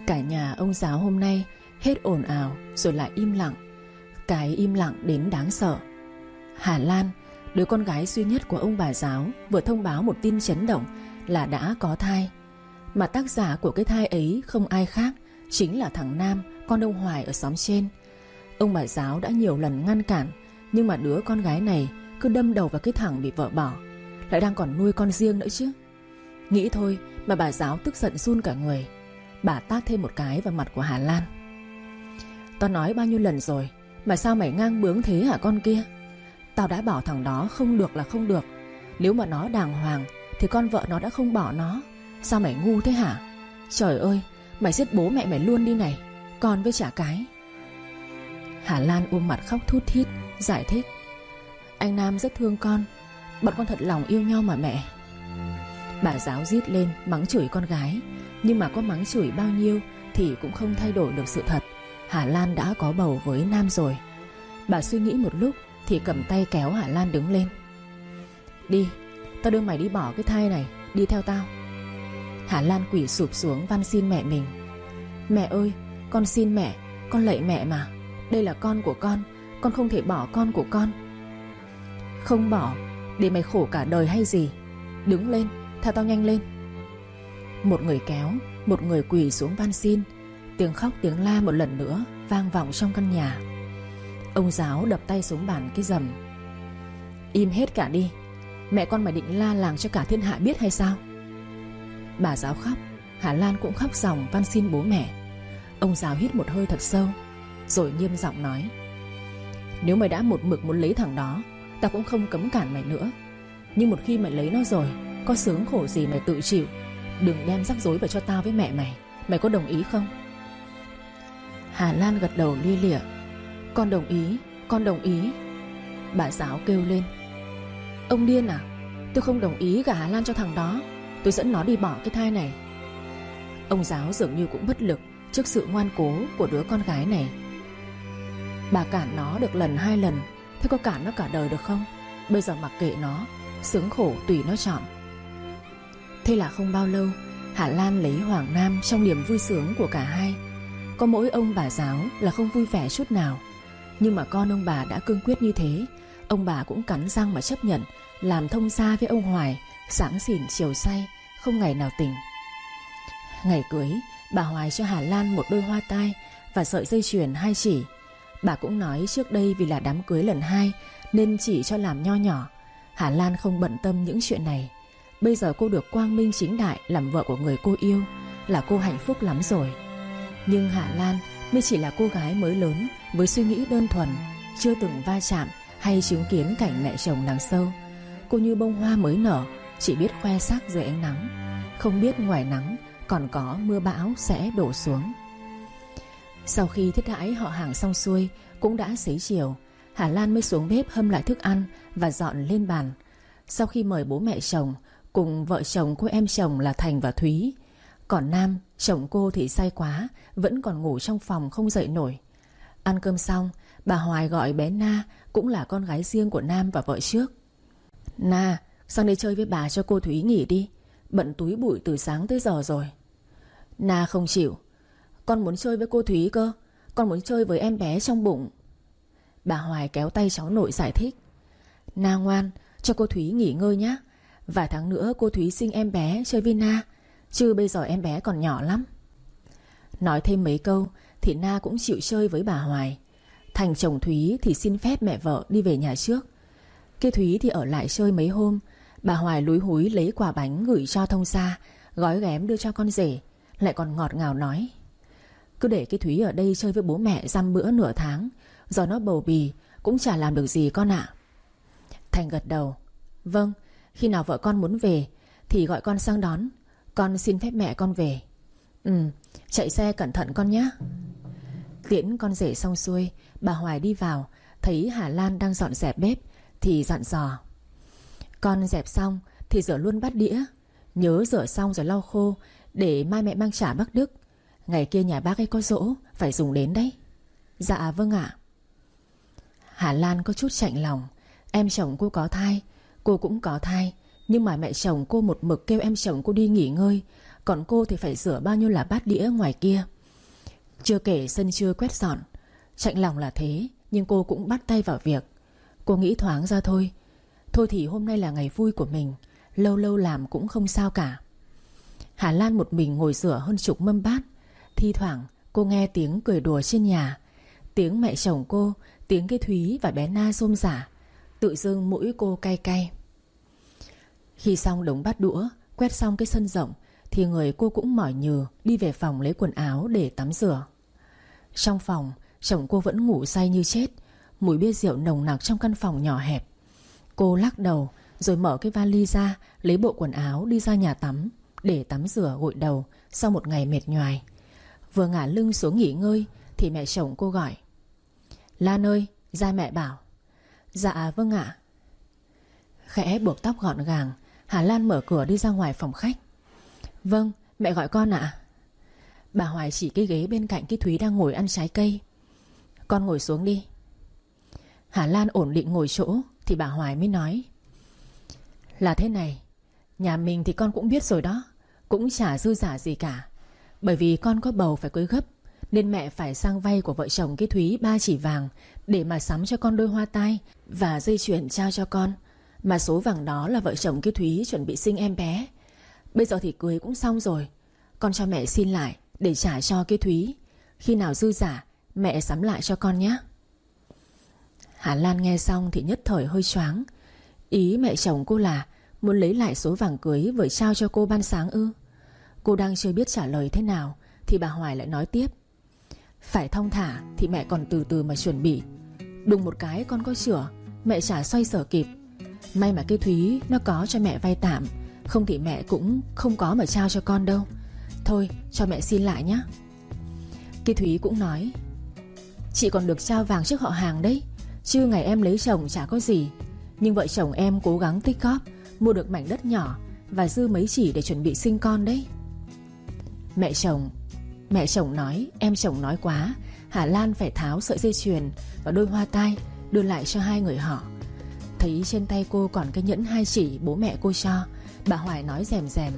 Cả nhà ông giáo hôm nay hết ồn ào rồi lại im lặng. Cái im lặng đến đáng sợ. Hà Lan, đứa con gái duy nhất của ông bà giáo, vừa thông báo một tin chấn động là đã có thai. Mà tác giả của cái thai ấy không ai khác, chính là thằng Nam, con ông Hoài ở xóm trên. Ông bà giáo đã nhiều lần ngăn cản, nhưng mà đứa con gái này cứ đâm đầu vào cái thằng bị vợ bỏ, lại đang còn nuôi con riêng nữa chứ. Nghĩ thôi mà bà giáo tức giận run cả người. Bà tát thêm một cái vào mặt của Hà Lan. Tao nói bao nhiêu lần rồi, mà sao mày ngang bướng thế hả con kia? Tao đã bảo thằng đó không được là không được. Nếu mà nó đàng hoàng thì con vợ nó đã không bỏ nó. Sao mày ngu thế hả? Trời ơi, mày giết bố mẹ mày luôn đi này, con với chả cái. Hà Lan ôm mặt khóc thút thít, giải thích: Anh Nam rất thương con, bọn con thật lòng yêu nhau mà mẹ. Bà giáo rít lên mắng chửi con gái, nhưng mà có mắng chửi bao nhiêu thì cũng không thay đổi được sự thật. Hà Lan đã có bầu với Nam rồi. Bà suy nghĩ một lúc thì cầm tay kéo Hà Lan đứng lên. Đi, tao đưa mày đi bỏ cái thai này, đi theo tao. Hà Lan quỳ sụp xuống van xin mẹ mình. Mẹ ơi, con xin mẹ, con lạy mẹ mà. Đây là con của con không thể bỏ con của con. Không bỏ, để mày khổ cả đời hay gì? Đứng lên, theo tao nhanh lên. Một người kéo, một người quỳ xuống van xin. Tiếng khóc tiếng la một lần nữa vang vọng trong căn nhà. Ông giáo đập tay xuống bàn cái rầm. Im hết cả đi. Mẹ con mày định la làng cho cả thiên hạ biết hay sao? Bà giáo khóc, Hà Lan cũng khóc ròng van xin bố mẹ. Ông giáo hít một hơi thật sâu, rồi nghiêm giọng nói: Nếu mày đã một mực muốn lấy thằng đó, tao cũng không cấm cản mày nữa. Nhưng một khi mày lấy nó rồi, có sướng khổ gì mày tự chịu. Đừng đem rắc rối vào cho tao với mẹ mày. Mày có đồng ý không? Hà Lan gật đầu lia lịa. Con đồng ý, con đồng ý. Bà giáo kêu lên: Ông điên à? Tôi không đồng ý gả Hà Lan cho thằng đó. Tôi dẫn nó đi bỏ cái thai này. Ông giáo dường như cũng bất lực trước sự ngoan cố của đứa con gái này. Bà cản nó được lần 2 lần, thế có cản nó cả đời được không? Bây giờ mặc kệ nó, sướng khổ tùy nó chọn. Thế là không bao lâu, Hà Lan lấy Hoàng Nam trong niềm vui sướng của cả hai. Có mỗi ông bà giáo là không vui vẻ chút nào. Nhưng mà con ông bà đã cương quyết như thế, ông bà cũng cắn răng mà chấp nhận, làm thông gia với ông Hoài, sáng xỉn chiều say, không ngày nào tỉnh. Ngày cưới, bà Hoài cho Hà Lan một đôi hoa tai và sợi dây chuyền 2 chỉ. Bà cũng nói trước đây vì là đám cưới lần 2 nên chỉ cho làm nho nhỏ. Hà Lan không bận tâm những chuyện này. Bây giờ cô được quang minh chính đại làm vợ của người cô yêu, là cô hạnh phúc lắm rồi. Nhưng Hà Lan mới chỉ là cô gái mới lớn, với suy nghĩ đơn thuần, chưa từng va chạm hay chứng kiến cảnh mẹ chồng nàng sâu. Cô như bông hoa mới nở, chỉ biết khoe sắc dưới ánh nắng, không biết ngoài nắng còn có mưa bão sẽ đổ xuống. Sau khi thiết đãi họ hàng xong xuôi, cũng đã xế chiều. Hà Lan mới xuống bếp hâm lại thức ăn và dọn lên bàn. Sau khi mời bố mẹ chồng cùng vợ chồng cô em chồng là Thành và Thúy. Còn Nam, chồng cô thì say quá, vẫn còn ngủ trong phòng không dậy nổi. Ăn cơm xong, bà Hoài gọi bé Na, cũng là con gái riêng của Nam và vợ trước. Na, sang đây chơi với bà cho cô Thúy nghỉ đi. Bận túi bụi từ sáng tới giờ rồi. Na không chịu. Con muốn chơi với cô Thúy cơ. Con muốn chơi với em bé trong bụng. Bà Hoài kéo tay cháu nội giải thích. Na ngoan, cho cô Thúy nghỉ ngơi nhé. Vài tháng nữa cô Thúy sinh em bé chơi với Na, chứ bây giờ em bé còn nhỏ lắm. Nói thêm mấy câu thì Na cũng chịu chơi với bà Hoài. Thành chồng Thúy thì xin phép mẹ vợ đi về nhà trước. Cái Thúy thì ở lại chơi mấy hôm. Bà Hoài lúi húi lấy quà bánh gửi cho thông gia, gói ghém đưa cho con rể, lại còn ngọt ngào nói: Cứ để cái Thúy ở đây chơi với bố mẹ dăm bữa nửa tháng, giờ nó bầu bì cũng chả làm được gì con ạ. Thành gật đầu. Vâng, khi nào vợ con muốn về thì gọi con sang đón. Con xin phép mẹ con về. Chạy xe cẩn thận con nhé. Tiễn con rể xong xuôi, bà Hoài đi vào, thấy Hà Lan đang dọn dẹp bếp thì dặn dò: Con dẹp xong thì rửa luôn bát đĩa. Nhớ rửa xong rồi lau khô, để mai mẹ mang trả bác Đức. Ngày kia nhà bác ấy có giỗ, phải dùng đến đấy. Dạ vâng ạ. Hà Lan có chút chạnh lòng. Em chồng cô có thai, cô cũng có thai, nhưng mà mẹ chồng cô một mực kêu em chồng cô đi nghỉ ngơi, còn cô thì phải rửa bao nhiêu là bát đĩa ngoài kia. Chưa kể sân chưa quét dọn. Chạnh lòng là thế, nhưng cô cũng bắt tay vào việc. Cô nghĩ thoáng ra thôi. Thôi thì hôm nay là ngày vui của mình, lâu lâu làm cũng không sao cả. Hà Lan một mình ngồi rửa hơn chục mâm bát. Thi thoảng cô nghe tiếng cười đùa trên nhà, tiếng mẹ chồng cô, tiếng cái Thúy và bé Na rôm rả. Tự dưng mũi cô cay cay. Khi xong đống bát đũa, quét xong cái sân rộng, thì người cô cũng mỏi nhừ đi về phòng lấy quần áo để tắm rửa. Trong phòng, chồng cô vẫn ngủ say như chết. Mùi bia rượu nồng nặc trong căn phòng nhỏ hẹp. Cô lắc đầu rồi mở cái vali ra, lấy bộ quần áo đi ra nhà tắm để tắm rửa gội đầu sau một ngày mệt nhoài. Vừa ngả lưng xuống nghỉ ngơi thì mẹ chồng cô gọi: Lan ơi, ra mẹ bảo. Dạ vâng ạ. Khẽ buộc tóc gọn gàng, Hà Lan mở cửa đi ra ngoài phòng khách. Vâng, mẹ gọi con ạ. Bà Hoài chỉ cái ghế bên cạnh cái Thúy đang ngồi ăn trái cây. Con ngồi xuống đi. Hà Lan ổn định ngồi chỗ thì bà Hoài mới nói: Là thế này, nhà mình thì con cũng biết rồi đó, cũng chả dư giả gì cả. Bởi vì con có bầu phải cưới gấp, nên mẹ phải sang vay của vợ chồng cái Thúy 3 chỉ vàng để mà sắm cho con đôi hoa tai và dây chuyền trao cho con. Mà số vàng đó là vợ chồng cái Thúy chuẩn bị sinh em bé. Bây giờ thì cưới cũng xong rồi, con cho mẹ xin lại để trả cho cái Thúy. Khi nào dư giả mẹ sắm lại cho con nhé. Hà Lan nghe xong thì nhất thời hơi choáng. Ý mẹ chồng cô là muốn lấy lại số vàng cưới vừa trao cho cô ban sáng ư? Cô đang chưa biết trả lời thế nào thì bà Hoài lại nói tiếp: Phải thong thả thì mẹ còn từ từ mà chuẩn bị. Đùng một cái con có chửa, mẹ chả xoay sở kịp. May mà cái Thúy nó có cho mẹ vay tạm, không thì mẹ cũng không có mà trao cho con đâu. Thôi cho mẹ xin lại nhé. Cái Thúy cũng nói: Chị còn được trao vàng trước họ hàng đấy, chứ ngày em lấy chồng chả có gì. Nhưng vợ chồng em cố gắng tích góp mua được mảnh đất nhỏ và dư mấy chỉ để chuẩn bị sinh con đấy. Mẹ chồng nói, em chồng nói quá. Hà Lan phải tháo sợi dây chuyền và đôi hoa tai đưa lại cho hai người họ. Thấy trên tay cô còn cái nhẫn 2 chỉ bố mẹ cô cho, bà Hoài nói rèm rèm: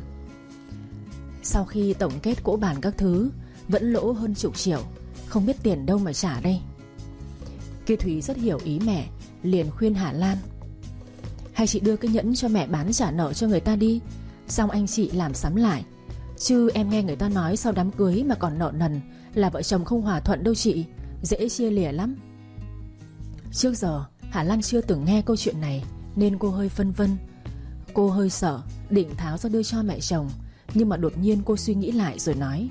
Sau khi tổng kết cỗ bàn các thứ, vẫn lỗ hơn chục triệu, không biết tiền đâu mà trả đây. Kia Thúy rất hiểu ý mẹ, liền khuyên Hà Lan: Hay chị đưa cái nhẫn cho mẹ bán trả nợ cho người ta đi, xong anh chị làm sắm lại. Chứ em nghe người ta nói sau đám cưới mà còn nợ nần là vợ chồng không hòa thuận đâu chị, dễ chia lìa lắm. Trước giờ Hà Lan chưa từng nghe câu chuyện này nên cô hơi phân vân. Cô hơi sợ, định tháo ra đưa cho mẹ chồng, nhưng mà đột nhiên cô suy nghĩ lại rồi nói: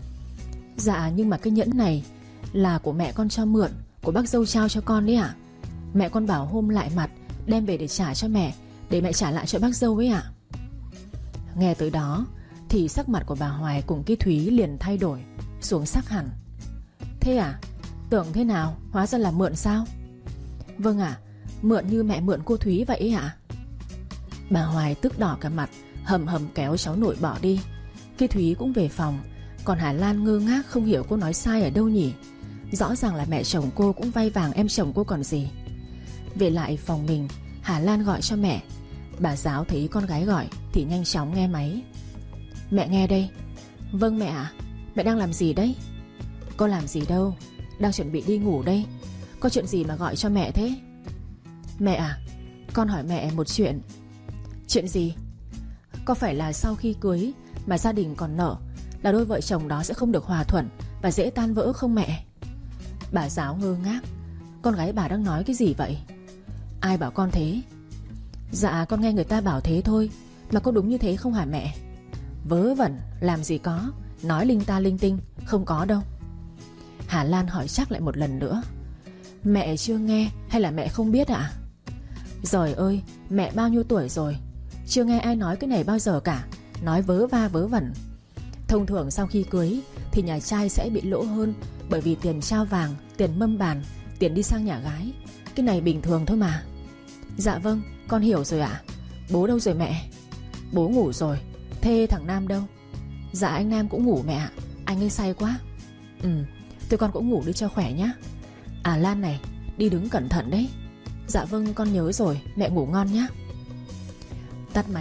Dạ nhưng mà cái nhẫn này là của mẹ con cho mượn, của bác dâu trao cho con đấy ạ. Mẹ con bảo hôm lại mặt đem về để trả cho mẹ, để mẹ trả lại cho bác dâu ấy ạ. Nghe tới đó thì sắc mặt của bà Hoài cùng cái Thúy liền thay đổi, xuống sắc hẳn. Thế à? Tưởng thế nào, hóa ra là mượn sao? Vâng ạ, mượn như mẹ mượn cô Thúy vậy ạ. Bà Hoài tức đỏ cả mặt, hầm hầm kéo cháu nội bỏ đi. Cái Thúy cũng về phòng. Còn Hà Lan ngơ ngác không hiểu cô nói sai ở đâu nhỉ. Rõ ràng là mẹ chồng cô cũng vay vàng em chồng cô còn gì. Về lại phòng mình, Hà Lan gọi cho mẹ. Bà giáo thấy con gái gọi thì nhanh chóng nghe máy. Mẹ nghe đây. Vâng mẹ ạ. Mẹ đang làm gì đấy? Con làm gì đâu, đang chuẩn bị đi ngủ đây. Có chuyện gì mà gọi cho mẹ thế? Mẹ à, con hỏi mẹ một chuyện. Chuyện gì? Có phải là sau khi cưới mà gia đình còn nợ, là đôi vợ chồng đó sẽ không được hòa thuận và dễ tan vỡ không mẹ? Bà giáo ngơ ngác. Con gái bà đang nói cái gì vậy? Ai bảo con thế? Dạ con nghe người ta bảo thế thôi. Mà có đúng như thế không hả mẹ? Vớ vẩn, làm gì có. Nói linh ta linh tinh, không có đâu. Hà Lan hỏi chắc lại một lần nữa. Mẹ chưa nghe hay là mẹ không biết ạ? Giời ơi, mẹ bao nhiêu tuổi rồi, chưa nghe ai nói cái này bao giờ cả. Nói vớ va vớ vẩn. Thông thường sau khi cưới thì nhà trai sẽ bị lỗ hơn, bởi vì tiền trao vàng, tiền mâm bàn, tiền đi sang nhà gái. Cái này bình thường thôi mà. Dạ vâng, con hiểu rồi ạ. Bố đâu rồi mẹ? Bố ngủ rồi. Thế thằng Nam đâu? Dạ anh Nam cũng ngủ mẹ ạ. Anh ấy say quá. Thôi con cũng ngủ đi cho khỏe nhá. À Lan này, đi đứng cẩn thận đấy. Dạ vâng con nhớ rồi, mẹ ngủ ngon nhá. Tắt máy,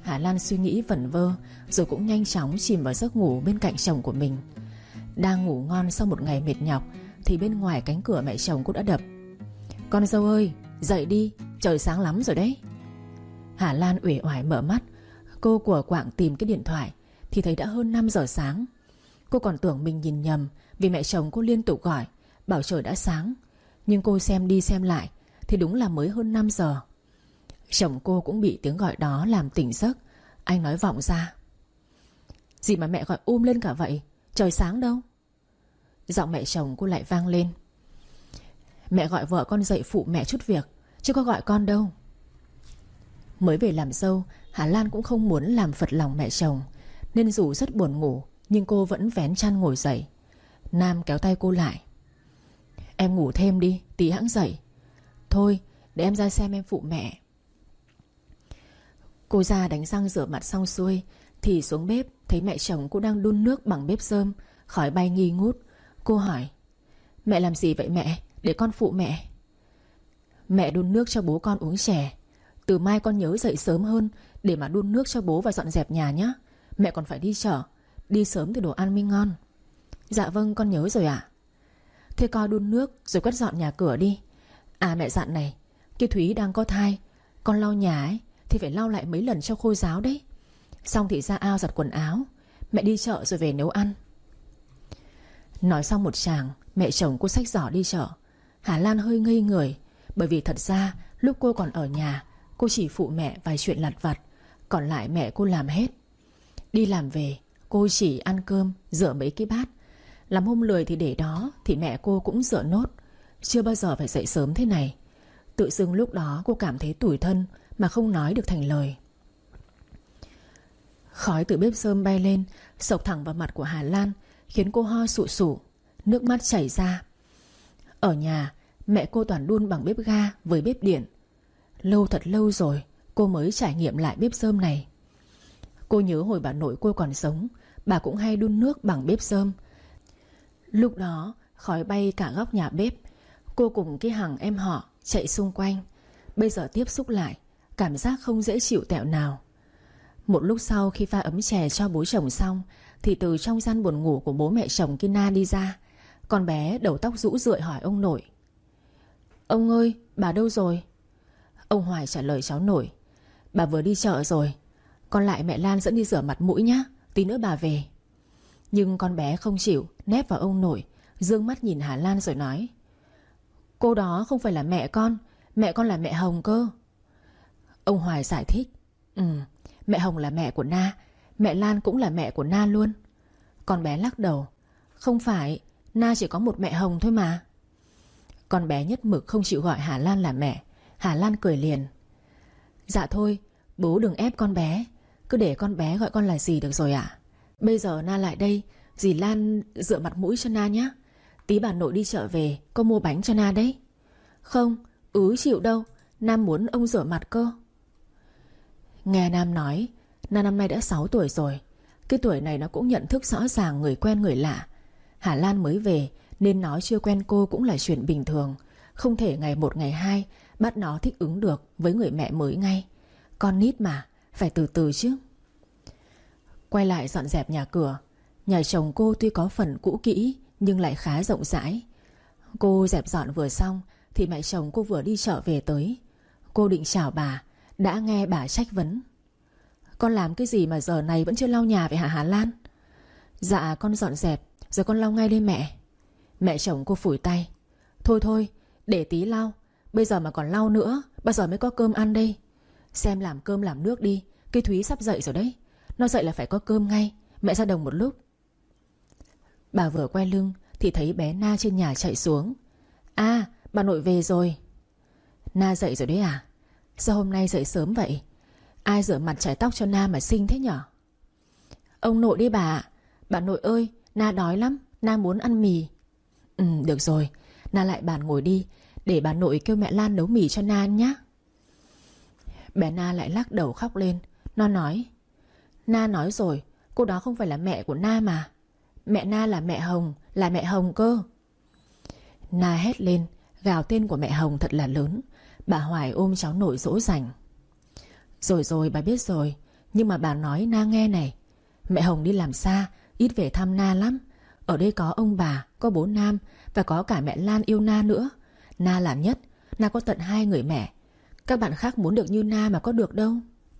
Hà Lan suy nghĩ vẩn vơ, rồi cũng nhanh chóng chìm vào giấc ngủ bên cạnh chồng của mình. Đang ngủ ngon sau một ngày mệt nhọc thì bên ngoài cánh cửa mẹ chồng cũng đã đập. Con dâu ơi, dậy đi, trời sáng lắm rồi đấy. Hà Lan uể oải mở mắt. Cô của quạng tìm cái điện thoại thì thấy đã hơn 5 giờ sáng. Cô còn tưởng mình nhìn nhầm, vì mẹ chồng cô liên tục gọi bảo trời đã sáng. Nhưng cô xem đi xem lại thì đúng là mới hơn 5 giờ. Chồng cô cũng bị tiếng gọi đó làm tỉnh giấc. Anh nói vọng ra: gì mà mẹ gọi lên cả vậy, trời sáng đâu. Giọng mẹ chồng cô lại vang lên: mẹ gọi vợ con dậy phụ mẹ chút việc, chứ có gọi con đâu. Mới về làm dâu, Hà Lan cũng không muốn làm phật lòng mẹ chồng, nên dù rất buồn ngủ nhưng cô vẫn vén chăn ngồi dậy. Nam kéo tay cô lại: em ngủ thêm đi, tí hẵng dậy. Thôi để em ra xem em phụ mẹ. Cô ra đánh răng rửa mặt xong xuôi thì xuống bếp thấy mẹ chồng cô đang đun nước bằng bếp rơm, khói bay nghi ngút. Cô hỏi: mẹ làm gì vậy mẹ, để con phụ mẹ. Mẹ đun nước cho bố con uống chè. Từ mai con nhớ dậy sớm hơn để mà đun nước cho bố và dọn dẹp nhà nhé. Mẹ còn phải đi chợ, đi sớm thì đồ ăn mới ngon. Dạ vâng, con nhớ rồi ạ. Thế coi đun nước rồi quét dọn nhà cửa đi. À mẹ dặn này, cái Thúy đang có thai, con lau nhà ấy thì phải lau lại mấy lần cho khô ráo đấy. Xong thì ra ao giặt quần áo. Mẹ đi chợ rồi về nấu ăn. Nói xong một tràng, mẹ chồng cô xách giỏ đi chợ. Hà Lan hơi ngây người, bởi vì thật ra lúc cô còn ở nhà, cô chỉ phụ mẹ vài chuyện lặt vặt, còn lại mẹ cô làm hết. Đi làm về, cô chỉ ăn cơm, rửa mấy cái bát. Làm hôm lười thì để đó, thì mẹ cô cũng rửa nốt. Chưa bao giờ phải dậy sớm thế này. Tự dưng lúc đó cô cảm thấy tủi thân mà không nói được thành lời. Khói từ bếp rơm bay lên, xộc thẳng vào mặt của Hà Lan, khiến cô ho sụ sụ, nước mắt chảy ra. Ở nhà, mẹ cô toàn đun bằng bếp ga với bếp điện. Lâu thật lâu rồi cô mới trải nghiệm lại bếp rơm này. Cô nhớ hồi bà nội cô còn sống, bà cũng hay đun nước bằng bếp rơm. Lúc đó khói bay cả góc nhà bếp. Cô cùng cái hàng em họ chạy xung quanh. Bây giờ tiếp xúc lại, cảm giác không dễ chịu tẹo nào. Một lúc sau khi pha ấm chè cho bố chồng xong, thì từ trong gian buồn ngủ của bố mẹ chồng Kina đi ra. Con bé đầu tóc rũ rượi hỏi ông nội: ông ơi, bà đâu rồi? Ông Hoài trả lời cháu nội: bà vừa đi chợ rồi, con lại mẹ Lan dẫn đi rửa mặt mũi nhá, tí nữa bà về. Nhưng con bé không chịu, nép vào ông nội, dương mắt nhìn Hà Lan rồi nói: cô đó không phải là mẹ con là mẹ Hồng cơ. Ông Hoài giải thích: mẹ Hồng là mẹ của Na, mẹ Lan cũng là mẹ của Na luôn. Con bé lắc đầu: không phải, Na chỉ có một mẹ Hồng thôi mà. Con bé nhất mực không chịu gọi Hà Lan là mẹ. Hà Lan cười liền: dạ thôi, bố đừng ép con bé, cứ để con bé gọi con là dì được rồi ạ. Bây giờ Na lại đây, dì Lan rửa mặt mũi cho Na nhé. Tí bà nội đi chợ về, có mua bánh cho Na đấy. Không, chịu đâu, Nam muốn ông rửa mặt cơ. Nghe Nam nói, Na năm nay đã 6 tuổi rồi. Cái tuổi này nó cũng nhận thức rõ ràng người quen người lạ. Hà Lan mới về nên nó chưa quen cô cũng là chuyện bình thường. Không thể ngày một ngày hai bắt nó thích ứng được với người mẹ mới ngay. Con nít mà, phải từ từ chứ. Quay lại dọn dẹp nhà cửa. Nhà chồng cô tuy có phần cũ kỹ nhưng lại khá rộng rãi. Cô dẹp dọn vừa xong thì mẹ chồng cô vừa đi chợ về tới. Cô định chào bà, đã nghe bà trách vấn: con làm cái gì mà giờ này vẫn chưa lau nhà vậy hả Hà Lan? Dạ con dọn dẹp rồi con lau ngay đây mẹ. Mẹ chồng cô phủi tay: thôi thôi, để tí lau. Bây giờ mà còn lau nữa, bao giờ mới có cơm ăn đây? Xem làm cơm làm nước đi, cái Thúy sắp dậy rồi đấy. Nó dậy là phải có cơm ngay. Mẹ ra đồng một lúc. Bà vừa quay lưng thì thấy bé Na trên nhà chạy xuống. À, bà nội về rồi. Na dậy rồi đấy à? Sao hôm nay dậy sớm vậy? Ai rửa mặt chải tóc cho Na mà xinh thế nhở? Ông nội đi bà ạ. Bà nội ơi, Na đói lắm, Na muốn ăn mì. Được rồi, Na lại bàn ngồi đi, để bà nội kêu mẹ Lan nấu mì cho Na ăn nhé. Bé Na lại lắc đầu khóc lên. Nó nói: Na nói rồi, cô đó không phải là mẹ của Na mà. Mẹ Na là mẹ Hồng, là mẹ Hồng cơ. Na hét lên, gào tên của mẹ Hồng thật là lớn. Bà Hoài ôm cháu nội dỗ dành: rồi rồi, bà biết rồi, Nhưng mà bà nói Na nghe này, mẹ Hồng đi làm xa, ít về thăm Na lắm. Ở đây có ông bà, có bố Nam, và có cả mẹ Lan yêu Na nữa. Na là nhất, Na có tận 2 người mẹ. Các bạn khác muốn được như Na mà có được đâu.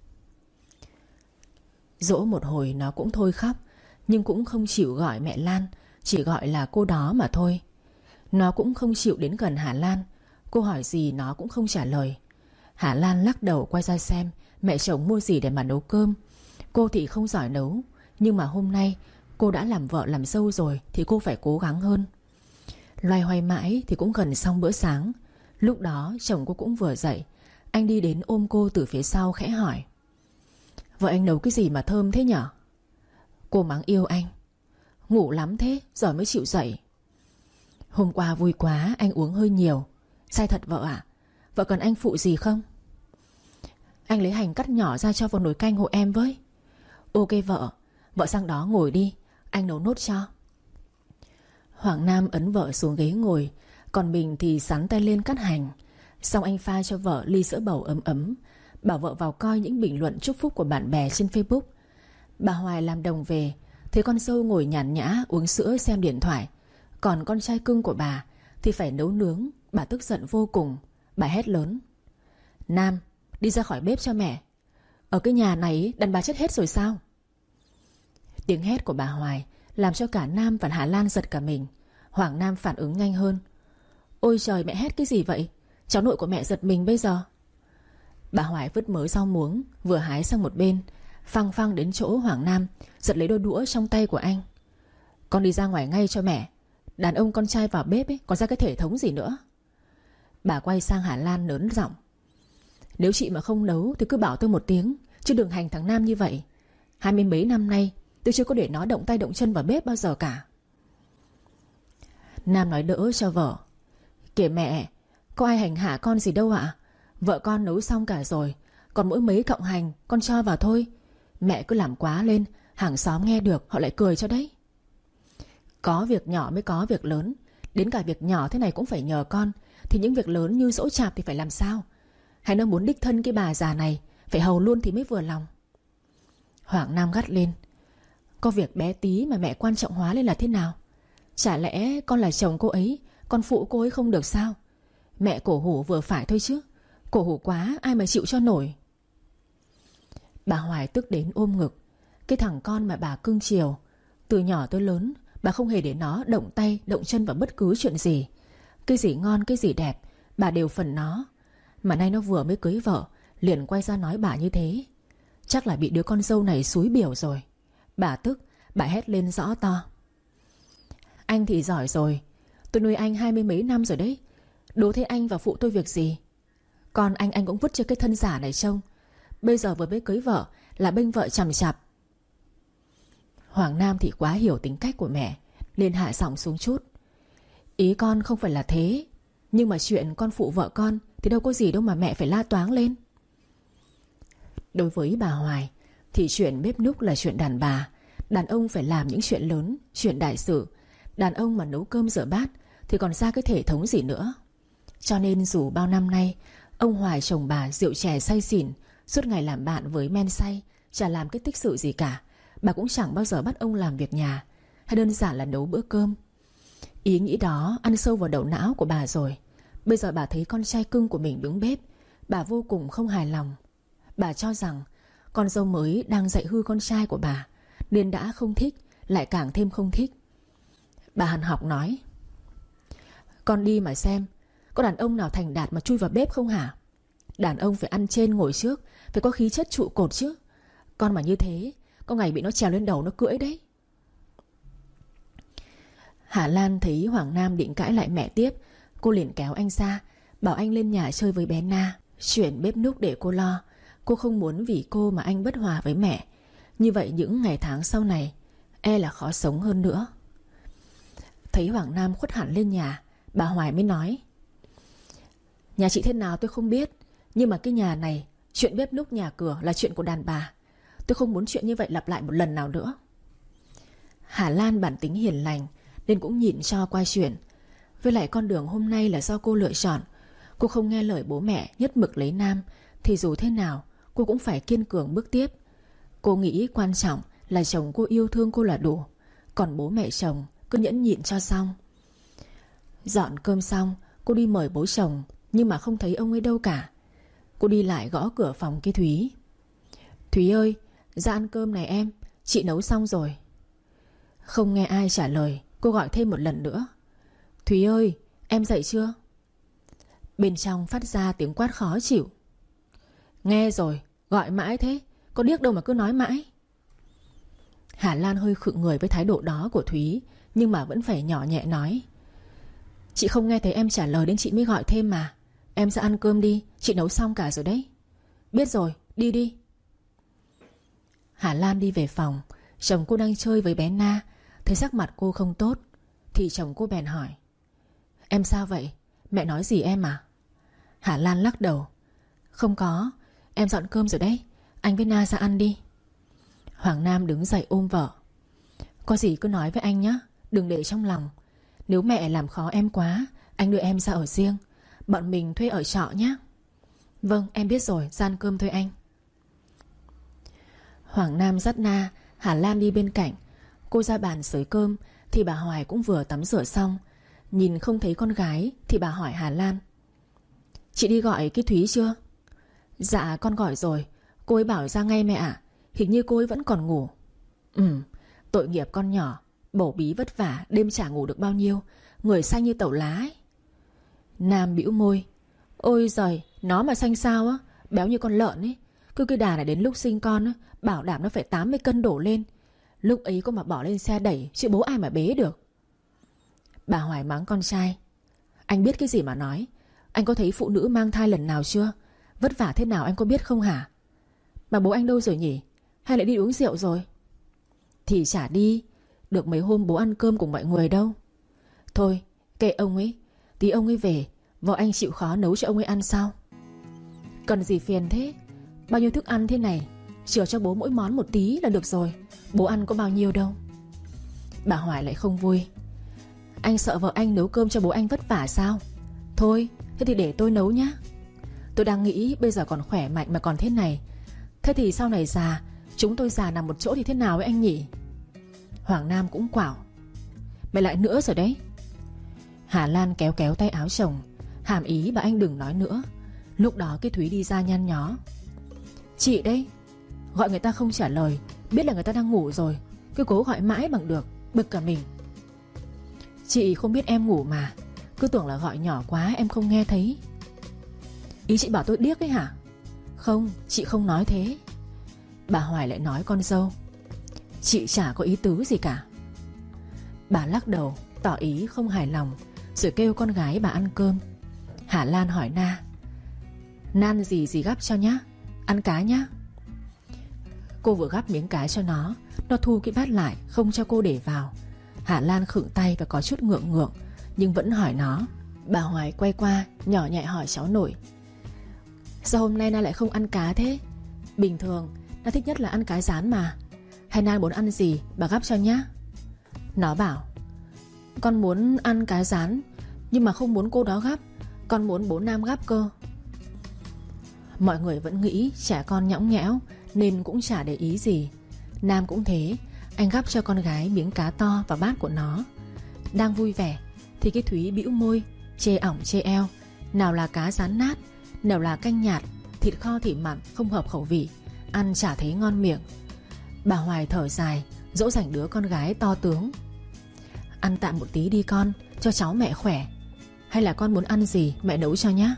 Dỗ một hồi nó cũng thôi khóc, nhưng cũng không chịu gọi mẹ Lan, chỉ gọi là cô đó mà thôi. Nó cũng không chịu đến gần Hà Lan. Cô hỏi gì nó cũng không trả lời. Hà Lan lắc đầu quay ra xem mẹ chồng mua gì để mà nấu cơm. Cô thì không giỏi nấu, nhưng mà hôm nay cô đã làm vợ làm dâu rồi thì cô phải cố gắng hơn. Loay hoay mãi thì cũng gần xong bữa sáng. Lúc đó chồng cô cũng vừa dậy. Anh đi đến ôm cô từ phía sau khẽ hỏi: vợ anh nấu cái gì mà thơm thế nhở? Cô mắng yêu anh: ngủ lắm thế, giờ mới chịu dậy. Hôm qua vui quá, anh uống hơi nhiều. Sai thật vợ ạ? Vợ cần anh phụ gì không? Anh lấy hành cắt nhỏ ra cho vào nồi canh hộ em với. Ok vợ. Vợ sang đó ngồi đi, anh nấu nốt cho. Hoàng Nam ấn vợ xuống ghế ngồi, còn mình thì sắn tay lên cắt hành. Xong anh pha cho vợ ly sữa bầu ấm ấm, bảo vợ vào coi những bình luận chúc phúc của bạn bè trên Facebook. Bà Hoài làm đồng về, thấy con dâu ngồi nhàn nhã uống sữa xem điện thoại. Còn con trai cưng của bà thì phải nấu nướng. Bà tức giận vô cùng. Bà hét lớn: Nam, đi ra khỏi bếp cho mẹ. Ở cái nhà này đàn bà chết hết rồi sao? Tiếng hét của bà Hoài làm cho cả Nam và Hà Lan giật cả mình. Hoàng Nam phản ứng nhanh hơn: ôi trời, mẹ hét cái gì vậy? Cháu nội của mẹ giật mình bây giờ. Bà Hoài vứt mớ rau muống vừa hái sang một bên, phăng phăng đến chỗ Hoàng Nam, giật lấy đôi đũa trong tay của anh. Con đi ra ngoài ngay cho mẹ. Đàn ông con trai vào bếp ấy, còn ra cái thể thống gì nữa. Bà quay sang Hà Lan lớn giọng: nếu chị mà không nấu thì cứ bảo tôi một tiếng, chứ đừng hành thằng Nam như vậy. 20 mấy năm nay tôi chưa có để nó động tay động chân vào bếp bao giờ cả. Nam nói đỡ cho vợ: kìa mẹ, có ai hành hạ con gì đâu ạ. Vợ con nấu xong cả rồi, còn mỗi mấy cọng hành con cho vào thôi. Mẹ cứ làm quá lên, hàng xóm nghe được họ lại cười cho đấy. Có việc nhỏ mới có việc lớn. Đến cả việc nhỏ thế này cũng phải nhờ con, thì những việc lớn như giỗ chạp thì phải làm sao? Hay nó muốn đích thân cái bà già này phải hầu luôn thì mới vừa lòng. Hoàng Nam gắt lên: có việc bé tí mà mẹ quan trọng hóa lên là thế nào? Chả lẽ con là chồng cô ấy, con phụ cô ấy không được sao? Mẹ cổ hủ vừa phải thôi chứ. Cổ hủ quá ai mà chịu cho nổi. Bà Hoài tức đến ôm ngực. Cái thằng con mà bà cưng chiều, từ nhỏ tới lớn bà không hề để nó động tay động chân vào bất cứ chuyện gì. Cái gì ngon cái gì đẹp bà đều phần nó. Mà nay nó vừa mới cưới vợ liền quay ra nói bà như thế. Chắc là bị đứa con dâu này xúi biểu rồi. Bà tức, bà hét lên rõ to: anh thì giỏi rồi, tôi nuôi anh 20 mấy năm rồi đấy. Đố thế anh và phụ tôi việc gì? Con anh cũng vứt cho cái thân giả này trông. Bây giờ vừa mới cưới vợ là bênh vợ chằm chặp. Hoàng Nam thì quá hiểu tính cách của mẹ, nên hạ giọng xuống chút: ý con không phải là thế, nhưng mà chuyện con phụ vợ con thì đâu có gì đâu mà mẹ phải la toáng lên. Đối với bà Hoài thì chuyện bếp núc là chuyện đàn bà. Đàn ông phải làm những chuyện lớn, chuyện đại sự. Đàn ông mà nấu cơm rửa bát thì còn ra cái thể thống gì nữa. Cho nên dù bao năm nay ông Hoài chồng bà rượu chè say xỉn, suốt ngày làm bạn với men say, chả làm cái tích sự gì cả, bà cũng chẳng bao giờ bắt ông làm việc nhà, hay đơn giản là nấu bữa cơm. Ý nghĩ đó ăn sâu vào đầu não của bà rồi. Bây giờ bà thấy con trai cưng của mình đứng bếp, bà vô cùng không hài lòng. Bà cho rằng con dâu mới đang dạy hư con trai của bà, nên đã không thích, lại càng thêm không thích. Bà hằn học nói: con đi mà xem, có đàn ông nào thành đạt mà chui vào bếp không hả? Đàn ông phải ăn trên ngồi trước, phải có khí chất trụ cột chứ. Con mà như thế, có ngày bị nó trèo lên đầu nó cưỡi đấy. Hà Lan thấy Hoàng Nam định cãi lại mẹ tiếp, cô liền kéo anh ra, bảo anh lên nhà chơi với bé Na. Chuyện bếp núc để cô lo. Cô không muốn vì cô mà anh bất hòa với mẹ. Như vậy những ngày tháng sau này e là khó sống hơn nữa. Thấy Hoàng Nam khuất hẳn lên nhà, bà Hoài mới nói: nhà chị thế nào tôi không biết, nhưng mà cái nhà này, chuyện bếp núc nhà cửa là chuyện của đàn bà. Tôi không muốn chuyện như vậy lặp lại một lần nào nữa. Hà Lan bản tính hiền lành nên cũng nhịn cho qua chuyện. Với lại con đường hôm nay là do cô lựa chọn. Cô không nghe lời bố mẹ nhất mực lấy Nam, thì dù thế nào cô cũng phải kiên cường bước tiếp. Cô nghĩ quan trọng là chồng cô yêu thương cô là đủ, còn bố mẹ chồng cứ nhẫn nhịn cho xong. Dọn cơm xong, cô đi mời bố chồng, nhưng mà không thấy ông ấy đâu cả. Cô đi lại gõ cửa phòng cái Thúy. Thúy ơi, ra ăn cơm này em, chị nấu xong rồi. Không nghe ai trả lời, cô gọi thêm một lần nữa. Thúy ơi, em dậy chưa? Bên trong phát ra tiếng quát khó chịu. Nghe rồi, gọi mãi thế, có điếc đâu mà cứ nói mãi. Hà Lan hơi khựng người với thái độ đó của Thúy, nhưng mà vẫn phải nhỏ nhẹ nói. Chị không nghe thấy em trả lời nên chị mới gọi thêm mà. Em ra ăn cơm đi, chị nấu xong cả rồi đấy. Biết rồi, đi đi. Hà Lan đi về phòng. Chồng cô đang chơi với bé Na. Thấy sắc mặt cô không tốt thì chồng cô bèn hỏi. Em sao vậy? Mẹ nói gì em à? Hà Lan lắc đầu. Không có, em dọn cơm rồi đấy. Anh với Na ra ăn đi. Hoàng Nam đứng dậy ôm vợ. Có gì cứ nói với anh nhé, đừng để trong lòng. Nếu mẹ làm khó em quá, anh đưa em ra ở riêng. Bọn mình thuê ở trọ nhé. Vâng, em biết rồi, ra ăn cơm thôi anh. Hoàng Nam dắt Na, Hà Lan đi bên cạnh. Cô ra bàn xới cơm thì bà Hoài cũng vừa tắm rửa xong. Nhìn không thấy con gái thì bà hỏi Hà Lan. Chị đi gọi cái Thúy chưa? Dạ con gọi rồi, cô ấy bảo ra ngay mẹ ạ. Hình như cô ấy vẫn còn ngủ. Tội nghiệp con nhỏ, bầu bí vất vả, đêm chả ngủ được bao nhiêu, người xanh như tẩu lá ấy. Nam bĩu môi. Ôi giời, nó mà xanh sao á, béo như con lợn ấy. Cứ cái đà này đến lúc sinh con á, bảo đảm nó phải 80 cân đổ lên. Lúc ấy có mà bỏ lên xe đẩy, chứ bố ai mà bế được. Bà Hoài mắng con trai. Anh biết cái gì mà nói. Anh có thấy phụ nữ mang thai lần nào chưa? Vất vả thế nào anh có biết không hả? Mà bố anh đâu rồi nhỉ? Hay lại đi uống rượu rồi? Thì chả đi. Được mấy hôm bố ăn cơm cùng mọi người đâu. Thôi kệ ông ấy. Tí ông ấy về, vợ anh chịu khó nấu cho ông ấy ăn sao? Cần gì phiền thế? Bao nhiêu thức ăn thế này, chừa cho bố mỗi món một tí là được rồi. Bố ăn có bao nhiêu đâu. Bà Hoài lại không vui. Anh sợ vợ anh nấu cơm cho bố anh vất vả sao? Thôi, thế thì để tôi nấu nhá. Tôi đang nghĩ bây giờ còn khỏe mạnh mà còn thế này. Thế thì sau này già, chúng tôi già nằm một chỗ thì thế nào với anh nhỉ? Hoàng Nam cũng quảo. Mày lại nữa rồi đấy. Hà Lan kéo kéo tay áo chồng, hàm ý bà anh đừng nói nữa. Lúc đó cái Thúy đi ra nhăn nhó. Chị đấy, gọi người ta không trả lời, biết là người ta đang ngủ rồi, cứ cố gọi mãi bằng được, bực cả mình. Chị không biết em ngủ mà, cứ tưởng là gọi nhỏ quá em không nghe thấy. Ý chị bảo tôi điếc ấy hả? Không, chị không nói thế. Bà Hoài lại nói con dâu. Chị chả có ý tứ gì cả. Bà lắc đầu, tỏ ý không hài lòng, rồi kêu con gái bà ăn cơm. Hà Lan hỏi Na. Nan gì gắp cho nhá, ăn cá nhá. Cô vừa gắp miếng cá cho nó thu cái bát lại, không cho cô để vào. Hà Lan khựng tay và có chút ngượng ngượng, nhưng vẫn hỏi nó. Bà Hoài quay qua nhỏ nhẹ hỏi cháu nội. Sao hôm nay Na lại không ăn cá thế? Bình thường Na thích nhất là ăn cá rán mà. Hay Na muốn ăn gì bà gắp cho nhá. Nó bảo. Con muốn ăn cá rán, nhưng mà không muốn cô đó gắp, con muốn bố Nam gắp cơ. Mọi người vẫn nghĩ trẻ con nhõng nhẽo nên cũng chả để ý gì. Nam cũng thế, anh gắp cho con gái miếng cá to vào bát của nó. Đang vui vẻ thì cái Thúy bĩu môi, chê ỏng chê eo. Nào là cá rán nát, nào là canh nhạt, thịt kho thì mặn không hợp khẩu vị, ăn chả thấy ngon miệng. Bà Hoài thở dài, dỗ dành đứa con gái to tướng. Ăn tạm một tí đi con, cho cháu mẹ khỏe. Hay là con muốn ăn gì mẹ nấu cho nhá.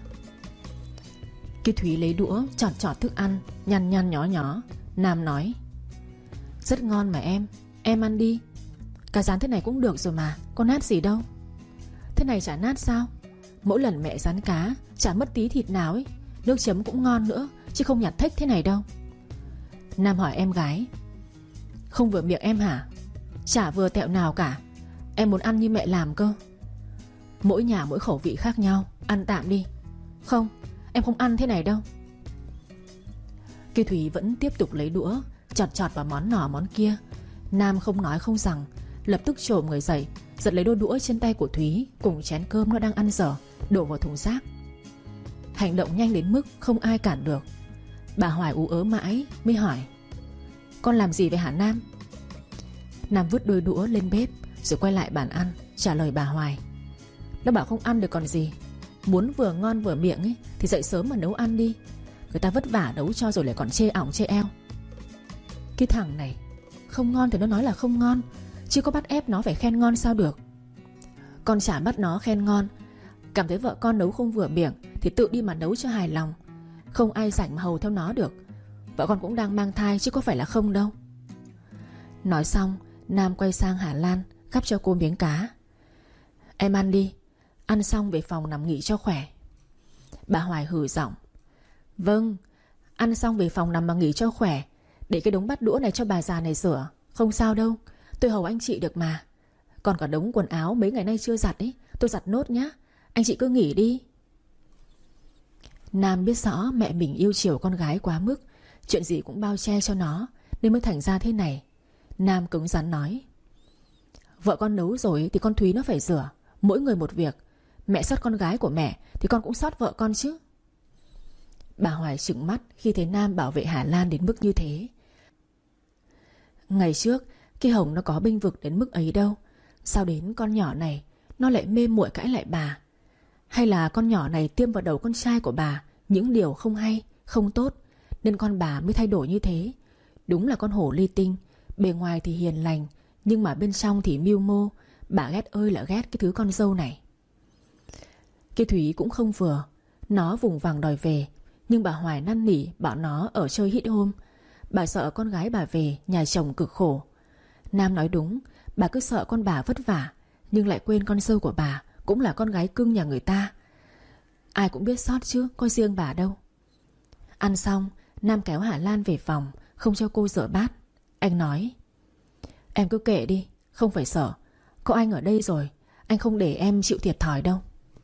Cái Thúy lấy đũa chọt chọt thức ăn, nhăn nhăn nhó nhó. Nam nói. Rất ngon mà em ăn đi. Cá rán thế này cũng được rồi mà, có nát gì đâu. Thế này chả nát sao? Mỗi lần mẹ rán cá chả mất tí thịt nào ấy. Nước chấm cũng ngon nữa, chứ không nhạt thếch thế này đâu. Nam hỏi em gái. Không vừa miệng em hả? Chả vừa tẹo nào cả. Em muốn ăn như mẹ làm cơ. Mỗi nhà mỗi khẩu vị khác nhau, ăn tạm đi. Không, em không ăn thế này đâu. Cái Thúy vẫn tiếp tục lấy đũa chọt chọt vào món nọ món kia. Nam không nói không rằng, lập tức chồm người dậy, giật lấy đôi đũa trên tay của Thúy cùng chén cơm nó đang ăn dở, đổ vào thùng rác. Hành động nhanh đến mức không ai cản được. Bà Hoài ú ớ mãi mới hỏi. Con làm gì vậy hả Nam? Nam vứt đôi đũa lên bếp rồi quay lại bàn ăn, trả lời bà Hoài. Nó bảo không ăn được còn gì. Muốn vừa ngon vừa miệng ấy thì dậy sớm mà nấu ăn đi. Người ta vất vả nấu cho rồi lại còn chê ỏng chê eo. Cái thằng này, không ngon thì nó nói là không ngon, chứ có bắt ép nó phải khen ngon sao được. Con chả bắt nó khen ngon. Cảm thấy vợ con nấu không vừa miệng thì tự đi mà nấu cho hài lòng. Không ai rảnh mà hầu theo nó được. Vợ con cũng đang mang thai chứ có phải là không đâu. Nói xong, Nam quay sang Hà Lan gắp cho cô miếng cá. Em ăn đi, ăn xong về phòng nằm nghỉ cho khỏe. Bà Hoài hừ giọng. Vâng, ăn xong về phòng nằm mà nghỉ cho khỏe. Để cái đống bát đũa này cho bà già này rửa. Không sao đâu, tôi hầu anh chị được mà. Còn cả đống quần áo mấy ngày nay chưa giặt ấy, tôi giặt nốt nhá. Anh chị cứ nghỉ đi. Nam biết rõ mẹ mình yêu chiều con gái quá mức, chuyện gì cũng bao che cho nó, nên mới thành ra thế này. Nam cứng rắn nói. Vợ con nấu rồi thì con Thúy nó phải rửa. Mỗi người một việc. Mẹ sót con gái của mẹ thì con cũng sót vợ con chứ. Bà Hoài trừng mắt khi thấy Nam bảo vệ Hà Lan đến mức như thế. Ngày trước cái Hồng nó có bênh vực đến mức ấy đâu. Sao đến con nhỏ này nó lại mê muội cãi lại bà? Hay là con nhỏ này tiêm vào đầu con trai của bà những điều không hay, không tốt, nên con bà mới thay đổi như thế? Đúng là con hổ ly tinh. Bề ngoài thì hiền lành, nhưng mà bên trong thì mưu mô. Bà ghét ơi là ghét cái thứ con dâu này. Cái Thúy cũng không vừa. Nó vùng vằng đòi về, nhưng bà Hoài năn nỉ bảo nó ở chơi hít hôm. Bà sợ con gái bà về nhà chồng cực khổ. Nam nói đúng. Bà cứ sợ con bà vất vả, nhưng lại quên con dâu của bà cũng là con gái cưng nhà người ta. Ai cũng biết sót chứ, có riêng bà đâu. Ăn xong, Nam kéo Hà Lan về phòng, không cho cô rửa bát. Anh nói. Em cứ kệ đi, không phải sợ. Có anh ở đây rồi, anh không để em chịu thiệt thòi đâu.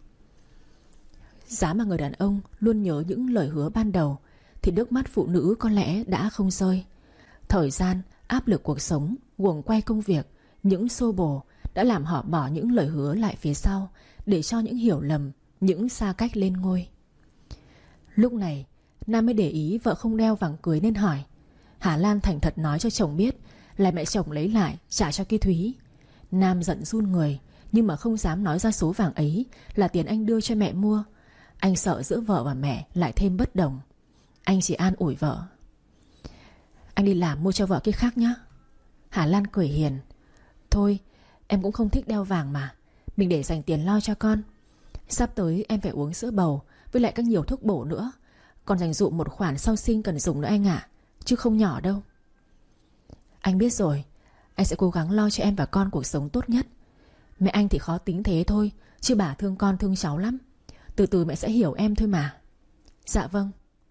Giá mà người đàn ông luôn nhớ những lời hứa ban đầu thì nước mắt phụ nữ có lẽ đã không rơi. Thời gian, áp lực cuộc sống, guồng quay công việc, những xô bồ đã làm họ bỏ những lời hứa lại phía sau, để cho những hiểu lầm, những xa cách lên ngôi. Lúc này Nam mới để ý vợ không đeo vòng cưới nên hỏi. Hà Lan thành thật nói cho chồng biết là mẹ chồng lấy lại trả cho cái Thúy. Nam giận run người, nhưng mà không dám nói ra số vàng ấy là tiền anh đưa cho mẹ mua. Anh sợ giữa vợ và mẹ lại thêm bất đồng. Anh chỉ an ủi vợ. Anh đi làm mua cho vợ cái khác nhá. Hà Lan cười hiền. Thôi, em cũng không thích đeo vàng mà. Mình để dành tiền lo cho con. Sắp tới em phải uống sữa bầu, với lại các nhiều thuốc bổ nữa. Còn dành dụm một khoản sau sinh cần dùng nữa anh ạ. Chứ không nhỏ đâu. Anh biết rồi. Anh sẽ cố gắng lo cho em và con cuộc sống tốt nhất. Mẹ anh thì khó tính thế thôi, chứ bà thương con thương cháu lắm. Từ từ mẹ sẽ hiểu em thôi mà. Dạ vâng.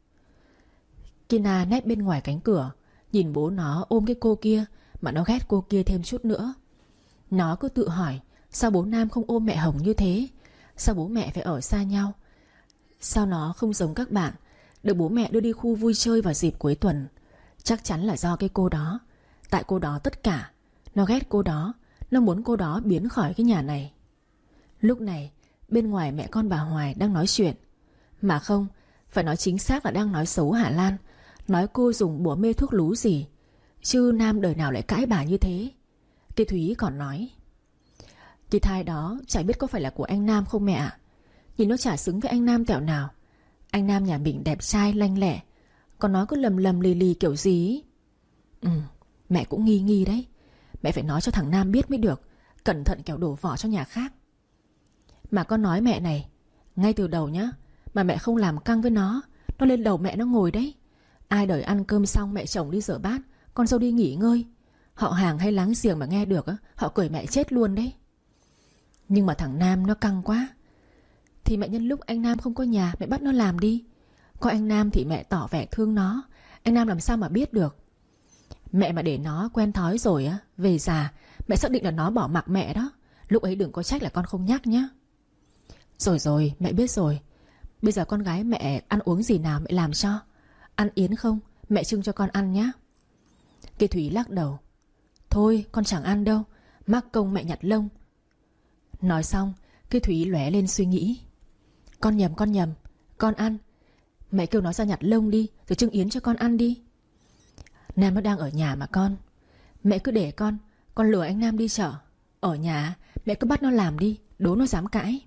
Kina nép bên ngoài cánh cửa, nhìn bố nó ôm cái cô kia mà nó ghét cô kia thêm chút nữa. Nó cứ tự hỏi sao bố Nam không ôm mẹ Hồng như thế. Sao bố mẹ phải ở xa nhau. Sao nó không giống các bạn, được bố mẹ đưa đi khu vui chơi vào dịp cuối tuần. Chắc chắn là do cái cô đó. Tại cô đó tất cả. Nó ghét cô đó. Nó muốn cô đó biến khỏi cái nhà này. Lúc này bên ngoài mẹ con bà Hoài đang nói chuyện. Mà không, phải nói chính xác là đang nói xấu Hà Lan. Nói cô dùng bùa mê thuốc lú gì. Chứ Nam đời nào lại cãi bà như thế. Cái Thúy còn nói. Cái thai đó chả biết có phải là của anh Nam không mẹ ạ. Nhìn nó chả xứng với anh Nam tẹo nào. Anh Nam nhà mình đẹp trai lanh lẹ, còn nó cứ lầm lầm lì lì kiểu gì. Mẹ cũng nghi nghi đấy. Mẹ phải nói cho thằng Nam biết mới được. Cẩn thận kẻo đổ vỏ cho nhà khác. Mà con nói mẹ này, ngay từ đầu nhá, mà mẹ không làm căng với nó lên đầu mẹ nó ngồi đấy. Ai đợi ăn cơm xong mẹ chồng đi rửa bát, con dâu đi nghỉ ngơi. Họ hàng hay láng giềng mà nghe được họ cười mẹ chết luôn đấy. Nhưng mà thằng Nam nó căng quá. Thì mẹ nhân lúc anh Nam không có nhà mẹ bắt nó làm đi. Có anh Nam thì mẹ tỏ vẻ thương nó. Anh Nam làm sao mà biết được. Mẹ mà để nó quen thói rồi về già mẹ xác định là nó bỏ mặc mẹ đó. Lúc ấy đừng có trách là con không nhắc nhá. Rồi mẹ biết rồi. Bây giờ con gái mẹ ăn uống gì nào mẹ làm cho. Ăn yến không, mẹ trưng cho con ăn nhá. Cái Thúy lắc đầu. Thôi con chẳng ăn đâu, mắc công mẹ nhặt lông. Nói xong cái Thúy lóe lên suy nghĩ. Con nhầm, con ăn. Mẹ kêu nó ra nhặt lông đi, rồi trưng yến cho con ăn đi. Nam nó đang ở nhà mà con. Mẹ cứ để con lừa anh Nam đi chợ. Ở nhà mẹ cứ bắt nó làm đi, đố nó dám cãi.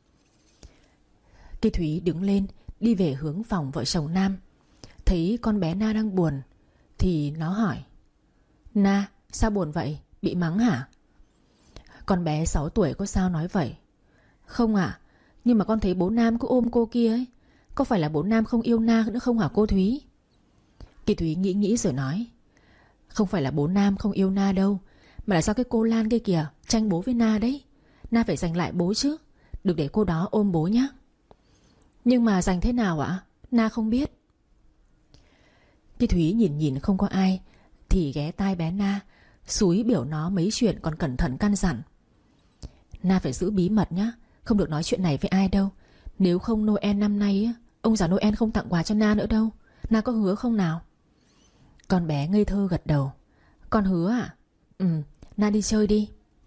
Cây Thúy đứng lên đi về hướng phòng vợ chồng Nam. Thấy con bé Na đang buồn thì nó hỏi: Na, sao buồn vậy? Bị mắng hả? Con bé 6 tuổi có sao nói vậy? Không ạ, nhưng mà con thấy bố Nam cứ ôm cô kia ấy. Có phải là bố Nam không yêu Na nữa không hả cô Thúy? Kỳ Thúy nghĩ rồi nói: Không phải là bố Nam không yêu Na đâu, mà là do cái cô Lan kia kìa tranh bố với Na đấy. Na phải giành lại bố chứ, đừng để cô đó ôm bố nhé. Nhưng mà giành thế nào ạ? Na không biết. Kỳ Thúy nhìn không có ai thì ghé tai bé Na, xúi biểu nó mấy chuyện, còn cẩn thận căn dặn: Na phải giữ bí mật nhá, không được nói chuyện này với ai đâu. Nếu không Noel năm nay ông già Noel không tặng quà cho Na nữa đâu. Na có hứa không nào? Con bé ngây thơ gật đầu: Con hứa ạ. Na đi chơi đi.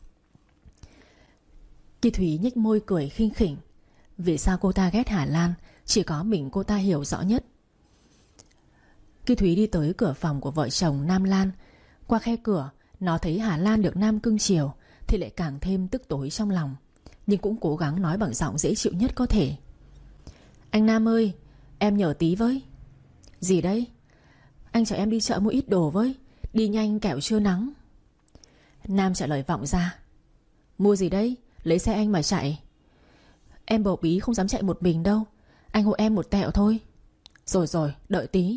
Kỳ Thúy nhếch môi cười khinh khỉnh. Vì sao cô ta ghét Hà Lan chỉ có mình cô ta hiểu rõ nhất. Kỳ Thúy đi tới cửa phòng của vợ chồng Nam Lan. Qua khe cửa nó thấy Hà Lan được Nam cưng chiều thì lại càng thêm tức tối trong lòng, nhưng cũng cố gắng nói bằng giọng dễ chịu nhất có thể: Anh Nam ơi, em nhờ tí với. Gì đấy? Anh chở em đi chợ mua ít đồ với, đi nhanh kẻo trưa nắng. Nam trả lời vọng ra: Mua gì đấy? Lấy xe anh mà chạy. Em bầu bí không dám chạy một mình đâu, anh hộ em một tẹo thôi. Rồi, đợi tí.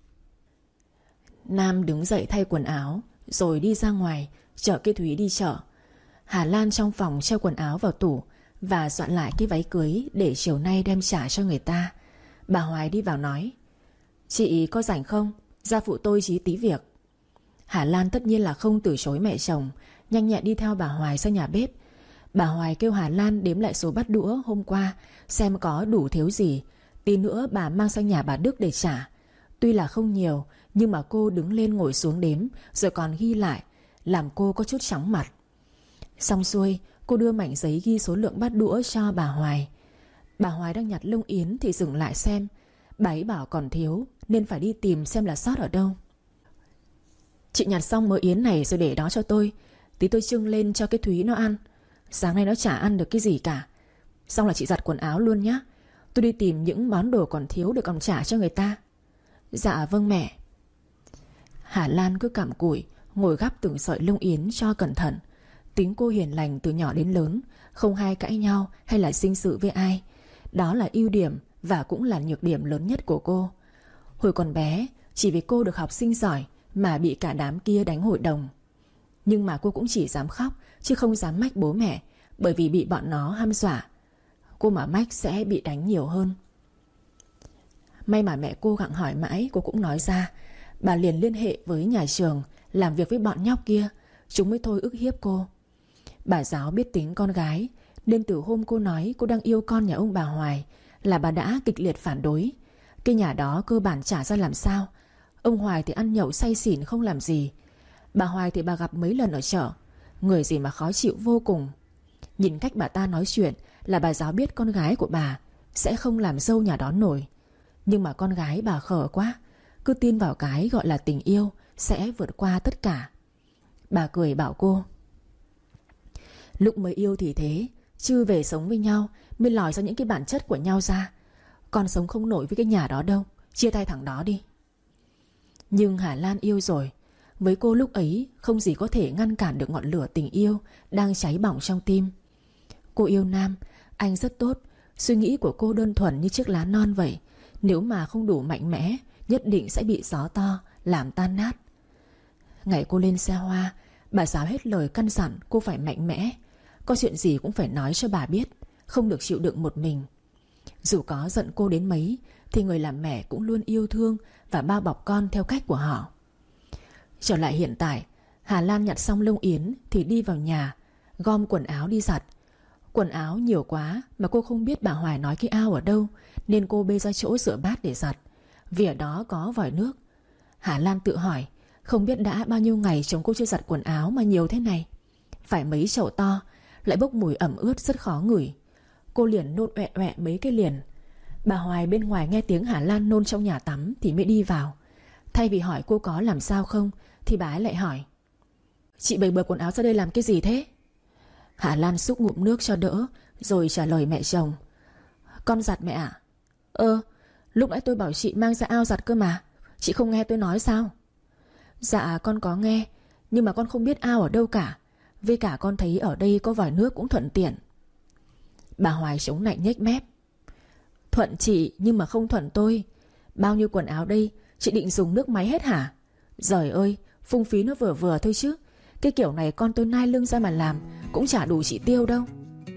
Nam đứng dậy thay quần áo rồi đi ra ngoài chở Kỳ Thúy đi chợ. Hà Lan trong phòng treo quần áo vào tủ và soạn lại cái váy cưới để chiều nay đem trả cho người ta. Bà Hoài đi vào nói: Chị có rảnh không? Ra phụ tôi chí tí việc. Hà Lan tất nhiên là không từ chối mẹ chồng, nhanh nhẹn đi theo bà Hoài sang nhà bếp. Bà Hoài kêu Hà Lan đếm lại số bát đũa hôm qua xem có đủ thiếu gì, tí nữa bà mang sang nhà bà Đức để trả. Tuy là không nhiều, nhưng mà cô đứng lên ngồi xuống đếm rồi còn ghi lại, làm cô có chút chóng mặt. Xong xuôi, cô đưa mảnh giấy ghi số lượng bát đũa cho bà Hoài. Bà Hoài đang nhặt lông yến thì dừng lại xem. Bà ấy bảo còn thiếu nên phải đi tìm xem là sót ở đâu. Chị nhặt xong mớ yến này rồi để đó cho tôi, tí tôi trưng lên cho cái Thúy nó ăn. Sáng nay nó chả ăn được cái gì cả. Xong là chị giặt quần áo luôn nhá. Tôi đi tìm những món đồ còn thiếu để còn trả cho người ta. Dạ vâng mẹ. Hà Lan cứ cặm cụi ngồi gắp từng sợi lông yến cho cẩn thận. Tính cô hiền lành từ nhỏ đến lớn, không hay cãi nhau hay là sinh sự với ai. Đó là ưu điểm và cũng là nhược điểm lớn nhất của cô. Hồi còn bé, chỉ vì cô được học sinh giỏi mà bị cả đám kia đánh hội đồng. Nhưng mà cô cũng chỉ dám khóc chứ không dám mách bố mẹ, bởi vì bị bọn nó hăm dọa. Cô mà mách sẽ bị đánh nhiều hơn. May mà mẹ cô gặng hỏi mãi, cô cũng nói ra. Bà liền liên hệ với nhà trường, làm việc với bọn nhóc kia, chúng mới thôi ức hiếp cô. Bà giáo biết tính con gái, nên từ hôm cô nói cô đang yêu con nhà ông bà Hoài là bà đã kịch liệt phản đối. Cái nhà đó cơ bản chả ra làm sao. Ông Hoài thì ăn nhậu say xỉn không làm gì. Bà Hoài thì bà gặp mấy lần ở chợ, người gì mà khó chịu vô cùng. Nhìn cách bà ta nói chuyện là bà giáo biết con gái của bà sẽ không làm dâu nhà đó nổi. Nhưng mà con gái bà khờ quá, cứ tin vào cái gọi là tình yêu sẽ vượt qua tất cả. Bà cười bảo cô: Lúc mới yêu thì thế, chứ về sống với nhau mới lòi ra những cái bản chất của nhau ra. Con sống không nổi với cái nhà đó đâu, chia tay thằng đó đi. Nhưng Hà Lan yêu rồi. Với cô lúc ấy không gì có thể ngăn cản được ngọn lửa tình yêu đang cháy bỏng trong tim. Cô yêu Nam, anh rất tốt. Suy nghĩ của cô đơn thuần như chiếc lá non vậy. Nếu mà không đủ mạnh mẽ, nhất định sẽ bị gió to làm tan nát. Ngày cô lên xe hoa, bà giáo hết lời căn dặn cô phải mạnh mẽ. Có chuyện gì cũng phải nói cho bà biết, không được chịu đựng một mình. Dù có giận cô đến mấy thì người làm mẹ cũng luôn yêu thương và bao bọc con theo cách của họ. Trở lại hiện tại, Hà Lan nhặt xong lông yến thì đi vào nhà, gom quần áo đi giặt. Quần áo nhiều quá mà cô không biết bà Hoài nói cái ao ở đâu, nên cô bê ra chỗ rửa bát để giặt, vì ở đó có vòi nước. Hà Lan tự hỏi, không biết đã bao nhiêu ngày chồng cô chưa giặt quần áo mà nhiều thế này. Phải mấy chậu to, lại bốc mùi ẩm ướt rất khó ngửi. Cô liền nôn ọe ọe mấy cái liền. Bà Hoài bên ngoài nghe tiếng Hà Lan nôn trong nhà tắm thì mới đi vào. Thay vì hỏi cô có làm sao không thì bà ấy lại hỏi: Chị bày bừa quần áo ra đây làm cái gì thế? Hà Lan xúc ngụm nước cho đỡ, rồi trả lời mẹ chồng: Con giặt mẹ ạ. Lúc nãy tôi bảo chị mang ra ao giặt cơ mà. Chị không nghe tôi nói sao? Dạ con có nghe, nhưng mà con không biết ao ở đâu cả. Với cả con thấy ở đây có vòi nước cũng thuận tiện. Bà Hoài chống nạnh nhếch mép: Thuận chị nhưng mà không thuận tôi. Bao nhiêu quần áo đây, chị định dùng nước máy hết hả? Giời ơi, phung phí nó vừa vừa thôi chứ. Cái kiểu này con tôi nai lưng ra mà làm cũng chả đủ chị tiêu đâu.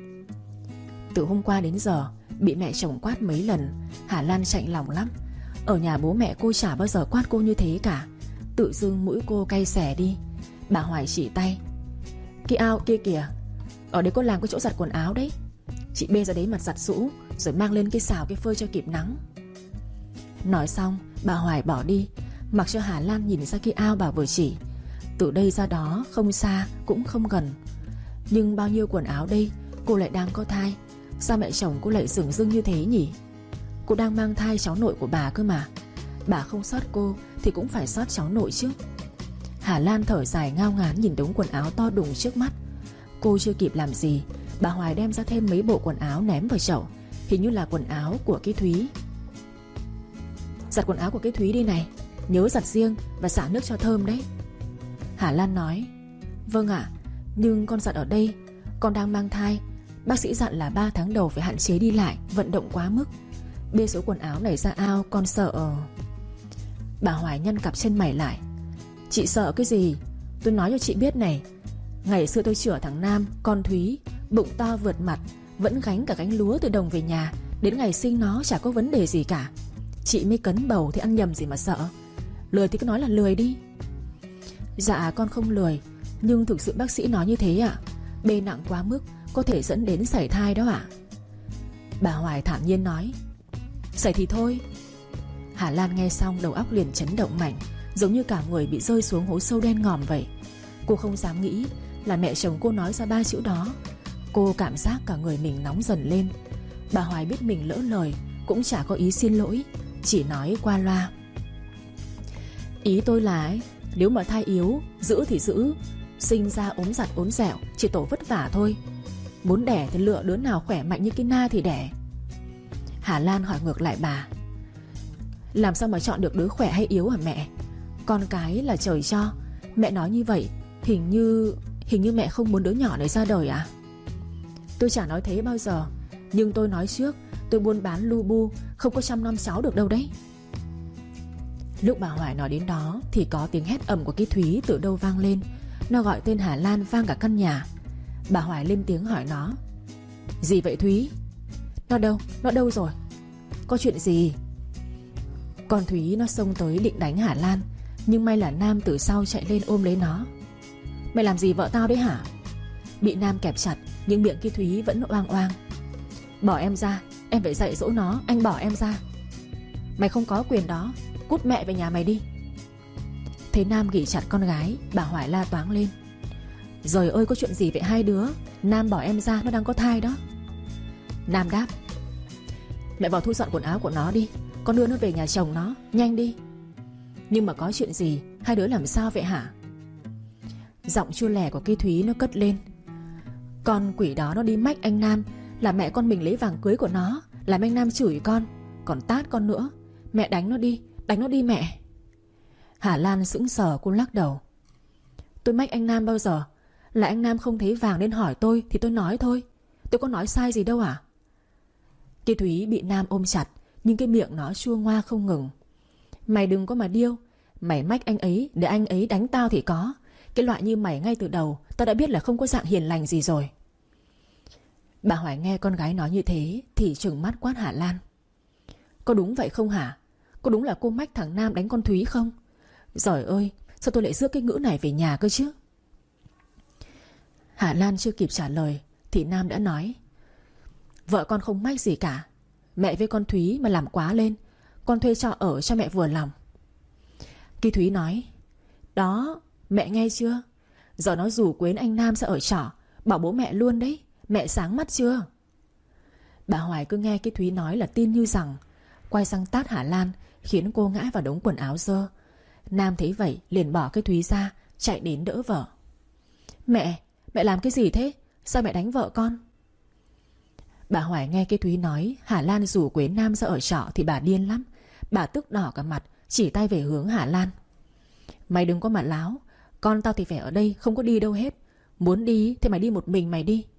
Từ hôm qua đến giờ bị mẹ chồng quát mấy lần, Hà Lan chạnh lòng lắm. Ở nhà bố mẹ cô chả bao giờ quát cô như thế cả. Tự dưng mũi cô cay xè đi. Bà Hoài chỉ tay: Cái ao kia kìa, ở đấy có làm cái chỗ giặt quần áo đấy. Chị bê ra đấy mặt giặt rũ, rồi mang lên cái xào cái phơi cho kịp nắng. Nói xong bà Hoài bỏ đi, mặc cho Hà Lan nhìn ra cái ao bà vừa chỉ. Từ đây ra đó không xa cũng không gần. Nhưng bao nhiêu quần áo đây, cô lại đang có thai. Sao mẹ chồng cô lại dửng dưng như thế nhỉ? Cô đang mang thai cháu nội của bà cơ mà. Bà không sót cô thì cũng phải sót cháu nội chứ. Hà Lan thở dài ngao ngán nhìn đống quần áo to đùng trước mắt. Cô chưa kịp làm gì, bà Hoài đem ra thêm mấy bộ quần áo ném vào chậu. Hình như là quần áo của cái Thúy. Giặt quần áo của cái Thúy đi này, nhớ giặt riêng và xả nước cho thơm đấy. Hà Lan nói: Vâng ạ, nhưng con giặt ở đây, con đang mang thai. Bác sĩ dặn là 3 tháng đầu phải hạn chế đi lại, vận động quá mức. Bê số quần áo này ra ao con sợ. Bà Hoài nhăn cặp chân mày lại: Chị sợ cái gì? Tôi nói cho chị biết này. Ngày xưa tôi chữa thằng Nam, con Thúy, bụng to vượt mặt, vẫn gánh cả gánh lúa từ đồng về nhà. Đến ngày sinh nó chả có vấn đề gì cả. Chị mới cấn bầu thì ăn nhầm gì mà sợ. Lười thì cứ nói là lười đi. Dạ con không lười, nhưng thực sự bác sĩ nói như thế ạ. Bê nặng quá mức có thể dẫn đến sảy thai đó ạ. Bà Hoài thản nhiên nói: Sảy thì thôi. Hà Lan nghe xong đầu óc liền chấn động mạnh, giống như cả người bị rơi xuống hố sâu đen ngòm vậy. Cô không dám nghĩ là mẹ chồng cô nói ra 3 chữ đó. Cô cảm giác cả người mình nóng dần lên. Bà Hoài biết mình lỡ lời, cũng chả có ý xin lỗi, chỉ nói qua loa: Ý tôi là ấy, nếu mà thai yếu, giữ thì giữ, sinh ra ốm giặt ốm dẻo, chỉ tổ vất vả thôi. Muốn đẻ thì lựa đứa nào khỏe mạnh như cái Na thì đẻ. Hà Lan hỏi ngược lại bà: Làm sao mà chọn được đứa khỏe hay yếu hả mẹ? Con cái là trời cho. Mẹ nói như vậy, hình như mẹ không muốn đứa nhỏ này ra đời à? Tôi chả nói thế bao giờ, nhưng tôi nói trước, tôi buôn bán lu bu, không có chăm nom cháu được đâu đấy. Lúc bà Hoài nói đến đó thì có tiếng hét ầm của cái Thúy từ đâu vang lên. Nó gọi tên Hà Lan vang cả căn nhà. Bà Hoài lên tiếng hỏi nó: Gì vậy Thúy? Nó đâu rồi? Có chuyện gì? Con Thúy nó xông tới định đánh Hà Lan, nhưng may là Nam từ sau chạy lên ôm lấy nó. Mày làm gì vợ tao đấy hả? Bị Nam kẹp chặt, nhưng miệng cái Thúy vẫn oang oang: Bỏ em ra, em phải dạy dỗ nó, anh bỏ em ra. Mày không có quyền đó, cút mẹ về nhà mày đi. Thấy Nam ghì chặt con gái, bà Hoài la toáng lên: Trời ơi, có chuyện gì vậy hai đứa? Nam bỏ em ra, nó đang có thai đó. Nam đáp: Mẹ vào thu dọn quần áo của nó đi, con đưa nó về nhà chồng nó, nhanh đi. Nhưng mà có chuyện gì? Hai đứa làm sao vậy hả? Giọng chua lè của cây Thúy nó cất lên: Con quỷ đó nó đi mách anh Nam là mẹ con mình lấy vàng cưới của nó, làm anh Nam chửi con, còn tát con nữa. Mẹ đánh nó đi mẹ. Hà Lan sững sờ, cô lắc đầu: Tôi mách anh Nam bao giờ? Là anh Nam không thấy vàng nên hỏi tôi thì tôi nói thôi. Tôi có nói sai gì đâu à? Cây Thúy bị Nam ôm chặt, nhưng cái miệng nó chua ngoa không ngừng: Mày đừng có mà điêu. Mày mách anh ấy để anh ấy đánh tao thì có. Cái loại như mày ngay từ đầu tao đã biết là không có dạng hiền lành gì rồi. Bà Hoài nghe con gái nói như thế thì trừng mắt quát Hà Lan: Có đúng vậy không hả? Có đúng là cô mách thằng Nam đánh con Thúy không? Giời ơi, sao tôi lại rước cái ngữ này về nhà cơ chứ? Hà Lan chưa kịp trả lời thì Nam đã nói: Vợ con không mách gì cả. Mẹ với con Thúy mà làm quá lên, con thuê trọ ở cho mẹ vừa lòng. Kỳ Thúy nói: Đó, mẹ nghe chưa? Giờ nó rủ quến anh Nam sẽ ở trọ, bảo bố mẹ luôn đấy. Mẹ sáng mắt chưa? Bà Hoài cứ nghe cái Thúy nói là tin như rằng, quay sang tát Hà Lan, khiến cô ngã vào đống quần áo dơ. Nam thấy vậy liền bỏ cái Thúy ra, chạy đến đỡ vợ. Mẹ làm cái gì thế? Sao mẹ đánh vợ con? Bà Hoài nghe cái Thúy nói Hà Lan rủ Quế Nam ra ở trọ thì bà điên lắm. Bà tức đỏ cả mặt, chỉ tay về hướng Hà Lan. Mày đừng có mà láo. Con tao thì phải ở đây, không có đi đâu hết. Muốn đi thì mày đi một mình mày đi.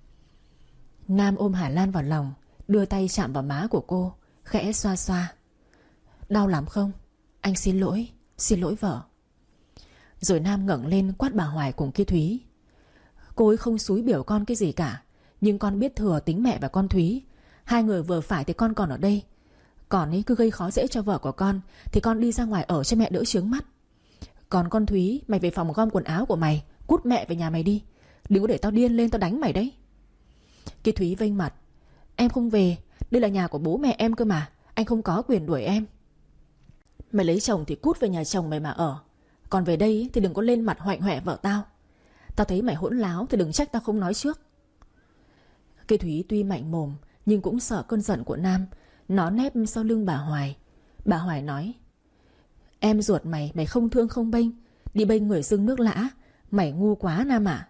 Nam ôm Hà Lan vào lòng, đưa tay chạm vào má của cô, khẽ xoa xoa. Đau lắm không? Anh xin lỗi vợ. Rồi Nam ngẩng lên quát bà Hoài cùng cái Thúy. Cô ấy không xúi biểu con cái gì cả, nhưng con biết thừa tính mẹ và con Thúy. Hai người vừa phải thì con còn ở đây. Còn ấy cứ gây khó dễ cho vợ của con thì con đi ra ngoài ở cho mẹ đỡ chướng mắt. Còn con Thúy, mày về phòng gom quần áo của mày, cút mẹ về nhà mày đi. Đừng có để tao điên lên tao đánh mày đấy. Cái Thúy vênh mặt. Em không về, đây là nhà của bố mẹ em cơ mà. Anh không có quyền đuổi em. Mày lấy chồng thì cút về nhà chồng mày mà ở. Còn về đây thì đừng có lên mặt hoạnh hoẹ vợ tao. Tao thấy mày hỗn láo thì đừng trách tao không nói trước. Cái Thúy tuy mạnh mồm nhưng cũng sợ cơn giận của Nam. Nó nép sau lưng bà Hoài. Bà Hoài nói. Em ruột mày không thương không bênh, đi bênh người dưng nước lã. Mày ngu quá Nam à?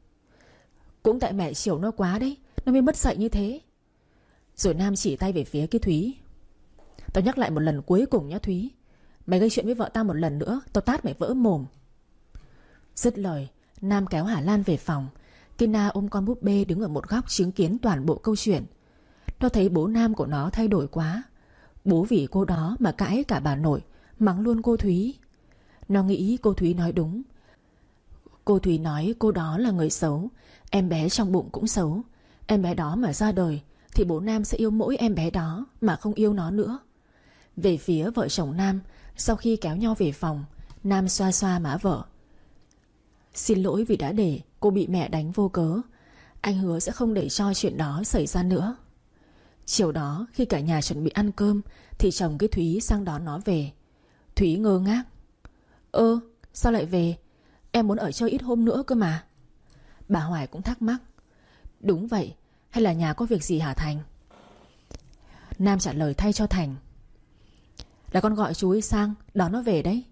Cũng tại mẹ chiều nó quá đấy, nó mới mất dạy như thế. Rồi Nam chỉ tay về phía cái Thúy. Tao nhắc lại một lần cuối cùng nhá Thúy. Mày gây chuyện với vợ tao một lần nữa, tao tát mày vỡ mồm. Dứt lời, Nam kéo Hà Lan về phòng. Kina ôm con búp bê đứng ở một góc chứng kiến toàn bộ câu chuyện. Nó thấy bố Nam của nó thay đổi quá. Bố vì cô đó mà cãi cả bà nội, mắng luôn cô Thúy. Nó nghĩ cô Thúy nói đúng. Cô Thúy nói cô đó là người xấu, em bé trong bụng cũng xấu. Em bé đó mà ra đời thì bố Nam sẽ yêu mỗi em bé đó mà không yêu nó nữa. Về phía vợ chồng Nam, sau khi kéo nhau về phòng, Nam xoa xoa má vợ. Xin lỗi vì đã để cô bị mẹ đánh vô cớ. Anh hứa sẽ không để cho chuyện đó xảy ra nữa. Chiều đó khi cả nhà chuẩn bị ăn cơm thì chồng cái Thúy sang đón nó về. Thúy ngơ ngác. Sao lại về? Em muốn ở chơi ít hôm nữa cơ mà. Bà Hoài cũng thắc mắc. Đúng vậy, hay là nhà có việc gì hả Thành? Nam trả lời thay cho Thành. Là con gọi chú ấy sang đón nó về đấy.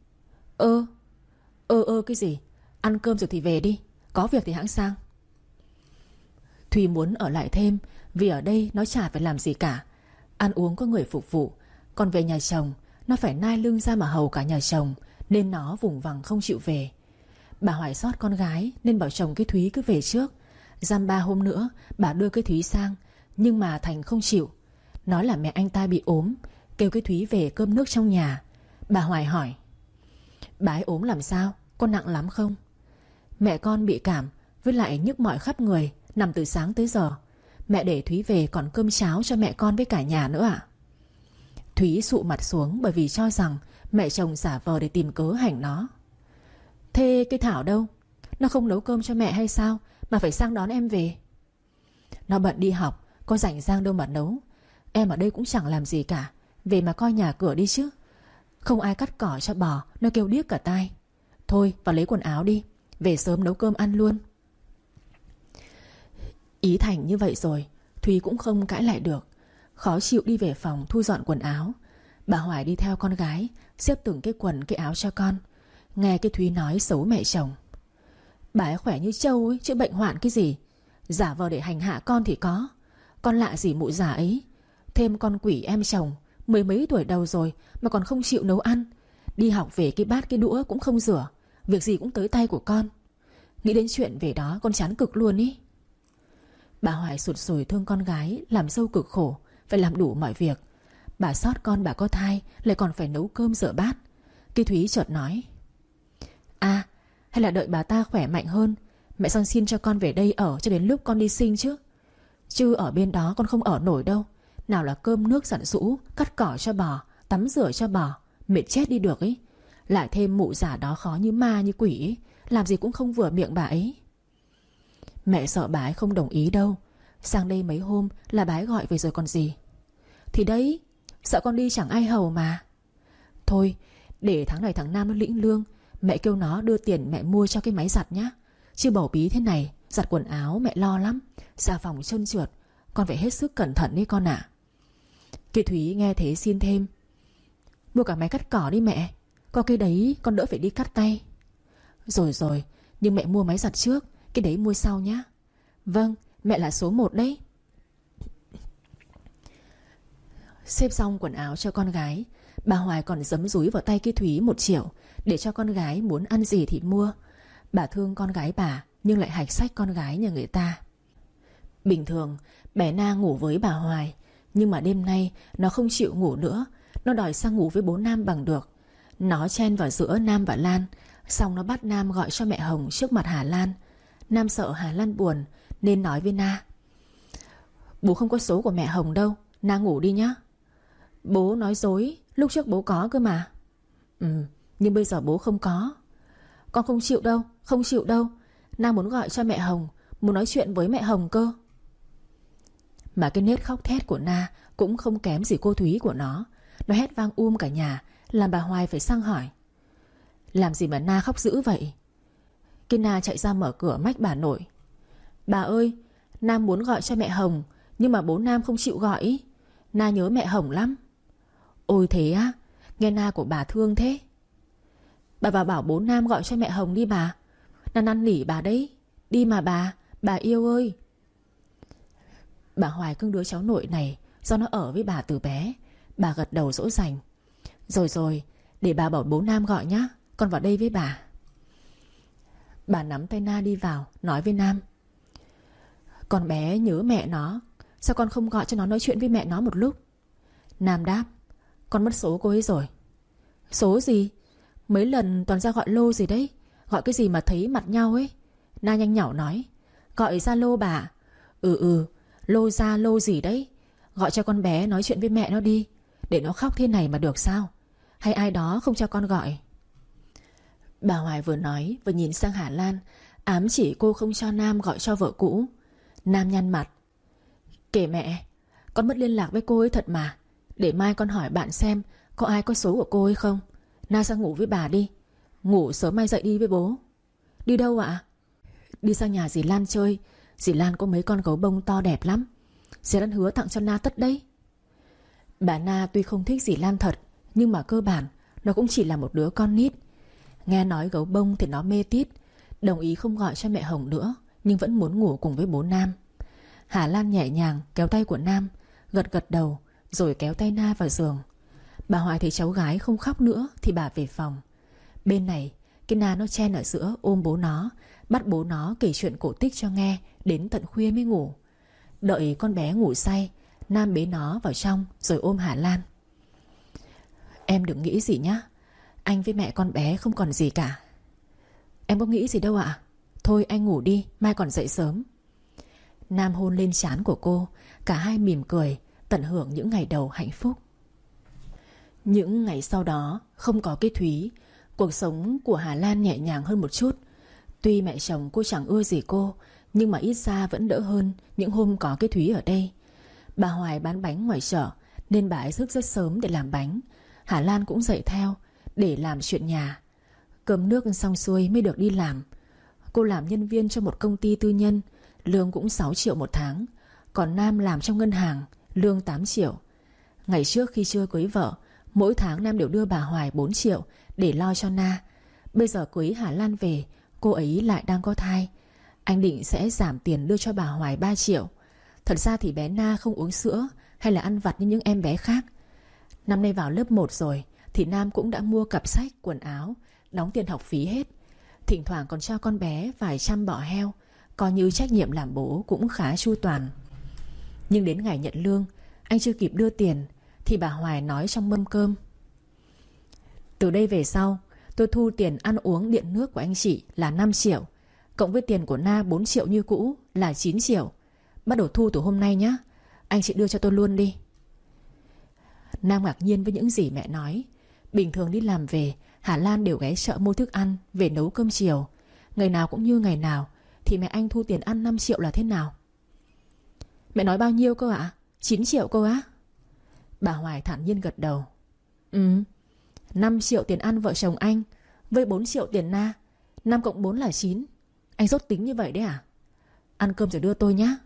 Cái gì? Ăn cơm rồi thì về đi, có việc thì hẵng sang. Thùy muốn ở lại thêm vì ở đây nó chả phải làm gì cả. Ăn uống có người phục vụ. Còn về nhà chồng, nó phải nai lưng ra mà hầu cả nhà chồng, nên nó vùng vằng không chịu về. Bà Hoài xót con gái nên bảo chồng cái Thúy cứ về trước. Dăm 3 hôm nữa bà đưa cái Thúy sang. Nhưng mà Thành không chịu. Nói là mẹ anh ta bị ốm, kêu cái Thúy về cơm nước trong nhà. Bà Hoài hỏi. Bà ấy ốm làm sao? Có nặng lắm không? Mẹ con bị cảm, với lại nhức mỏi khắp người, nằm từ sáng tới giờ. Mẹ để Thúy về còn cơm cháo cho mẹ con với cả nhà nữa ạ. Thúy sụ mặt xuống bởi vì cho rằng mẹ chồng giả vờ để tìm cớ hành nó. Thế cái Thảo đâu? Nó không nấu cơm cho mẹ hay sao mà phải sang đón em về? Nó bận đi học, có rảnh rang đâu mà nấu. Em ở đây cũng chẳng làm gì cả, về mà coi nhà cửa đi chứ. Không ai cắt cỏ cho bò, nó kêu điếc cả tai. Thôi vào lấy quần áo đi, về sớm nấu cơm ăn luôn. Ý Thành như vậy rồi, Thúy cũng không cãi lại được. Khó chịu đi về phòng thu dọn quần áo. Bà Hoài đi theo con gái, xếp từng cái quần cái áo cho con. Nghe cái Thúy nói xấu mẹ chồng. Bà ấy khỏe như trâu ấy, chứ bệnh hoạn cái gì. Giả vờ để hành hạ con thì có. Con lạ gì mụ già ấy. Thêm con quỷ em chồng, 10 mấy tuổi đầu rồi mà còn không chịu nấu ăn. Đi học về cái bát cái đũa cũng không rửa, việc gì cũng tới tay của con. Nghĩ đến chuyện về đó con chán cực luôn ý. Bà Hoài sụt sùi thương con gái, làm dâu cực khổ, phải làm đủ mọi việc. Bà xót con bà có thai, lại còn phải nấu cơm rửa bát. Cái Thúy chợt nói. Hay là đợi bà ta khỏe mạnh hơn, mẹ sang xin cho con về đây ở cho đến lúc con đi sinh chứ. Chứ ở bên đó con không ở nổi đâu. Nào là cơm nước giặt giũ, cắt cỏ cho bò, tắm rửa cho bò, mệt chết đi được ấy. Lại thêm mụ già đó khó như ma như quỷ ấy, làm gì cũng không vừa miệng bà ấy. Mẹ sợ bà ấy không đồng ý đâu. Sang đây mấy hôm là bà ấy gọi về rồi còn gì. Thì đấy, sợ con đi chẳng ai hầu mà. Thôi, để tháng này tháng 5 nó lĩnh lương, mẹ kêu nó đưa tiền mẹ mua cho cái máy giặt nhá. Chứ bầu bí thế này, giặt quần áo mẹ lo lắm. Xà phòng trơn trượt, con phải hết sức cẩn thận đi con ạ. Cái Thúy nghe thế xin thêm. Mua cả máy cắt cỏ đi mẹ, Có cái đấy con đỡ phải đi cắt tay. Rồi rồi, nhưng mẹ mua máy giặt trước, cái đấy mua sau nhá. Vâng, mẹ là số 1 đấy. Xếp xong quần áo cho con gái, bà Hoài còn giấm dúi vào tay cái Thúy 1 triệu để cho con gái muốn ăn gì thì mua. Bà thương con gái bà nhưng lại hạch sách con gái nhà người ta. Bình thường bé Na ngủ với bà Hoài, nhưng mà đêm nay nó không chịu ngủ nữa. Nó đòi sang ngủ với bố Nam bằng được. Nó chen vào giữa Nam và Lan. Xong nó bắt Nam gọi cho mẹ Hồng trước mặt Hà Lan. Nam sợ Hà Lan buồn nên nói với Na: bố không có số của mẹ Hồng đâu, Na ngủ đi nhá. Bố nói dối, lúc trước bố có cơ mà. Nhưng bây giờ bố không có. Con không chịu đâu, không chịu đâu. Na muốn gọi cho mẹ Hồng, muốn nói chuyện với mẹ Hồng cơ. Mà cái nết khóc thét của Na cũng không kém gì cô Thúy của nó. Nó hét vang cả nhà, làm bà Hoài phải sang hỏi: làm gì mà Na khóc dữ vậy? Cái Na chạy ra mở cửa mách bà nội: bà ơi, Nam muốn gọi cho mẹ Hồng, nhưng mà bố Nam không chịu gọi ý. Na nhớ mẹ Hồng lắm. Ôi thế á? Nghe Na của bà thương thế. Bà vào bảo bố Nam gọi cho mẹ Hồng đi bà. Na năn nỉ bà đấy. Đi mà bà yêu ơi. Bà Hoài cưng đứa cháu nội này do nó ở với bà từ bé. Bà gật đầu dỗ dành: rồi rồi, để bà bảo bố Nam gọi nhá, con vào đây với bà. Bà nắm tay Na đi vào, nói với Nam: con bé nhớ mẹ nó, sao con không gọi cho nó nói chuyện với mẹ nó một lúc? Nam đáp: con mất số cô ấy rồi. Số gì? Mấy lần toàn ra gọi lô gì đấy. Gọi cái gì mà thấy mặt nhau ấy. Na nhanh nhảu nói: gọi Zalo bà. Lô ra lô gì đấy. Gọi cho con bé nói chuyện với mẹ nó đi. Để nó khóc thế này mà được sao? Hay ai đó không cho con gọi? Bà Hoài vừa nói vừa nhìn sang Hà Lan, ám chỉ cô không cho Nam gọi cho vợ cũ. Nam nhăn mặt: kể mẹ, con mất liên lạc với cô ấy thật mà. Để mai con hỏi bạn xem có ai có số của cô ấy không. Na sang ngủ với bà đi. Ngủ sớm mai dậy đi với bố. Đi đâu ạ? Đi sang nhà dì Lan chơi. Dì Lan có mấy con gấu bông to đẹp lắm. Dì Lan hứa tặng cho Na tất đấy. Bà Na tuy không thích dì Lan thật, nhưng mà cơ bản nó cũng chỉ là một đứa con nít. Nghe nói gấu bông thì nó mê tít. Đồng ý không gọi cho mẹ Hồng nữa, nhưng vẫn muốn ngủ cùng với bố Nam. Hà Lan nhẹ nhàng kéo tay của Nam, gật gật đầu, rồi kéo tay Na vào giường. Bà Hoài thấy cháu gái không khóc nữa thì bà về phòng. Bên này cái Na nó chen ở giữa ôm bố nó, bắt bố nó kể chuyện cổ tích cho nghe đến tận khuya mới ngủ. Đợi con bé ngủ say, Nam bế nó vào trong rồi ôm Hà Lan: em đừng nghĩ gì nhá. Anh với mẹ con bé không còn gì cả. Em có nghĩ gì đâu ạ. Thôi anh ngủ đi, mai còn dậy sớm. Nam hôn lên trán của cô. Cả hai mỉm cười, tận hưởng những ngày đầu hạnh phúc. Những ngày sau đó không có cái Thúy, cuộc sống của Hà Lan nhẹ nhàng hơn một chút. Tuy mẹ chồng cô chẳng ưa gì cô, nhưng mà ít ra vẫn đỡ hơn những hôm có cái Thúy ở đây. Bà Hoài bán bánh ngoài chợ nên bà ấy thức rất sớm để làm bánh. Hà Lan cũng dậy theo để làm chuyện nhà. Cơm nước xong xuôi mới được đi làm. Cô làm nhân viên cho một công ty tư nhân, lương cũng 6 triệu một tháng. Còn Nam làm trong ngân hàng, lương 8 triệu. Ngày trước khi chưa cưới vợ, mỗi tháng Nam đều đưa bà Hoài 4 triệu để lo cho Na. Bây giờ cưới Hà Lan về, cô ấy lại đang có thai. Anh định sẽ giảm tiền đưa cho bà Hoài 3 triệu. Thật ra thì bé Na không uống sữa hay là ăn vặt như những em bé khác. Năm nay vào lớp 1 rồi thì Nam cũng đã mua cặp sách, quần áo, đóng tiền học phí hết. Thỉnh thoảng còn cho con bé vài trăm bọ heo, coi như trách nhiệm làm bố cũng khá chu toàn. Nhưng đến ngày nhận lương, anh chưa kịp đưa tiền thì bà Hoài nói trong mâm cơm: từ đây về sau tôi thu tiền ăn uống điện nước của anh chị là 5 triệu, cộng với tiền của Na 4 triệu như cũ là 9 triệu. Bắt đầu thu từ hôm nay nhé. Anh chị đưa cho tôi luôn đi. Nam ngạc nhiên với những gì mẹ nói. Bình thường đi làm về, Hà Lan đều ghé chợ mua thức ăn về nấu cơm chiều. Ngày nào cũng như ngày nào. Thì mẹ anh thu tiền ăn 5 triệu là thế nào? Mẹ nói bao nhiêu cơ ạ? 9 triệu cơ á? Bà Hoài thản nhiên gật đầu. 5 triệu tiền ăn vợ chồng anh với 4 triệu tiền Na. 5 cộng 4 là 9. Anh dốt tính như vậy đấy à? Ăn cơm rồi đưa tôi nhá.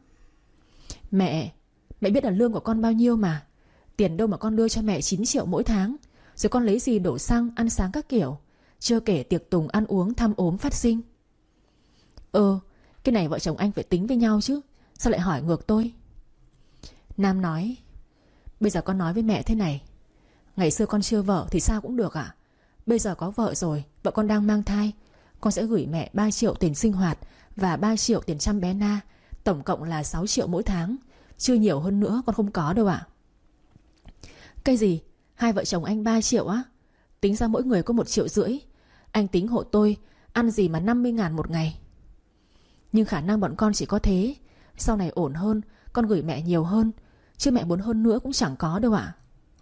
Mẹ biết là lương của con bao nhiêu mà. Tiền đâu mà con đưa cho mẹ 9 triệu mỗi tháng, Rồi con lấy gì đổ xăng ăn sáng các kiểu. Chưa kể tiệc tùng ăn uống thăm ốm phát sinh. Cái này vợ chồng anh phải tính với nhau chứ. Sao lại hỏi ngược tôi? Nam nói: Bây giờ con nói với mẹ thế này. Ngày xưa con chưa vợ thì sao cũng được ạ. Bây giờ có vợ rồi, vợ con đang mang thai, con sẽ gửi mẹ 3 triệu tiền sinh hoạt và 3 triệu tiền chăm bé Na. Tổng cộng là 6 triệu mỗi tháng. Chưa nhiều hơn nữa con không có đâu ạ. Cái gì? Hai vợ chồng anh 3 triệu á? Tính ra mỗi người có 1,5 triệu. Anh tính hộ tôi ăn gì mà 50.000 một ngày. Nhưng khả năng bọn con chỉ có thế. Sau này ổn hơn con gửi mẹ nhiều hơn, chứ mẹ muốn hơn nữa cũng chẳng có đâu ạ.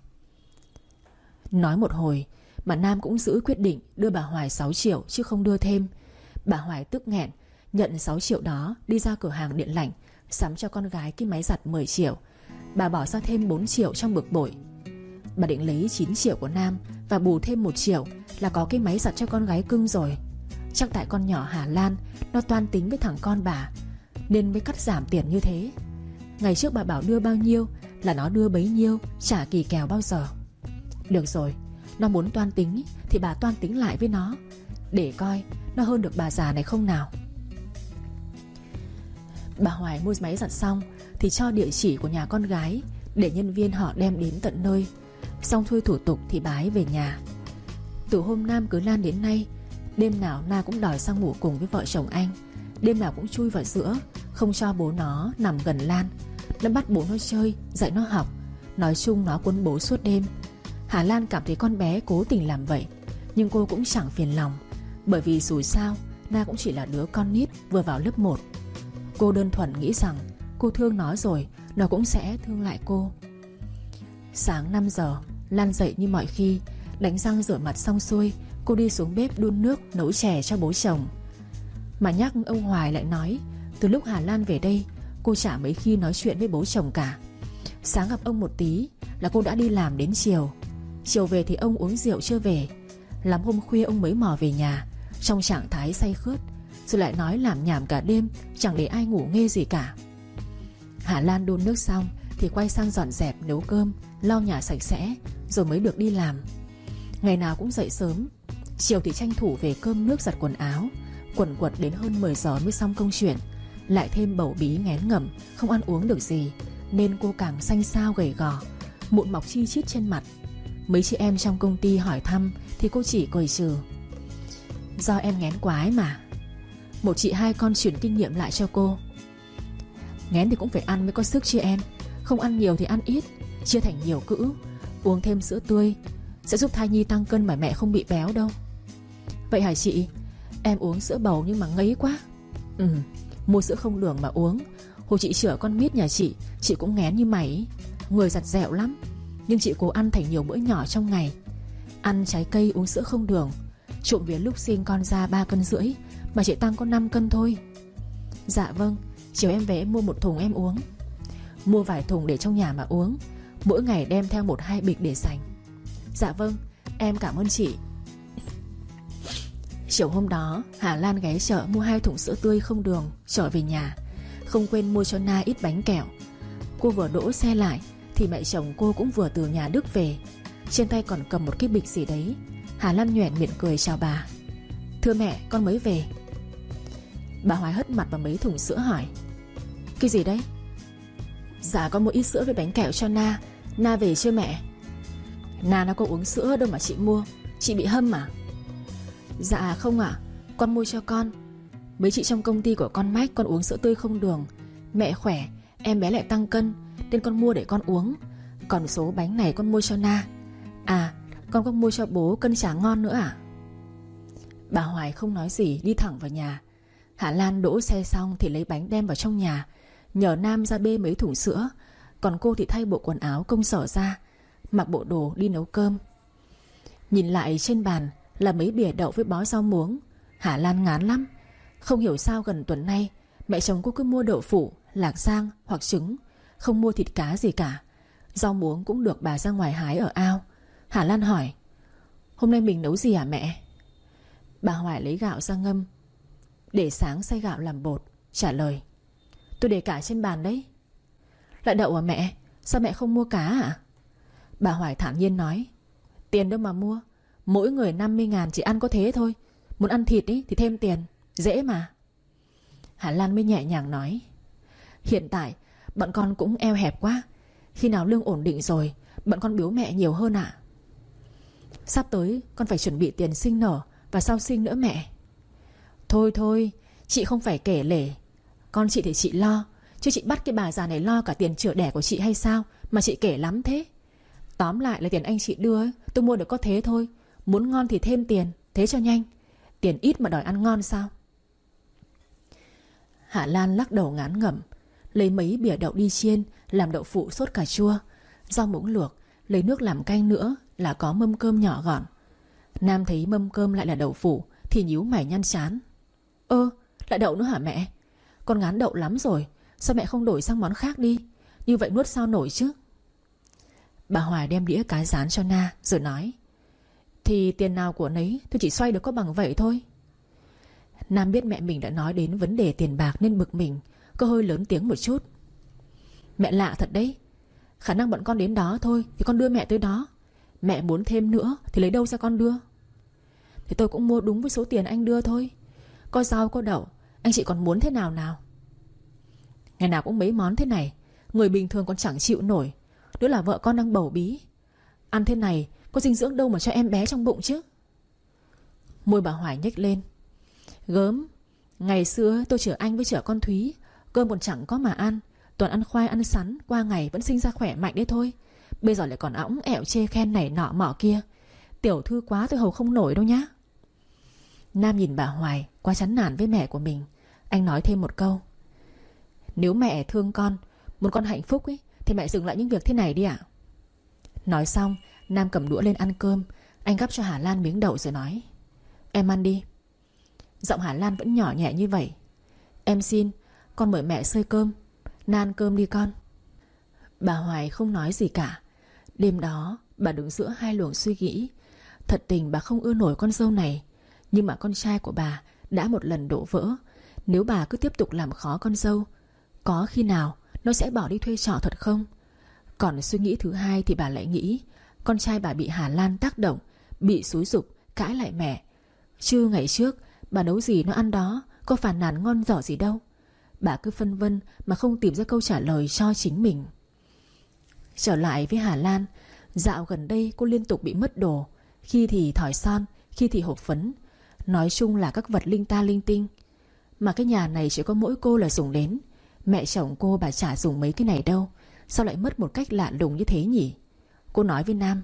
Nói một hồi mà Nam cũng giữ quyết định đưa bà Hoài 6 triệu chứ không đưa thêm. Bà Hoài tức nghẹn, nhận 6 triệu đó đi ra cửa hàng điện lạnh, sắm cho con gái cái máy giặt 10 triệu. Bà bỏ ra thêm 4 triệu trong bực bội. Bà định lấy 9 triệu của Nam và bù thêm 1 triệu là có cái máy giặt cho con gái cưng rồi. Chắc tại con nhỏ Hà Lan nó toan tính với thằng con bà nên mới cắt giảm tiền như thế. Ngày trước bà bảo đưa bao nhiêu là nó đưa bấy nhiêu, chả kỳ kèo bao giờ. Được rồi, nó muốn toan tính thì bà toan tính lại với nó, để coi nó hơn được bà già này không nào. Bà Hoài mua máy giặt xong thì cho địa chỉ của nhà con gái để nhân viên họ đem đến tận nơi. Xong xuôi thủ tục thì bà ấy về nhà. Từ hôm Nam cưới Lan đến nay, đêm nào Na cũng đòi sang ngủ cùng với vợ chồng anh. Đêm nào cũng chui vào giữa, không cho bố nó nằm gần Lan. Nó bắt bố nó chơi, dạy nó học. Nói chung nó quấn bố suốt đêm. Hà Lan cảm thấy con bé cố tình làm vậy, nhưng cô cũng chẳng phiền lòng, bởi vì dù sao Na cũng chỉ là đứa con nít vừa vào lớp 1. Cô đơn thuần nghĩ rằng cô thương nó rồi, nó cũng sẽ thương lại cô. Sáng 5 giờ, Lan dậy như mọi khi, đánh răng rửa mặt xong xuôi, cô đi xuống bếp đun nước nấu chè cho bố chồng. Mà nhắc ông Hoài lại nói, từ lúc Hà Lan về đây, cô chả mấy khi nói chuyện với bố chồng cả. Sáng gặp ông một tí là cô đã đi làm đến chiều. Chiều về thì ông uống rượu chưa về. Lắm hôm khuya ông mới mò về nhà, trong trạng thái say khướt, rồi lại nói làm nhảm cả đêm, chẳng để ai ngủ nghe gì cả. Hà Lan đun nước xong thì quay sang dọn dẹp nấu cơm, lau nhà sạch sẽ, rồi mới được đi làm. Ngày nào cũng dậy sớm, chiều thì tranh thủ về cơm nước giặt quần áo, quần quật đến hơn 10 giờ mới xong công chuyện. Lại thêm bầu bí nghén ngẩm, không ăn uống được gì, nên cô càng xanh xao gầy gò, mụn mọc chi chít trên mặt. Mấy chị em trong công ty hỏi thăm thì cô chỉ cười trừ: Do em nghén quá ấy mà. Một chị hai con chuyển kinh nghiệm lại cho cô: Nghén thì cũng phải ăn mới có sức chứ em. Không ăn nhiều thì ăn ít, chia thành nhiều cữ. Uống thêm sữa tươi sẽ giúp thai nhi tăng cân mà mẹ không bị béo đâu. Vậy hả chị? Em uống sữa bầu nhưng mà ngấy quá. Mua sữa không đường mà uống. Hồi chị chữa con mít nhà chị cũng nghén như mày. Người giặt dẹo lắm, nhưng chị cố ăn thành nhiều bữa nhỏ trong ngày. Ăn trái cây, uống sữa không đường. Trộm vía lúc sinh con ra 3,5 cân mà chị tăng có 5 cân thôi. Dạ vâng, chiều em về em mua 1 thùng em uống. Mua vài thùng để trong nhà mà uống, mỗi ngày đem theo 1-2 bịch để dành. Dạ vâng, em cảm ơn chị. Chiều hôm đó Hà Lan ghé chợ mua 2 thùng sữa tươi không đường trở về nhà, không quên mua cho Na ít bánh kẹo. Cô vừa đỗ xe lại thì mẹ chồng cô cũng vừa từ nhà Đức về, trên tay còn cầm một cái bịch gì đấy. Hà Lan nhoẻn miệng cười chào bà: Thưa mẹ, con mới về. Bà Hoài hất mặt vào mấy thùng sữa hỏi: Cái gì đấy? Dạ con mua ít sữa với bánh kẹo cho Na. Na về chưa mẹ? Na nó có uống sữa đâu mà chị mua. Chị bị hâm à? Dạ không ạ, con mua cho con. Mấy chị trong công ty của con Mách con uống sữa tươi không đường. Mẹ khỏe, em bé lại tăng cân nên con mua để con uống. Còn số bánh này con mua cho Na. À, con có mua cho bố cân chả ngon nữa à? Bà Hoài không nói gì, đi thẳng vào nhà. Hà Lan đỗ xe xong thì lấy bánh đem vào trong nhà, nhờ Nam ra bê mấy thùng sữa. Còn cô thì thay bộ quần áo công sở ra, mặc bộ đồ đi nấu cơm. Nhìn lại trên bàn là mấy bìa đậu với bó rau muống. Hà Lan ngán lắm. Không hiểu sao gần tuần nay mẹ chồng cô cứ mua đậu phụ, lạc rang hoặc trứng, không mua thịt cá gì cả. Rau muống cũng được bà ra ngoài hái ở ao. Hà Lan hỏi: Hôm nay mình nấu gì hả mẹ? Bà Hoài lấy gạo ra ngâm, để sáng xay gạo làm bột, trả lời: Tôi để cả trên bàn đấy. Lại đậu à mẹ? Sao mẹ không mua cá à? Bà Hoài thản nhiên nói: Tiền đâu mà mua. Mỗi người 50.000 chỉ ăn có thế thôi. Muốn ăn thịt ý, thì thêm tiền. Dễ mà. Hà Lan mới nhẹ nhàng nói: Hiện tại bọn con cũng eo hẹp quá. Khi nào lương ổn định rồi bọn con biếu mẹ nhiều hơn ạ. Sắp tới con phải chuẩn bị tiền sinh nở và sau sinh nữa mẹ. Thôi thôi, chị không phải kể lể. Con chị thì chị lo, chứ chị bắt cái bà già này lo cả tiền chữa đẻ của chị hay sao mà chị kể lắm thế. Tóm lại là tiền anh chị đưa ấy, tôi mua được có thế thôi. Muốn ngon thì thêm tiền, thế cho nhanh. Tiền ít mà đòi ăn ngon sao? Hạ Lan lắc đầu ngán ngẩm, lấy mấy bìa đậu đi chiên làm đậu phụ sốt cà chua, rau muống luộc, lấy nước làm canh nữa là có mâm cơm nhỏ gọn. Nam thấy mâm cơm lại là đậu phụ thì nhíu mày nhăn chán. Lại đậu nữa hả mẹ? Con ngán đậu lắm rồi, sao mẹ không đổi sang món khác đi? Như vậy nuốt sao nổi chứ. Bà Hoài đem đĩa cá rán cho Na rồi nói: Thì tiền nào của nấy, tôi chỉ xoay được có bằng vậy thôi. Nam biết mẹ mình đã nói đến vấn đề tiền bạc nên bực mình, có hơi lớn tiếng một chút. Mẹ lạ thật đấy. Khả năng bọn con đến đó thôi thì con đưa mẹ tới đó. Mẹ muốn thêm nữa thì lấy đâu ra con đưa? Thì tôi cũng mua đúng với số tiền anh đưa thôi. Có rau có đậu, anh chị còn muốn thế nào nào? Ngày nào cũng mấy món thế này, người bình thường còn chẳng chịu nổi. Nữa là vợ con đang bầu bí. Ăn thế này có dinh dưỡng đâu mà cho em bé trong bụng chứ. Môi bà Hoài nhếch lên. Gớm, ngày xưa tôi chở anh với chở con Thúy, cơm còn chẳng có mà ăn, toàn ăn khoai ăn sắn, qua ngày vẫn sinh ra khỏe mạnh đấy thôi. Bây giờ lại còn ẵng ẹo chê khen này nọ mọ kia. Tiểu thư quá tôi hầu không nổi đâu nhá. Nam nhìn bà Hoài quá chán nản với mẹ của mình. Anh nói thêm một câu: Nếu mẹ thương con, muốn con hạnh phúc ấy, thì mẹ dừng lại những việc thế này đi ạ. Nói xong Nam cầm đũa lên ăn cơm. Anh gắp cho Hà Lan miếng đậu rồi nói: Em ăn đi. Giọng Hà Lan vẫn nhỏ nhẹ như vậy. Em xin, con mời mẹ xơi cơm. Na ăn cơm đi con. Bà Hoài không nói gì cả. Đêm đó bà đứng giữa hai luồng suy nghĩ. Thật tình bà không ưa nổi con dâu này, nhưng mà con trai của bà đã một lần đổ vỡ. Nếu bà cứ tiếp tục làm khó con dâu, có khi nào nó sẽ bỏ đi thuê trọ thật không? Còn suy nghĩ thứ hai thì bà lại nghĩ con trai bà bị Hà Lan tác động, bị xúi giục cãi lại mẹ. Chứ ngày trước bà nấu gì nó ăn đó, có phàn nàn ngon giỏ gì đâu. Bà cứ phân vân mà không tìm ra câu trả lời cho chính mình. Trở lại với Hà Lan, dạo gần đây cô liên tục bị mất đồ. Khi thì thỏi son, khi thì hộp phấn. Nói chung là các vật linh ta linh tinh. Mà cái nhà này chỉ có mỗi cô là dùng đến. Mẹ chồng cô bà chả dùng mấy cái này đâu. Sao lại mất một cách lạ lùng như thế nhỉ? Cô nói với Nam: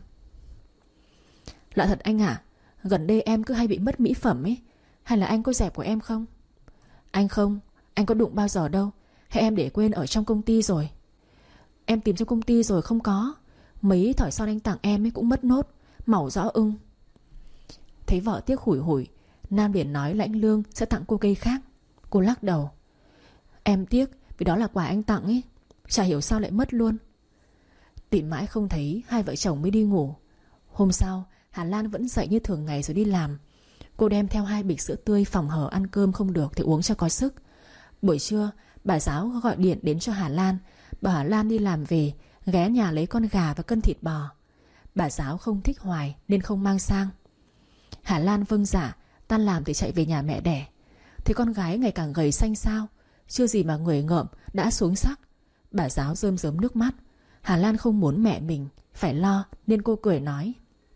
Lạ thật anh ạ. Gần đây em cứ hay bị mất mỹ phẩm ấy. Hay là anh có dẹp của em không? Anh không, anh có đụng bao giờ đâu. Hay em để quên ở trong công ty rồi? Em tìm trong công ty rồi không có. Mấy thỏi son anh tặng em ấy cũng mất nốt, màu rõ ưng. Thấy vợ tiếc hủi hủi, Nam liền nói lãnh lương sẽ tặng cô cây khác. Cô lắc đầu: Em tiếc vì đó là quà anh tặng ấy. Chả hiểu sao lại mất luôn. Tìm mãi không thấy, hai vợ chồng mới đi ngủ. Hôm sau Hà Lan vẫn dậy như thường ngày rồi đi làm. Cô đem theo 2 bịch sữa tươi phòng hở, ăn cơm không được thì uống cho có sức. Buổi trưa bà giáo gọi điện đến cho Hà Lan, bảo Hà Lan đi làm về ghé nhà lấy con gà và cân thịt bò. Bà giáo không thích Hoài nên không mang sang. Hà Lan vâng dạ, tan làm thì chạy về nhà mẹ đẻ. Thì con gái ngày càng gầy xanh xao, chưa gì mà người ngợm đã xuống sắc. Bà giáo rơm rớm nước mắt. Hà Lan không muốn mẹ mình phải lo nên cô cười nói: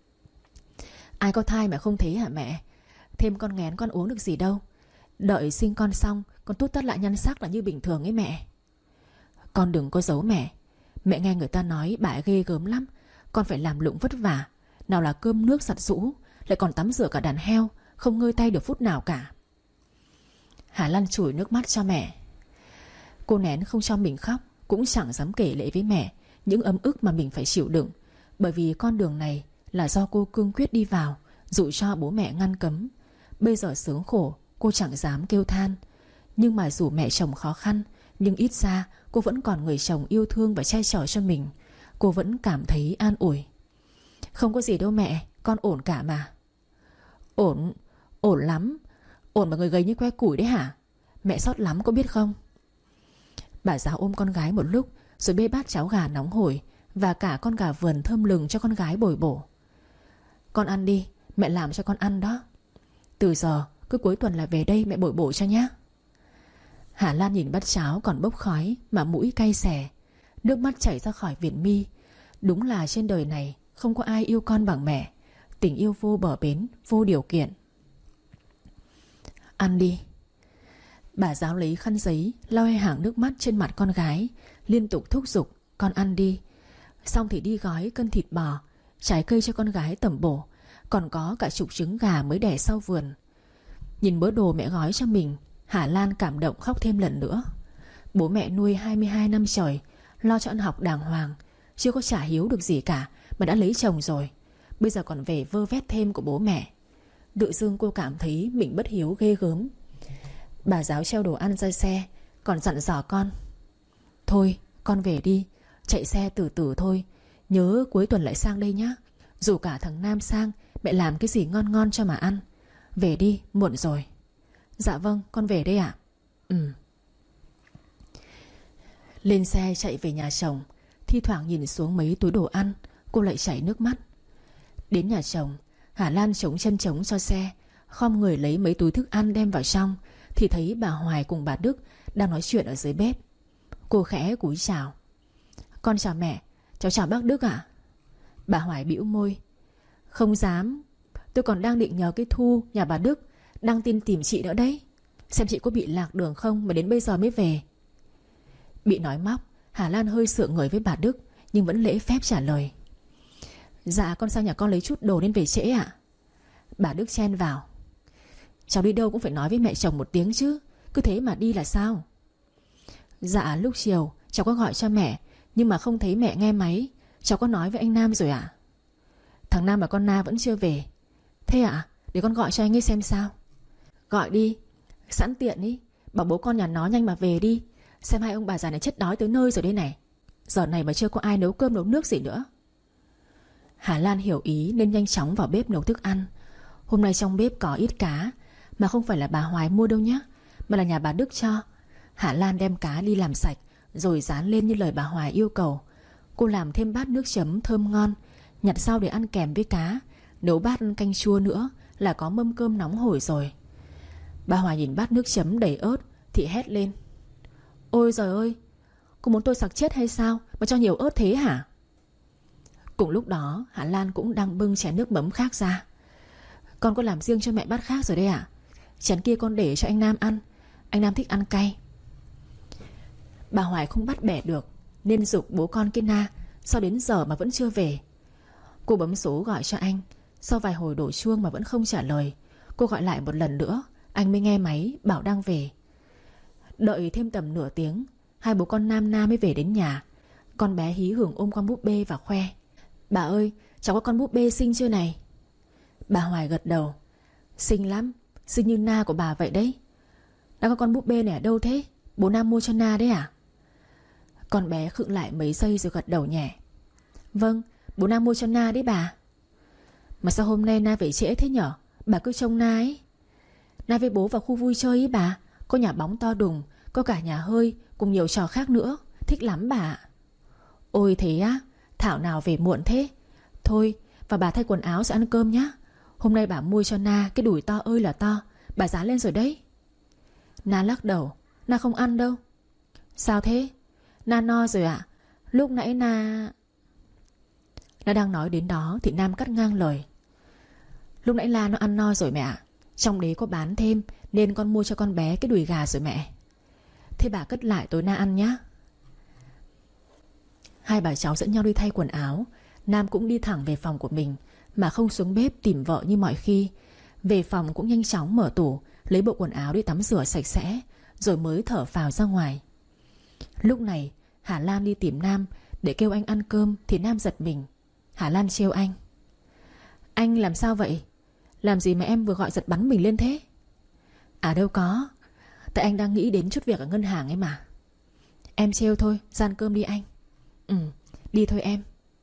Ai có thai mà không thế hả mẹ? Thêm con nghén con uống được gì đâu. Đợi sinh con xong con tút tắt lại nhan sắc là như bình thường ấy mẹ. Con đừng có giấu mẹ. Mẹ nghe người ta nói bà ấy ghê gớm lắm. Con phải làm lụng vất vả, nào là cơm nước giặt giũ, lại còn tắm rửa cả đàn heo, không ngơi tay được phút nào cả. Hà Lan chùi nước mắt cho mẹ. Cô nén không cho mình khóc, cũng chẳng dám kể lể với mẹ những ấm ức mà mình phải chịu đựng. Bởi vì con đường này là do cô cương quyết đi vào, dụ cho bố mẹ ngăn cấm. Bây giờ sướng khổ cô chẳng dám kêu than. Nhưng mà dù mẹ chồng khó khăn, nhưng ít ra cô vẫn còn người chồng yêu thương và che chở cho mình. Cô vẫn cảm thấy an ủi. Không có gì đâu mẹ, con ổn cả mà. Ổn? Ổn lắm. Ổn mà người gầy như que củi đấy hả? Mẹ sót lắm có biết không? Bà giáo ôm con gái một lúc rồi bê bát cháo gà nóng hổi và cả con gà vườn thơm lừng cho con gái bồi bổ. Con ăn đi, mẹ làm cho con ăn đó. Từ giờ cứ cuối tuần là về đây mẹ bồi bổ cho nhá. Hà Lan nhìn bát cháo còn bốc khói mà mũi cay xè, nước mắt chảy ra khỏi viền mi. Đúng là trên đời này không có ai yêu con bằng mẹ. Tình yêu vô bờ bến, vô điều kiện. Ăn đi. Bà giáo lấy khăn giấy lau hai hàng nước mắt trên mặt con gái, liên tục thúc giục con ăn đi. Xong thì đi gói cân thịt bò, trái cây cho con gái tẩm bổ, còn có cả chục trứng gà mới đẻ sau vườn. Nhìn bữa đồ mẹ gói cho mình, Hà Lan cảm động khóc thêm lần nữa. Bố mẹ nuôi 22 năm trời, lo cho ăn học đàng hoàng, chưa có trả hiếu được gì cả mà đã lấy chồng rồi, bây giờ còn về vơ vét thêm của bố mẹ. Tự dưng cô cảm thấy mình bất hiếu ghê gớm. Bà giáo treo đồ ăn ra xe, còn dặn dò con: thôi con về đi, chạy xe từ từ thôi, nhớ cuối tuần lại sang đây nhá. Dù cả thằng Nam sang, mẹ làm cái gì ngon ngon cho mà ăn. Về đi, muộn rồi. Dạ vâng, con về đây ạ. Lên xe chạy về nhà chồng, thi thoảng nhìn xuống mấy túi đồ ăn, cô lại chảy nước mắt. Đến nhà chồng, Hà Lan chống chân chống cho xe, khom người lấy mấy túi thức ăn đem vào trong, thì thấy bà Hoài cùng bà Đức đang nói chuyện ở dưới bếp. Cô khẽ cúi chào: con chào mẹ. Cháu chào bác Đức ạ. Bà Hoài bĩu môi: không dám, tôi còn đang định nhờ cái Thu nhà bà Đức đăng tin tìm chị nữa đấy, xem chị có bị lạc đường không mà đến bây giờ mới về. Bị nói móc, Hà Lan hơi sượng người với bà Đức, nhưng vẫn lễ phép trả lời: dạ con sang nhà con lấy chút đồ nên về trễ ạ. Bà Đức chen vào: cháu đi đâu cũng phải nói với mẹ chồng một tiếng chứ, cứ thế mà đi là sao? Dạ lúc chiều cháu có gọi cho mẹ, nhưng mà không thấy mẹ nghe máy. Cháu có nói với anh Nam rồi ạ. Thằng Nam và con Na vẫn chưa về. Thế ạ? Để con gọi cho anh ấy xem sao. Gọi đi, sẵn tiện đi, bảo bố con nhà nó nhanh mà về đi. Xem hai ông bà già này chết đói tới nơi rồi đây này. Giờ này mà chưa có ai nấu cơm nấu nước gì nữa. Hà Lan hiểu ý nên nhanh chóng vào bếp nấu thức ăn. Hôm nay trong bếp có ít cá, mà không phải là bà Hoài mua đâu nhá, mà là nhà bà Đức cho. Hà Lan đem cá đi làm sạch rồi rán lên như lời bà Hoài yêu cầu. Cô làm thêm bát nước chấm thơm ngon, nhặt rau để ăn kèm với cá, nấu bát canh chua nữa là có mâm cơm nóng hổi rồi. Bà Hoài nhìn bát nước chấm đầy ớt thì hét lên: ôi giời ơi, cô muốn tôi sặc chết hay sao mà cho nhiều ớt thế hả? Cùng lúc đó Hà Lan cũng đang bưng chén nước mắm khác ra. Con có làm riêng cho mẹ bát khác rồi đây ạ. Chén kia con để cho anh Nam ăn, anh Nam thích ăn cay. Bà Hoài không bắt bẻ được nên giục bố con kia Na sao đến giờ mà vẫn chưa về. Cô bấm số gọi cho anh. Sau vài hồi đổ chuông mà vẫn không trả lời, cô gọi lại một lần nữa, anh mới nghe máy bảo đang về. Đợi thêm tầm nửa tiếng, hai bố con Nam Na mới về đến nhà. Con bé hí hửng ôm con búp bê và khoe: bà ơi, cháu có con búp bê xinh chưa này? Bà Hoài gật đầu: xinh lắm, xinh như Na của bà vậy đấy. Đã có con búp bê này ở đâu thế? Bố Nam mua cho Na đấy à? Con bé khựng lại mấy giây rồi gật đầu nhẹ: vâng, bố Nam mua cho Na đấy bà. Mà sao hôm nay Na về trễ thế nhở? Bà cứ trông Na ấy. Na với bố vào khu vui chơi ấy bà, có nhà bóng to đùng, có cả nhà hơi cùng nhiều trò khác nữa, thích lắm bà ạ. Ôi thế á? Thảo nào về muộn thế? Thôi, và bà thay quần áo rồi ăn cơm nhá. Hôm nay bà mua cho Na cái đùi to ơi là to, bà dán lên rồi đấy. Na lắc đầu: Na không ăn đâu. Sao thế? Na no rồi ạ. Lúc nãy Na đang nói đến đó thì Nam cắt ngang lời: lúc nãy La nó ăn no rồi mẹ ạ. Trong đấy có bán thêm nên con mua cho con bé cái đùi gà rồi mẹ. Thế bà cất lại tối Na ăn nhá. Hai bà cháu dẫn nhau đi thay quần áo. Nam cũng đi thẳng về phòng của mình mà không xuống bếp tìm vợ như mọi khi. Về phòng cũng nhanh chóng mở tủ, lấy bộ quần áo đi tắm rửa sạch sẽ, rồi mới thở phào ra ngoài. Lúc này Hà Lan đi tìm Nam để kêu anh ăn cơm thì Nam giật mình. Hà Lan trêu anh: anh làm sao vậy? Làm gì mà em vừa gọi giật bắn mình lên thế? À đâu có, tại anh đang nghĩ đến chút việc ở ngân hàng ấy mà. Em trêu thôi, ra ăn cơm đi anh. Đi thôi em.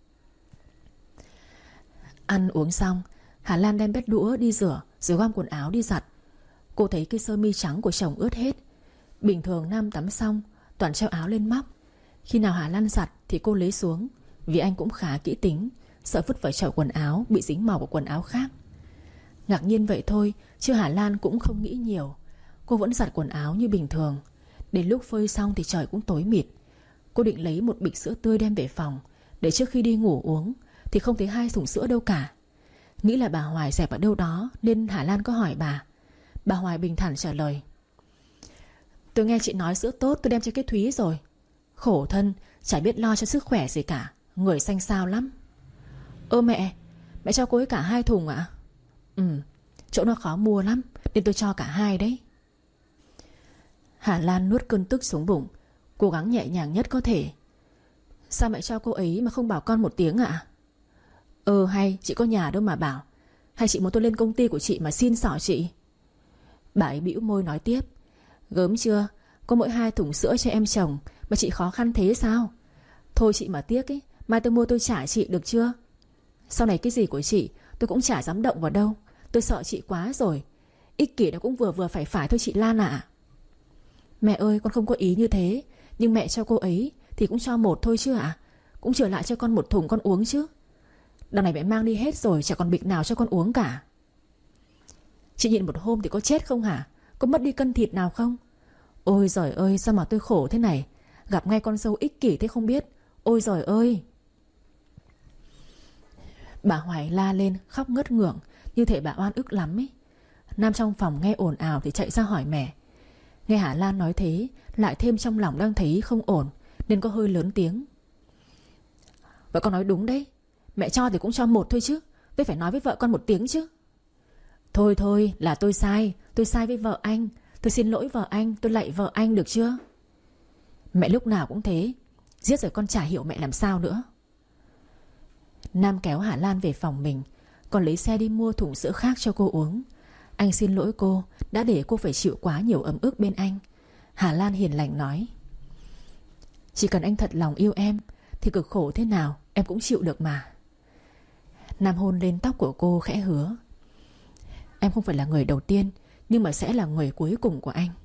Ăn uống xong, Hà Lan đem bét đũa đi rửa rồi gom quần áo đi giặt. Cô thấy cái sơ mi trắng của chồng ướt hết. Bình thường Nam tắm xong toàn treo áo lên móc. Khi nào Hà Lan giặt thì cô lấy xuống, vì anh cũng khá kỹ tính, sợ vứt vào chậu quần áo bị dính màu của quần áo khác. Ngạc nhiên vậy thôi, chứ Hà Lan cũng không nghĩ nhiều. Cô vẫn giặt quần áo như bình thường. Đến lúc phơi xong thì trời cũng tối mịt. Cô định lấy một bịch sữa tươi đem về phòng để trước khi đi ngủ uống, thì không thấy 2 thùng sữa đâu cả. Nghĩ là bà Hoài dẹp ở đâu đó, nên Hà Lan có hỏi bà. Bà Hoài bình thản trả lời: tôi nghe chị nói sữa tốt, tôi đem cho cái Thúy rồi. Khổ thân, chả biết lo cho sức khỏe gì cả, người xanh xao lắm. Ơ mẹ cho cô ấy cả 2 thùng ạ? Chỗ nó khó mua lắm, nên tôi cho cả 2 đấy. Hà Lan nuốt cơn tức xuống bụng, cố gắng nhẹ nhàng nhất có thể. Sao mẹ cho cô ấy mà không bảo con một tiếng ạ? Hay chị có nhà đâu mà bảo. Hay chị muốn tôi lên công ty của chị mà xin xỏ chị? Bà ấy bĩu môi nói tiếp: gớm chưa, có mỗi 2 thùng sữa cho em chồng mà chị khó khăn thế sao? Thôi chị mà tiếc ấy, mai tôi mua tôi trả chị được chưa? Sau này cái gì của chị tôi cũng chả dám động vào đâu. Tôi sợ chị quá rồi. Ích kỷ nó cũng vừa vừa phải thôi chị Lan ạ. Mẹ ơi, con không có ý như thế. Nhưng mẹ cho cô ấy thì cũng cho 1 thôi chứ ạ. Cũng trở lại cho con 1 thùng con uống chứ. Đằng này mẹ mang đi hết rồi, chả còn bịch nào cho con uống cả. Chị nhịn 1 hôm thì có chết không hả? Có mất đi cân thịt nào không? Ôi giời ơi, sao mà tôi khổ thế này. Gặp ngay con dâu ích kỷ thế không biết. Ôi giời ơi. Bà Hoài la lên khóc ngất ngưởng, như thể bà oan ức lắm ấy. Nam trong phòng nghe ồn ào thì chạy ra hỏi mẹ. Nghe Hà Lan nói thế, lại thêm trong lòng đang thấy không ổn, nên có hơi lớn tiếng: vợ con nói đúng đấy. Mẹ cho thì cũng cho 1 thôi chứ, với phải nói với vợ con 1 tiếng chứ. Thôi là tôi sai với vợ anh. Tôi xin lỗi vợ anh, tôi lạy vợ anh được chưa? Mẹ lúc nào cũng thế, giết rồi con chả hiểu mẹ làm sao nữa. Nam kéo Hà Lan về phòng mình, còn lấy xe đi mua thùng sữa khác cho cô uống. Anh xin lỗi cô đã để cô phải chịu quá nhiều ấm ức bên anh. Hà Lan hiền lành nói: chỉ cần anh thật lòng yêu em thì cực khổ thế nào em cũng chịu được mà. Nam hôn lên tóc của cô khẽ hứa: em không phải là người đầu tiên, nhưng mà sẽ là người cuối cùng của anh.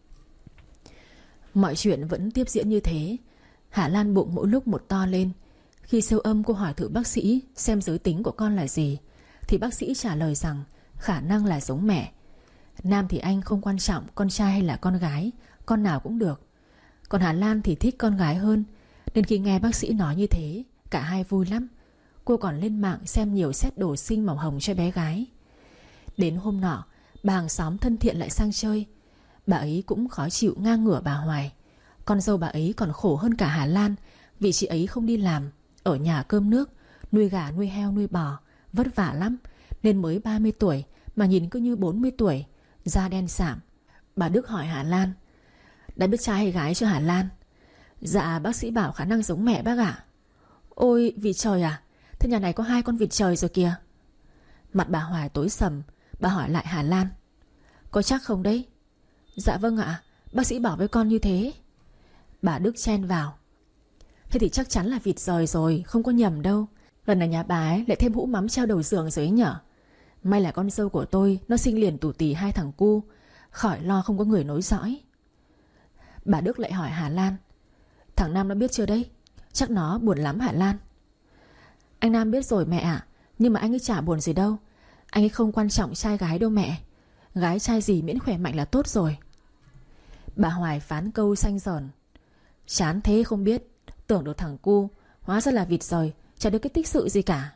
Mọi chuyện vẫn tiếp diễn như thế. Hà Lan bụng mỗi lúc một to lên. Khi siêu âm cô hỏi thử bác sĩ xem giới tính của con là gì, thì bác sĩ trả lời rằng khả năng là giống mẹ. Nam thì anh không quan trọng con trai hay là con gái, con nào cũng được. Còn Hà Lan thì thích con gái hơn, nên khi nghe bác sĩ nói như thế, cả hai vui lắm. Cô còn lên mạng xem nhiều set đồ xinh màu hồng cho bé gái. Đến hôm nọ, bà hàng xóm thân thiện lại sang chơi. Bà ấy cũng khó chịu ngang ngửa bà Hoài. Con dâu bà ấy còn khổ hơn cả Hà Lan, vì chị ấy không đi làm, ở nhà cơm nước, nuôi gà nuôi heo nuôi bò, vất vả lắm, nên mới 30 tuổi mà nhìn cứ như 40 tuổi, da đen sạm. Bà Đức hỏi Hà Lan: đã biết trai hay gái chưa Hà Lan? Dạ bác sĩ bảo khả năng giống mẹ bác ạ. Ôi vì trời à, thế nhà này có 2 con vịt trời rồi kìa. Mặt bà Hoài tối sầm. Bà hỏi lại Hà Lan: có chắc không đấy? Dạ vâng ạ, bác sĩ bảo với con như thế. Bà Đức chen vào: thế thì chắc chắn là vịt rời rồi, không có nhầm đâu. Lần này nhà bà ấy lại thêm hũ mắm treo đầu giường rồi ấy nhở. May là con dâu của tôi nó sinh liền tù tì 2 thằng cu, khỏi lo không có người nối dõi. Bà Đức lại hỏi Hà Lan: thằng Nam nó biết chưa đấy? Chắc nó buồn lắm Hà Lan. Anh Nam biết rồi mẹ ạ, nhưng mà anh ấy chả buồn gì đâu. Anh ấy không quan trọng trai gái đâu mẹ. Gái trai gì miễn khỏe mạnh là tốt rồi. Bà Hoài phán câu xanh giòn: chán thế không biết, tưởng được thằng cu, hóa ra là vịt rời, chả được cái tích sự gì cả.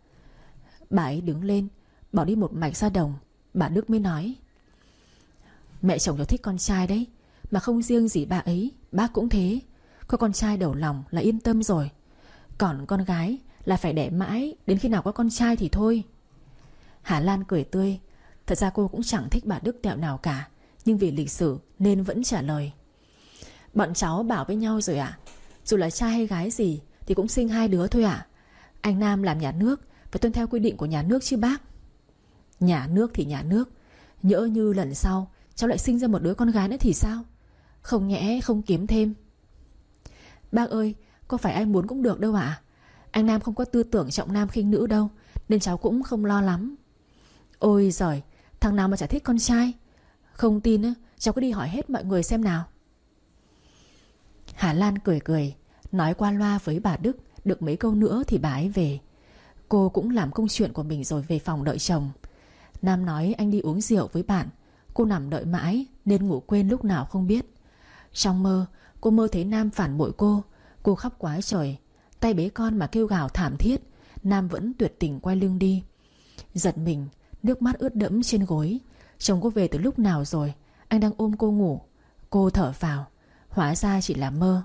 Bà ấy đứng lên bỏ đi một mạch ra đồng. Bà Đức mới nói: mẹ chồng cháu thích con trai đấy, mà không riêng gì bà ấy, bác cũng thế. Có con trai đầu lòng là yên tâm rồi. Còn con gái là phải đẻ mãi, đến khi nào có con trai thì thôi. Hà Lan cười tươi. Thật ra cô cũng chẳng thích bà Đức tẹo nào cả, nhưng vì lịch sử nên vẫn trả lời: bọn cháu bảo với nhau rồi ạ. Dù là trai hay gái gì thì cũng sinh 2 đứa thôi ạ. Anh Nam làm nhà nước, phải tuân theo quy định của nhà nước chứ bác. Nhà nước thì nhà nước, nhỡ như lần sau cháu lại sinh ra một đứa con gái nữa thì sao? Không nhẽ không kiếm thêm? Bác ơi, có phải ai muốn cũng được đâu ạ. Anh Nam không có tư tưởng trọng nam khinh nữ đâu, nên cháu cũng không lo lắm. Ôi giời, thằng nào mà chả thích con trai. Không tin á, cháu cứ đi hỏi hết mọi người xem nào. Hà Lan cười cười, nói qua loa với bà Đức. Được mấy câu nữa thì bà ấy về. Cô cũng làm công chuyện của mình rồi về phòng đợi chồng. Nam nói anh đi uống rượu với bạn. Cô nằm đợi mãi nên ngủ quên lúc nào không biết. Trong mơ, cô mơ thấy Nam phản bội cô. Cô khóc quá trời, tay bế con mà kêu gào thảm thiết. Nam vẫn tuyệt tình quay lưng đi. Giật mình, nước mắt ướt đẫm trên gối. Chồng cô về từ lúc nào rồi? Anh đang ôm cô ngủ. Cô thở phào, hóa ra chỉ là mơ.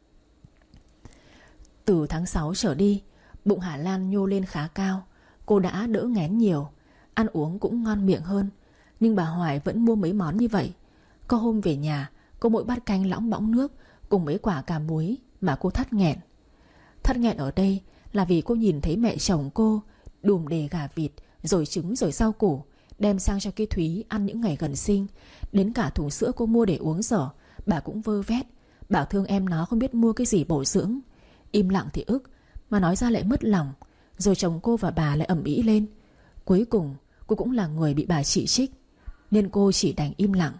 Từ tháng 6 trở đi, bụng Hà Lan nhô lên khá cao. Cô đã đỡ nghén nhiều, ăn uống cũng ngon miệng hơn. Nhưng bà Hoài vẫn mua mấy món như vậy. Có hôm về nhà, cô mỗi bát canh lõng bõng nước cùng mấy quả cà muối mà cô thắt nghẹn. Thắt nghẹn ở đây là vì cô nhìn thấy mẹ chồng cô đùm đề gà vịt, rồi trứng rồi rau củ, đem sang cho cái Thúy ăn những ngày gần sinh. Đến cả thùng sữa cô mua để uống dở, bà cũng vơ vét, bảo thương em nó không biết mua cái gì bổ dưỡng. Im lặng thì ức, mà nói ra lại mất lòng. Rồi chồng cô và bà lại ầm ĩ lên. Cuối cùng cô cũng là người bị bà chỉ trích, nên cô chỉ đành im lặng.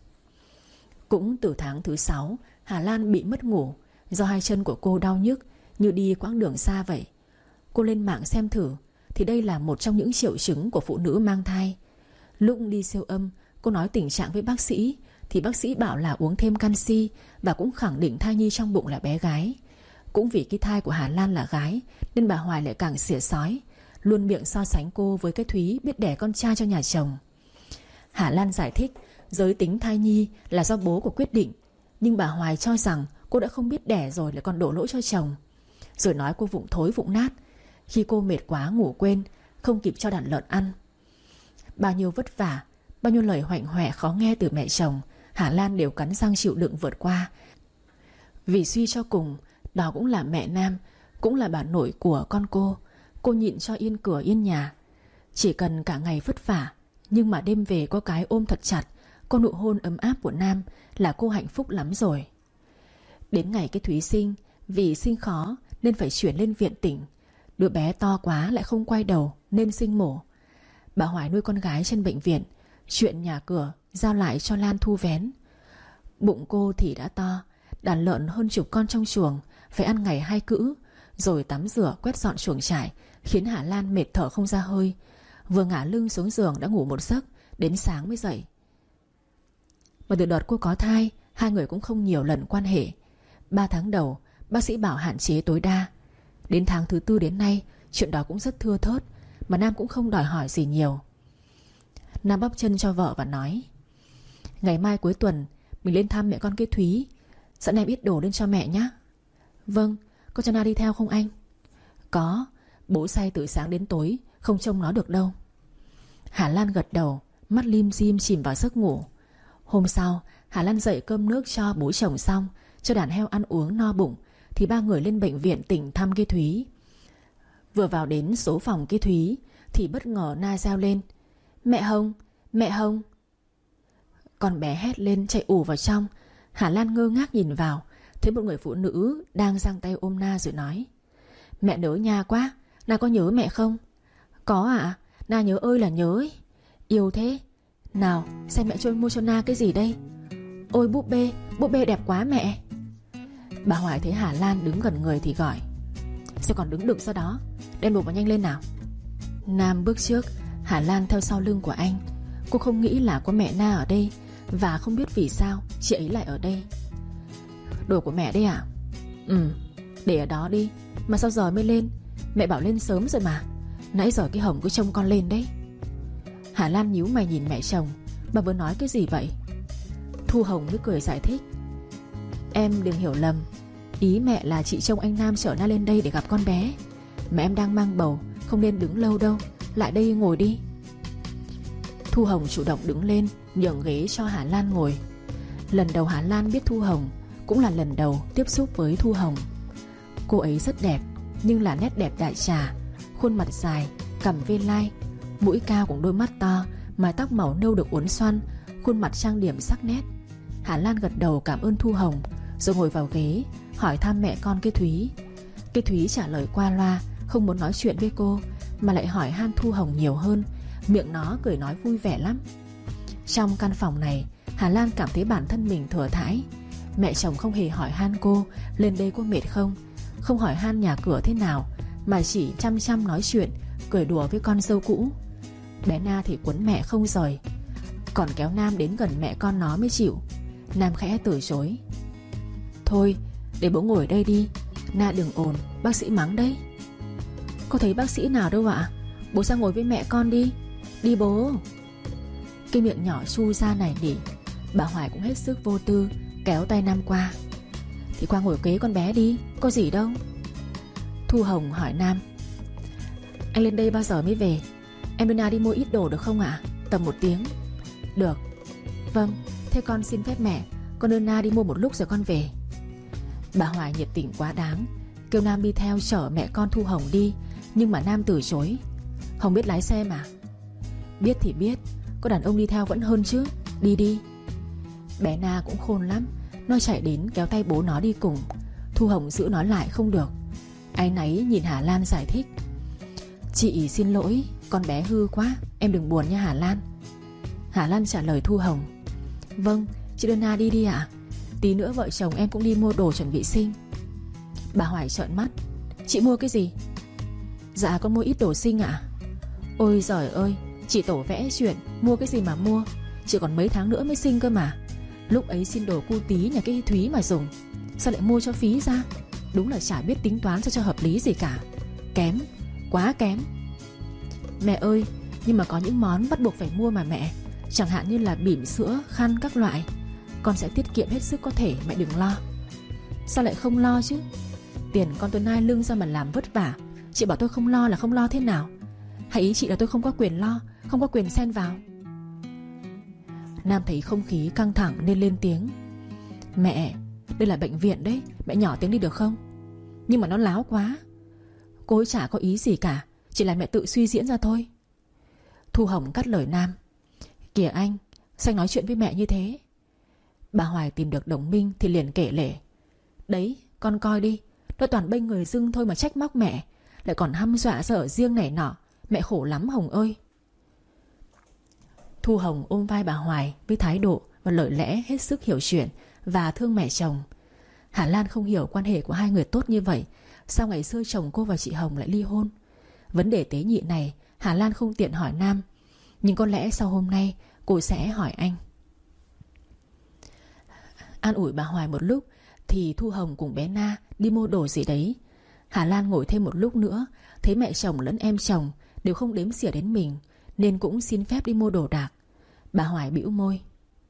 Cũng từ tháng thứ 6, Hà Lan bị mất ngủ do hai chân của cô đau nhức như đi quãng đường xa vậy. Cô lên mạng xem thử thì đây là một trong những triệu chứng của phụ nữ mang thai. Lúc đi siêu âm, cô nói tình trạng với bác sĩ thì bác sĩ bảo là uống thêm canxi, và cũng khẳng định thai nhi trong bụng là bé gái. Cũng vì cái thai của Hà Lan là gái nên bà Hoài lại càng xỉa xói, luôn miệng so sánh cô với cái Thúy biết đẻ con trai cho nhà chồng. Hà Lan giải thích giới tính thai nhi là do bố của quyết định, nhưng bà Hoài cho rằng cô đã không biết đẻ rồi lại còn đổ lỗi cho chồng. Rồi nói cô vụng thối vụng nát, khi cô mệt quá ngủ quên, không kịp cho đàn lợn ăn. Bao nhiêu vất vả, bao nhiêu lời hoạnh hoẹ khó nghe từ mẹ chồng, Hà Lan đều cắn răng chịu đựng vượt qua. Vì suy cho cùng, đó cũng là mẹ Nam, cũng là bà nội của con cô. Cô nhịn cho yên cửa yên nhà. Chỉ cần cả ngày vất vả, nhưng mà đêm về có cái ôm thật chặt, có nụ hôn ấm áp của Nam là cô hạnh phúc lắm rồi. Đến ngày cái Thúy sinh, vì sinh khó nên phải chuyển lên viện tỉnh. Đứa bé to quá lại không quay đầu nên sinh mổ. Bà Hoài nuôi con gái trên bệnh viện, chuyện nhà cửa giao lại cho Lan thu vén. Bụng cô thì đã to, đàn lợn hơn chục con trong chuồng, phải ăn ngày 2 cữ, rồi tắm rửa quét dọn chuồng trại, khiến Hà Lan mệt thở không ra hơi. Vừa ngả lưng xuống giường đã ngủ một giấc, đến sáng mới dậy. Và từ đợt cô có thai, hai người cũng không nhiều lần quan hệ. 3 tháng đầu, bác sĩ bảo hạn chế tối đa. Đến tháng thứ 4 đến nay, chuyện đó cũng rất thưa thớt, mà Nam cũng không đòi hỏi gì nhiều. Nam bóp chân cho vợ và nói: ngày mai cuối tuần mình lên thăm mẹ con cái Thúy, dẫn em ít đồ lên cho mẹ nhé. Vâng, có cho Na đi theo không anh? Có, bố say từ sáng đến tối, không trông nó được đâu. Hà Lan gật đầu, mắt lim dim chìm vào giấc ngủ. Hôm sau, Hà Lan dậy cơm nước cho bố chồng xong, cho đàn heo ăn uống no bụng, thì ba người lên bệnh viện tỉnh thăm cái Thúy. Vừa vào đến số phòng cái Thúy thì bất ngờ Na reo lên: mẹ Hồng, mẹ Hồng. Con bé hét lên chạy ù vào trong. Hà Lan ngơ ngác nhìn vào, thấy một người phụ nữ đang giang tay ôm Na rồi nói: mẹ nhớ nha quá, Na có nhớ mẹ không? Có ạ, Na nhớ ơi là nhớ ấy. Yêu thế. Nào xem mẹ mua cho Na cái gì đây. Ôi búp bê đẹp quá mẹ. Bà Hoài thấy Hà Lan đứng gần người thì gọi: sao còn đứng đực ra đó, đem đồ vào nhanh lên nào. Nam bước trước, Hà Lan theo sau lưng của anh. Cô không nghĩ là có mẹ Na ở đây, và không biết vì sao chị ấy lại ở đây. Đồ của mẹ đây à? Để ở đó đi. Mà sao giờ mới lên? Mẹ bảo lên sớm rồi mà. Nãy giờ cái Hồng cứ trông con lên đấy. Hà Lan nhíu mày nhìn mẹ chồng. Bà vừa nói cái gì vậy? Thu Hồng mới cười giải thích: em đừng hiểu lầm, ý mẹ là chị trông anh Nam chở Na lên đây để gặp con bé. Mà em đang mang bầu, không nên đứng lâu đâu. Lại đây ngồi đi. Thu Hồng chủ động đứng lên, nhường ghế cho Hà Lan ngồi. Lần đầu Hà Lan biết Thu Hồng, cũng là lần đầu tiếp xúc với Thu Hồng. Cô ấy rất đẹp, nhưng là nét đẹp đại trà. Khuôn mặt dài, cằm vê lai, mũi cao cùng đôi mắt to, mái tóc màu nâu được uốn xoăn, khuôn mặt trang điểm sắc nét. Hà Lan gật đầu cảm ơn Thu Hồng, rồi ngồi vào ghế hỏi thăm mẹ con cái Thúy. Cái Thúy trả lời qua loa, không muốn nói chuyện với cô, mà lại hỏi han Thu Hồng nhiều hơn. Miệng nó cười nói vui vẻ lắm. Trong căn phòng này, Hà Lan cảm thấy bản thân mình thừa thãi. Mẹ chồng không hề hỏi han cô lên đây có mệt không, không hỏi han nhà cửa thế nào, mà chỉ chăm chăm nói chuyện, cười đùa với con dâu cũ. Bé Na thì quấn mẹ không rời, còn kéo Nam đến gần mẹ con nó mới chịu. Nam khẽ từ chối. Thôi để bố ngồi đây đi, Na đừng ồn, bác sĩ mắng đấy. Có thấy bác sĩ nào đâu ạ. Bố sang ngồi với mẹ con đi. Đi bố. Cái miệng nhỏ chu ra này nỉ. Bà Hoài cũng hết sức vô tư kéo tay Nam qua. Thì qua ngồi kế con bé đi, có gì đâu. Thu Hồng hỏi Nam. Anh lên đây bao giờ mới về? Em đưa Na đi mua ít đồ được không ạ? Tầm 1 tiếng. Được. Vâng, thế con xin phép mẹ, con đưa Na đi mua một lúc rồi con về. Bà Hoài nhiệt tình quá đáng, kêu Nam đi theo chở mẹ con Thu Hồng đi. Nhưng mà Nam từ chối. Hồng biết lái xe mà. Biết thì biết, có đàn ông đi theo vẫn hơn chứ. Đi đi. Bé Na cũng khôn lắm, nó chạy đến kéo tay bố nó đi cùng. Thu Hồng giữ nó lại không được. Áy náy nhìn Hà Lan giải thích. Chị xin lỗi, con bé hư quá, em đừng buồn nha Hà Lan. Hà Lan trả lời Thu Hồng. Vâng, chị đưa Na đi đi ạ. Tí nữa vợ chồng em cũng đi mua đồ chuẩn bị sinh. Bà Hoài trợn mắt. Chị mua cái gì? Dạ con mua ít đồ sinh ạ. Ôi giời ơi, chị tổ vẽ chuyện, mua cái gì mà mua. Chị còn mấy tháng nữa mới sinh cơ mà. Lúc ấy xin đồ cu tí nhà cái Thúy mà dùng, sao lại mua cho phí ra? Đúng là chả biết tính toán cho hợp lý gì cả. Kém, quá kém. Mẹ ơi, nhưng mà có những món bắt buộc phải mua mà mẹ. Chẳng hạn như là bỉm sữa, khăn các loại. Con sẽ tiết kiệm hết sức có thể, mẹ đừng lo. Sao lại không lo chứ? Tiền con tôi nai lưng ra mà làm vất vả. Chị bảo tôi không lo là không lo thế nào? Hay ý chị là tôi không có quyền lo, không có quyền xen vào? Nam thấy không khí căng thẳng nên lên tiếng. Mẹ, đây là bệnh viện đấy, mẹ nhỏ tiếng đi được không? Nhưng mà nó láo quá. Cô ấy chả có ý gì cả, chỉ là mẹ tự suy diễn ra thôi. Thu Hồng cắt lời Nam. Kìa anh, sao anh nói chuyện với mẹ như thế? Bà Hoài tìm được đồng minh thì liền kể lể. Đấy, con coi đi, nó toàn bênh người dưng thôi mà trách móc mẹ, lại còn hăm dọa sợ riêng này nọ. Mẹ khổ lắm Hồng ơi. Thu Hồng ôm vai bà Hoài với thái độ và lời lẽ hết sức hiểu chuyện và thương mẹ chồng. Hà Lan không hiểu quan hệ của hai người tốt như vậy. Sao ngày xưa chồng cô và chị Hồng lại ly hôn? Vấn đề tế nhị này Hà Lan không tiện hỏi Nam, nhưng có lẽ sau hôm nay cô sẽ hỏi anh. An ủi bà Hoài một lúc thì Thu Hồng cùng bé Na đi mua đồ gì đấy. Hà Lan ngồi thêm một lúc nữa, thấy mẹ chồng lẫn em chồng đều không đếm xỉa đến mình, nên cũng xin phép đi mua đồ đạc. Bà Hoài bĩu môi.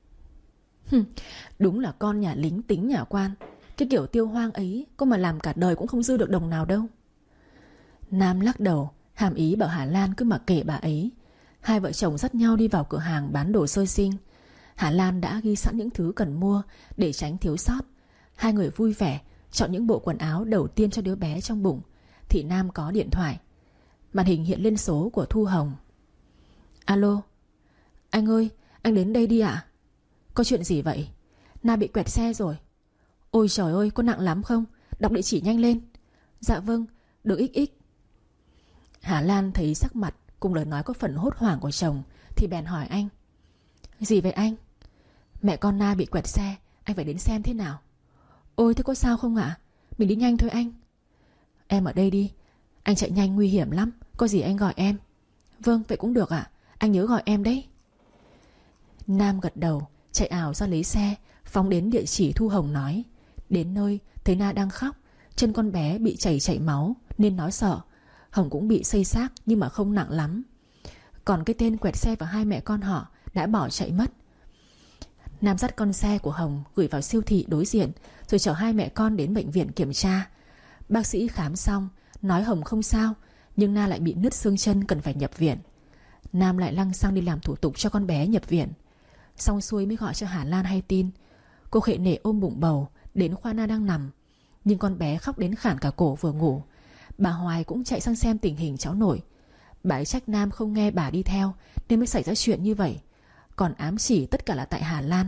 Đúng là con nhà lính tính nhà quan. Cái kiểu tiêu hoang ấy có mà làm cả đời cũng không dư được đồng nào đâu. Nam lắc đầu, hàm ý bảo Hà Lan cứ mặc kệ bà ấy. Hai vợ chồng dắt nhau đi vào cửa hàng bán đồ sơ sinh. Hà Lan đã ghi sẵn những thứ cần mua để tránh thiếu sót. Hai người vui vẻ chọn những bộ quần áo đầu tiên cho đứa bé trong bụng thì Nam có điện thoại. Màn hình hiện lên số của Thu Hồng. Alo. Anh ơi, anh đến đây đi ạ. Có chuyện gì vậy? Na bị quẹt xe rồi. Ôi trời ơi, có nặng lắm không? Đọc địa chỉ nhanh lên. Dạ vâng, được XX. Hà Lan thấy sắc mặt cùng lời nói có phần hốt hoảng của chồng thì bèn hỏi anh. Gì vậy anh? Mẹ con Na bị quẹt xe, anh phải đến xem thế nào. Ôi thế có sao không ạ? Mình đi nhanh thôi anh. Em ở đây đi. Anh chạy nhanh nguy hiểm lắm, có gì anh gọi em. Vâng, vậy cũng được ạ. Anh nhớ gọi em đấy. Nam gật đầu, chạy ảo ra lấy xe, phóng đến địa chỉ Thu Hồng nói. Đến nơi thấy Na đang khóc, chân con bé bị chảy máu nên nó sợ. Hồng cũng bị xây xát nhưng mà không nặng lắm. Còn cái tên quẹt xe và hai mẹ con họ đã bỏ chạy mất. Nam dắt con xe của Hồng gửi vào siêu thị đối diện, rồi chở hai mẹ con đến bệnh viện kiểm tra. Bác sĩ khám xong nói Hồng không sao, nhưng Na lại bị nứt xương chân cần phải nhập viện. Nam lại lăng xăng đi làm thủ tục cho con bé nhập viện. Xong xuôi mới gọi cho Hà Lan hay tin. Cô khệ nể ôm bụng bầu đến khoa Na đang nằm, nhưng con bé khóc đến khản cả cổ vừa ngủ. Bà Hoài cũng chạy sang xem tình hình cháu nội. Bà ấy trách Nam không nghe bà đi theo nên mới xảy ra chuyện như vậy, còn ám chỉ tất cả là tại Hà Lan.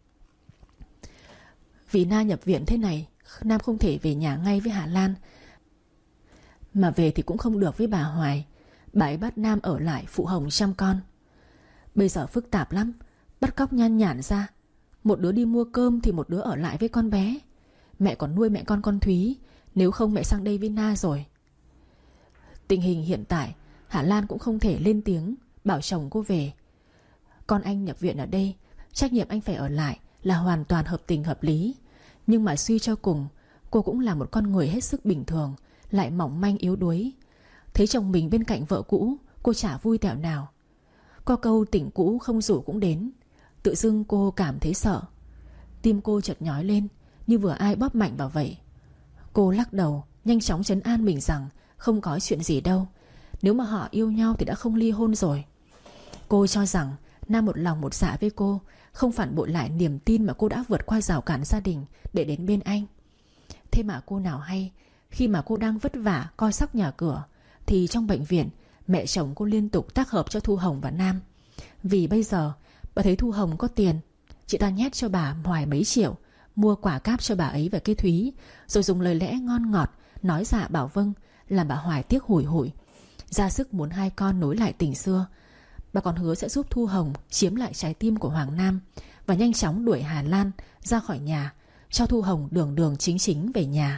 Vì Na nhập viện thế này, Nam không thể về nhà ngay với Hà Lan, mà về thì cũng không được với bà Hoài. Bà ấy bắt Nam ở lại phụ Hồng chăm con. Bây giờ phức tạp lắm, bắt cóc nhan nhản ra. Một đứa đi mua cơm thì một đứa ở lại với con bé. Mẹ còn nuôi mẹ con Thúy, nếu không mẹ sang đây với Na rồi. Tình hình hiện tại, Hà Lan cũng không thể lên tiếng bảo chồng cô về. Con anh nhập viện ở đây, trách nhiệm anh phải ở lại là hoàn toàn hợp tình hợp lý. Nhưng mà suy cho cùng, cô cũng là một con người hết sức bình thường, lại mỏng manh yếu đuối. Thấy chồng mình bên cạnh vợ cũ, cô chả vui tẹo nào. Có câu tình cũ không rủ cũng đến. Tự dưng cô cảm thấy sợ. Tim cô chợt nhói lên, như vừa ai bóp mạnh vào vậy. Cô lắc đầu, nhanh chóng trấn an mình rằng không có chuyện gì đâu. Nếu mà họ yêu nhau thì đã không ly hôn rồi. Cô cho rằng Nam một lòng một dạ với cô, không phản bội lại niềm tin mà cô đã vượt qua rào cản gia đình để đến bên anh. Thế mà cô nào hay, khi mà cô đang vất vả coi sóc nhà cửa, thì trong bệnh viện mẹ chồng cô liên tục tác hợp cho Thu Hồng và Nam. Vì bây giờ bà thấy Thu Hồng có tiền, chị ta nhét cho bà hoài mấy triệu, mua quả cáp cho bà ấy và cái Thúy, rồi dùng lời lẽ ngon ngọt nói dạ bảo vâng, làm bà Hoài tiếc hủi hủi, ra sức muốn hai con nối lại tình xưa. Bà còn hứa sẽ giúp Thu Hồng chiếm lại trái tim của Hoàng Nam và nhanh chóng đuổi Hà Lan ra khỏi nhà, cho Thu Hồng đường đường chính chính về nhà.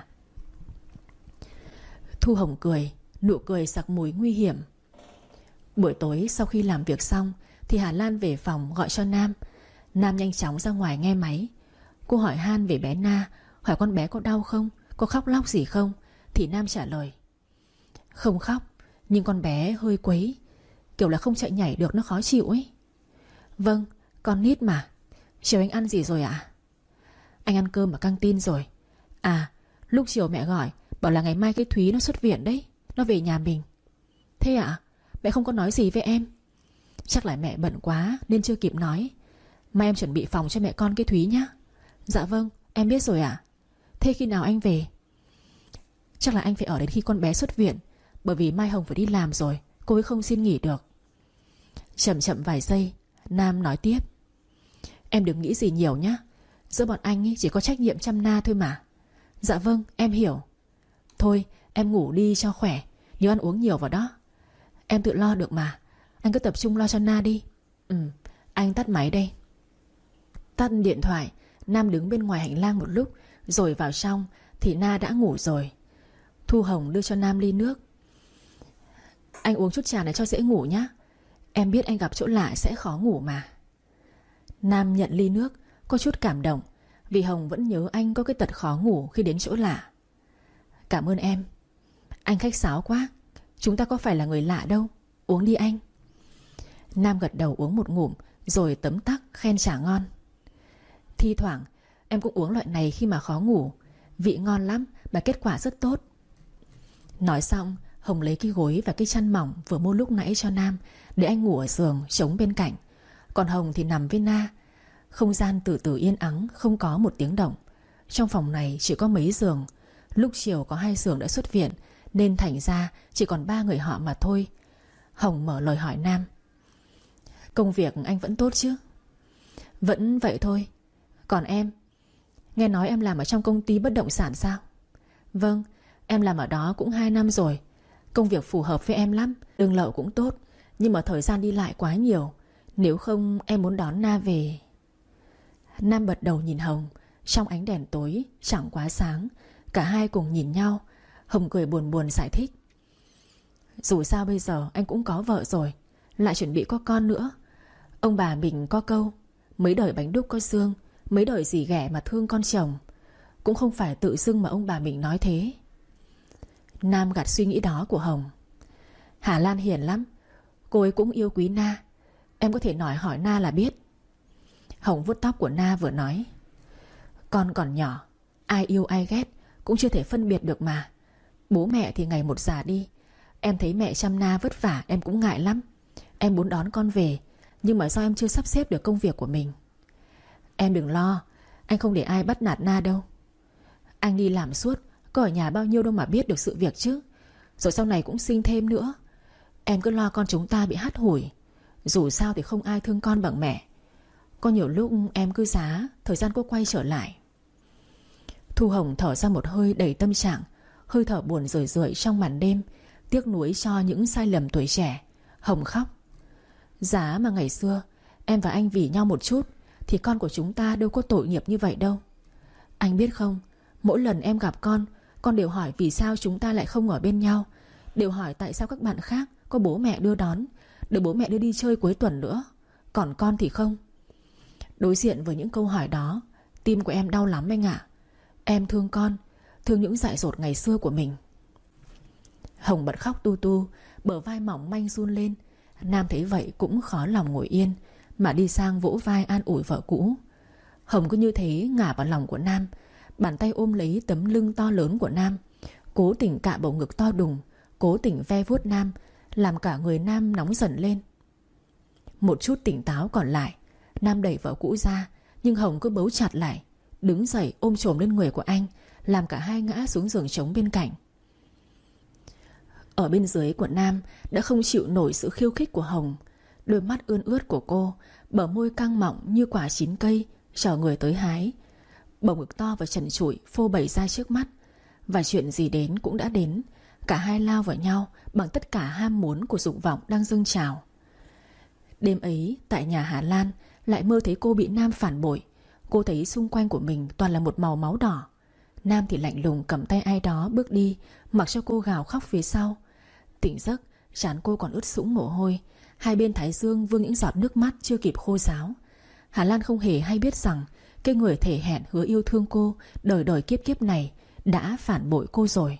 Thu Hồng cười, nụ cười sặc mùi nguy hiểm. Buổi tối sau khi làm việc xong thì Hà Lan về phòng gọi cho Nam. Nam nhanh chóng ra ngoài nghe máy. Cô hỏi han về bé Na, hỏi con bé có đau không, có khóc lóc gì không. Thì Nam trả lời: không khóc, nhưng con bé hơi quấy, kiểu là không chạy nhảy được, nó khó chịu ấy. Vâng, con nít mà. Chiều anh ăn gì rồi ạ? Anh ăn cơm ở căng tin rồi. À, lúc chiều mẹ gọi bảo là ngày mai cái Thúy nó xuất viện đấy, nó về nhà mình. Thế ạ? Mẹ không có nói gì với em? Chắc là mẹ bận quá nên chưa kịp nói. Mai em chuẩn bị phòng cho mẹ con cái Thúy nhá. Dạ vâng, em biết rồi ạ. Thế khi nào anh về? Chắc là anh phải ở đến khi con bé xuất viện, bởi vì mai Hồng phải đi làm rồi, cô ấy không xin nghỉ được. Chậm chậm vài giây, Nam nói tiếp: em đừng nghĩ gì nhiều nhá. Giữa bọn anh ấy chỉ có trách nhiệm chăm Na thôi mà. Dạ vâng, em hiểu. Thôi em ngủ đi cho khỏe, nhớ ăn uống nhiều vào đó. Em tự lo được mà. Anh cứ tập trung lo cho Na đi. Anh tắt máy đây. Tắt điện thoại, Nam đứng bên ngoài hành lang một lúc, rồi vào trong thì Na đã ngủ rồi. Thu Hồng đưa cho Nam ly nước. Anh uống chút trà này cho dễ ngủ nhá. Em biết anh gặp chỗ lạ sẽ khó ngủ mà. Nam nhận ly nước, có chút cảm động, vì Hồng vẫn nhớ anh có cái tật khó ngủ khi đến chỗ lạ. Cảm ơn em. Anh khách sáo quá, chúng ta có phải là người lạ đâu. Uống đi anh. Nam gật đầu uống một ngụm, rồi tấm tắc khen trà ngon. Thi thoảng em cũng uống loại này khi mà khó ngủ. Vị ngon lắm mà kết quả rất tốt. Nói xong, Hồng lấy cái gối và cái chăn mỏng vừa mua lúc nãy cho Nam, để anh ngủ ở giường trống bên cạnh. Còn Hồng thì nằm với Na. Không gian từ từ yên ắng, không có một tiếng động. Trong phòng này chỉ có mấy giường. Lúc chiều có 2 giường đã xuất viện, nên thành ra chỉ còn 3 người họ mà thôi. Hồng mở lời hỏi Nam: công việc anh vẫn tốt chứ? Vẫn vậy thôi. Còn em? Nghe nói em làm ở trong công ty bất động sản sao? Vâng, em làm ở đó cũng 2 năm rồi. Công việc phù hợp với em lắm, lương lậu cũng tốt, nhưng mà thời gian đi lại quá nhiều. Nếu không em muốn đón Na về. Nam bật đầu nhìn Hồng. Trong ánh đèn tối chẳng quá sáng, cả hai cùng nhìn nhau. Hồng cười buồn buồn giải thích: dù sao bây giờ anh cũng có vợ rồi, lại chuẩn bị có con nữa. Ông bà mình có câu: mấy đời bánh đúc có xương, mấy đời dì ghẻ mà thương con chồng. Cũng không phải tự dưng mà ông bà mình nói thế. Nam gạt suy nghĩ đó của Hồng. Hà Lan hiền lắm, cô ấy cũng yêu quý Na. Em có thể hỏi Na là biết. Hồng vuốt tóc của Na vừa nói: con còn nhỏ, ai yêu ai ghét cũng chưa thể phân biệt được mà. Bố mẹ thì ngày một già đi. Em thấy mẹ chăm Na vất vả em cũng ngại lắm. Em muốn đón con về, nhưng mà do em chưa sắp xếp được công việc của mình. Em đừng lo, anh không để ai bắt nạt Na đâu. Anh đi làm suốt, có ở nhà bao nhiêu đâu mà biết được sự việc chứ. Rồi sau này cũng sinh thêm nữa. Em cứ lo con chúng ta bị hắt hủi. Dù sao thì không ai thương con bằng mẹ. Có nhiều lúc em cứ giá thời gian cô quay trở lại. Thu Hồng thở ra một hơi đầy tâm trạng, hơi thở buồn rười rượi trong màn đêm, tiếc nuối cho những sai lầm tuổi trẻ. Hồng khóc: giá mà ngày xưa em và anh vì nhau một chút thì con của chúng ta đâu có tội nghiệp như vậy đâu. Anh biết không, mỗi lần em gặp con đều hỏi vì sao chúng ta lại không ở bên nhau, đều hỏi tại sao các bạn khác có bố mẹ đưa đón, được bố mẹ đưa đi chơi cuối tuần nữa, còn con thì không. Đối diện với những câu hỏi đó, tim của em đau lắm anh ạ. Em thương con, thương những dại dột ngày xưa của mình. Hồng bật khóc tu tu, bờ vai mỏng manh run lên. Nam thấy vậy cũng khó lòng ngồi yên, mà đi sang vỗ vai an ủi vợ cũ. Hồng cứ như thế ngả vào lòng của Nam, bàn tay ôm lấy tấm lưng to lớn của Nam, cố tình cạ bầu ngực to đùng, cố tình ve vuốt Nam, làm cả người Nam nóng dần lên. Một chút tỉnh táo còn lại, Nam đẩy vợ cũ ra, nhưng Hồng cứ bấu chặt lại, đứng dậy ôm chồm lên người của anh, làm cả hai ngã xuống giường trống bên cạnh. Ở bên dưới của Nam đã không chịu nổi sự khiêu khích của Hồng. Đôi mắt ươn ướt của cô, bờ môi căng mọng như quả chín cây, chờ người tới hái. Bầu ngực to và trần trụi phô bày ra trước mắt. Và chuyện gì đến cũng đã đến. Cả hai lao vào nhau bằng tất cả ham muốn của dục vọng đang dâng trào. Đêm ấy tại nhà Hà Lan, lại mơ thấy cô bị Nam phản bội. Cô thấy xung quanh của mình toàn là một màu máu đỏ. Nam thì lạnh lùng cầm tay ai đó bước đi, mặc cho cô gào khóc phía sau. Tỉnh giấc, trán cô còn ướt sũng mồ hôi, hai bên thái dương vương những giọt nước mắt chưa kịp khô ráo. Hà Lan không hề hay biết rằng cái người thể hẹn hứa yêu thương cô đời đời kiếp kiếp này đã phản bội cô rồi.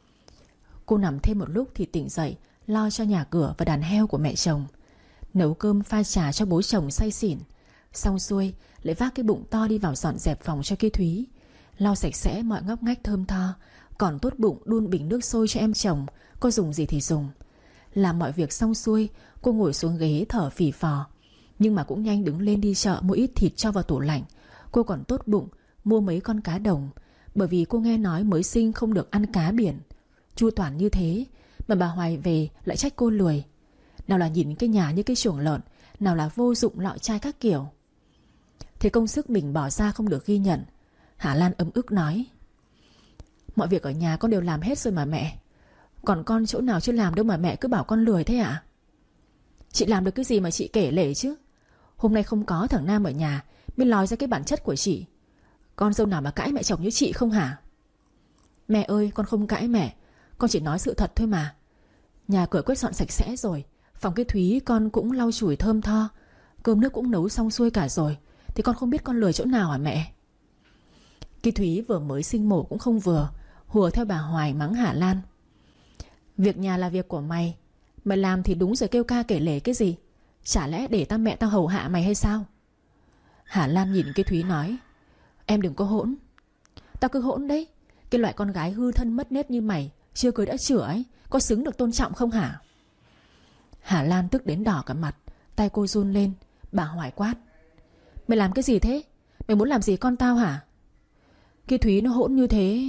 Cô nằm thêm một lúc thì tỉnh dậy, lo cho nhà cửa và đàn heo của mẹ chồng, nấu cơm pha trà cho bố chồng say xỉn. Xong xuôi lại vác cái bụng to đi vào dọn dẹp phòng cho Ki Thúy, lau sạch sẽ mọi ngóc ngách thơm tho, còn tốt bụng đun bình nước sôi cho em chồng, có dùng gì thì dùng. Làm mọi việc xong xuôi, cô ngồi xuống ghế thở phì phò, nhưng mà cũng nhanh đứng lên đi chợ mua ít thịt cho vào tủ lạnh. Cô còn tốt bụng mua mấy con cá đồng, bởi vì cô nghe nói mới sinh không được ăn cá biển. Chu toàn như thế mà bà Hoài về lại trách cô lười. Nào là nhìn cái nhà như cái chuồng lợn, nào là vô dụng lọ chai các kiểu. Thế công sức mình bỏ ra không được ghi nhận, Hà Lan ấm ức nói: mọi việc ở nhà con đều làm hết rồi mà mẹ, còn con chỗ nào chưa làm đâu mà mẹ cứ bảo con lười thế ạ? Chị làm được cái gì mà chị kể lể chứ? Hôm nay không có thằng Nam ở nhà mới lòi ra cái bản chất của chị. Con dâu nào mà cãi mẹ chồng như chị không hả? Mẹ ơi, con không cãi mẹ, con chỉ nói sự thật thôi mà. Nhà cửa quét dọn sạch sẽ rồi, phòng cái Thúy con cũng lau chùi thơm tho, cơm nước cũng nấu xong xuôi cả rồi, thì con không biết con lười chỗ nào hả mẹ? Cái Thúy vừa mới sinh mổ cũng không vừa, hùa theo bà Hoài mắng Hà Lan: việc nhà là việc của mày, mày làm thì đúng rồi kêu ca kể lể cái gì? Chả lẽ để ta mẹ tao hầu hạ mày hay sao? Hà Lan nhìn cái Thúy nói: em đừng có hỗn. Tao cứ hỗn đấy. Cái loại con gái hư thân mất nết như mày, chưa cưới đã chửa ấy, có xứng được tôn trọng không hả? Hà Lan tức đến đỏ cả mặt, tay cô run lên. Bà Hoài quát: mày làm cái gì thế? Mày muốn làm gì con tao hả? Cái Thúy nó hỗn như thế.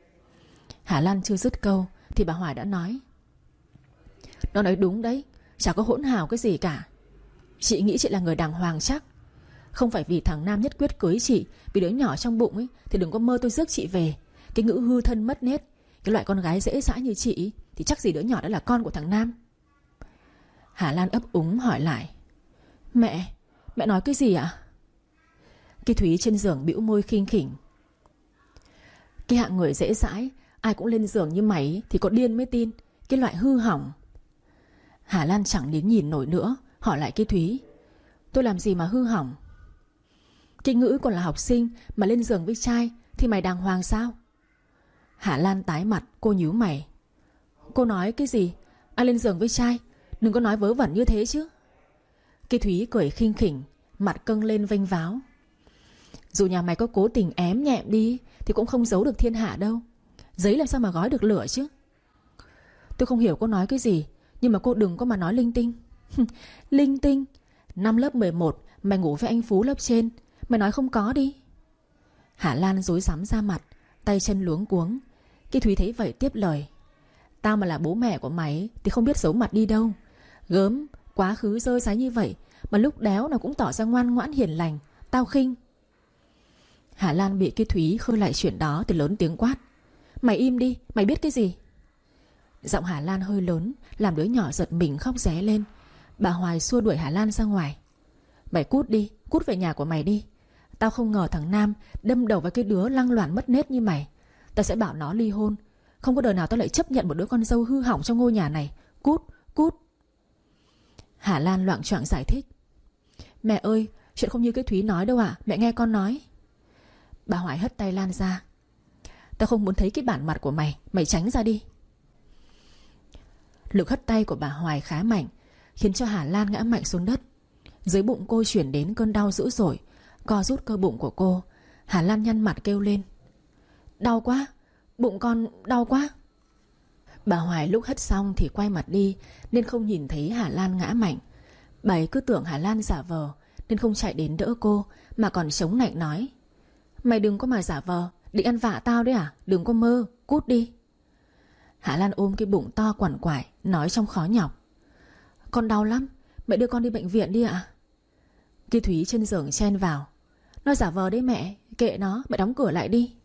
Hà Lan chưa dứt câu thì bà Hoài đã nói: nó nói đúng đấy, chả có hỗn hào cái gì cả. Chị nghĩ chị là người đàng hoàng chắc. Không phải vì thằng Nam nhất quyết cưới chị vì đứa nhỏ trong bụng ấy thì đừng có mơ tôi rước chị về. Cái ngữ hư thân mất nết, cái loại con gái dễ dãi như chị thì chắc gì đứa nhỏ đã là con của thằng Nam. Hà Lan ấp úng hỏi lại: mẹ nói cái gì ạ? Cái Thúy trên giường bĩu môi khinh khỉnh: cái hạng người dễ dãi ai cũng lên giường như mày thì có điên mới tin. Cái loại hư hỏng. Hà Lan chẳng đến nhìn nổi nữa, hỏi lại cái Thúy: tôi làm gì mà hư hỏng? Cái ngữ còn là học sinh mà lên giường với trai thì mày đàng hoàng sao? Hà Lan tái mặt, cô nhíu mày: cô nói cái gì? Ai lên giường với trai? Đừng có nói vớ vẩn như thế chứ. Cái Thúy cười khinh khỉnh, mặt căng lên vênh váo: dù nhà mày có cố tình ém nhẹm đi thì cũng không giấu được thiên hạ đâu. Giấy làm sao mà gói được lửa chứ? Tôi không hiểu cô nói cái gì, nhưng mà cô đừng có mà nói linh tinh. Linh tinh? Năm lớp 11 mày ngủ với anh Phú lớp trên, mày nói không có đi. Hà Lan rối rắm ra mặt, tay chân luống cuống. Cái Thúy thấy vậy tiếp lời: tao mà là bố mẹ của mày thì không biết giấu mặt đi đâu. Gớm, quá khứ dơ dáy như vậy mà lúc đéo nào cũng tỏ ra ngoan ngoãn hiền lành. Tao khinh. Hà Lan bị cái Thúy khơi lại chuyện đó thì lớn tiếng quát: mày im đi, mày biết cái gì? Giọng Hà Lan hơi lớn, làm đứa nhỏ giật mình khóc ré lên. Bà Hoài xua đuổi Hà Lan ra ngoài: mày cút đi, cút về nhà của mày đi. Tao không ngờ thằng Nam đâm đầu vào cái đứa lăng loàn mất nết như mày. Tao sẽ bảo nó ly hôn. Không có đời nào tao lại chấp nhận một đứa con dâu hư hỏng trong ngôi nhà này. Cút, cút. Hà Lan loạng choạng giải thích. Mẹ ơi, chuyện không như cái Thúy nói đâu ạ. Mẹ nghe con nói. Bà Hoài hất tay Lan ra. Tao không muốn thấy cái bản mặt của mày. Mày tránh ra đi. Lực hất tay của bà Hoài khá mạnh, khiến cho Hà Lan ngã mạnh xuống đất. Dưới bụng cô chuyển đến cơn đau dữ dội, co rút cơ bụng của cô. Hà Lan nhăn mặt kêu lên. Đau quá, bụng con đau quá. Bà Hoài lúc hất xong thì quay mặt đi, nên không nhìn thấy Hà Lan ngã mạnh. Bà ấy cứ tưởng Hà Lan giả vờ, nên không chạy đến đỡ cô, mà còn chống nạnh nói. Mày đừng có mà giả vờ, định ăn vạ tao đấy à? Đừng có mơ, cút đi. Hà Lan ôm cái bụng to quằn quại, nói trong khó nhọc. Con đau lắm, mẹ đưa con đi bệnh viện đi ạ. Kia Thúy trên giường chen vào. Nó giả vờ đấy mẹ, kệ nó, mẹ đóng cửa lại đi.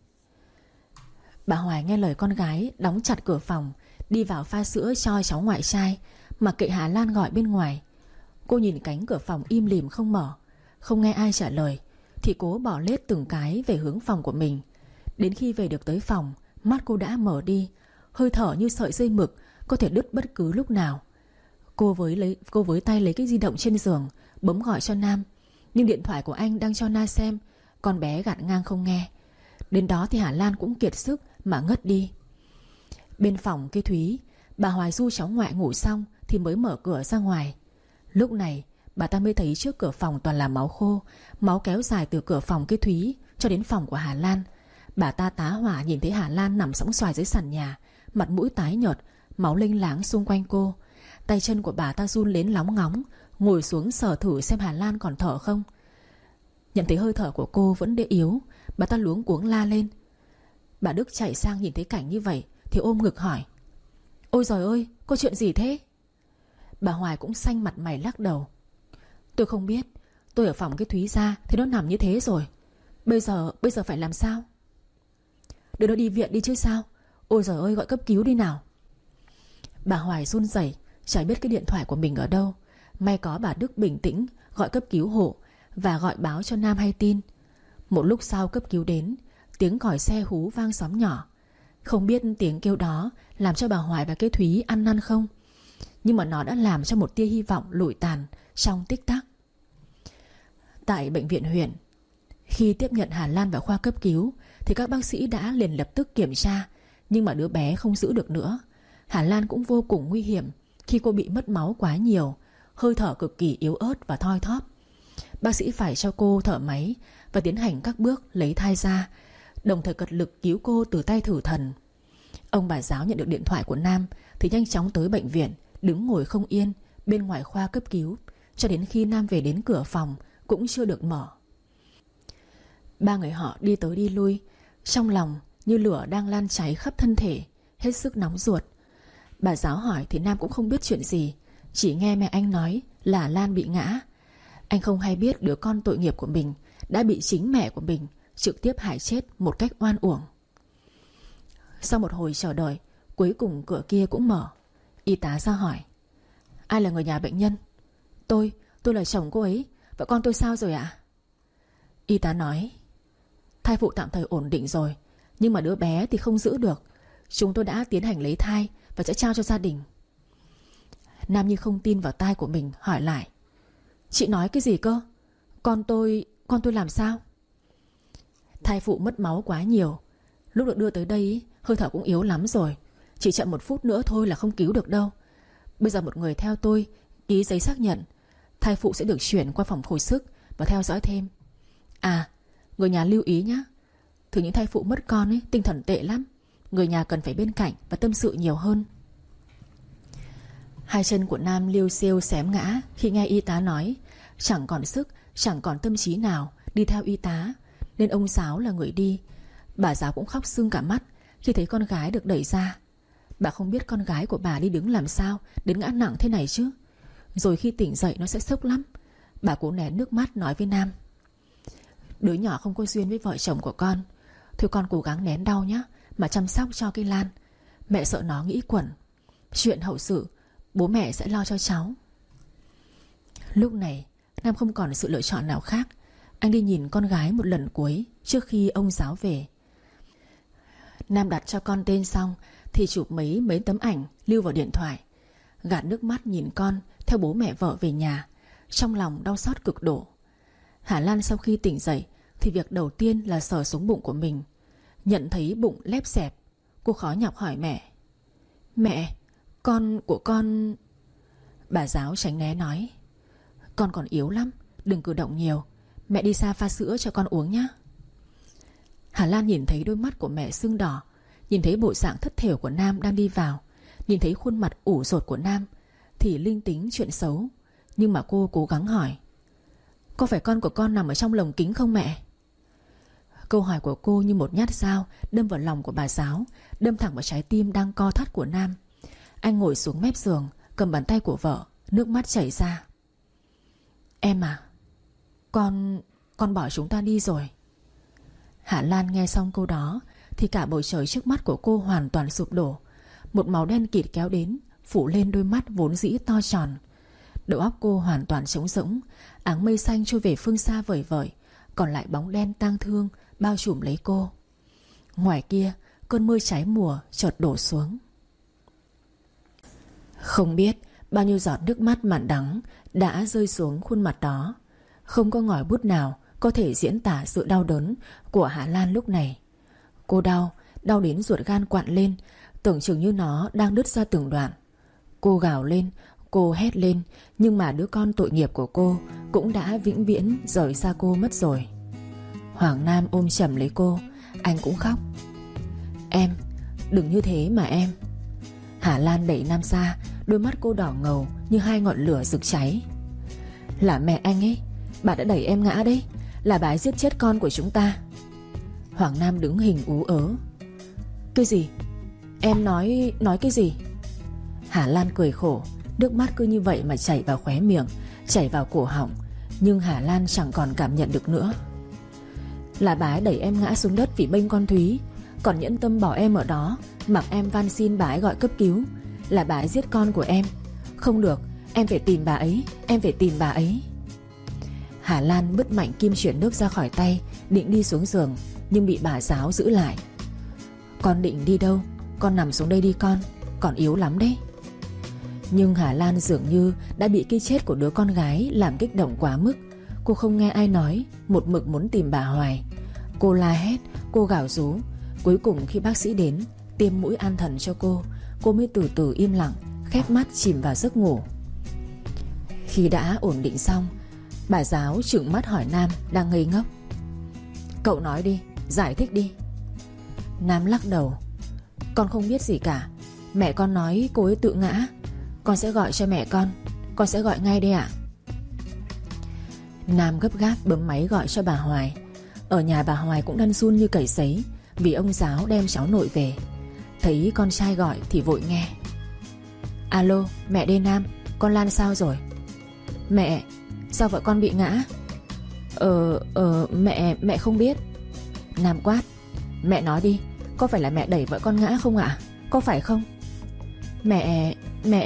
Bà Hoài nghe lời con gái, đóng chặt cửa phòng, đi vào pha sữa cho cháu ngoại trai, mà kệ Hà Lan gọi bên ngoài. Cô nhìn cánh cửa phòng im lìm không mở, không nghe ai trả lời, thì cố bỏ lết từng cái về hướng phòng của mình. Đến khi về được tới phòng, mắt cô đã mở đi, hơi thở như sợi dây mực, có thể đứt bất cứ lúc nào. Cô với tay lấy cái di động trên giường, bấm gọi cho Nam, nhưng điện thoại của anh đang cho Na xem. Con bé gạt ngang không nghe. Đến đó thì Hà Lan cũng kiệt sức mà ngất đi. Bên phòng cái Thúy, bà Hoài du cháu ngoại ngủ xong thì mới mở cửa ra ngoài. Lúc này bà ta mới thấy trước cửa phòng toàn là máu khô, máu kéo dài từ cửa phòng cái Thúy cho đến phòng của Hà Lan. Bà ta tá hỏa nhìn thấy Hà Lan nằm sõng soài dưới sàn nhà, mặt mũi tái nhợt, máu lênh láng xung quanh cô. Tay chân của bà ta run lên lóng ngóng, ngồi xuống sờ thử xem Hà Lan còn thở không. Nhận thấy hơi thở của cô vẫn đê yếu, bà ta luống cuống la lên. Bà Đức chạy sang nhìn thấy cảnh như vậy thì ôm ngực hỏi. Ôi giời ơi, có chuyện gì thế? Bà Hoài cũng xanh mặt mày lắc đầu. Tôi không biết, tôi ở phòng cái Thúy ra thì nó nằm như thế rồi. Bây giờ phải làm sao? Đưa nó đi viện đi chứ sao. Ôi giời ơi, gọi cấp cứu đi nào. Bà Hoài run rẩy, chả biết cái điện thoại của mình ở đâu. May có bà Đức bình tĩnh gọi cấp cứu hộ và gọi báo cho Nam hay tin. Một lúc sau cấp cứu đến, tiếng còi xe hú vang xóm nhỏ. Không biết tiếng kêu đó làm cho bà Hoài và cái Thúy ăn năn không, nhưng mà nó đã làm cho một tia hy vọng lụi tàn trong tích tắc. Tại bệnh viện huyện, khi tiếp nhận Hà Lan vào khoa cấp cứu thì các bác sĩ đã liền lập tức kiểm tra, nhưng mà đứa bé không giữ được nữa. Hà Lan cũng vô cùng nguy hiểm khi cô bị mất máu quá nhiều, hơi thở cực kỳ yếu ớt và thoi thóp. Bác sĩ phải cho cô thở máy và tiến hành các bước lấy thai ra, đồng thời cật lực cứu cô từ tay thử thần. Ông bà giáo nhận được điện thoại của Nam thì nhanh chóng tới bệnh viện, đứng ngồi không yên bên ngoài khoa cấp cứu, cho đến khi Nam về đến cửa phòng cũng chưa được mở. Ba người họ đi tới đi lui, trong lòng như lửa đang lan cháy khắp thân thể, hết sức nóng ruột. Bà giáo hỏi thì Nam cũng không biết chuyện gì, chỉ nghe mẹ anh nói là Lan bị ngã. Anh không hay biết đứa con tội nghiệp của mình đã bị chính mẹ của mình trực tiếp hại chết một cách oan uổng. Sau một hồi chờ đợi, cuối cùng cửa kia cũng mở. Y tá ra hỏi. Ai là người nhà bệnh nhân? Tôi là chồng cô ấy. Vợ con tôi sao rồi ạ? Y tá nói. Thai phụ tạm thời ổn định rồi, nhưng mà đứa bé thì không giữ được. Chúng tôi đã tiến hành lấy thai và sẽ trao cho gia đình. Nam như không tin vào tai của mình, hỏi lại. Chị nói cái gì cơ? Con tôi làm sao? Thai phụ mất máu quá nhiều. Lúc được đưa tới đây hơi thở cũng yếu lắm rồi. Chỉ chậm 1 phút nữa thôi là không cứu được đâu. Bây giờ một người theo tôi ký giấy xác nhận, thai phụ sẽ được chuyển qua phòng hồi sức và theo dõi thêm. À, người nhà lưu ý nhé, thường những thai phụ mất con ấy tinh thần tệ lắm. Người nhà cần phải bên cạnh và tâm sự nhiều hơn. Hai chân của Nam liêu xiêu xém ngã khi nghe y tá nói, chẳng còn sức, chẳng còn tâm trí nào đi theo y tá, nên ông giáo là người đi. Bà giáo cũng khóc sưng cả mắt khi thấy con gái được đẩy ra. Bà không biết con gái của bà đi đứng làm sao đến ngã nặng thế này chứ. Rồi khi tỉnh dậy nó sẽ sốc lắm. Bà cố nén nước mắt nói với Nam. Đứa nhỏ không có duyên với vợ chồng của con. Thôi con cố gắng nén đau nhé, mà chăm sóc cho cái Lan. Mẹ sợ nó nghĩ quẩn. Chuyện hậu sự bố mẹ sẽ lo cho cháu. Lúc này Nam không còn sự lựa chọn nào khác. Anh đi nhìn con gái một lần cuối trước khi ông giáo về. Nam đặt cho con tên xong thì chụp mấy tấm ảnh lưu vào điện thoại. Gạt nước mắt nhìn con theo bố mẹ vợ về nhà, trong lòng đau xót cực độ. Hà Lan sau khi tỉnh dậy thì việc đầu tiên là sờ xuống bụng của mình. Nhận thấy bụng lép xẹp, cô khó nhọc hỏi mẹ: Mẹ, con của con... Bà giáo tránh né nói: Con còn yếu lắm, đừng cử động nhiều. Mẹ đi xa pha sữa cho con uống nhé. Hà Lan nhìn thấy đôi mắt của mẹ sưng đỏ, nhìn thấy bộ dạng thất thểu của Nam đang đi vào, nhìn thấy khuôn mặt ủ rột của Nam thì linh tính chuyện xấu. Nhưng mà cô cố gắng hỏi: Có phải con của con nằm ở trong lồng kính không mẹ? Câu hỏi của cô như một nhát dao đâm vào lòng của bà giáo, đâm thẳng vào trái tim đang co thắt của Nam. Anh ngồi xuống mép giường, cầm bàn tay của vợ, nước mắt chảy ra. Em à, con bỏ chúng ta đi rồi. Hạ Lan nghe xong câu đó thì cả bầu trời trước mắt của cô hoàn toàn sụp đổ. Một màu đen kịt kéo đến, phủ lên đôi mắt vốn dĩ to tròn. Đầu óc cô hoàn toàn trống rỗng. Áng mây xanh trôi về phương xa vời vợi, còn lại bóng đen tang thương bao trùm lấy cô. Ngoài kia, cơn mưa trái mùa chợt đổ xuống. Không biết bao nhiêu giọt nước mắt mặn đắng đã rơi xuống khuôn mặt đó. Không có ngòi bút nào có thể diễn tả sự đau đớn của Hạ Lan lúc này. Cô đau đến ruột gan quặn lên, tưởng chừng như nó đang đứt ra từng đoạn. Cô gào lên, cô hét lên, nhưng mà đứa con tội nghiệp của cô cũng đã vĩnh viễn rời xa cô mất rồi. Hoàng Nam ôm chầm lấy cô, anh cũng khóc. Em, đừng như thế mà em. Hà Lan đẩy Nam ra, đôi mắt cô đỏ ngầu như hai ngọn lửa rực cháy. Là mẹ anh ấy, bà đã đẩy em ngã đấy. Là bà ấy giết chết con của chúng ta. Hoàng Nam đứng hình ú ớ. Cái gì? Em nói cái gì? Hà Lan cười khổ, nước mắt cứ như vậy mà chảy vào khóe miệng, chảy vào cổ họng. Nhưng Hà Lan chẳng còn cảm nhận được nữa. Là bà ấy đẩy em ngã xuống đất vì bênh con Thúy, còn nhẫn tâm bỏ em ở đó, mặc em van xin bà ấy gọi cấp cứu. Là bà ấy giết con của em. Không được, em phải tìm bà ấy. Em phải tìm bà ấy. Hà Lan bứt mạnh kim chuyển nước ra khỏi tay, định đi xuống giường, nhưng bị bà giáo giữ lại. Con định đi đâu? Con nằm xuống đây đi con, còn yếu lắm đấy. Nhưng Hà Lan dường như đã bị cái chết của đứa con gái làm kích động quá mức. Cô không nghe ai nói, một mực muốn tìm bà hoài. Cô la hét, cô gào rú. Cuối cùng khi bác sĩ đến tiêm mũi an thần cho cô mới từ từ im lặng, khép mắt chìm vào giấc ngủ. Khi đã ổn định xong, bà giáo trừng mắt hỏi Nam đang ngây ngốc. Cậu nói đi, giải thích đi. Nam lắc đầu. Con không biết gì cả. Mẹ con nói cô ấy tự ngã. Con sẽ gọi cho mẹ con sẽ gọi ngay đây ạ. Nam gấp gáp bấm máy gọi cho bà Hoài. Ở nhà bà Hoài cũng đăn run như cầy sấy, vì ông giáo đem cháu nội về. Thấy con trai gọi thì vội nghe. Alo, mẹ đây Nam, con Lan sao rồi? Mẹ, sao vợ con bị ngã? Mẹ không biết. Nam quát. Mẹ nói đi, có phải là mẹ đẩy vợ con ngã không ạ? Có phải không? Mẹ...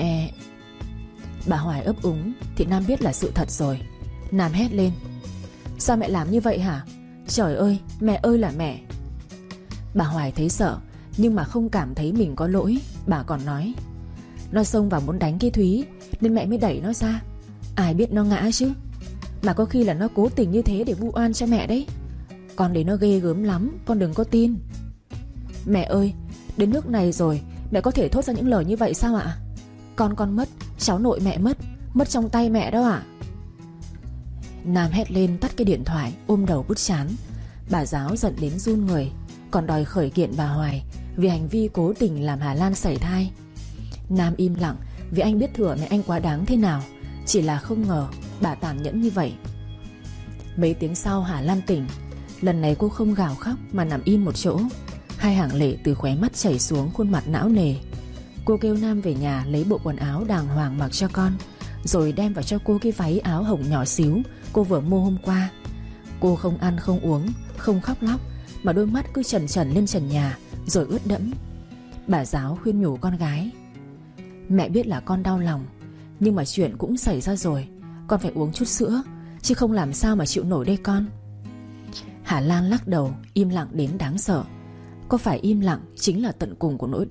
Bà Hoài ấp úng thì Nam biết là sự thật rồi. Nam hét lên. Sao mẹ làm như vậy hả? Trời ơi, mẹ ơi là mẹ. Bà Hoài thấy sợ, nhưng mà không cảm thấy mình có lỗi. Bà còn nói. Nó xông vào muốn đánh cái Thúy, nên mẹ mới đẩy nó ra. Ai biết nó ngã chứ. Mà có khi là nó cố tình như thế để vu oan cho mẹ đấy. Con đấy nó ghê gớm lắm, con đừng có tin. Mẹ ơi, đến nước này rồi mẹ có thể thốt ra những lời như vậy sao ạ? Con mất, cháu nội mẹ mất trong tay mẹ đó ạ. Nam hét lên tắt cái điện thoại, ôm đầu bứt chán. Bà giáo giận đến run người, còn đòi khởi kiện bà Hoài vì hành vi cố tình làm Hà Lan sảy thai. Nam im lặng vì anh biết thừa mẹ anh quá đáng thế nào, chỉ là không ngờ bà tàn nhẫn như vậy. Mấy tiếng sau Hà Lan tỉnh. Lần này cô không gào khóc mà nằm im một chỗ. Hai hàng lệ từ khóe mắt chảy xuống khuôn mặt não nề. Cô kêu Nam về nhà lấy bộ quần áo đàng hoàng mặc cho con, rồi đem vào cho cô cái váy áo hồng nhỏ xíu cô vừa mua hôm qua. Cô không ăn không uống, không khóc lóc, mà đôi mắt cứ trần trần lên trần nhà rồi ướt đẫm. Bà giáo khuyên nhủ con gái. Mẹ biết là con đau lòng, nhưng mà chuyện cũng xảy ra rồi, con phải uống chút sữa, chứ không làm sao mà chịu nổi đây con. Hà Lan lắc đầu, im lặng đến đáng sợ. Có phải im lặng chính là tận cùng của nỗi đau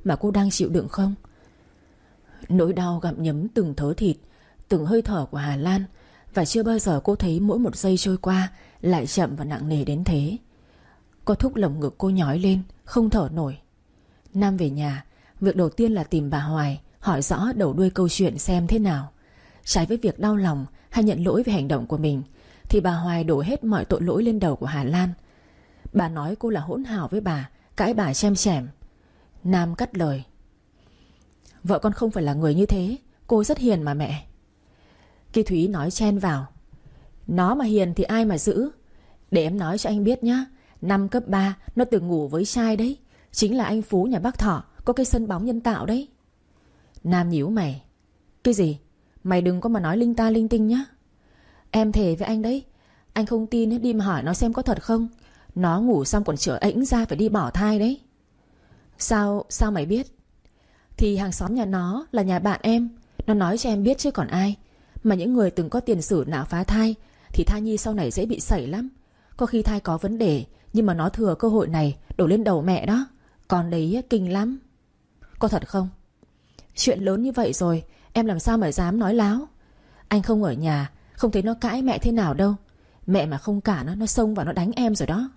mà cô đang chịu đựng không? Nỗi đau gặm nhấm từng thớ thịt, từng hơi thở của Hà Lan, và chưa bao giờ cô thấy mỗi một giây trôi qua lại chậm và nặng nề đến thế. Có thúc lồng ngực cô nhói lên, không thở nổi. Nam về nhà, việc đầu tiên là tìm bà Hoài, hỏi rõ đầu đuôi câu chuyện xem thế nào. Trái với việc đau lòng hay nhận lỗi về hành động của mình, thì bà Hoài đổ hết mọi tội lỗi lên đầu của Hà Lan. Bà nói cô là hỗn hào với bà, cãi bà chém chẻm. Nam cắt lời: vợ con không phải là người như thế, cô rất hiền mà mẹ. Ki Thúy nói chen vào: nó mà hiền thì ai mà giữ. Để em nói cho anh biết nhá, năm cấp 3 nó từng ngủ với trai đấy, chính là anh Phú nhà bác Thọ, có cái sân bóng nhân tạo đấy. Nam nhíu mày: cái gì? Mày đừng có mà nói linh ta linh tinh nhá. Em thề với anh đấy, anh không tin đi mà hỏi nó xem có thật không. Nó ngủ xong còn chở ẵnh ra phải đi bỏ thai đấy. Sao mày biết? Thì hàng xóm nhà nó là nhà bạn em, nó nói cho em biết chứ còn ai. Mà những người từng có tiền sử nạo phá thai thì thai nhi sau này dễ bị sẩy lắm. Có khi thai có vấn đề, nhưng mà nó thừa cơ hội này đổ lên đầu mẹ đó. Còn đấy kinh lắm. Có thật không? Chuyện lớn như vậy rồi, em làm sao mà dám nói láo. Anh không ở nhà, không thấy nó cãi mẹ thế nào đâu. Mẹ mà không cả nó xông vào nó đánh em rồi đó.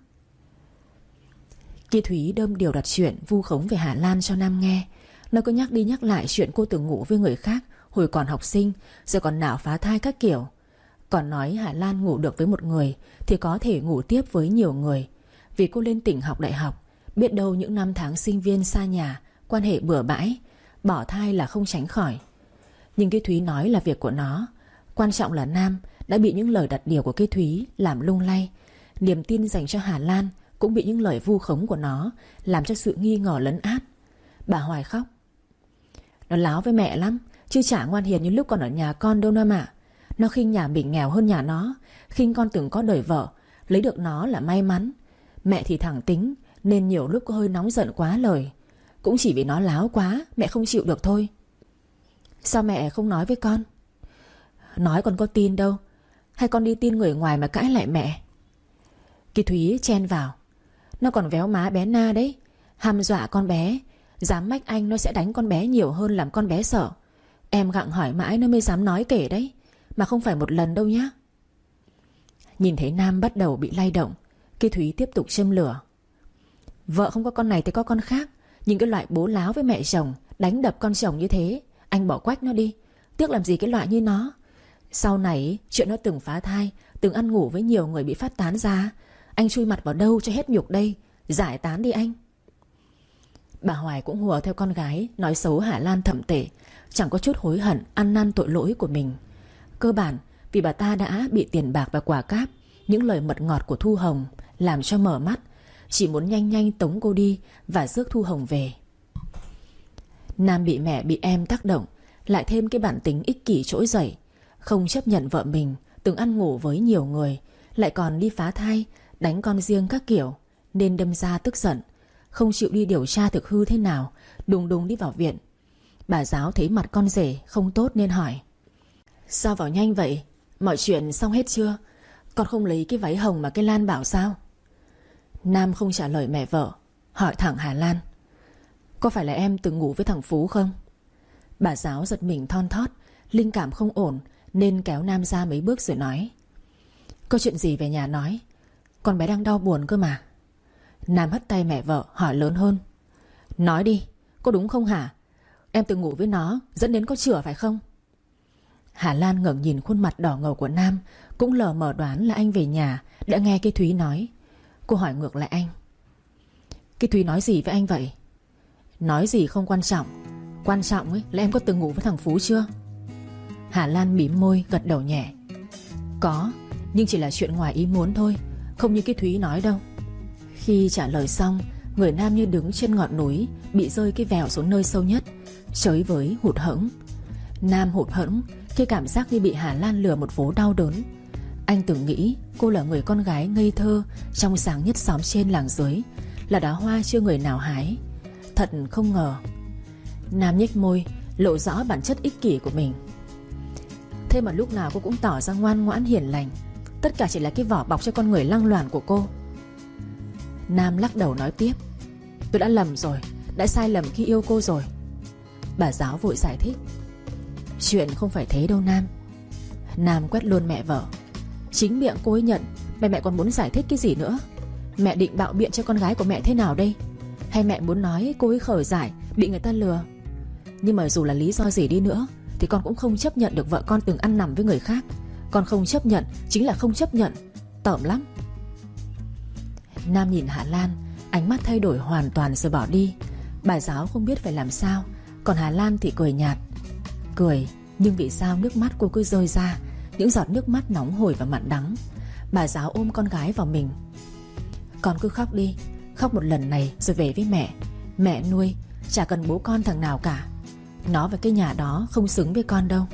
Ki Thúy đâm điều đặt chuyện vu khống về Hà Lan cho Nam nghe. Nó cứ nhắc đi nhắc lại chuyện cô từng ngủ với người khác hồi còn học sinh, rồi còn nạo phá thai các kiểu. Còn nói Hà Lan ngủ được với một người thì có thể ngủ tiếp với nhiều người. Vì cô lên tỉnh học đại học, biết đâu những năm tháng sinh viên xa nhà, quan hệ bừa bãi, bỏ thai là không tránh khỏi. Nhưng Ki Thúy nói là việc của nó. Quan trọng là Nam đã bị những lời đặt điều của Ki Thúy làm lung lay. Niềm tin dành cho Hà Lan cũng bị những lời vu khống của nó làm cho sự nghi ngờ lấn át. Bà Hoài khóc: nó láo với mẹ lắm, chứ chả ngoan hiền như lúc còn ở nhà con đâu nữa mà. Nó khinh nhà mình nghèo hơn nhà nó, khinh con từng có đời vợ, lấy được nó là may mắn. Mẹ thì thẳng tính, nên nhiều lúc có hơi nóng giận quá lời. Cũng chỉ vì nó láo quá, mẹ không chịu được thôi. Sao mẹ không nói với con? Nói con có tin đâu. Hay con đi tin người ngoài mà cãi lại mẹ? Ki Thúy chen vào: nó còn véo má bé Na đấy, hăm dọa con bé, dám mách anh nó sẽ đánh con bé nhiều hơn làm con bé sợ. Em gặng hỏi mãi nó mới dám nói kể đấy, mà không phải một lần đâu nhá. Nhìn thấy Nam bắt đầu bị lay động, Ki Thúy tiếp tục châm lửa: vợ không có con này thì có con khác. Nhìn cái loại bố láo với mẹ chồng, đánh đập con chồng như thế, anh bỏ quách nó đi. Tiếc làm gì cái loại như nó. Sau này chuyện nó từng phá thai, từng ăn ngủ với nhiều người bị phát tán ra, anh chui mặt vào đâu cho hết nhục đây. Giải tán đi anh. Bà Hoài cũng hùa theo con gái, nói xấu Hà Lan thậm tệ, chẳng có chút hối hận ăn năn tội lỗi của mình. Cơ bản vì bà ta đã bị tiền bạc và quà cáp, những lời mật ngọt của Thu Hồng làm cho mở mắt, chỉ muốn nhanh nhanh tống cô đi và rước Thu Hồng về. Nam bị mẹ bị em tác động, lại thêm cái bản tính ích kỷ trỗi dậy, không chấp nhận vợ mình từng ăn ngủ với nhiều người, lại còn đi phá thai, đánh con riêng các kiểu, nên đâm ra tức giận, không chịu đi điều tra thực hư thế nào, đùng đùng đi vào viện. Bà giáo thấy mặt con rể không tốt nên hỏi: sao vào nhanh vậy? Mọi chuyện xong hết chưa? Con không lấy cái váy hồng mà cái Lan bảo sao? Nam không trả lời mẹ vợ, hỏi thẳng Hà Lan: có phải là em từng ngủ với thằng Phú không? Bà giáo giật mình thon thót, linh cảm không ổn, nên kéo Nam ra mấy bước rồi nói: có chuyện gì về nhà nói, con bé đang đau buồn cơ mà. Nam hất tay mẹ vợ, hỏi lớn hơn: nói đi, có đúng không hả? Em từng ngủ với nó, dẫn đến có chữa phải không? Hà Lan ngẩng nhìn khuôn mặt đỏ ngầu của Nam, cũng lờ mờ đoán là anh về nhà đã nghe cái Thúy nói. Cô hỏi ngược lại anh: cái Thúy nói gì với anh vậy? Nói gì không quan trọng, quan trọng ấy là em có từng ngủ với thằng Phú chưa? Hà Lan mỉm môi gật đầu nhẹ: có, nhưng chỉ là chuyện ngoài ý muốn thôi, không như cái Thúy nói đâu. Khi trả lời xong, người Nam như đứng trên ngọn núi, bị rơi cái vèo xuống nơi sâu nhất, chới với hụt hẫng. Nam hụt hẫng khi cảm giác như bị Hà Lan lừa một vố đau đớn. Anh từng nghĩ cô là người con gái ngây thơ, trong sáng nhất xóm trên làng dưới, là đóa hoa chưa người nào hái. Thật không ngờ. Nam nhếch môi, lộ rõ bản chất ích kỷ của mình. Thế mà lúc nào cô cũng tỏ ra ngoan ngoãn hiền lành, tất cả chỉ là cái vỏ bọc cho con người lăng loàn của cô. Nam lắc đầu nói tiếp: tôi đã lầm rồi, đã sai lầm khi yêu cô rồi. Bà giáo vội giải thích. Chuyện không phải thế đâu Nam. Nam quét luôn mẹ vợ. Chính miệng cô ấy nhận, mẹ còn muốn giải thích cái gì nữa? Mẹ định bạo biện cho con gái của mẹ thế nào đây? Hay mẹ muốn nói cô ấy khờ dại, bị người ta lừa? Nhưng mà dù là lý do gì đi nữa thì con cũng không chấp nhận được vợ con từng ăn nằm với người khác. Con không chấp nhận chính là không chấp nhận. Tởm lắm. Nam nhìn Hà Lan, ánh mắt thay đổi hoàn toàn rồi bỏ đi. Bà giáo không biết phải làm sao, còn Hà Lan thì cười nhạt. Cười, nhưng vì sao nước mắt cô cứ rơi ra, những giọt nước mắt nóng hổi và mặn đắng. Bà giáo ôm con gái vào mình. Con cứ khóc đi, khóc một lần này rồi về với mẹ. Mẹ nuôi, chả cần bố con thằng nào cả. Nó và cái nhà đó không xứng với con đâu.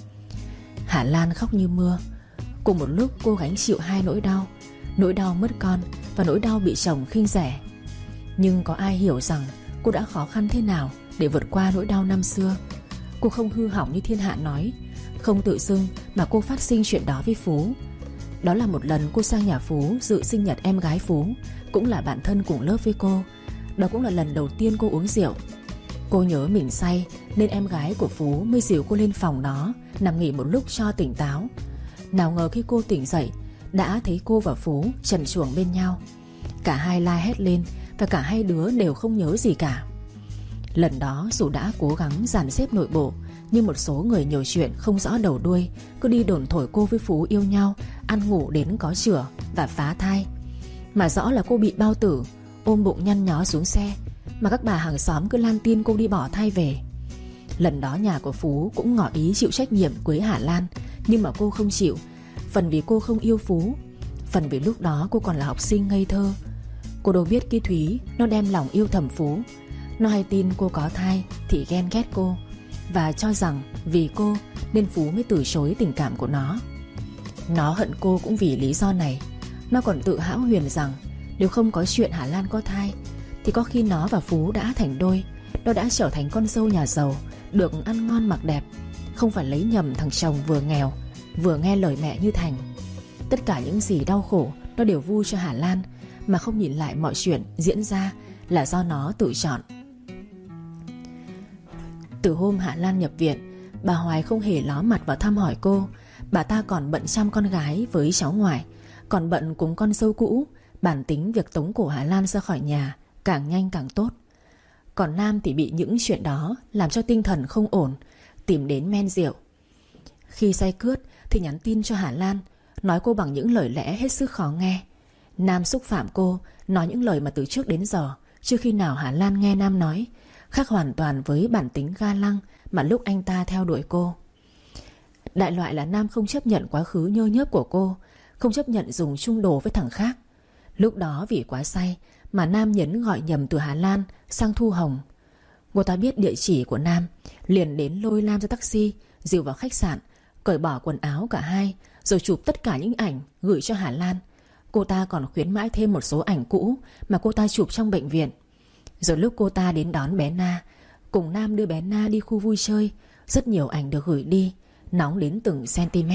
Hà Lan khóc như mưa. Cùng một lúc cô gánh chịu hai nỗi đau: nỗi đau mất con và nỗi đau bị chồng khinh rẻ. Nhưng có ai hiểu rằng cô đã khó khăn thế nào để vượt qua nỗi đau năm xưa. Cô không hư hỏng như thiên hạ nói, không tự dưng mà cô phát sinh chuyện đó với Phú. Đó là một lần cô sang nhà Phú dự sinh nhật em gái Phú, cũng là bạn thân cùng lớp với cô. Đó cũng là lần đầu tiên cô uống rượu. Cô nhớ mình say nên em gái của Phú mới dìu cô lên phòng đó nằm nghỉ một lúc cho tỉnh táo. Nào ngờ khi cô tỉnh dậy đã thấy cô và Phú trần truồng bên nhau. Cả hai la hét lên và cả hai đứa đều không nhớ gì cả. Lần đó dù đã cố gắng dàn xếp nội bộ, nhưng một số người nhiều chuyện không rõ đầu đuôi cứ đi đồn thổi cô với Phú yêu nhau, ăn ngủ đến có chửa và phá thai. Mà rõ là cô bị bao tử, ôm bụng nhăn nhó xuống xe, mà các bà hàng xóm cứ lan tin cô đi bỏ thai về. Lần đó nhà của Phú cũng ngỏ ý chịu trách nhiệm cưới Hà Lan, nhưng mà cô không chịu. Phần vì cô không yêu Phú, phần vì lúc đó cô còn là học sinh ngây thơ. Cô đâu biết cái Thúy nó đem lòng yêu thầm Phú. Nó hay tin cô có thai thì ghen ghét cô, và cho rằng vì cô nên Phú mới từ chối tình cảm của nó. Nó hận cô cũng vì lý do này. Nó còn tự hão huyền rằng nếu không có chuyện Hà Lan có thai thì có khi nó và Phú đã thành đôi. Nó đã trở thành con dâu nhà giàu, được ăn ngon mặc đẹp, không phải lấy nhầm thằng chồng vừa nghèo vừa nghe lời mẹ như Thành. Tất cả những gì đau khổ nó đều vui cho Hà Lan, mà không nhìn lại mọi chuyện diễn ra là do nó tự chọn. Từ hôm Hà Lan nhập viện, bà Hoài không hề ló mặt vào thăm hỏi cô. Bà ta còn bận chăm con gái với cháu ngoại, còn bận cùng con dâu cũ, bản tính việc tống cổ Hà Lan ra khỏi nhà càng nhanh càng tốt. Còn Nam thì bị những chuyện đó làm cho tinh thần không ổn, tìm đến men rượu. Khi say cướt thì nhắn tin cho Hà Lan, nói cô bằng những lời lẽ hết sức khó nghe. Nam xúc phạm cô, nói những lời mà từ trước đến giờ chưa khi nào Hà Lan nghe Nam nói, khác hoàn toàn với bản tính ga lăng mà lúc anh ta theo đuổi cô. Đại loại là Nam không chấp nhận quá khứ nhơ nhớp của cô, không chấp nhận dùng chung đồ với thằng khác. Lúc đó vì quá say mà Nam nhấn gọi nhầm từ Hà Lan sang Thu Hồng. Cô ta biết địa chỉ của Nam, liền đến lôi Nam ra taxi, dìu vào khách sạn, cởi bỏ quần áo cả hai, rồi chụp tất cả những ảnh gửi cho Hà Lan. Cô ta còn khuyến mãi thêm một số ảnh cũ mà cô ta chụp trong bệnh viện. Rồi lúc cô ta đến đón bé Na, cùng Nam đưa bé Na đi khu vui chơi, rất nhiều ảnh được gửi đi, nóng đến từng cm.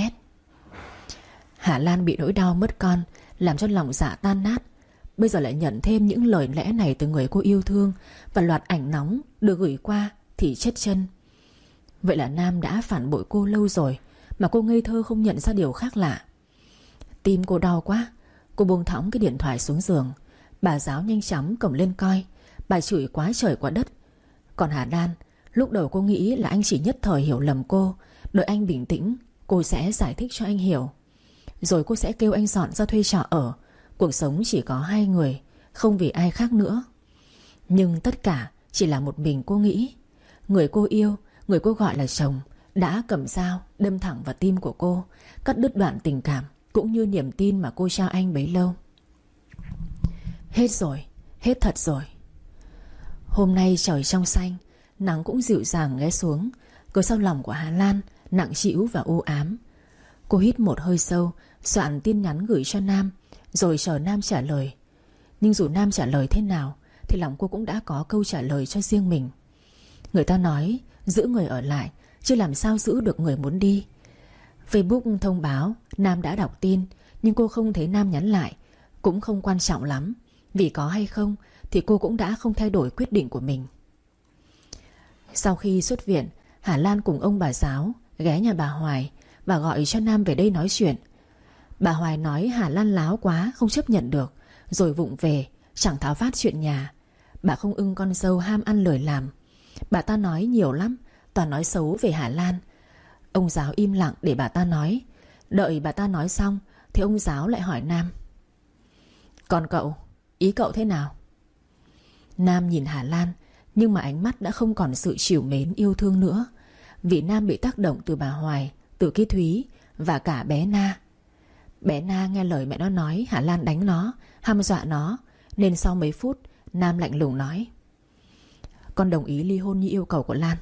Hà Lan bị nỗi đau mất con làm cho lòng dạ tan nát. Bây giờ lại nhận thêm những lời lẽ này từ người cô yêu thương, và loạt ảnh nóng được gửi qua thì chết chân. Vậy là Nam đã phản bội cô lâu rồi, mà cô ngây thơ không nhận ra điều khác lạ. Tim cô đau quá, cô buông thõng cái điện thoại xuống giường. Bà giáo nhanh chóng cầm lên coi. Bà chửi quá trời quá đất. Còn Hà Lan, lúc đầu cô nghĩ là anh chỉ nhất thời hiểu lầm cô, đợi anh bình tĩnh cô sẽ giải thích cho anh hiểu. Rồi cô sẽ kêu anh dọn ra thuê trọ ở. Cuộc sống chỉ có hai người, không vì ai khác nữa. Nhưng tất cả chỉ là một mình cô nghĩ. Người cô yêu, người cô gọi là chồng, đã cầm dao đâm thẳng vào tim của cô, cắt đứt đoạn tình cảm cũng như niềm tin mà cô trao anh bấy lâu. Hết rồi, hết thật rồi. Hôm nay trời trong xanh, nắng cũng dịu dàng ghé xuống. Cớ sau lòng của Hà Lan nặng trĩu và u ám. Cô hít một hơi sâu, soạn tin nhắn gửi cho Nam, rồi chờ Nam trả lời. Nhưng dù Nam trả lời thế nào thì lòng cô cũng đã có câu trả lời cho riêng mình. Người ta nói giữ người ở lại, chứ làm sao giữ được người muốn đi. Facebook thông báo Nam đã đọc tin, nhưng cô không thấy Nam nhắn lại. Cũng không quan trọng lắm, vì có hay không thì cô cũng đã không thay đổi quyết định của mình. Sau khi xuất viện, Hà Lan cùng ông bà Giáo ghé nhà bà Hoài và gọi cho Nam về đây nói chuyện. Bà Hoài nói Hà Lan láo quá, không chấp nhận được, rồi vụng về, chẳng tháo vát chuyện nhà. Bà không ưng con dâu ham ăn lời làm. Bà ta nói nhiều lắm, toàn nói xấu về Hà Lan. Ông Giáo im lặng để bà ta nói. Đợi bà ta nói xong thì ông Giáo lại hỏi Nam: Còn cậu, ý cậu thế nào? Nam nhìn Hà Lan, nhưng mà ánh mắt đã không còn sự trìu mến yêu thương nữa. Vì Nam bị tác động từ bà Hoài, từ cái Thúy và cả bé Na. Bé Na nghe lời mẹ nó nói Hà Lan đánh nó, hăm dọa nó, nên sau mấy phút Nam lạnh lùng nói: Con đồng ý ly hôn như yêu cầu của Lan.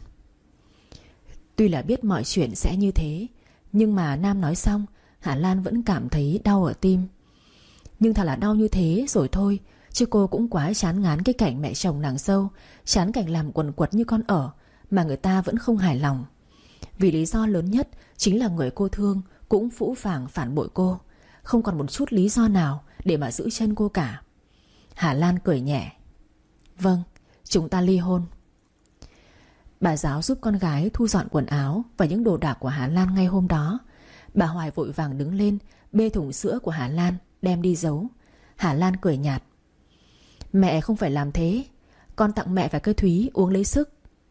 Tuy là biết mọi chuyện sẽ như thế, nhưng mà Nam nói xong, Hà Lan vẫn cảm thấy đau ở tim. Nhưng thật là đau như thế rồi thôi, chứ cô cũng quá chán ngán cái cảnh mẹ chồng nàng dâu, chán cảnh làm quần quật như con ở mà người ta vẫn không hài lòng. Vì lý do lớn nhất chính là người cô thương cũng phũ phàng phản bội cô, không còn một chút lý do nào để mà giữ chân cô cả. Hà Lan cười nhẹ: Vâng, chúng ta ly hôn. Bà Giáo giúp con gái thu dọn quần áo và những đồ đạc của Hà Lan ngay hôm đó. Bà Hoài vội vàng đứng lên bê thùng sữa của Hà Lan đem đi giấu. Hà Lan cười nhạt: Mẹ không phải làm thế, con tặng mẹ và cây Thúy uống lấy sức.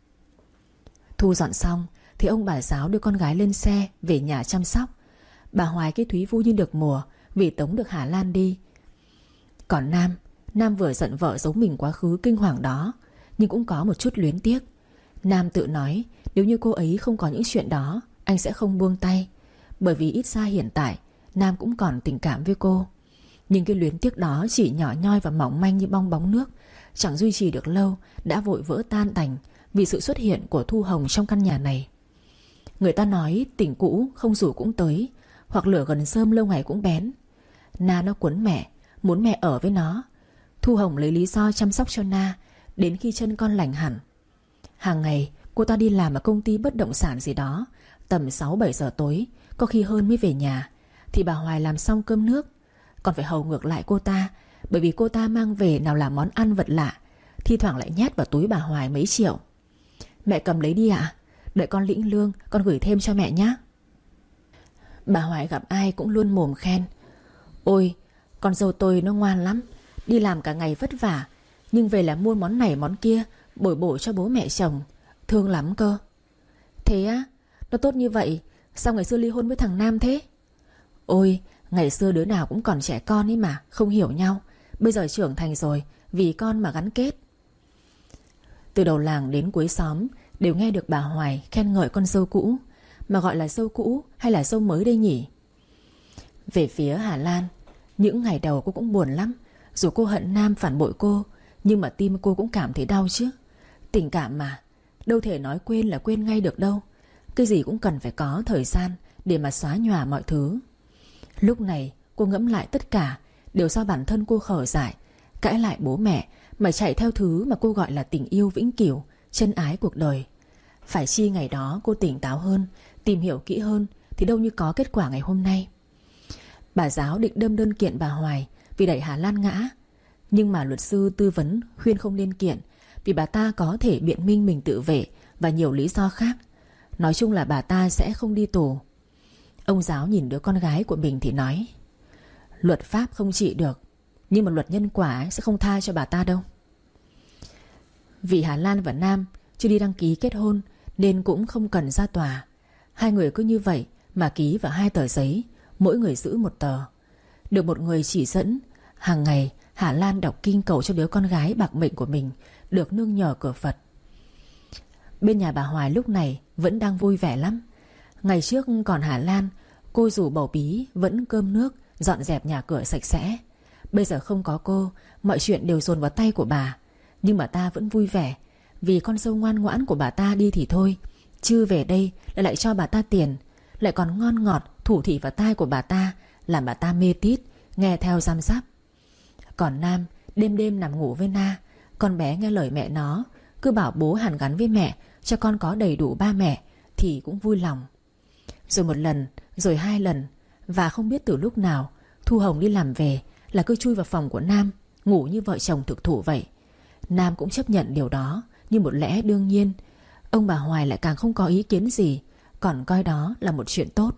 Thu dọn xong thì ông bà Giáo đưa con gái lên xe về nhà chăm sóc. Bà Hoài cây Thúy vui như được mùa vì tống được Hà Lan đi. Còn Nam vừa giận vợ giấu mình quá khứ kinh hoàng đó, nhưng cũng có một chút luyến tiếc. Nam tự nói nếu như cô ấy không có những chuyện đó, anh sẽ không buông tay, bởi vì ít ra hiện tại Nam cũng còn tình cảm với cô. Nhưng cái luyến tiếc đó chỉ nhỏ nhoi và mỏng manh như bong bóng nước, chẳng duy trì được lâu, đã vội vỡ tan tành vì sự xuất hiện của Thu Hồng trong căn nhà này. Người ta nói tình cũ không rủ cũng tới, hoặc lửa gần rơm lâu ngày cũng bén. Na nó quấn mẹ, muốn mẹ ở với nó. Thu Hồng lấy lý do chăm sóc cho Na đến khi chân con lành hẳn. Hàng ngày cô ta đi làm ở công ty bất động sản gì đó, tầm 6-7 giờ tối, có khi hơn mới về nhà. Thì bà Hoài làm xong cơm nước, còn phải hầu ngược lại cô ta, bởi vì cô ta mang về nào là món ăn vật lạ, thi thoảng lại nhét vào túi bà Hoài mấy triệu. Mẹ cầm lấy đi ạ, đợi con lĩnh lương con gửi thêm cho mẹ nhé. Bà Hoài gặp ai cũng luôn mồm khen: Ôi, con dâu tôi nó ngoan lắm, đi làm cả ngày vất vả, nhưng về là mua món này món kia bồi bổ cho bố mẹ chồng, thương lắm cơ. Thế á, nó tốt như vậy, sao ngày xưa ly hôn với thằng Nam thế? Ôi, ngày xưa đứa nào cũng còn trẻ con ấy mà, không hiểu nhau. Bây giờ trưởng thành rồi, vì con mà gắn kết. Từ đầu làng đến cuối xóm đều nghe được bà Hoài khen ngợi con dâu cũ. Mà gọi là dâu cũ hay là dâu mới đây nhỉ? Về phía Hà Lan, những ngày đầu cô cũng buồn lắm. Dù cô hận Nam phản bội cô, nhưng mà tim cô cũng cảm thấy đau chứ. Tình cảm mà, đâu thể nói quên là quên ngay được đâu. Cái gì cũng cần phải có thời gian để mà xóa nhòa mọi thứ. Lúc này cô ngẫm lại tất cả đều do bản thân cô khở dại, cãi lại bố mẹ mà chạy theo thứ mà cô gọi là tình yêu vĩnh cửu, chân ái cuộc đời. Phải chi ngày đó cô tỉnh táo hơn, tìm hiểu kỹ hơn thì đâu như có kết quả ngày hôm nay. Bà Giáo định đâm đơn kiện bà Hoài vì đẩy Hà Lan ngã, nhưng mà luật sư tư vấn khuyên không nên kiện, vì bà ta có thể biện minh mình tự vệ và nhiều lý do khác. Nói chung là bà ta sẽ không đi tù. Ông Giáo nhìn đứa con gái của mình thì nói: Luật pháp không trị được, nhưng mà luật nhân quả sẽ không tha cho bà ta đâu. Vì Hà Lan và Nam chưa đi đăng ký kết hôn nên cũng không cần ra tòa. Hai người cứ như vậy mà ký vào 2 tờ giấy, mỗi người giữ 1 tờ. Được một người chỉ dẫn, hàng ngày Hà Lan đọc kinh cầu cho đứa con gái bạc mệnh của mình được nương nhờ cửa Phật. Bên nhà bà Hoài lúc này vẫn đang vui vẻ lắm. Ngày trước còn Hà Lan, cô rủ bầu bí vẫn cơm nước, dọn dẹp nhà cửa sạch sẽ. Bây giờ không có cô, mọi chuyện đều dồn vào tay của bà. Nhưng bà ta vẫn vui vẻ, vì con dâu ngoan ngoãn của bà ta đi thì thôi, chứ về đây lại cho bà ta tiền, lại còn ngon ngọt thủ thỉ vào tai của bà ta, làm bà ta mê tít, nghe theo răm rắp. Còn Nam đêm đêm nằm ngủ với Na. Con bé nghe lời mẹ nó, cứ bảo bố hàn gắn với mẹ, cho con có đầy đủ ba mẹ thì cũng vui lòng. Rồi 1 lần, rồi 2 lần, và không biết từ lúc nào Thu Hồng đi làm về là cứ chui vào phòng của Nam, ngủ như vợ chồng thực thụ vậy. Nam cũng chấp nhận điều đó như một lẽ đương nhiên. Ông bà Hoài lại càng không có ý kiến gì, còn coi đó là một chuyện tốt.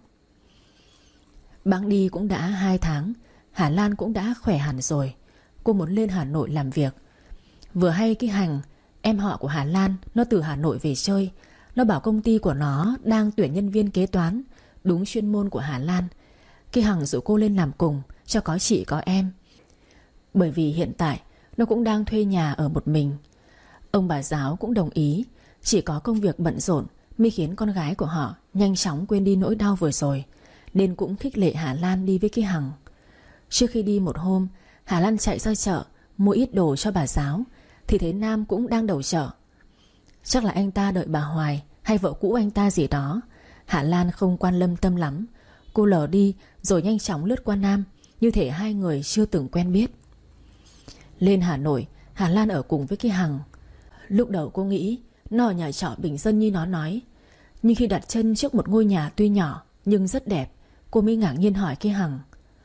Bẵng đi cũng đã 2 tháng, Hà Lan cũng đã khỏe hẳn rồi. Cô muốn lên Hà Nội làm việc. Vừa hay cái Hành, em họ của Hà Lan, nó từ Hà Nội về chơi. Nó bảo công ty của nó đang tuyển nhân viên kế toán, đúng chuyên môn của Hà Lan. Cái Hằng rủ cô lên làm cùng, cho có chị có em. Bởi vì hiện tại nó cũng đang thuê nhà ở một mình. Ông bà Giáo cũng đồng ý. Chỉ có công việc bận rộn mới khiến con gái của họ nhanh chóng quên đi nỗi đau vừa rồi, nên cũng khích lệ Hà Lan đi với cái Hằng. Trước khi đi một hôm, Hà Lan chạy ra chợ mua ít đồ cho bà Giáo, thì thấy Nam cũng đang đầu chợ. Chắc là anh ta đợi bà Hoài hay vợ cũ anh ta gì đó. Hà Lan không quan lâm tâm lắm. Cô lờ đi rồi nhanh chóng lướt qua Nam, như thể hai người chưa từng quen biết. Lên Hà Nội, Hà Lan ở cùng với cái Hằng. Lúc đầu cô nghĩ nó ở nhà trọ bình dân như nó nói, nhưng khi đặt chân trước một ngôi nhà tuy nhỏ nhưng rất đẹp, cô mới ngạc nhiên hỏi cái Hằng: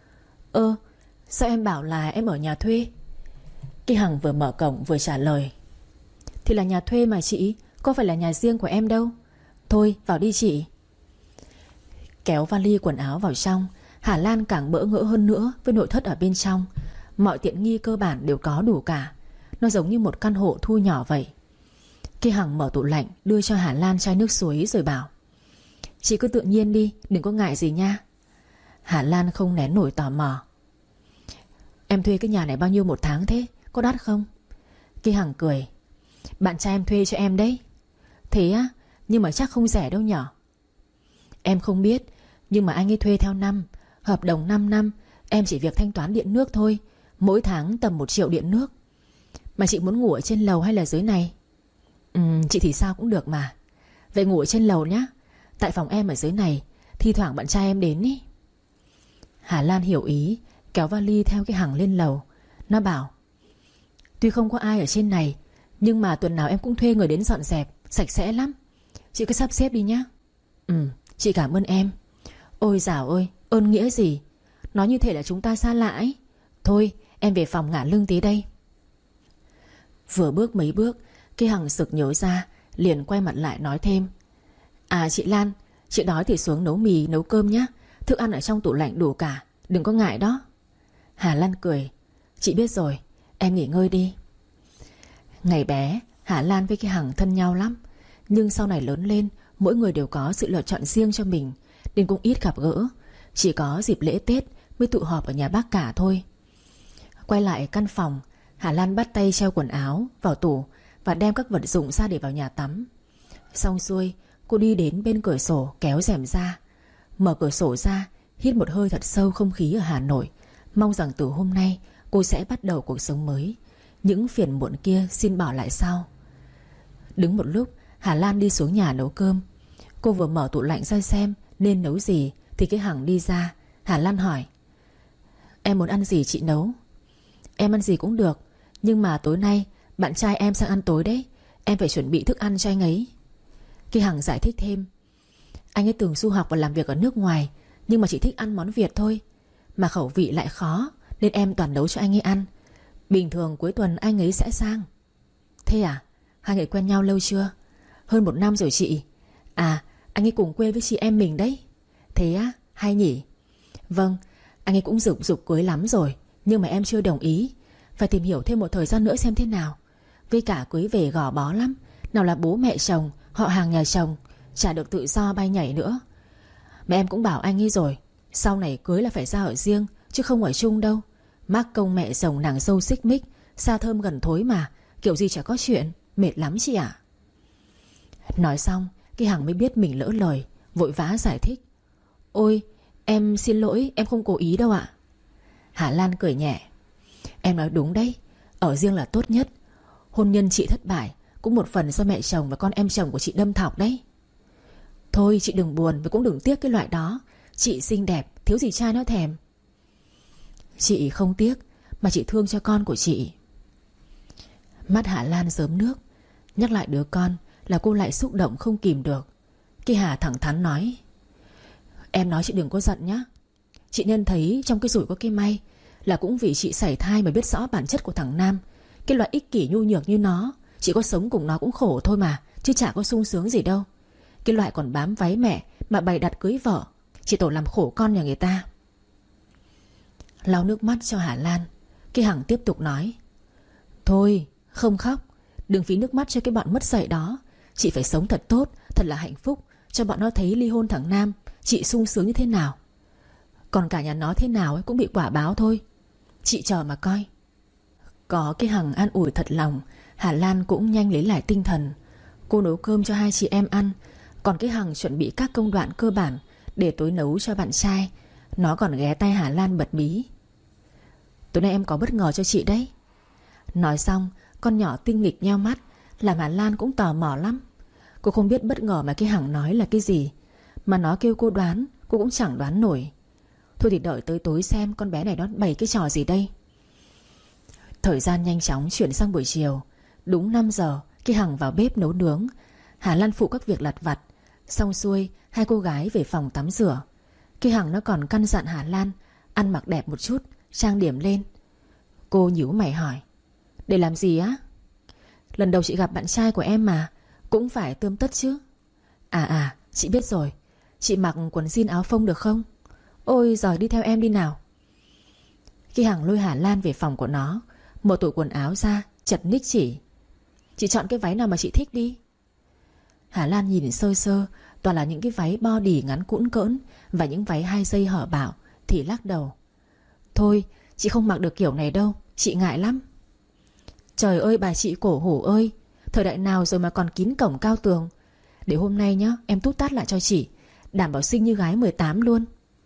Sao em bảo là em ở nhà thuê? Cái Hằng vừa mở cổng vừa trả lời: Thì là nhà thuê mà chị, có phải là nhà riêng của em đâu. Thôi vào đi chị. Kéo vali quần áo vào trong, Hà Lan càng bỡ ngỡ hơn nữa với nội thất ở bên trong. Mọi tiện nghi cơ bản đều có đủ cả. Nó giống như một căn hộ thu nhỏ vậy. Cái Hằng mở tủ lạnh đưa cho Hà Lan chai nước suối rồi bảo: Chị cứ tự nhiên đi, đừng có ngại gì nha. Hà Lan không nén nổi tò mò: Em thuê cái nhà này bao nhiêu một tháng thế? Có đắt không? Cái Hằng cười: Bạn trai em thuê cho em đấy. Thế á? Nhưng mà chắc không rẻ đâu nhở? Em không biết, nhưng mà anh ấy thuê theo năm, hợp đồng 5 năm. Em chỉ việc thanh toán điện nước thôi, mỗi tháng tầm 1 triệu điện nước. Mà chị muốn ngủ ở trên lầu hay là dưới này? Chị thì sao cũng được mà. Vậy ngủ ở trên lầu nhá, tại phòng em ở dưới này, thi thoảng bạn trai em đến ý. Hà Lan hiểu ý, kéo vali theo cái Hằng lên lầu. Nó bảo: Tuy không có ai ở trên này, nhưng mà tuần nào em cũng thuê người đến dọn dẹp, sạch sẽ lắm. Chị cứ sắp xếp đi nhá. Chị cảm ơn em. Ôi dào ơi, ơn nghĩa gì? Nói như thể là chúng ta xa lạ ấy. Thôi em về phòng ngả lưng tí đây. Vừa bước mấy bước, cái Hằng sực nhớ ra, liền quay mặt lại nói thêm: À chị Lan, chị đói thì xuống nấu mì nấu cơm nhá. Thức ăn ở trong tủ lạnh đủ cả, đừng có ngại đó. Hà Lan cười: Chị biết rồi, em nghỉ ngơi đi. Ngày bé, Hà Lan với cái Hằng thân nhau lắm. Nhưng sau này lớn lên, mỗi người đều có sự lựa chọn riêng cho mình, nên cũng ít gặp gỡ. Chỉ có dịp lễ Tết mới tụ họp ở nhà bác cả thôi. Quay lại căn phòng, Hà Lan bắt tay treo quần áo vào tủ và đem các vật dụng ra để vào nhà tắm. Xong xuôi, cô đi đến bên cửa sổ kéo rèm ra. Mở cửa sổ ra, hít một hơi thật sâu không khí ở Hà Nội. Mong rằng từ hôm nay cô sẽ bắt đầu cuộc sống mới. Những phiền muộn kia xin bỏ lại sau. Đứng một lúc, Hà Lan đi xuống nhà nấu cơm. Cô vừa mở tủ lạnh ra xem nên nấu gì thì cái Hằng đi ra. Hà Lan hỏi: Em muốn ăn gì chị nấu? Em ăn gì cũng được, nhưng mà tối nay bạn trai em sang ăn tối đấy, em phải chuẩn bị thức ăn cho anh ấy. Cái Hằng giải thích thêm: Anh ấy từng du học và làm việc ở nước ngoài, nhưng mà chỉ thích ăn món Việt thôi. Mà khẩu vị lại khó, nên em toàn nấu cho anh ấy ăn. Bình thường cuối tuần anh ấy sẽ sang. Thế à? Hai người quen nhau lâu chưa? Hơn 1 năm rồi chị. À, anh ấy cùng quê với chị em mình đấy. Thế á? Hay nhỉ? Vâng, anh ấy cũng giục cưới lắm rồi, nhưng mà em chưa đồng ý. Phải tìm hiểu thêm một thời gian nữa xem thế nào. Với cả cưới về gò bó lắm. Nào là bố mẹ chồng, họ hàng nhà chồng, chả được tự do bay nhảy nữa. Mà em cũng bảo anh ấy rồi, sau này cưới là phải ra ở riêng, chứ không ở chung đâu. Mắc công mẹ chồng nàng dâu xích mích, xa thơm gần thối mà, kiểu gì chả có chuyện. Mệt lắm chị ạ. Nói xong, cái Hằng mới biết mình lỡ lời, vội vã giải thích: Ôi, em xin lỗi, em không cố ý đâu ạ. Hà Lan cười nhẹ: Em nói đúng đấy, ở riêng là tốt nhất. Hôn nhân chị thất bại cũng một phần do mẹ chồng và con em chồng của chị đâm thọc đấy. Thôi chị đừng buồn và cũng đừng tiếc cái loại đó. Chị xinh đẹp, thiếu gì trai nó thèm. Chị không tiếc, mà chị thương cho con của chị. Mắt Hà Lan rớm nước. Nhắc lại đứa con là cô lại xúc động không kìm được. Cái Hà thẳng thắn nói: Em nói chị đừng có giận nhá. Chị nên thấy trong cái rủi có cái may, là cũng vì chị sảy thai mà biết rõ bản chất của thằng Nam. Cái loại ích kỷ nhu nhược như nó, chị có sống cùng nó cũng khổ thôi mà, chứ chả có sung sướng gì đâu. Cái loại còn bám váy mẹ mà bày đặt cưới vợ, chỉ tổ làm khổ con nhà người ta. Lau nước mắt cho Hà Lan, cái Hằng tiếp tục nói: Thôi không khóc, đừng phí nước mắt cho cái bọn mất dạy đó. Chị phải sống thật tốt, thật là hạnh phúc, cho bọn nó thấy ly hôn thằng Nam chị sung sướng như thế nào. Còn cả nhà nó thế nào ấy cũng bị quả báo thôi. Chị chờ mà coi. Có cái Hằng an ủi thật lòng, Hà Lan cũng nhanh lấy lại tinh thần. Cô nấu cơm cho hai chị em ăn, còn cái Hằng chuẩn bị các công đoạn cơ bản để tối nấu cho bạn trai. Nó còn ghé tay Hà Lan bật mí: Tối nay em có bất ngờ cho chị đấy. Nói xong, con nhỏ tinh nghịch nheo mắt, làm Hà Lan cũng tò mò lắm. Cô không biết bất ngờ mà cái Hằng nói là cái gì, mà nó kêu cô đoán, cô cũng chẳng đoán nổi. Thôi thì đợi tới tối xem con bé này nó bày cái trò gì đây. Thời gian nhanh chóng chuyển sang buổi chiều. Đúng 5 giờ, cái Hằng vào bếp nấu nướng. Hà Lan phụ các việc lặt vặt. Xong xuôi, hai cô gái về phòng tắm rửa. Cái Hằng nó còn căn dặn Hà Lan ăn mặc đẹp một chút, trang điểm lên. Cô nhíu mày hỏi: Để làm gì á? Lần đầu chị gặp bạn trai của em mà, cũng phải tươm tất chứ. Chị biết rồi. Chị mặc quần jean áo phông được không? Ôi giời, đi theo em đi nào. Khi Hằng lôi Hà Lan về phòng của nó, mở tủ quần áo ra, chật ních chỉ: Chị chọn cái váy nào mà chị thích đi. Hà Lan nhìn sơ sơ, toàn là những cái váy body ngắn cũn cỡn và những váy 2 dây hở bạo, thì lắc đầu: Thôi chị không mặc được kiểu này đâu, chị ngại lắm. Trời ơi bà chị cổ hủ ơi, thời đại nào rồi mà còn kín cổng cao tường. Để hôm nay nhá, em tút tát lại cho chị, đảm bảo xinh như gái 18 luôn.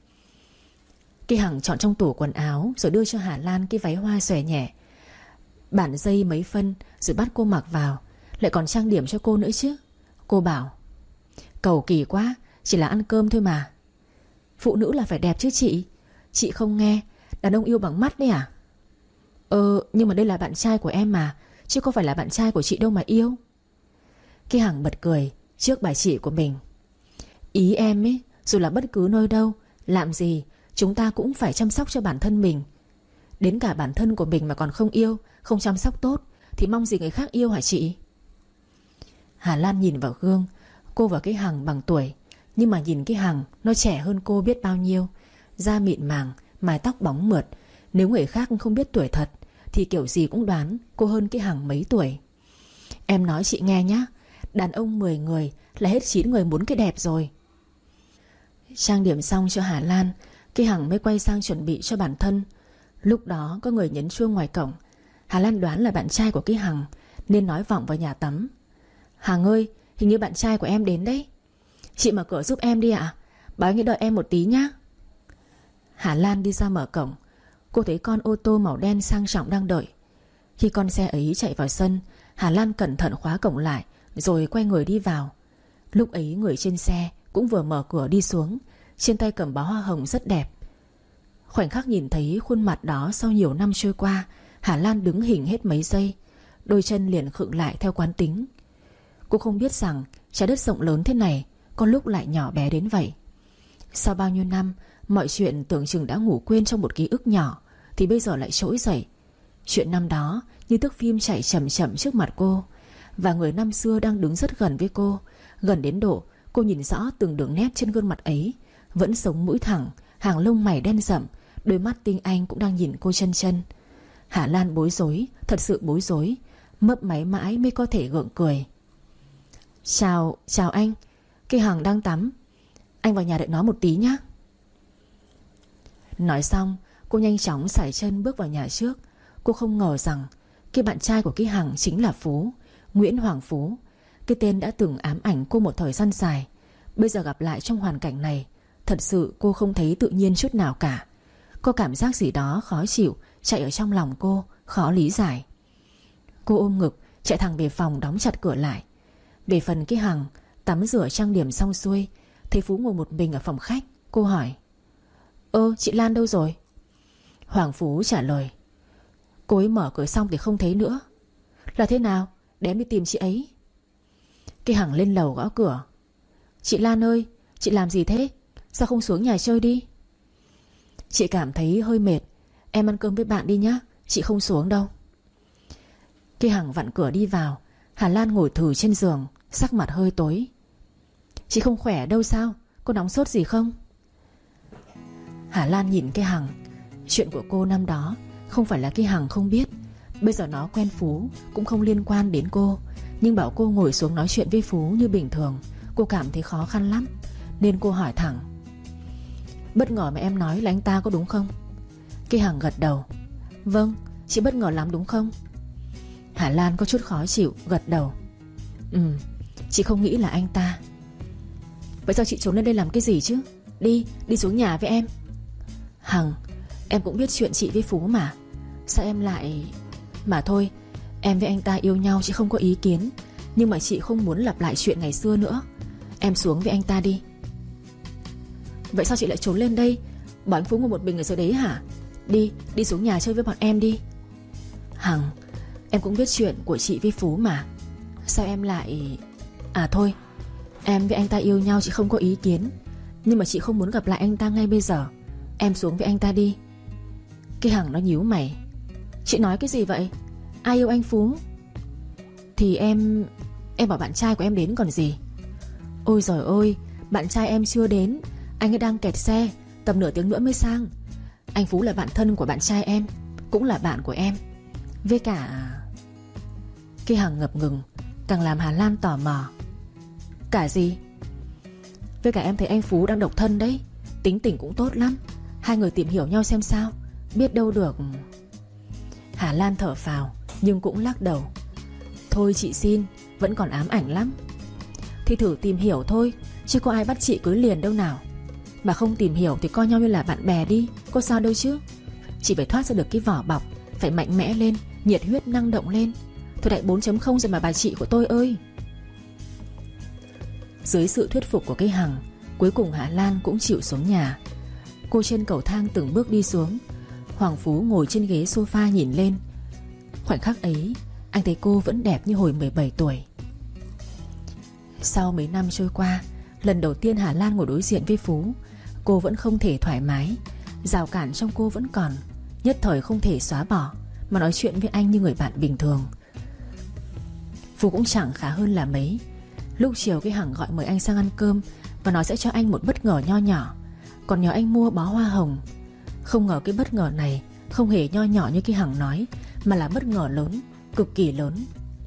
Cái Hằng chọn trong tủ quần áo rồi đưa cho Hà Lan cái váy hoa xòe nhẹ, bản dây mấy phân, rồi bắt cô mặc vào, lại còn trang điểm cho cô nữa chứ. Cô bảo: Cầu kỳ quá, chỉ là ăn cơm thôi mà. Phụ nữ là phải đẹp chứ chị. Chị không nghe, đàn ông yêu bằng mắt đấy à? Nhưng mà đây là bạn trai của em mà, chứ không phải là bạn trai của chị đâu mà yêu. Cái Hằng bật cười trước bà chị của mình. Ý em ấy, dù là bất cứ nơi đâu, làm gì, chúng ta cũng phải chăm sóc cho bản thân mình. Đến cả bản thân của mình mà còn không yêu, không chăm sóc tốt, thì mong gì người khác yêu hả chị? Hà Lan nhìn vào gương. Cô và cái Hằng bằng tuổi, nhưng mà nhìn cái Hằng nó trẻ hơn cô biết bao nhiêu. Da mịn màng, mái tóc bóng mượt. Nếu người khác không biết tuổi thật thì kiểu gì cũng đoán cô hơn cái Hằng mấy tuổi. Em nói chị nghe nhá, đàn ông 10 người là hết 9 người muốn cái đẹp rồi. Trang điểm xong cho Hà Lan, cái Hằng mới quay sang chuẩn bị cho bản thân. Lúc đó có người nhấn chuông ngoài cổng. Hà Lan đoán là bạn trai của cái Hằng nên nói vọng vào nhà tắm: Hằng ơi, hình như bạn trai của em đến đấy. Chị mở cửa giúp em đi ạ. Bảo anh ấy đợi em một tí nhá. Hà Lan đi ra mở cổng. Cô thấy con ô tô màu đen sang trọng đang đợi. Khi con xe ấy chạy vào sân, Hà Lan cẩn thận khóa cổng lại, rồi quay người đi vào. Lúc ấy người trên xe cũng vừa mở cửa đi xuống, trên tay cầm bó hoa hồng rất đẹp. Khoảnh khắc nhìn thấy khuôn mặt đó sau nhiều năm trôi qua, Hà Lan đứng hình hết mấy giây, đôi chân liền khựng lại theo quán tính. Cô không biết rằng trái đất rộng lớn thế này có lúc lại nhỏ bé đến vậy. Sau bao nhiêu năm, mọi chuyện tưởng chừng đã ngủ quên trong một ký ức nhỏ thì bây giờ lại trỗi dậy. Chuyện năm đó như thước phim chạy chậm chậm trước mặt cô, và người năm xưa đang đứng rất gần với cô, gần đến độ cô nhìn rõ từng đường nét trên gương mặt ấy. Vẫn sống mũi thẳng, hàng lông mày đen rậm, đôi mắt tinh anh cũng đang nhìn cô chân chân. Hà Lan bối rối, thật sự bối rối, mấp máy mãi mới có thể gượng cười. Chào anh. Cái Hằng đang tắm, anh vào nhà đợi nó một tí nhé. Nói xong, cô nhanh chóng sải chân bước vào nhà trước. Cô không ngờ rằng cái bạn trai của cái Hằng chính là Phú, Nguyễn Hoàng Phú. Cái tên đã từng ám ảnh cô một thời gian dài. Bây giờ gặp lại trong hoàn cảnh này, thật sự cô không thấy tự nhiên chút nào cả. Có cảm giác gì đó khó chịu chạy ở trong lòng cô, khó lý giải. Cô ôm ngực chạy thẳng về phòng, đóng chặt cửa lại. Về phần cái Hằng, tắm rửa trang điểm xong xuôi, thấy Phú ngồi một mình ở phòng khách. Cô hỏi: Chị Lan đâu rồi? Hoàng Phú trả lời: Cô ấy mở cửa xong thì không thấy nữa. Là thế nào? Để em đi tìm chị ấy. Cái Hằng lên lầu gõ cửa: Chị Lan ơi, chị làm gì thế? Sao không xuống nhà chơi đi? Chị cảm thấy hơi mệt, em ăn cơm với bạn đi nhá, chị không xuống đâu. Cái Hằng vặn cửa đi vào. Hà Lan ngồi thừ trên giường, sắc mặt hơi tối. Chị không khỏe đâu sao? Cô nóng sốt gì không? Hà Lan nhìn cái Hằng. Chuyện của cô năm đó không phải là cái Hằng không biết. Bây giờ nó quen Phú cũng không liên quan đến cô. Nhưng bảo cô ngồi xuống nói chuyện với Phú như bình thường, cô cảm thấy khó khăn lắm. Nên cô hỏi thẳng: bất ngờ mà em nói là anh ta có đúng không? Cái Hằng gật đầu. Vâng, chị bất ngờ lắm đúng không? Hà Lan có chút khó chịu, gật đầu. Chị không nghĩ là anh ta. Vậy sao chị trốn lên đây làm cái gì chứ? Đi xuống nhà với em. Hằng, em cũng biết chuyện chị với Phú mà. Sao em lại... Mà thôi, em với anh ta yêu nhau chị không có ý kiến. Nhưng mà chị không muốn lặp lại chuyện ngày xưa nữa. Em xuống với anh ta đi. Vậy sao chị lại trốn lên đây? Bỏ anh Phú ngồi một mình ở dưới đấy hả? Đi xuống nhà chơi với bọn em đi. Hằng, em cũng biết chuyện của chị với Phú mà. Sao em lại... À thôi, em với anh ta yêu nhau chị không có ý kiến. Nhưng mà chị không muốn gặp lại anh ta ngay bây giờ. Em xuống với anh ta đi. Cái Hằng nó nhíu mày. Chị nói cái gì vậy? Ai yêu anh Phú? Thì em bảo bạn trai của em đến còn gì. Ôi giời ơi, bạn trai em chưa đến. Anh ấy đang kẹt xe, tầm nửa tiếng nữa mới sang. Anh Phú là bạn thân của bạn trai em, cũng là bạn của em. Với cả... Cái Hằng ngập ngừng, càng làm Hà Lan tò mò. Cả gì? Với cả em thấy anh Phú đang độc thân đấy. Tính tình cũng tốt lắm. Hai người tìm hiểu nhau xem sao. Biết đâu được... Hà Lan thở phào nhưng cũng lắc đầu. Thôi chị xin, vẫn còn ám ảnh lắm. Thì thử tìm hiểu thôi, chứ có ai bắt chị cưới liền đâu nào. Mà không tìm hiểu thì coi nhau như là bạn bè đi, có sao đâu chứ. Chị phải thoát ra được cái vỏ bọc, phải mạnh mẽ lên, nhiệt huyết năng động lên. Thời đại 4.0 rồi mà bà chị của tôi ơi. Dưới sự thuyết phục của cái Hằng, cuối cùng Hà Lan cũng chịu xuống nhà. Cô trên cầu thang từng bước đi xuống. Hoàng Phú ngồi trên ghế sofa nhìn lên. Khoảnh khắc ấy, anh thấy cô vẫn đẹp như hồi 17 tuổi. Sau mấy năm trôi qua, lần đầu tiên Hà Lan ngồi đối diện với Phú, cô vẫn không thể thoải mái. Rào cản trong cô vẫn còn, nhất thời không thể xóa bỏ, mà nói chuyện với anh như người bạn bình thường. Phú cũng chẳng khá hơn là mấy. Lúc chiều cái Hằng gọi mời anh sang ăn cơm và nói sẽ cho anh một bất ngờ nho nhỏ, còn nhờ anh mua bó hoa hồng. Không ngờ cái bất ngờ này không hề nho nhỏ như cái Hằng nói, mà là bất ngờ lớn, cực kỳ lớn.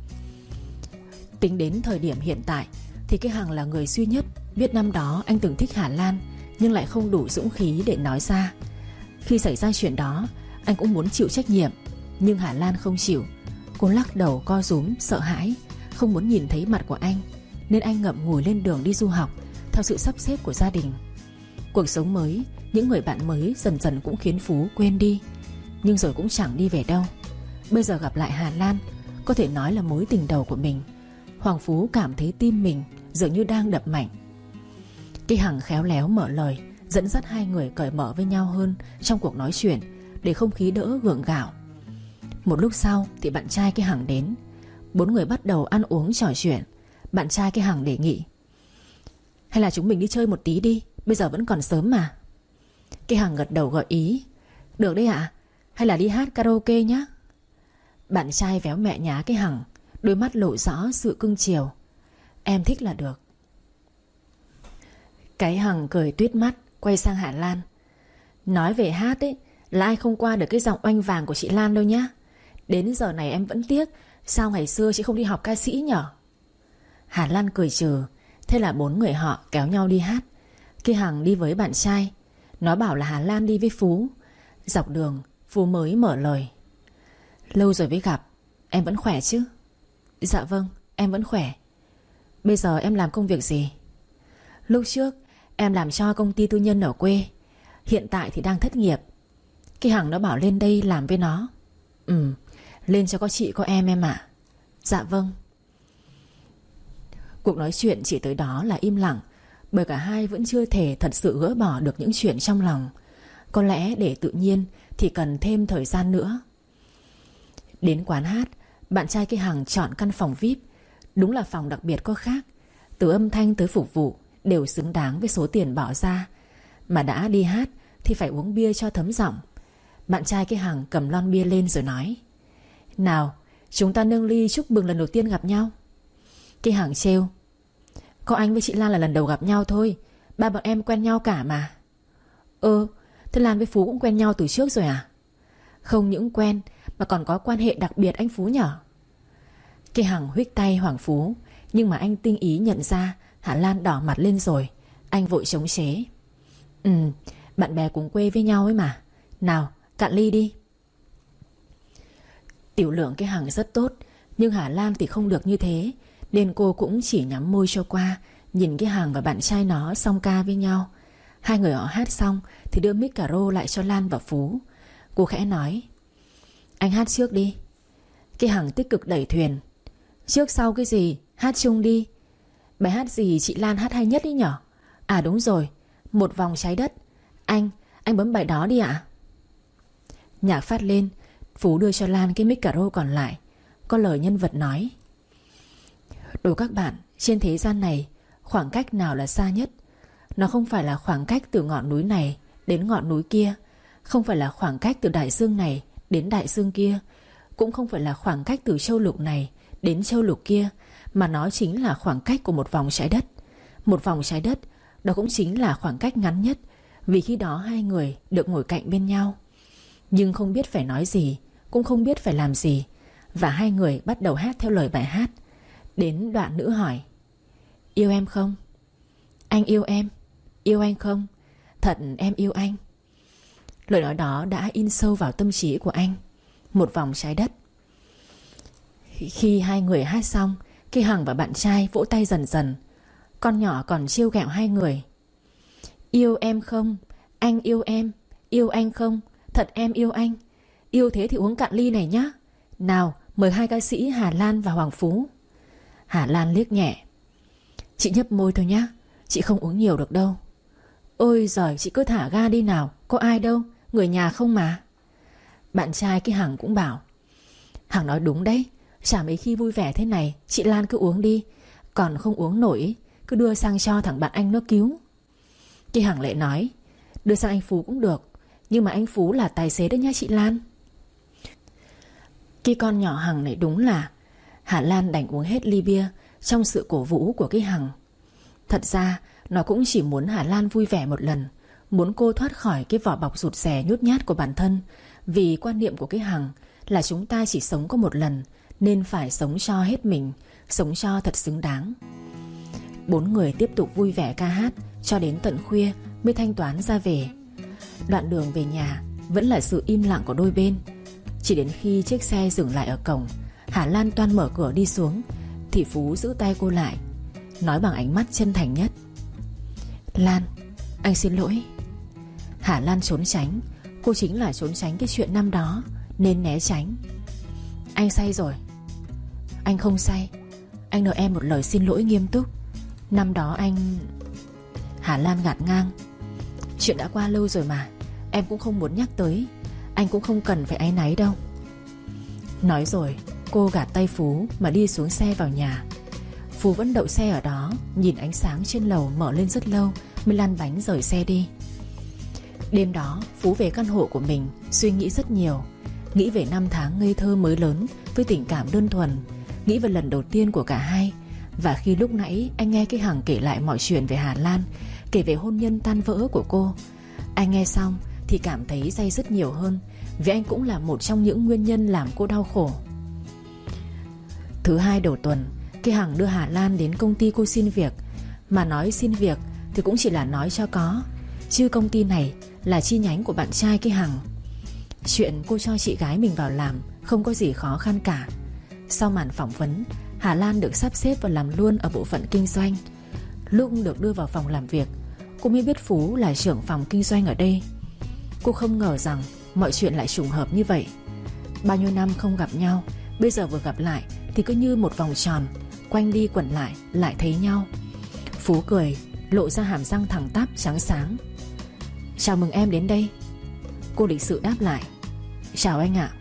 Tính đến thời điểm hiện tại thì cái Hằng là người duy nhất biết năm đó anh từng thích Hà Lan, nhưng lại không đủ dũng khí để nói ra. Khi xảy ra chuyện đó, anh cũng muốn chịu trách nhiệm, nhưng Hà Lan không chịu. Cô lắc đầu co rúm, sợ hãi, không muốn nhìn thấy mặt của anh. Nên anh ngậm ngùi lên đường đi du học theo sự sắp xếp của gia đình. Cuộc sống mới, những người bạn mới dần dần cũng khiến Phú quên đi. Nhưng rồi cũng chẳng đi về đâu. Bây giờ gặp lại Hà Lan, có thể nói là mối tình đầu của mình. Hoàng Phú cảm thấy tim mình dường như đang đập mạnh. Cái Hằng khéo léo mở lời, dẫn dắt hai người cởi mở với nhau hơn trong cuộc nói chuyện, để không khí đỡ gượng gạo. Một lúc sau thì bạn trai cái Hằng đến. Bốn người bắt đầu ăn uống trò chuyện. Bạn trai cái Hằng đề nghị: hay là chúng mình đi chơi một tí đi, bây giờ vẫn còn sớm mà. Cái Hằng gật đầu gợi ý: được đấy ạ, hay là đi hát karaoke nhá. Bạn trai véo mẹ nhá cái Hằng, đôi mắt lộ rõ sự cưng chiều: em thích là được. Cái Hằng cười tuýt mắt, quay sang Hà Lan: nói về hát ấy, là ai không qua được cái giọng oanh vàng của chị Lan đâu nhá. Đến giờ này em vẫn tiếc sao ngày xưa chị không đi học ca sĩ nhở. Hà Lan cười trừ. Thế là bốn người họ kéo nhau đi hát. Cái Hằng đi với bạn trai. Nó bảo là Hà Lan đi với Phú. Dọc đường Phú mới mở lời: lâu rồi mới gặp, em vẫn khỏe chứ? Dạ vâng, em vẫn khỏe. Bây giờ em làm công việc gì? Lúc trước em làm cho công ty tư nhân ở quê, hiện tại thì đang thất nghiệp. Cái Hằng nó bảo lên đây làm với nó. Lên cho có chị có em ạ. Dạ vâng. Cuộc nói chuyện chỉ tới đó là im lặng, bởi cả hai vẫn chưa thể thật sự gỡ bỏ được những chuyện trong lòng. Có lẽ để tự nhiên thì cần thêm thời gian nữa. Đến quán hát, bạn trai cái Hằng chọn căn phòng VIP. Đúng là phòng đặc biệt có khác. Từ âm thanh tới phục vụ đều xứng đáng với số tiền bỏ ra. Mà đã đi hát thì phải uống bia cho thấm giọng. Bạn trai cái Hằng cầm lon bia lên rồi nói: nào, chúng ta nâng ly chúc mừng lần đầu tiên gặp nhau. Cái Hằng trêu: Có anh với chị Lan là lần đầu gặp nhau thôi. Ba bọn em quen nhau cả mà. Thế Lan với Phú cũng quen nhau từ trước rồi à? Không những quen mà còn có quan hệ đặc biệt anh Phú nhở? Cái Hằng huých tay Hoàng Phú, nhưng mà anh tinh ý nhận ra Hà Lan đỏ mặt lên rồi. Anh vội chống chế. Bạn bè cùng quê với nhau ấy mà. Nào cạn ly đi. Tiểu lượng cái Hằng rất tốt, nhưng Hà Lan thì không được như thế, nên cô cũng chỉ nhắm môi cho qua, nhìn cái Hằng và bạn trai nó song ca với nhau. Hai người họ hát xong thì đưa mic caro lại cho Lan và Phú. Cô khẽ nói: Anh hát trước đi. Cái Hằng tích cực đẩy thuyền: Trước sau cái gì, hát chung đi. Bài hát gì chị Lan hát hay nhất ý nhở? À đúng rồi, Một vòng trái đất. Anh bấm bài đó đi ạ. Nhạc phát lên, Phú đưa cho Lan cái mic caro còn lại. Có lời nhân vật nói: Đố các bạn, trên thế gian này khoảng cách nào là xa nhất? Nó không phải là khoảng cách từ ngọn núi này đến ngọn núi kia, không phải là khoảng cách từ đại dương này đến đại dương kia, cũng không phải là khoảng cách từ châu lục này đến châu lục kia, mà nó chính là khoảng cách của một vòng trái đất. Một vòng trái đất, đó cũng chính là khoảng cách ngắn nhất, vì khi đó hai người được ngồi cạnh bên nhau, nhưng không biết phải nói gì, cũng không biết phải làm gì. Và hai người bắt đầu hát theo lời bài hát. Đến đoạn nữ hỏi: Yêu em không? Anh yêu em. Yêu anh không? Thật em yêu anh. Lời nói đó đã in sâu vào tâm trí của anh. Một vòng trái đất. Khi hai người hát xong, cái Hằng và bạn trai vỗ tay dần dần. Con nhỏ còn trêu ghẹo hai người: Yêu em không? Anh yêu em. Yêu anh không? Thật em yêu anh. Yêu thế thì uống cạn ly này nhá. Nào mời hai ca sĩ Hà Lan và Hoàng Phú. Hà Lan liếc nhẹ: Chị nhấp môi thôi nhá, chị không uống nhiều được đâu. Ôi giời, chị cứ thả ga đi nào, có ai đâu, người nhà không mà. Bạn trai cái Hằng cũng bảo: Hằng nói đúng đấy, chả mấy khi vui vẻ thế này, chị Lan cứ uống đi. Còn không uống nổi, cứ đưa sang cho thằng bạn anh nó cứu. Cái Hằng lại nói: Đưa sang anh Phú cũng được, nhưng mà anh Phú là tài xế đấy nha chị Lan. Cái con nhỏ Hằng này đúng là... Hà Lan đành uống hết ly bia trong sự cổ vũ của cái Hằng. Thật ra nó cũng chỉ muốn Hà Lan vui vẻ một lần, muốn cô thoát khỏi cái vỏ bọc rụt rè nhút nhát của bản thân. Vì quan niệm của cái Hằng là chúng ta chỉ sống có một lần, nên phải sống cho hết mình, sống cho thật xứng đáng. Bốn người tiếp tục vui vẻ ca hát cho đến tận khuya mới thanh toán ra về. Đoạn đường về nhà vẫn là sự im lặng của đôi bên. Chỉ đến khi chiếc xe dừng lại ở cổng, Hà Lan toan mở cửa đi xuống thì Phú giữ tay cô lại, nói bằng ánh mắt chân thành nhất: Lan, anh xin lỗi. Hà Lan trốn tránh. Cô chính là trốn tránh cái chuyện năm đó, nên né tránh. Anh say rồi. Anh không say. Anh nợ em một lời xin lỗi nghiêm túc. Năm đó anh... Hà Lan gạt ngang: Chuyện đã qua lâu rồi mà, em cũng không muốn nhắc tới. Anh cũng không cần phải áy náy đâu. Nói rồi cô gạt tay Phú mà đi xuống xe vào nhà. Phú vẫn đậu xe ở đó, nhìn ánh sáng trên lầu mở lên rất lâu mới lăn bánh rời xe đi. Đêm đó Phú về căn hộ của mình, suy nghĩ rất nhiều. Nghĩ về năm tháng ngây thơ mới lớn với tình cảm đơn thuần, nghĩ về lần đầu tiên của cả hai. Và khi lúc nãy anh nghe cái Hằng kể lại mọi chuyện về Hà Lan, kể về hôn nhân tan vỡ của cô, anh nghe xong thì cảm thấy day dứt nhiều hơn, vì anh cũng là một trong những nguyên nhân làm cô đau khổ. Thứ hai đầu tuần, cái Hằng đưa Hà Lan đến công ty cô xin việc. Mà nói xin việc thì cũng chỉ là nói cho có, chứ công ty này là chi nhánh của bạn trai cái Hằng. Chuyện cô cho chị gái mình vào làm không có gì khó khăn cả. Sau màn phỏng vấn, Hà Lan được sắp xếp vào làm luôn ở bộ phận kinh doanh. Lúc được đưa vào phòng làm việc, cô mới biết Phú là trưởng phòng kinh doanh ở đây. Cô không ngờ rằng mọi chuyện lại trùng hợp như vậy. Bao nhiêu năm không gặp nhau, bây giờ vừa gặp lại thì cứ như một vòng tròn, quanh đi quẩn lại thấy nhau. Phú cười, lộ ra hàm răng thẳng tắp trắng sáng: Chào mừng em đến đây. Cô lịch sự đáp lại: Chào anh ạ.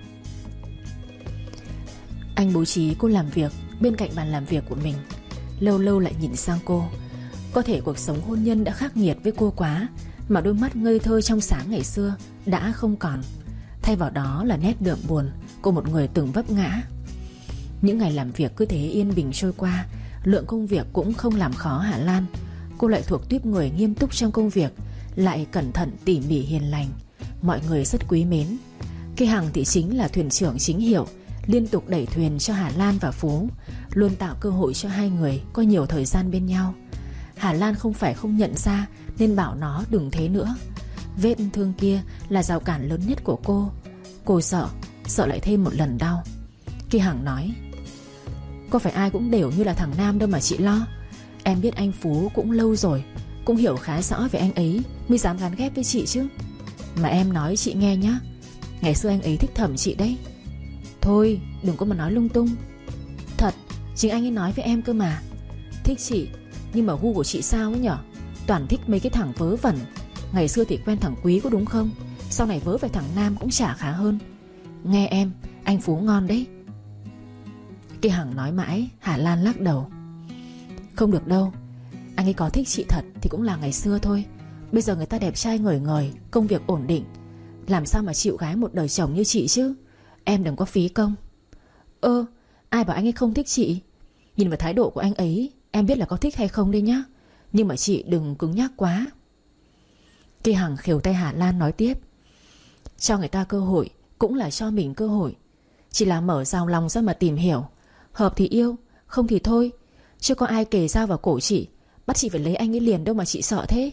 Anh bố trí cô làm việc bên cạnh bàn làm việc của mình, lâu lâu lại nhìn sang cô. Có thể cuộc sống hôn nhân đã khắc nghiệt với cô quá, mà đôi mắt ngây thơ trong sáng ngày xưa đã không còn. Thay vào đó là nét đượm buồn của một người từng vấp ngã. Những ngày làm việc cứ thế yên bình trôi qua, Lượng công việc cũng không làm khó Hà Lan. Cô lại thuộc tuýp người nghiêm túc trong công việc, lại cẩn thận tỉ mỉ hiền lành. Mọi người rất quý mến. Cái Hằng thì chính là thuyền trưởng chính hiệu, liên tục đẩy thuyền cho Hà Lan và Phú, luôn tạo cơ hội cho hai người có nhiều thời gian bên nhau. Hà Lan không phải không nhận ra, nên bảo nó đừng thế nữa. Vết thương kia là rào cản lớn nhất của cô. Cô sợ lại thêm một lần đau. Cái Hằng nói: có phải ai cũng đều như là thằng Nam đâu mà chị lo. Em biết anh Phú cũng lâu rồi, cũng hiểu khá rõ về anh ấy, mới dám gắn ghép với chị chứ. Mà em nói chị nghe nhá, ngày xưa anh ấy thích Thẩm chị đấy. Thôi đừng có mà nói lung tung. Thật, chính anh ấy nói với em cơ mà. Thích chị, nhưng mà gu của chị sao ấy nhở? Toàn thích mấy cái thằng vớ vẩn. Ngày xưa thì quen thằng Quý có đúng không? Sau này vớ phải thằng Nam cũng chả khá hơn. Nghe em, anh Phú ngon đấy. Cái Hằng nói mãi. Hà Lan lắc đầu: không được đâu. Anh ấy có thích chị thật thì cũng là ngày xưa thôi. Bây giờ người ta đẹp trai ngời ngời, công việc ổn định, làm sao mà chịu gái một đời chồng như chị chứ. Em đừng có phí công. Ai bảo anh ấy không thích chị? Nhìn vào thái độ của anh ấy, em biết là có thích hay không đấy nhá. Nhưng mà chị đừng cứng nhắc quá. Cái Hằng khều tay Hà Lan nói tiếp: cho người ta cơ hội cũng là cho mình cơ hội. Chỉ là mở rào lòng ra mà tìm hiểu. Hợp thì yêu, không thì thôi. Chứ có ai kề dao vào cổ chị, bắt chị phải lấy anh ấy liền đâu mà chị sợ thế.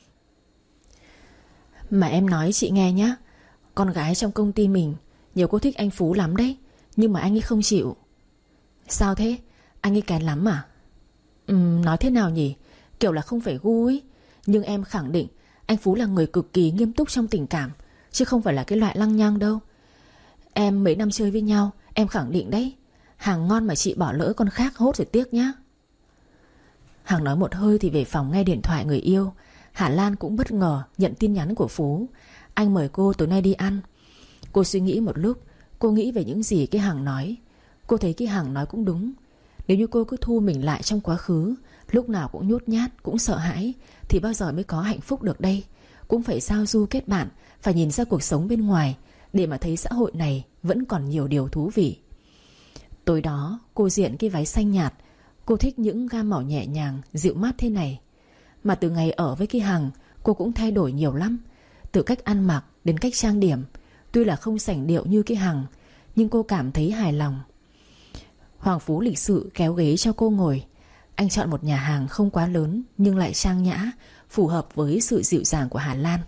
Mà em nói chị nghe nhá, con gái trong công ty mình nhiều cô thích anh Phú lắm đấy, nhưng mà anh ấy không chịu. Sao thế? Anh ấy kén lắm à? Nói thế nào nhỉ? Kiểu là không phải gu ấy. Nhưng em khẳng định anh Phú là người cực kỳ nghiêm túc trong tình cảm, chứ không phải là cái loại lăng nhăng đâu. Em mấy năm chơi với nhau, em khẳng định đấy. Hàng ngon mà chị bỏ lỡ con khác hốt rồi tiếc nhá. Hằng nói một hơi thì về phòng nghe điện thoại người yêu. Hà Lan cũng bất ngờ nhận tin nhắn của Phú. Anh mời cô tối nay đi ăn. Cô suy nghĩ một lúc. Cô nghĩ về những gì cái Hằng nói. Cô thấy cái Hằng nói cũng đúng. Nếu như cô cứ thu mình lại trong quá khứ, lúc nào cũng nhút nhát, cũng sợ hãi, thì bao giờ mới có hạnh phúc được đây. Cũng phải giao du kết bạn, phải nhìn ra cuộc sống bên ngoài, để mà thấy xã hội này vẫn còn nhiều điều thú vị. Tối đó cô diện cái váy xanh nhạt. Cô thích những gam màu nhẹ nhàng, dịu mát thế này. Mà từ ngày ở với cái Hằng, cô cũng thay đổi nhiều lắm. Từ cách ăn mặc đến cách trang điểm. Tuy là không sành điệu như cái Hằng, nhưng cô cảm thấy hài lòng. Hoàng Phú lịch sự kéo ghế cho cô ngồi. Anh chọn một nhà hàng không quá lớn, nhưng lại trang nhã, phù hợp với sự dịu dàng của Hà Lan.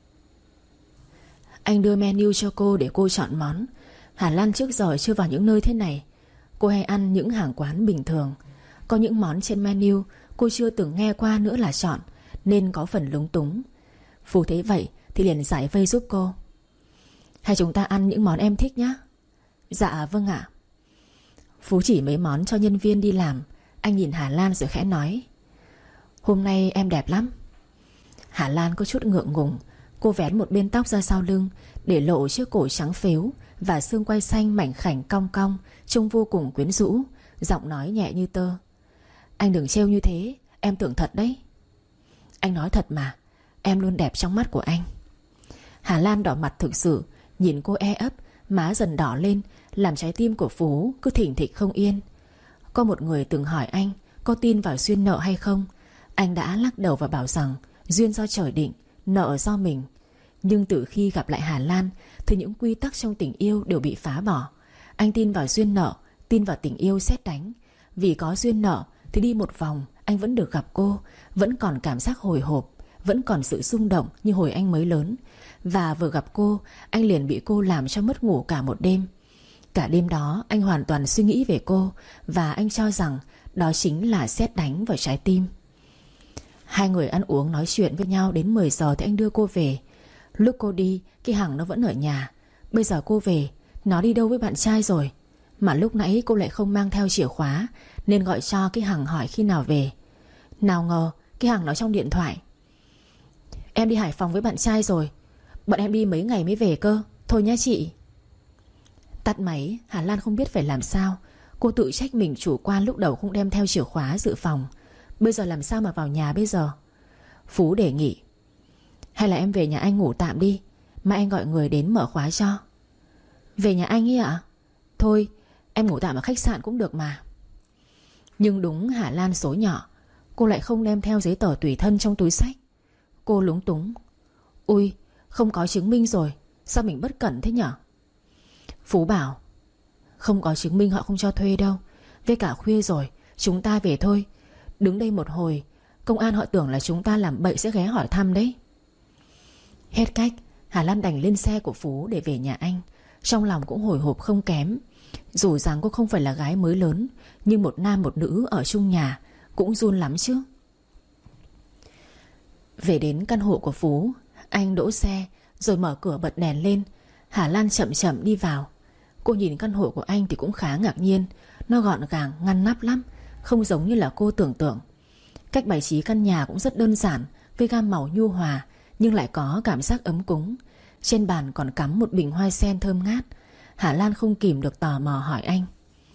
Anh đưa menu cho cô để cô chọn món. Hà Lan trước giờ chưa vào những nơi thế này. Cô hay ăn những hàng quán bình thường. Có những món trên menu cô chưa từng nghe qua nữa là chọn, nên có phần lúng túng. Phú thấy vậy thì liền giải vây giúp cô: hay chúng ta ăn những món em thích nhé. Dạ vâng ạ. Phú chỉ mấy món cho nhân viên đi làm. Anh nhìn Hà Lan rồi khẽ nói: hôm nay em đẹp lắm. Hà Lan có chút ngượng ngùng. Cô vén một bên tóc ra sau lưng, để lộ chiếc cổ trắng phếu và xương quai xanh mảnh khảnh cong cong, trông vô cùng quyến rũ. Giọng nói nhẹ như tơ: anh đừng trêu như thế, em tưởng thật đấy. Anh nói thật mà, em luôn đẹp trong mắt của anh. Hà Lan đỏ mặt thực sự, nhìn cô e ấp, má dần đỏ lên, làm trái tim của Phú cứ thình thịch không yên. Có một người từng hỏi anh có tin vào duyên nợ hay không. Anh đã lắc đầu và bảo rằng duyên do trời định, nợ do mình. Nhưng từ khi gặp lại Hà Lan thì những quy tắc trong tình yêu đều bị phá bỏ. Anh tin vào duyên nợ, tin vào tình yêu sét đánh. Vì có duyên nợ thì đi một vòng anh vẫn được gặp cô, vẫn còn cảm giác hồi hộp, vẫn còn sự rung động như hồi anh mới lớn. Và vừa gặp cô, anh liền bị cô làm cho mất ngủ cả một đêm. Cả đêm đó anh hoàn toàn suy nghĩ về cô, và anh cho rằng đó chính là sét đánh vào trái tim. Hai người ăn uống nói chuyện với nhau đến 10 giờ thì anh đưa cô về. Lúc cô đi, cái Hằng nó vẫn ở nhà. Bây giờ cô về, nó đi đâu với bạn trai rồi. Mà lúc nãy cô lại không mang theo chìa khóa, nên gọi cho cái Hằng hỏi khi nào về. Nào ngờ cái Hằng nói trong điện thoại: em đi Hải Phòng với bạn trai rồi, bọn em đi mấy ngày mới về cơ. Thôi nhá chị. Tắt máy, Hà Lan không biết phải làm sao. Cô tự trách mình chủ quan lúc đầu không đem theo chìa khóa dự phòng. Bây giờ làm sao mà vào nhà bây giờ? Phú đề nghị: hay là em về nhà anh ngủ tạm đi, mai anh gọi người đến mở khóa cho. Về nhà anh ấy ạ? Thôi em ngủ tạm ở khách sạn cũng được mà. Nhưng đúng Hà Lan số nhỏ, cô lại không đem theo giấy tờ tùy thân trong túi xách. Cô lúng túng. Ui, không có chứng minh rồi, sao mình bất cẩn thế nhở? Phú bảo, không có chứng minh họ không cho thuê đâu. Với cả khuya rồi, chúng ta về thôi. Đứng đây một hồi, công an họ tưởng là chúng ta làm bậy sẽ ghé hỏi thăm đấy. Hết cách, Hà Lan đành lên xe của Phú để về nhà anh. Trong lòng cũng hồi hộp không kém. Dù rằng cô không phải là gái mới lớn, nhưng một nam một nữ ở chung nhà cũng run lắm chứ. Về đến căn hộ của Phú, anh đỗ xe rồi mở cửa bật đèn lên. Hà Lan chậm chậm đi vào. Cô nhìn căn hộ của anh thì cũng khá ngạc nhiên. Nó gọn gàng, ngăn nắp lắm, không giống như là cô tưởng tượng. Cách bày trí căn nhà cũng rất đơn giản, với gam màu nhu hòa nhưng lại có cảm giác ấm cúng. Trên bàn còn cắm một bình hoa sen thơm ngát. Hà Lan không kìm được tò mò hỏi anh.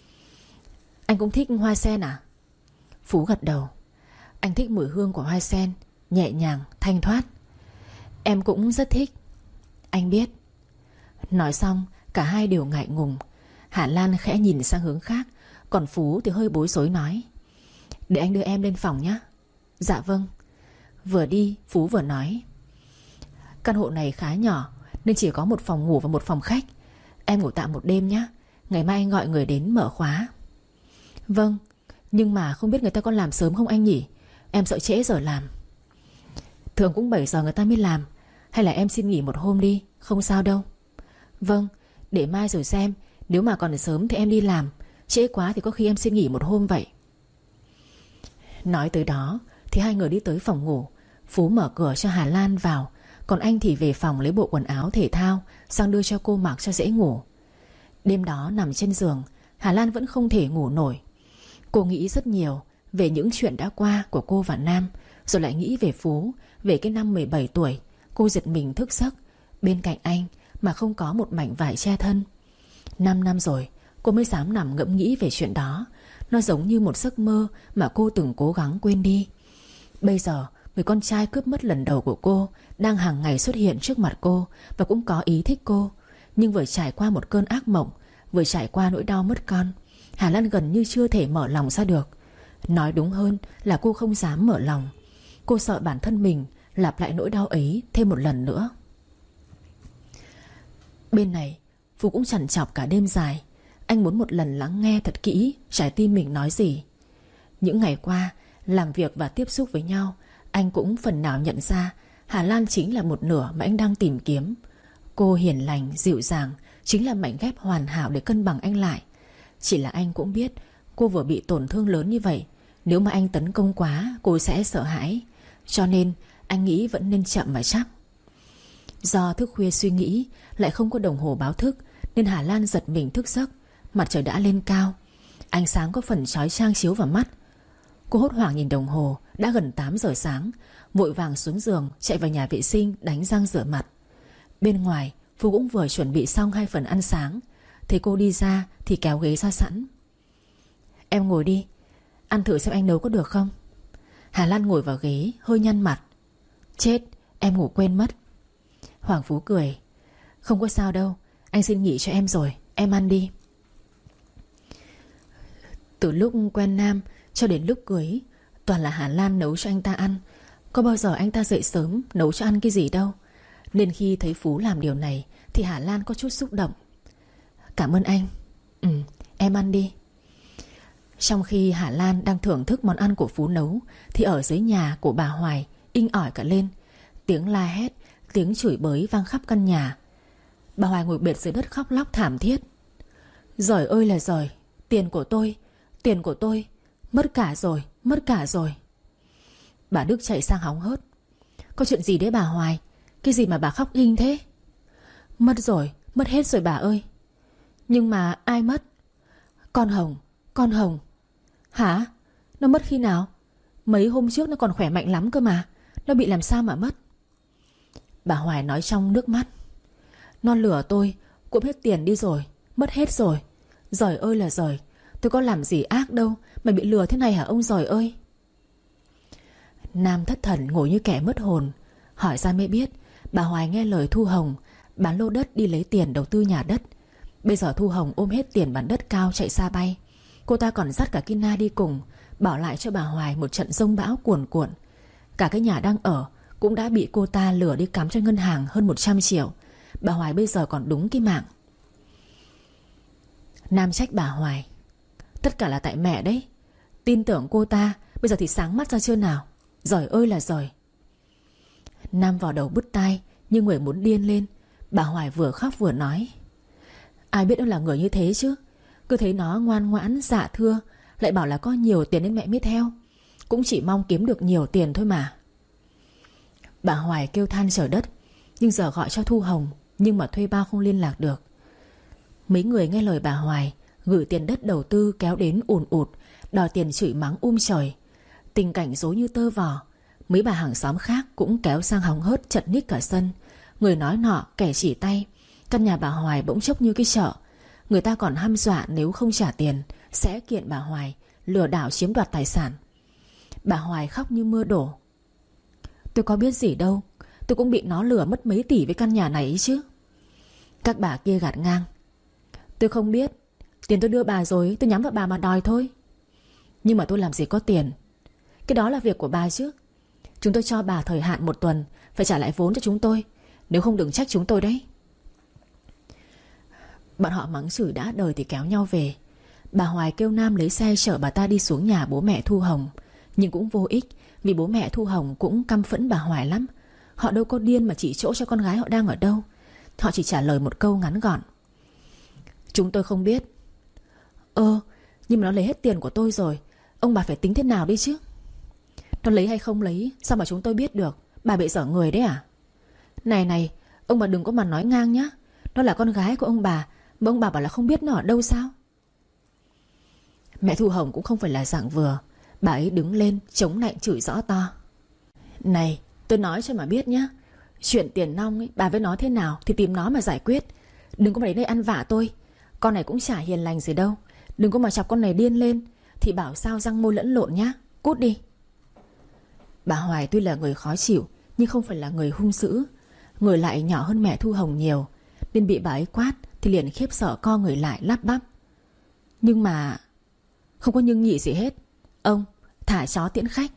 Anh cũng thích hoa sen à? Phú gật đầu. Anh thích mùi hương của hoa sen, nhẹ nhàng, thanh thoát. Em cũng rất thích. Anh biết. Nói xong, cả hai đều ngại ngùng. Hà Lan khẽ nhìn sang hướng khác, còn Phú thì hơi bối rối nói. Để anh đưa em lên phòng nhé. Dạ vâng. Vừa đi, Phú vừa nói. Căn hộ này khá nhỏ nên chỉ có một phòng ngủ và một phòng khách. Em ngủ tạm một đêm nhé. Ngày mai anh gọi người đến mở khóa. Vâng. Nhưng mà không biết người ta có làm sớm không anh nhỉ? Em sợ trễ giờ làm. Thường cũng 7 giờ người ta mới làm. Hay là em xin nghỉ một hôm đi, không sao đâu. Vâng, để mai rồi xem. Nếu mà còn sớm thì em đi làm, trễ quá thì có khi em xin nghỉ một hôm vậy. Nói tới đó thì hai người đi tới phòng ngủ. Phú mở cửa cho Hà Lan vào, còn anh thì về phòng lấy bộ quần áo thể thao sang đưa cho cô mặc cho dễ ngủ. Đêm đó nằm trên giường, Hà Lan vẫn không thể ngủ nổi. Cô nghĩ rất nhiều về những chuyện đã qua của cô và Nam, rồi lại nghĩ về Phú, về cái năm 17 tuổi. Cô giật mình thức giấc bên cạnh anh mà không có một mảnh vải che thân. 5 năm rồi cô mới dám nằm ngẫm nghĩ về chuyện đó. Nó giống như một giấc mơ mà cô từng cố gắng quên đi. Bây giờ người con trai cướp mất lần đầu của cô đang hàng ngày xuất hiện trước mặt cô và cũng có ý thích cô. Nhưng vừa trải qua một cơn ác mộng, vừa trải qua nỗi đau mất con, Hà Lan gần như chưa thể mở lòng ra được. Nói đúng hơn là cô không dám mở lòng. Cô sợ bản thân mình lặp lại nỗi đau ấy thêm một lần nữa. Bên này Phú cũng trằn trọc cả đêm dài. Anh muốn một lần lắng nghe thật kỹ trái tim mình nói gì. Những ngày qua làm việc và tiếp xúc với nhau, anh cũng phần nào nhận ra Hà Lan chính là một nửa mà anh đang tìm kiếm. Cô hiền lành, dịu dàng, chính là mảnh ghép hoàn hảo để cân bằng anh lại. Chỉ là anh cũng biết cô vừa bị tổn thương lớn như vậy, nếu mà anh tấn công quá cô sẽ sợ hãi. Cho nên anh nghĩ vẫn nên chậm và chắc. Do thức khuya suy nghĩ, lại không có đồng hồ báo thức, nên Hà Lan giật mình thức giấc. Mặt trời đã lên cao, ánh sáng có phần chói chang chiếu vào mắt. Cô hốt hoảng nhìn đồng hồ, đã gần 8 giờ sáng. Vội vàng xuống giường, chạy vào nhà vệ sinh đánh răng rửa mặt. Bên ngoài Phú cũng vừa chuẩn bị xong 2 phần ăn sáng. Thấy cô đi ra thì kéo ghế ra sẵn. Em ngồi đi, ăn thử xem anh nấu có được không. Hà Lan ngồi vào ghế hơi nhăn mặt. Chết, em ngủ quên mất. Hoàng Phú cười. Không có sao đâu, anh xin nghỉ cho em rồi, em ăn đi. Từ lúc quen Nam cho đến lúc cưới, toàn là Hà Lan nấu cho anh ta ăn. Có bao giờ anh ta dậy sớm nấu cho ăn cái gì đâu. Nên khi thấy Phú làm điều này thì Hà Lan có chút xúc động. Cảm ơn anh. Em ăn đi. Trong khi Hà Lan đang thưởng thức món ăn của Phú nấu thì ở dưới nhà của bà Hoài inh ỏi cả lên. Tiếng la hét, tiếng chửi bới vang khắp căn nhà. Bà Hoài ngồi bệt dưới đất khóc lóc thảm thiết. Giời ơi là giời, tiền của tôi, tiền của tôi, mất cả rồi, mất cả rồi. Bà Đức chạy sang hóng hớt. Có chuyện gì đấy bà Hoài? Cái gì mà bà khóc inh thế? Mất rồi, mất hết rồi bà ơi. Nhưng mà ai mất? Con Hồng, con Hồng. Hả? Nó mất khi nào? Mấy hôm trước nó còn khỏe mạnh lắm cơ mà. Nó bị làm sao mà mất? Bà Hoài nói trong nước mắt. Nó lừa tôi, cũng hết tiền đi rồi, mất hết rồi. Giời ơi là giời, tôi có làm gì ác đâu mà bị lừa thế này hả ông giời ơi. Nam thất thần ngồi như kẻ mất hồn. Hỏi ra mới biết bà Hoài nghe lời Thu Hồng bán lô đất đi lấy tiền đầu tư nhà đất. Bây giờ Thu Hồng ôm hết tiền bán đất cao chạy xa bay. Cô ta còn dắt cả Kina đi cùng, bỏ lại cho bà Hoài một trận giông bão cuồn cuộn. Cả cái nhà đang ở cũng đã bị cô ta lừa đi cắm cho ngân hàng hơn 100 triệu. Bà Hoài bây giờ còn đúng cái mạng. Nam trách bà Hoài: tất cả là tại mẹ đấy. Tin tưởng cô ta, bây giờ thì sáng mắt ra chưa nào. Giời ơi là giời. Nam vào đầu bứt tai như người muốn điên lên. Bà Hoài vừa khóc vừa nói: ai biết nó là người như thế chứ. Cứ thấy nó ngoan ngoãn dạ thưa, lại bảo là có nhiều tiền nên mẹ mới theo. Cũng chỉ mong kiếm được nhiều tiền thôi mà. Bà Hoài kêu than trời đất. Nhưng giờ gọi cho Thu Hồng, nhưng mà thuê bao không liên lạc được. Mấy người nghe lời bà Hoài, gửi tiền đất đầu tư kéo đến ùn ụt, đòi tiền chửi mắng trời. Tình cảnh rối như tơ vò. Mấy bà hàng xóm khác cũng kéo sang hóng hớt chật ních cả sân. Người nói nọ kẻ chỉ tay. Căn nhà bà Hoài bỗng chốc như cái chợ. Người ta còn hăm dọa nếu không trả tiền sẽ kiện bà Hoài lừa đảo chiếm đoạt tài sản. Bà Hoài khóc như mưa đổ. Tôi có biết gì đâu, tôi cũng bị nó lừa mất mấy tỷ với căn nhà này ấy chứ. Các bà kia gạt ngang: tôi không biết, tiền tôi đưa bà rồi, tôi nhắm vào bà mà đòi thôi. Nhưng mà tôi làm gì có tiền. Cái đó là việc của bà chứ. Chúng tôi cho bà thời hạn 1 tuần phải trả lại vốn cho chúng tôi. Nếu không đừng trách chúng tôi đấy. Bọn họ mắng chửi đã đời thì kéo nhau về. Bà Hoài kêu Nam lấy xe chở bà ta đi xuống nhà bố mẹ Thu Hồng. Nhưng cũng vô ích, vì bố mẹ Thu Hồng cũng căm phẫn bà Hoài lắm. Họ đâu có điên mà chỉ chỗ cho con gái họ đang ở đâu. Họ chỉ trả lời một câu ngắn gọn: chúng tôi không biết. Nhưng mà nó lấy hết tiền của tôi rồi, ông bà phải tính thế nào đi chứ. Nó lấy hay không lấy sao mà chúng tôi biết được. Bà bị dở người đấy à? Này, ông bà đừng có mà nói ngang nhá. Nó là con gái của ông bà, mà ông bà bảo là không biết nó ở đâu sao? Mẹ Thu Hồng cũng không phải là dạng vừa. Bà ấy đứng lên chống lạnh chửi rõ to: này, tôi nói cho mà biết nhá. Chuyện tiền nong ấy, bà với nó thế nào thì tìm nó mà giải quyết. Đừng có mà đến đây ăn vạ tôi. Con này cũng chả hiền lành gì đâu. Đừng có mà chọc con này điên lên thì bảo sao răng môi lẫn lộn nhá. Cút đi. Bà Hoài tuy là người khó chịu nhưng không phải là người hung dữ. Người lại nhỏ hơn mẹ Thu Hồng nhiều, nên bị bà ấy quát thì liền khiếp sợ co người lại lắp bắp: nhưng mà... Không có nhưng nhị gì hết. Ông thả chó tiễn khách.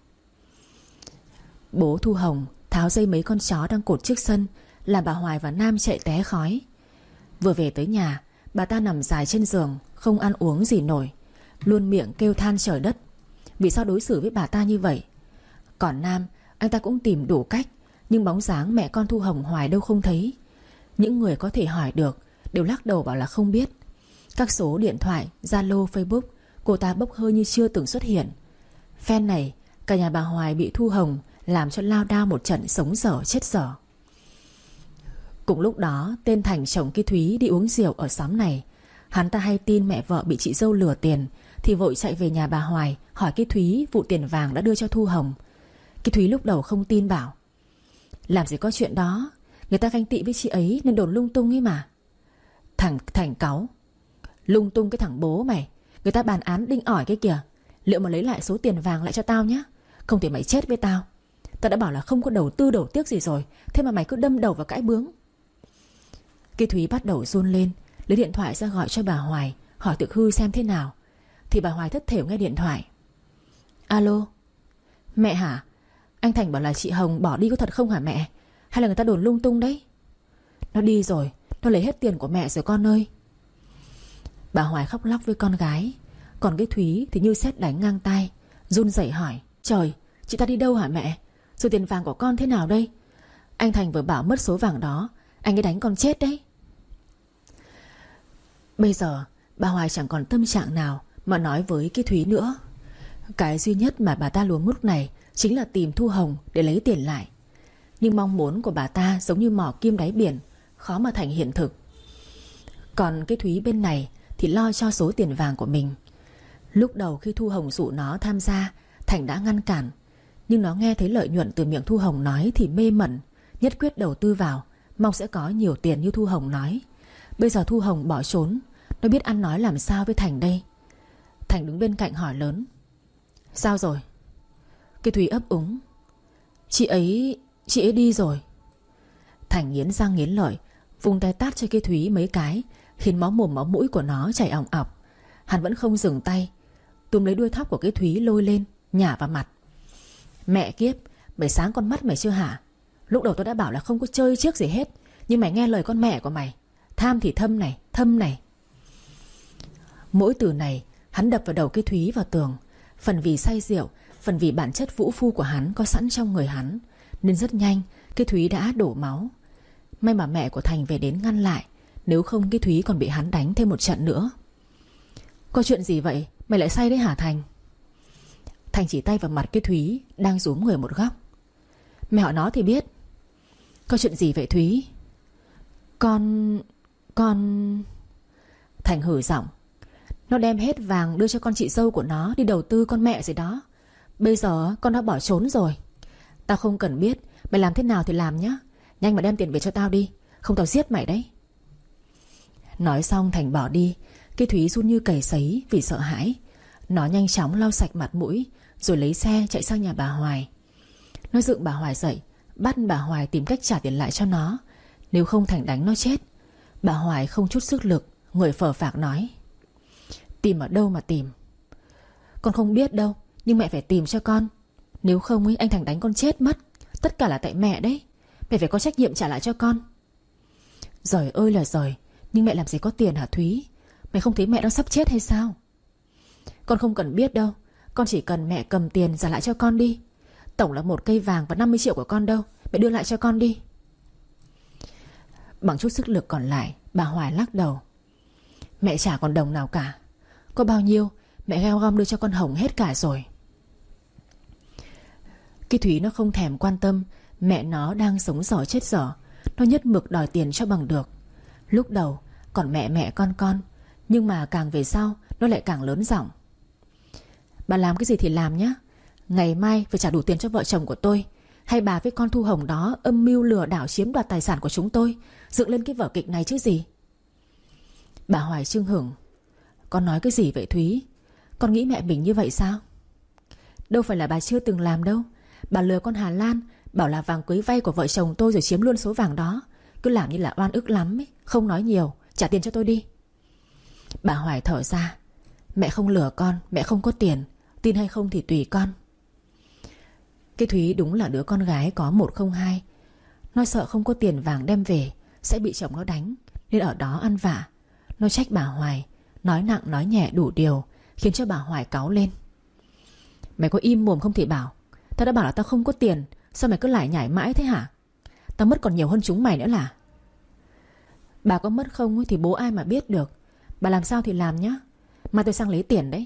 Bố Thu Hồng tháo dây mấy con chó đang cột trước sân, làm bà Hoài và Nam chạy té khói. Vừa về tới nhà, bà ta nằm dài trên giường, không ăn uống gì nổi, luôn miệng kêu than trời đất. Vì sao đối xử với bà ta như vậy? Còn Nam, anh ta cũng tìm đủ cách, nhưng bóng dáng mẹ con Thu Hồng hoài đâu không thấy. Những người có thể hỏi được đều lắc đầu bảo là không biết. Các số điện thoại, Zalo, Facebook cô ta bốc hơi như chưa từng xuất hiện. Phen này, cả nhà bà Hoài bị Thu Hồng làm cho lao đao một trận sống dở chết dở. Cùng lúc đó, tên Thành chồng cái Thúy đi uống rượu ở xóm này. Hắn ta hay tin mẹ vợ bị chị dâu lừa tiền thì vội chạy về nhà bà Hoài hỏi cái Thúy vụ tiền vàng đã đưa cho Thu Hồng. Cái Thúy lúc đầu không tin, bảo: làm gì có chuyện đó, người ta ganh tị với chị ấy nên đồn lung tung ấy mà. Thằng Thành cáu: lung tung cái thằng bố mày, người ta bàn án đinh ỏi cái kìa. Liệu mà lấy lại số tiền vàng lại cho tao nhá, không thì mày chết với tao. Tao đã bảo là không có đầu tư đầu tiếc gì rồi, thế mà mày cứ đâm đầu vào cãi bướng. Cái Thúy bắt đầu run lên, lấy điện thoại ra gọi cho bà Hoài hỏi thực hư xem thế nào. Thì bà Hoài thất thểu nghe điện thoại: alo, mẹ hả? Anh Thành bảo là chị Hồng bỏ đi có thật không hả mẹ? Hay là người ta đồn lung tung đấy? Nó đi rồi, nó lấy hết tiền của mẹ rồi con ơi. Bà Hoài khóc lóc với con gái. Còn cái Thúy thì như sét đánh ngang tai, run rẩy hỏi: trời, chị ta đi đâu hả mẹ? Rồi tiền vàng của con thế nào đây? Anh Thành vừa bảo mất số vàng đó, anh ấy đánh con chết đấy. Bây giờ bà Hoài chẳng còn tâm trạng nào mà nói với cái Thúy nữa. Cái duy nhất mà bà ta luống lúc này chính là tìm Thu Hồng để lấy tiền lại. Nhưng mong muốn của bà ta giống như mỏ kim đáy biển, khó mà thành hiện thực. Còn cái Thúy bên này thì lo cho số tiền vàng của mình. Lúc đầu khi Thu Hồng dụ nó tham gia, Thành đã ngăn cản. Nhưng nó nghe thấy lợi nhuận từ miệng Thu Hồng nói thì mê mẩn, nhất quyết đầu tư vào, mong sẽ có nhiều tiền như Thu Hồng nói. Bây giờ Thu Hồng bỏ trốn, nó biết ăn nói làm sao với Thành đây. Thành đứng bên cạnh hỏi lớn: sao rồi? Cái Thúy ấp úng: chị ấy đi rồi. Thành nghiến răng nghiến lợi, vung tay tát cho cái Thúy mấy cái, khiến máu mồm máu mũi của nó chảy ỏng ọc. Hắn vẫn không dừng tay, túm lấy đuôi tóc của cái Thúy lôi lên, nhả vào mặt. Mẹ kiếp, mày sáng con mắt mày chưa hả? Lúc đầu tôi đã bảo là không có chơi chiếc gì hết, nhưng mày nghe lời con mẹ của mày. Tham thì thâm này. Mỗi từ này hắn đập vào đầu cái Thúy vào tường. Phần vì say rượu, phần vì bản chất vũ phu của hắn có sẵn trong người hắn, nên rất nhanh cái Thúy đã đổ máu. May mà mẹ của Thành về đến ngăn lại, nếu không cái Thúy còn bị hắn đánh thêm một trận nữa. Có chuyện gì vậy? Mày lại say đấy hả Thành? Thành chỉ tay vào mặt cái Thúy đang rúm người một góc. Mẹ hỏi nó thì biết. Có chuyện gì vậy Thúy? Con... Thành hử giọng. Nó đem hết vàng đưa cho con chị dâu của nó đi đầu tư con mẹ gì đó. Bây giờ con đã bỏ trốn rồi. Tao không cần biết. Mày làm thế nào thì làm nhá. Nhanh mà đem tiền về cho tao đi, không tao giết mày đấy. Nói xong Thành bỏ đi. Cái Thúy run như cầy sấy vì sợ hãi. Nó nhanh chóng lau sạch mặt mũi, rồi lấy xe chạy sang nhà bà Hoài. Nó dựng bà Hoài dậy, bắt bà Hoài tìm cách trả tiền lại cho nó, nếu không Thành đánh nó chết. Bà Hoài không chút sức lực, người phờ phạc nói. Tìm ở đâu mà tìm? Con không biết đâu, nhưng mẹ phải tìm cho con. Nếu không ấy, anh Thành đánh con chết mất. Tất cả là tại mẹ đấy. Mẹ phải có trách nhiệm trả lại cho con. Giời ơi là giời. Nhưng mẹ làm gì có tiền hả Thúy? Mày không thấy mẹ đang sắp chết hay sao? Con không cần biết đâu. Con chỉ cần mẹ cầm tiền trả lại cho con đi. Tổng là 1 cây vàng và 50 triệu của con đâu. Mẹ đưa lại cho con đi. Bằng chút sức lực còn lại, bà Hoài lắc đầu. Mẹ chả còn đồng nào cả. Có bao nhiêu mẹ gom gom đưa cho con Hồng hết cả rồi. Cái Thúy nó không thèm quan tâm mẹ nó đang sống dở chết dở. Nó nhất mực đòi tiền cho bằng được. Lúc đầu còn mẹ con, nhưng mà càng về sau nó lại càng lớn giọng. Bà làm cái gì thì làm nhá. Ngày mai phải trả đủ tiền cho vợ chồng của tôi, hay bà với con Thu Hồng đó âm mưu lừa đảo chiếm đoạt tài sản của chúng tôi, dựng lên cái vở kịch này chứ gì. Bà Hoài chưng hửng. Con nói cái gì vậy Thúy? Con nghĩ mẹ mình như vậy sao? Đâu phải là bà chưa từng làm đâu. Bà lừa con Hà Lan, bảo là vàng cưới vay của vợ chồng tôi rồi chiếm luôn số vàng đó. Cứ làm như là oan ức lắm ấy. Không nói nhiều, trả tiền cho tôi đi. Bà Hoài thở ra. Mẹ không lừa con, mẹ không có tiền. Tin hay không thì tùy con. Cái Thúy đúng là đứa con gái có 102. Nó sợ không có tiền vàng đem về sẽ bị chồng nó đánh, nên ở đó ăn vạ. Nó trách bà Hoài, nói nặng nói nhẹ đủ điều, khiến cho bà Hoài cáu lên. Mày có im mồm không thì bảo. Tao đã bảo là tao không có tiền, sao mày cứ lải nhải mãi thế hả? Tao mất còn nhiều hơn chúng mày nữa là. Bà có mất không thì bố ai mà biết được. Bà làm sao thì làm nhá. Mai tôi sang lấy tiền đấy.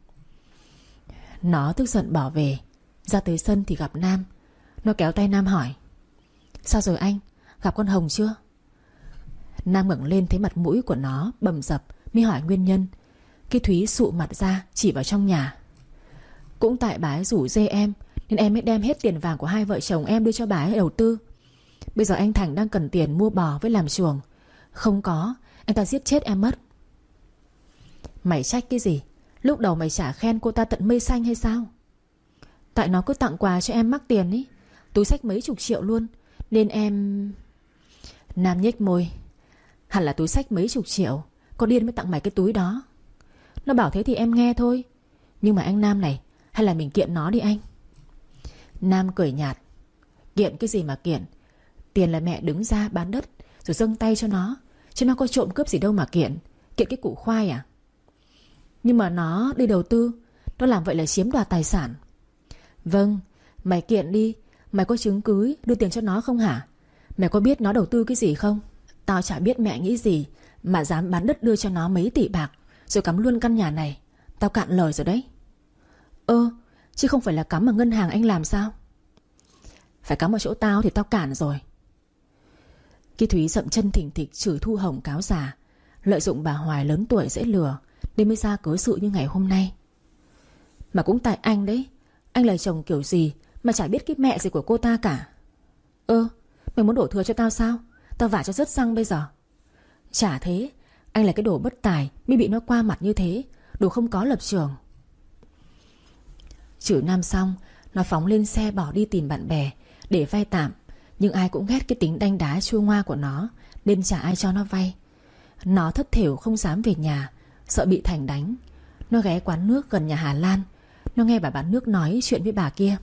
Nó tức giận bỏ về. Ra tới sân thì gặp Nam. Nó kéo tay Nam hỏi. Sao rồi anh? Gặp con Hồng chưa? Nam ngẩng lên thấy mặt mũi của nó bầm dập, mới hỏi nguyên nhân. Cái Thúy sụ mặt ra chỉ vào trong nhà. Cũng tại bà ấy rủ dê em, nên em mới đem hết tiền vàng của hai vợ chồng em đưa cho bà ấy đầu tư. Bây giờ anh Thành đang cần tiền mua bò với làm chuồng. Không có, anh ta giết chết em mất. Mày trách cái gì? Lúc đầu mày chả khen cô ta tận mây xanh hay sao? Tại nó cứ tặng quà cho em mắc tiền ý, túi xách mấy chục triệu luôn, nên em... Nam nhếch môi. Hẳn là túi xách mấy chục triệu. Có điên mới tặng mày cái túi đó. Nó bảo thế thì em nghe thôi. Nhưng mà anh Nam này, hay là mình kiện nó đi anh? Nam cười nhạt. Kiện cái gì mà kiện? Tiền là mẹ đứng ra bán đất rồi dâng tay cho nó, chứ nó có trộm cướp gì đâu mà kiện. Kiện cái củ khoai à? Nhưng mà nó đi đầu tư, nó làm vậy là chiếm đoạt tài sản. Vâng, mày kiện đi. Mày có chứng cứ đưa tiền cho nó không hả? Mày có biết nó đầu tư cái gì không? Tao chả biết mẹ nghĩ gì mà dám bán đất đưa cho nó mấy tỷ bạc, rồi cắm luôn căn nhà này. Tao cạn lời rồi đấy. Chứ không phải là cắm ở ngân hàng anh làm sao? Phải cắm ở chỗ tao thì tao cản rồi. Cái Thúy dậm chân thình thịch chửi Thu Hồng cáo già, lợi dụng bà Hoài lớn tuổi dễ lừa nên mới ra cớ sự như ngày hôm nay. Mà cũng tại anh đấy. Anh là chồng kiểu gì mà chả biết cái mẹ gì của cô ta cả. Mày muốn đổ thừa cho tao sao? Tao vả cho rớt răng bây giờ. Chả thế. Anh là cái đồ bất tài mới bị nó qua mặt như thế. Đồ không có lập trường. Chửi Nam xong, nó phóng lên xe bỏ đi tìm bạn bè để vay tạm. Nhưng ai cũng ghét cái tính đanh đá chua ngoa của nó, nên chả ai cho nó vay. Nó thất thểu không dám về nhà, sợ bị Thành đánh. Nó ghé quán nước gần nhà Hà Lan. Nó nghe bà bán nước nói chuyện với bà kia.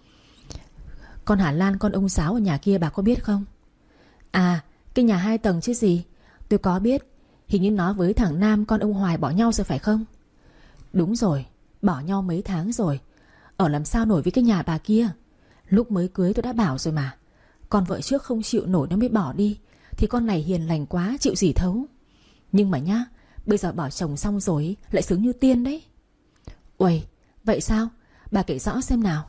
Con Hà Lan, con ông Sáu ở nhà kia bà có biết không? À, cái nhà 2 tầng chứ gì. Tôi có biết. Hình như nó với thằng Nam con ông Hoài bỏ nhau rồi phải không? Đúng rồi, bỏ nhau mấy tháng rồi. Ở làm sao nổi với cái nhà bà kia. Lúc mới cưới tôi đã bảo rồi mà. Con vợ trước không chịu nổi nó mới bỏ đi, thì con này hiền lành quá, chịu gì thấu. Nhưng mà nhá, bây giờ bỏ chồng xong rồi lại sướng như tiên đấy. Uầy, vậy sao? Bà kể rõ xem nào.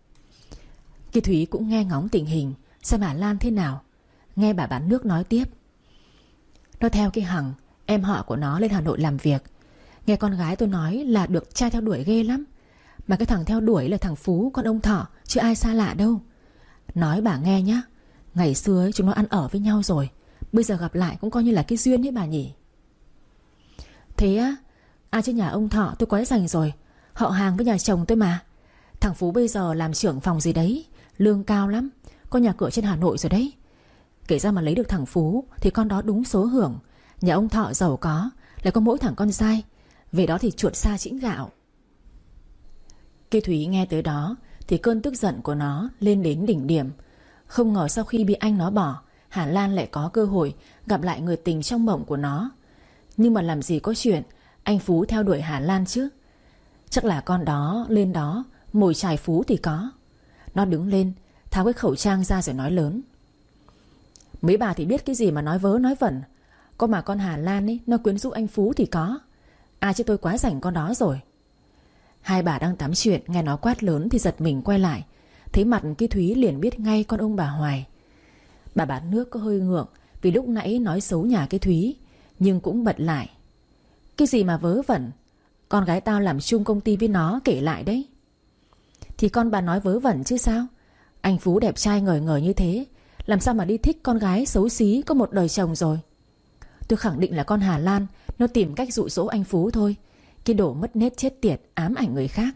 Ki Thúy cũng nghe ngóng tình hình, xem Hà Lan thế nào. Nghe bà bán nước nói tiếp. Nó theo cái Hằng, em họ của nó, lên Hà Nội làm việc. Nghe con gái tôi nói là được trai theo đuổi ghê lắm. Mà cái thằng theo đuổi là thằng Phú, con ông Thọ, chứ ai xa lạ đâu. Nói bà nghe nhá, ngày xưa ấy, chúng nó ăn ở với nhau rồi, bây giờ gặp lại cũng coi như là cái duyên ấy bà nhỉ. Thế á? À, chứ nhà ông Thọ tôi quái rành rồi. Họ hàng với nhà chồng tôi mà. Thằng Phú bây giờ làm trưởng phòng gì đấy, lương cao lắm, có nhà cửa trên Hà Nội rồi đấy. Kể ra mà lấy được thằng Phú thì con đó đúng số hưởng. Nhà ông Thọ giàu có, lại có mỗi thằng con trai. Về đó thì chuột xa chĩnh gạo. Ki Thúy nghe tới đó thì cơn tức giận của nó lên đến đỉnh điểm. Không ngờ sau khi bị anh nó bỏ, Hà Lan lại có cơ hội gặp lại người tình trong mộng của nó. Nhưng mà làm gì có chuyện anh Phú theo đuổi Hà Lan chứ. Chắc là con đó lên đó mồi chài Phú thì có. Nó đứng lên, tháo cái khẩu trang ra rồi nói lớn. Mấy bà thì biết cái gì mà nói vớ nói vẩn. Có mà con Hà Lan ấy, nó quyến rũ anh Phú thì có. À, chứ tôi quá rảnh con đó rồi. Hai bà đang tám chuyện, nghe nó quát lớn thì giật mình quay lại. Thấy mặt Ki Thúy liền biết ngay con ông bà Hoài. Bà bán nước có hơi ngượng vì lúc nãy nói xấu nhà Ki Thúy, nhưng cũng bật lại. Cái gì mà vớ vẩn, con gái tao làm chung công ty với nó kể lại đấy. Thì con bà nói vớ vẩn chứ sao. Anh Phú đẹp trai ngời ngời như thế, làm sao mà đi thích con gái xấu xí có một đời chồng rồi. Tôi khẳng định là con Hà Lan nó tìm cách dụ dỗ anh Phú thôi. Cái đồ mất nết chết tiệt, ám ảnh người khác.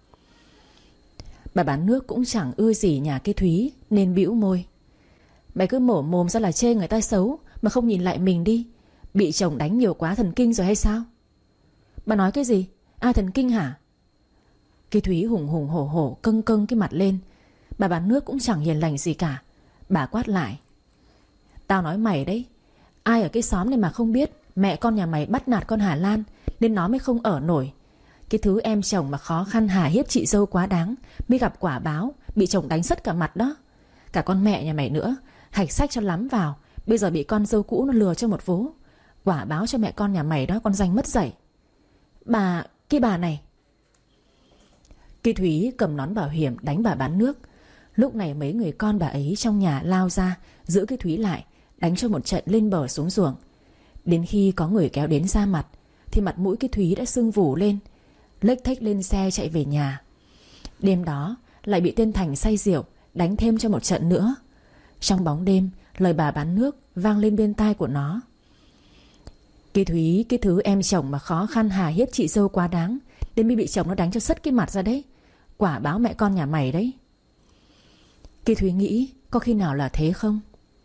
Bà bán nước cũng chẳng ưa gì nhà Ki Thúy nên bĩu môi. Mày cứ mổ mồm ra là chê người ta xấu mà không nhìn lại mình đi. Bị chồng đánh nhiều quá thần kinh rồi hay sao? Bà nói cái gì? Ai thần kinh hả? Ki Thúy hùng hùng hổ hổ câng câng cái mặt lên. Bà bán nước cũng chẳng hiền lành gì cả. Bà quát lại. Tao nói mày đấy. Ai ở cái xóm này mà không biết mẹ con nhà mày bắt nạt con Hà Lan nên nó mới không ở nổi. Cái thứ em chồng mà khó khăn hà hiếp chị dâu quá đáng mới gặp quả báo bị chồng đánh sứt cả mặt đó. Cả con mẹ nhà mày nữa, hạch sách cho lắm vào, bây giờ bị con dâu cũ nó lừa cho một vố. Quả báo cho mẹ con nhà mày đó, con danh mất dạy. Cái bà này. Ki Thúy cầm nón bảo hiểm đánh bà bán nước. Lúc này mấy người con bà ấy trong nhà lao ra giữ Ki Thúy lại, đánh cho một trận lên bờ xuống ruộng. Đến khi có người kéo đến ra mặt thì mặt mũi Ki Thúy đã sưng vù lên, lếch thếch lên xe chạy về nhà. Đêm đó lại bị tên Thành say rượu đánh thêm cho một trận nữa. Trong bóng đêm, lời bà bán nước vang lên bên tai của nó. Ki Thúy, cái thứ em chồng mà khó khăn hà hiếp chị dâu quá đáng nên mới bị chồng nó đánh cho sứt cái mặt ra đấy. Quả báo mẹ con nhà mày đấy. Ki Thúy nghĩ có khi nào là thế không?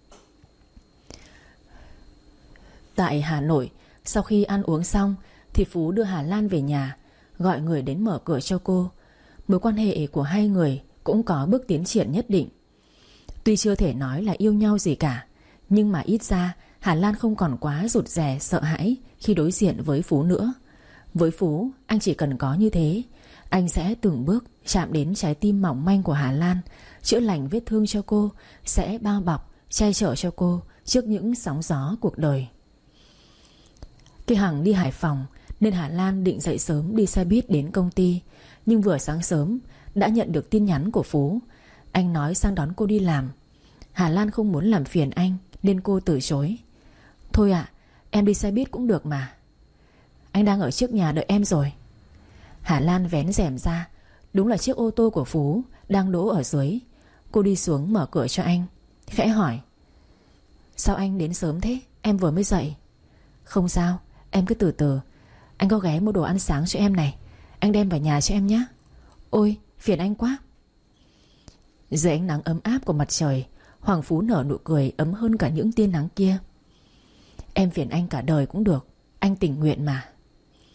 Tại Hà Nội, sau khi ăn uống xong thì Phú đưa Hà Lan về nhà, gọi người đến mở cửa cho cô. Mối quan hệ của hai người cũng có bước tiến triển nhất định. Tuy chưa thể nói là yêu nhau gì cả, nhưng mà ít ra Hà Lan không còn quá rụt rè sợ hãi khi đối diện với Phú nữa. Với Phú, anh chỉ cần có như thế, anh sẽ từng bước chạm đến trái tim mỏng manh của Hà Lan, chữa lành vết thương cho cô, sẽ bao bọc, che chở cho cô trước những sóng gió cuộc đời. Khi Hằng đi Hải Phòng nên Hà Lan định dậy sớm đi xe buýt đến công ty. Nhưng vừa sáng sớm đã nhận được tin nhắn của Phú. Anh nói sang đón cô đi làm. Hà Lan không muốn làm phiền anh nên cô từ chối. Thôi ạ, em đi xe buýt cũng được mà. Anh đang ở trước nhà đợi em rồi. Hà Lan vén rèm ra. Đúng là chiếc ô tô của Phú đang đỗ ở dưới. Cô đi xuống mở cửa cho anh, khẽ hỏi. Sao anh đến sớm thế? Em vừa mới dậy. Không sao, em cứ từ từ. Anh có ghé mua đồ ăn sáng cho em này, anh đem vào nhà cho em nhé. Ôi, phiền anh quá. Dưới ánh nắng ấm áp của mặt trời, Hoàng Phú nở nụ cười ấm hơn cả những tia nắng kia. Em phiền anh cả đời cũng được, anh tình nguyện mà.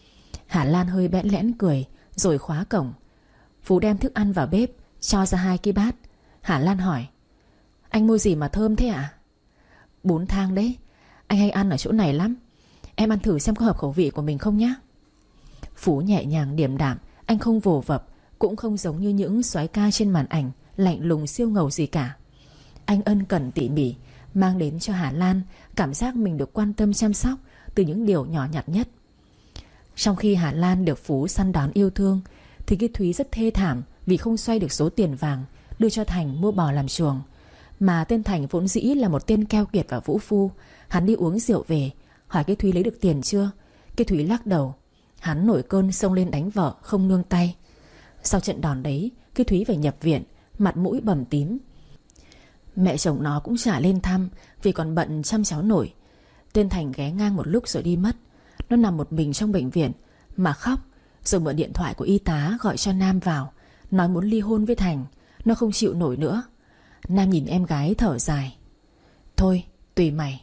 Hà Lan hơi bẽn lẽn cười rồi khóa cổng. Phú đem thức ăn vào bếp, cho ra 2 cái bát. Hà Lan hỏi: Anh mua gì mà thơm thế ạ? Bún thang đấy, anh hay ăn ở chỗ này lắm. Em ăn thử xem có hợp khẩu vị của mình không nhé. Phú nhẹ nhàng điềm đạm. Anh không vồ vập, cũng không giống như những soái ca trên màn ảnh lạnh lùng siêu ngầu gì cả. Anh ân cần tỉ mỉ, mang đến cho Hà Lan cảm giác mình được quan tâm chăm sóc từ những điều nhỏ nhặt nhất. Trong khi Hà Lan được Phú săn đón yêu thương, thì cái Thúy rất thê thảm vì không xoay được số tiền vàng đưa cho Thành mua bò làm chuồng. Mà tên Thành vốn dĩ là một tên keo kiệt và vũ phu. Hắn đi uống rượu về, hỏi cái Thúy lấy được tiền chưa. Cái Thúy lắc đầu. Hắn nổi cơn xông lên đánh vợ không nương tay. Sau trận đòn đấy, cái Thúy phải nhập viện, mặt mũi bầm tím. Mẹ chồng nó cũng chả lên thăm vì còn bận chăm cháu nội. Tên Thành ghé ngang một lúc rồi đi mất. Nó nằm một mình trong bệnh viện mà khóc, rồi mượn điện thoại của y tá gọi cho Nam vào, nói muốn ly hôn với Thành. Nó không chịu nổi nữa. Nam nhìn em gái thở dài: Thôi tùy mày.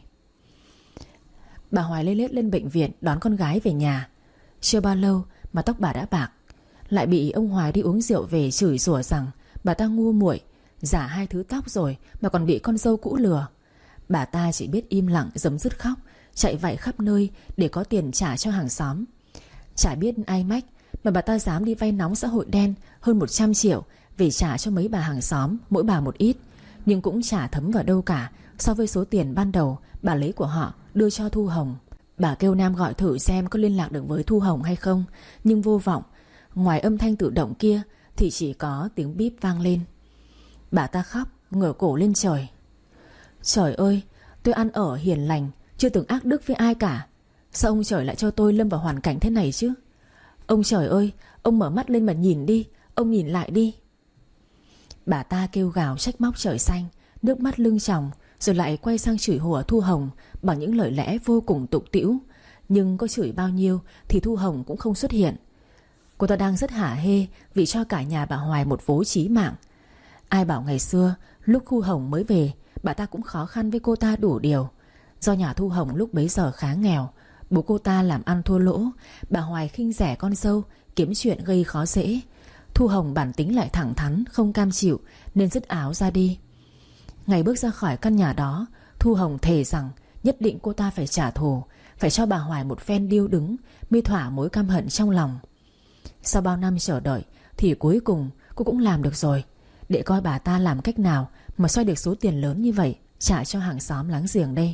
Bà Hoài lê lết lên bệnh viện đón con gái về nhà. Chưa bao lâu mà tóc bà đã bạc. Lại bị ông Hoài đi uống rượu về chửi rủa rằng bà ta ngu muội, giả 2 thứ tóc rồi mà còn bị con dâu cũ lừa. Bà ta chỉ biết im lặng giấm dứt khóc, chạy vạy khắp nơi để có tiền trả cho hàng xóm. Chả biết ai mách mà bà ta dám đi vay nóng xã hội đen hơn 100 triệu về trả cho mấy bà hàng xóm, mỗi bà một ít. Nhưng cũng chả thấm vào đâu cả so với số tiền ban đầu bà lấy của họ đưa cho Thu Hồng. Bà kêu Nam gọi thử xem có liên lạc được với Thu Hồng hay không, nhưng vô vọng. Ngoài âm thanh tự động kia thì chỉ có tiếng bíp vang lên. Bà ta khóc, ngửa cổ lên trời: Trời ơi, tôi ăn ở hiền lành, chưa từng ác đức với ai cả. Sao ông trời lại cho tôi lâm vào hoàn cảnh thế này chứ? Ông trời ơi, ông mở mắt lên mà nhìn đi, ông nhìn lại đi. Bà ta kêu gào trách móc trời xanh, nước mắt lưng tròng, rồi lại quay sang chửi hùa Thu Hồng bằng những lời lẽ vô cùng tục tĩu. Nhưng có chửi bao nhiêu thì Thu Hồng cũng không xuất hiện. Cô ta đang rất hả hê vì cho cả nhà bà Hoài một vố chí mạng. Ai bảo ngày xưa lúc Thu Hồng mới về, bà ta cũng khó khăn với cô ta đủ điều. Do nhà Thu Hồng lúc bấy giờ khá nghèo, bố cô ta làm ăn thua lỗ, bà Hoài khinh rẻ con dâu, kiếm chuyện gây khó dễ. Thu Hồng bản tính lại thẳng thắn, không cam chịu nên dứt áo ra đi. Ngày bước ra khỏi căn nhà đó, Thu Hồng thề rằng nhất định cô ta phải trả thù, phải cho bà Hoài một phen điêu đứng mới thỏa mối căm hận trong lòng. Sau bao năm chờ đợi thì cuối cùng cô cũng làm được rồi. Để coi bà ta làm cách nào mà xoay được số tiền lớn như vậy trả cho hàng xóm láng giềng đây.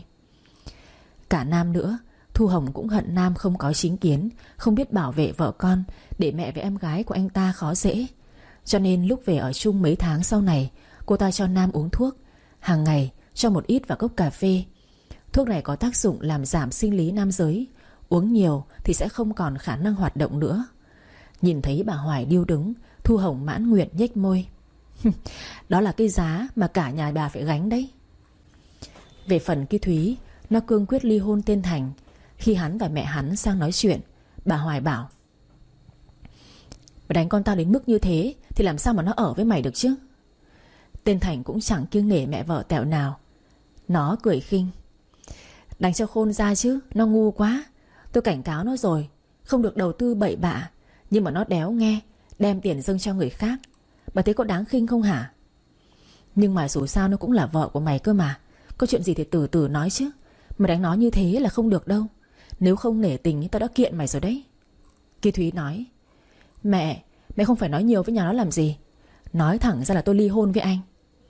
Cả Nam nữa, Thu Hồng cũng hận Nam không có chính kiến, không biết bảo vệ vợ con, để mẹ với em gái của anh ta khó dễ. Cho nên lúc về ở chung mấy tháng sau này, cô ta cho Nam uống thuốc, hàng ngày cho một ít vào cốc cà phê. Thuốc này có tác dụng làm giảm sinh lý nam giới, uống nhiều thì sẽ không còn khả năng hoạt động nữa. Nhìn thấy bà Hoài điêu đứng, Thu Hồng mãn nguyện nhếch môi. Đó là cái giá mà cả nhà bà phải gánh đấy. Về phần cái Thúy, nó cương quyết ly hôn tên Thành. Khi hắn và mẹ hắn sang nói chuyện, bà Hoài bảo: Mày đánh con tao đến mức như thế thì làm sao mà nó ở với mày được chứ? Tên Thành cũng chẳng kiêng nể mẹ vợ tẹo nào. Nó cười khinh: Đánh cho khôn ra chứ, nó ngu quá. Tôi cảnh cáo nó rồi, không được đầu tư bậy bạ, nhưng mà nó đéo nghe, đem tiền dâng cho người khác. Bà thấy có đáng khinh không hả? Nhưng mà dù sao nó cũng là vợ của mày cơ mà. Có chuyện gì thì từ từ nói chứ. Mà đánh nó như thế là không được đâu. Nếu không nể tình tao đã kiện mày rồi đấy. Kỳ Thúy nói: Mẹ không phải nói nhiều với nhà nó làm gì. Nói thẳng ra là tôi ly hôn với anh.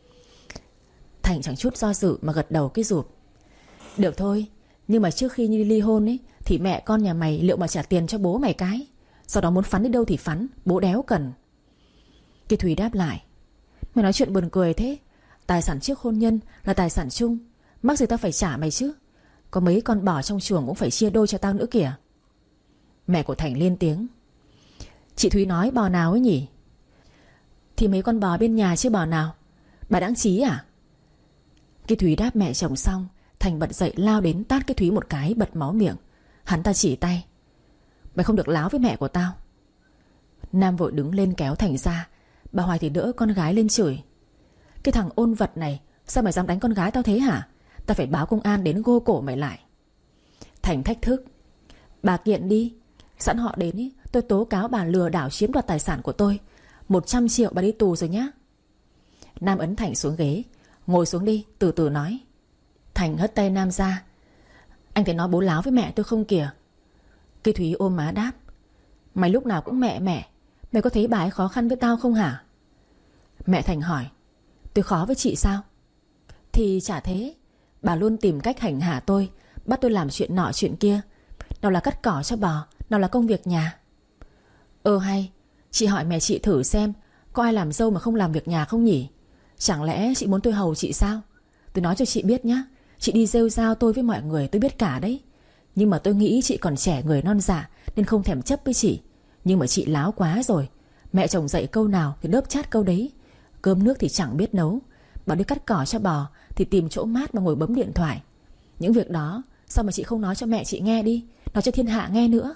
Thành chẳng chút do dự mà gật đầu cái rụp. Được thôi, nhưng mà trước khi đi ly hôn ấy thì mẹ con nhà mày liệu mà trả tiền cho bố mày cái. Sau đó muốn phắn đi đâu thì phắn, bố đéo cần. Kỳ Thúy đáp lại: Mày nói chuyện buồn cười thế. Tài sản trước hôn nhân là tài sản chung, mắc gì tao phải trả mày chứ. Có mấy con bò trong chuồng cũng phải chia đôi cho tao nữa kìa. Mẹ của Thành lên tiếng: Chị Thúy nói bò nào ấy nhỉ? Thì mấy con bò bên nhà chứ bò nào. Bà đáng trí à? Cái Thúy đáp mẹ chồng xong, Thành bật dậy lao đến tát cái Thúy một cái bật máu miệng. Hắn ta chỉ tay: Mày không được láo với mẹ của tao. Nam vội đứng lên kéo Thành ra. Bà Hoài thì đỡ con gái lên chửi: Cái thằng ôn vật này, sao mày dám đánh con gái tao thế hả? Tao phải báo công an đến gô cổ mày lại. Thành thách thức: Bà kiện đi, Sẵn họ đến ý, tôi tố cáo bà lừa đảo chiếm đoạt tài sản của tôi. 100 triệu bà đi tù rồi nhá. Nam ấn Thành xuống ghế. Ngồi xuống đi, từ từ nói. Thành hất tay Nam ra. Anh thấy nó bố láo với mẹ tôi không kìa. Cây Thúy ôm má đáp. Mày lúc nào cũng mẹ mẹ. Mày có thấy bà ấy khó khăn với tao không hả? Mẹ Thành hỏi. Tôi khó với chị sao? Thì chả thế. Bà luôn tìm cách hành hạ tôi, bắt tôi làm chuyện nọ chuyện kia. Nào là cắt cỏ cho bò, nào là công việc nhà. Hay, chị hỏi mẹ chị thử xem, có ai làm dâu mà không làm việc nhà không nhỉ? Chẳng lẽ chị muốn tôi hầu chị sao? Tôi nói cho chị biết nhá, chị đi rêu rao tôi với mọi người tôi biết cả đấy. Nhưng mà tôi nghĩ chị còn trẻ người non dạ, nên không thèm chấp với chị. Nhưng mà chị láo quá rồi. Mẹ chồng dạy câu nào thì đớp chát câu đấy. Cơm nước thì chẳng biết nấu, bảo đi cắt cỏ cho bò thì tìm chỗ mát mà ngồi bấm điện thoại. Những việc đó sao mà chị không nói cho mẹ chị nghe đi, nói cho thiên hạ nghe nữa.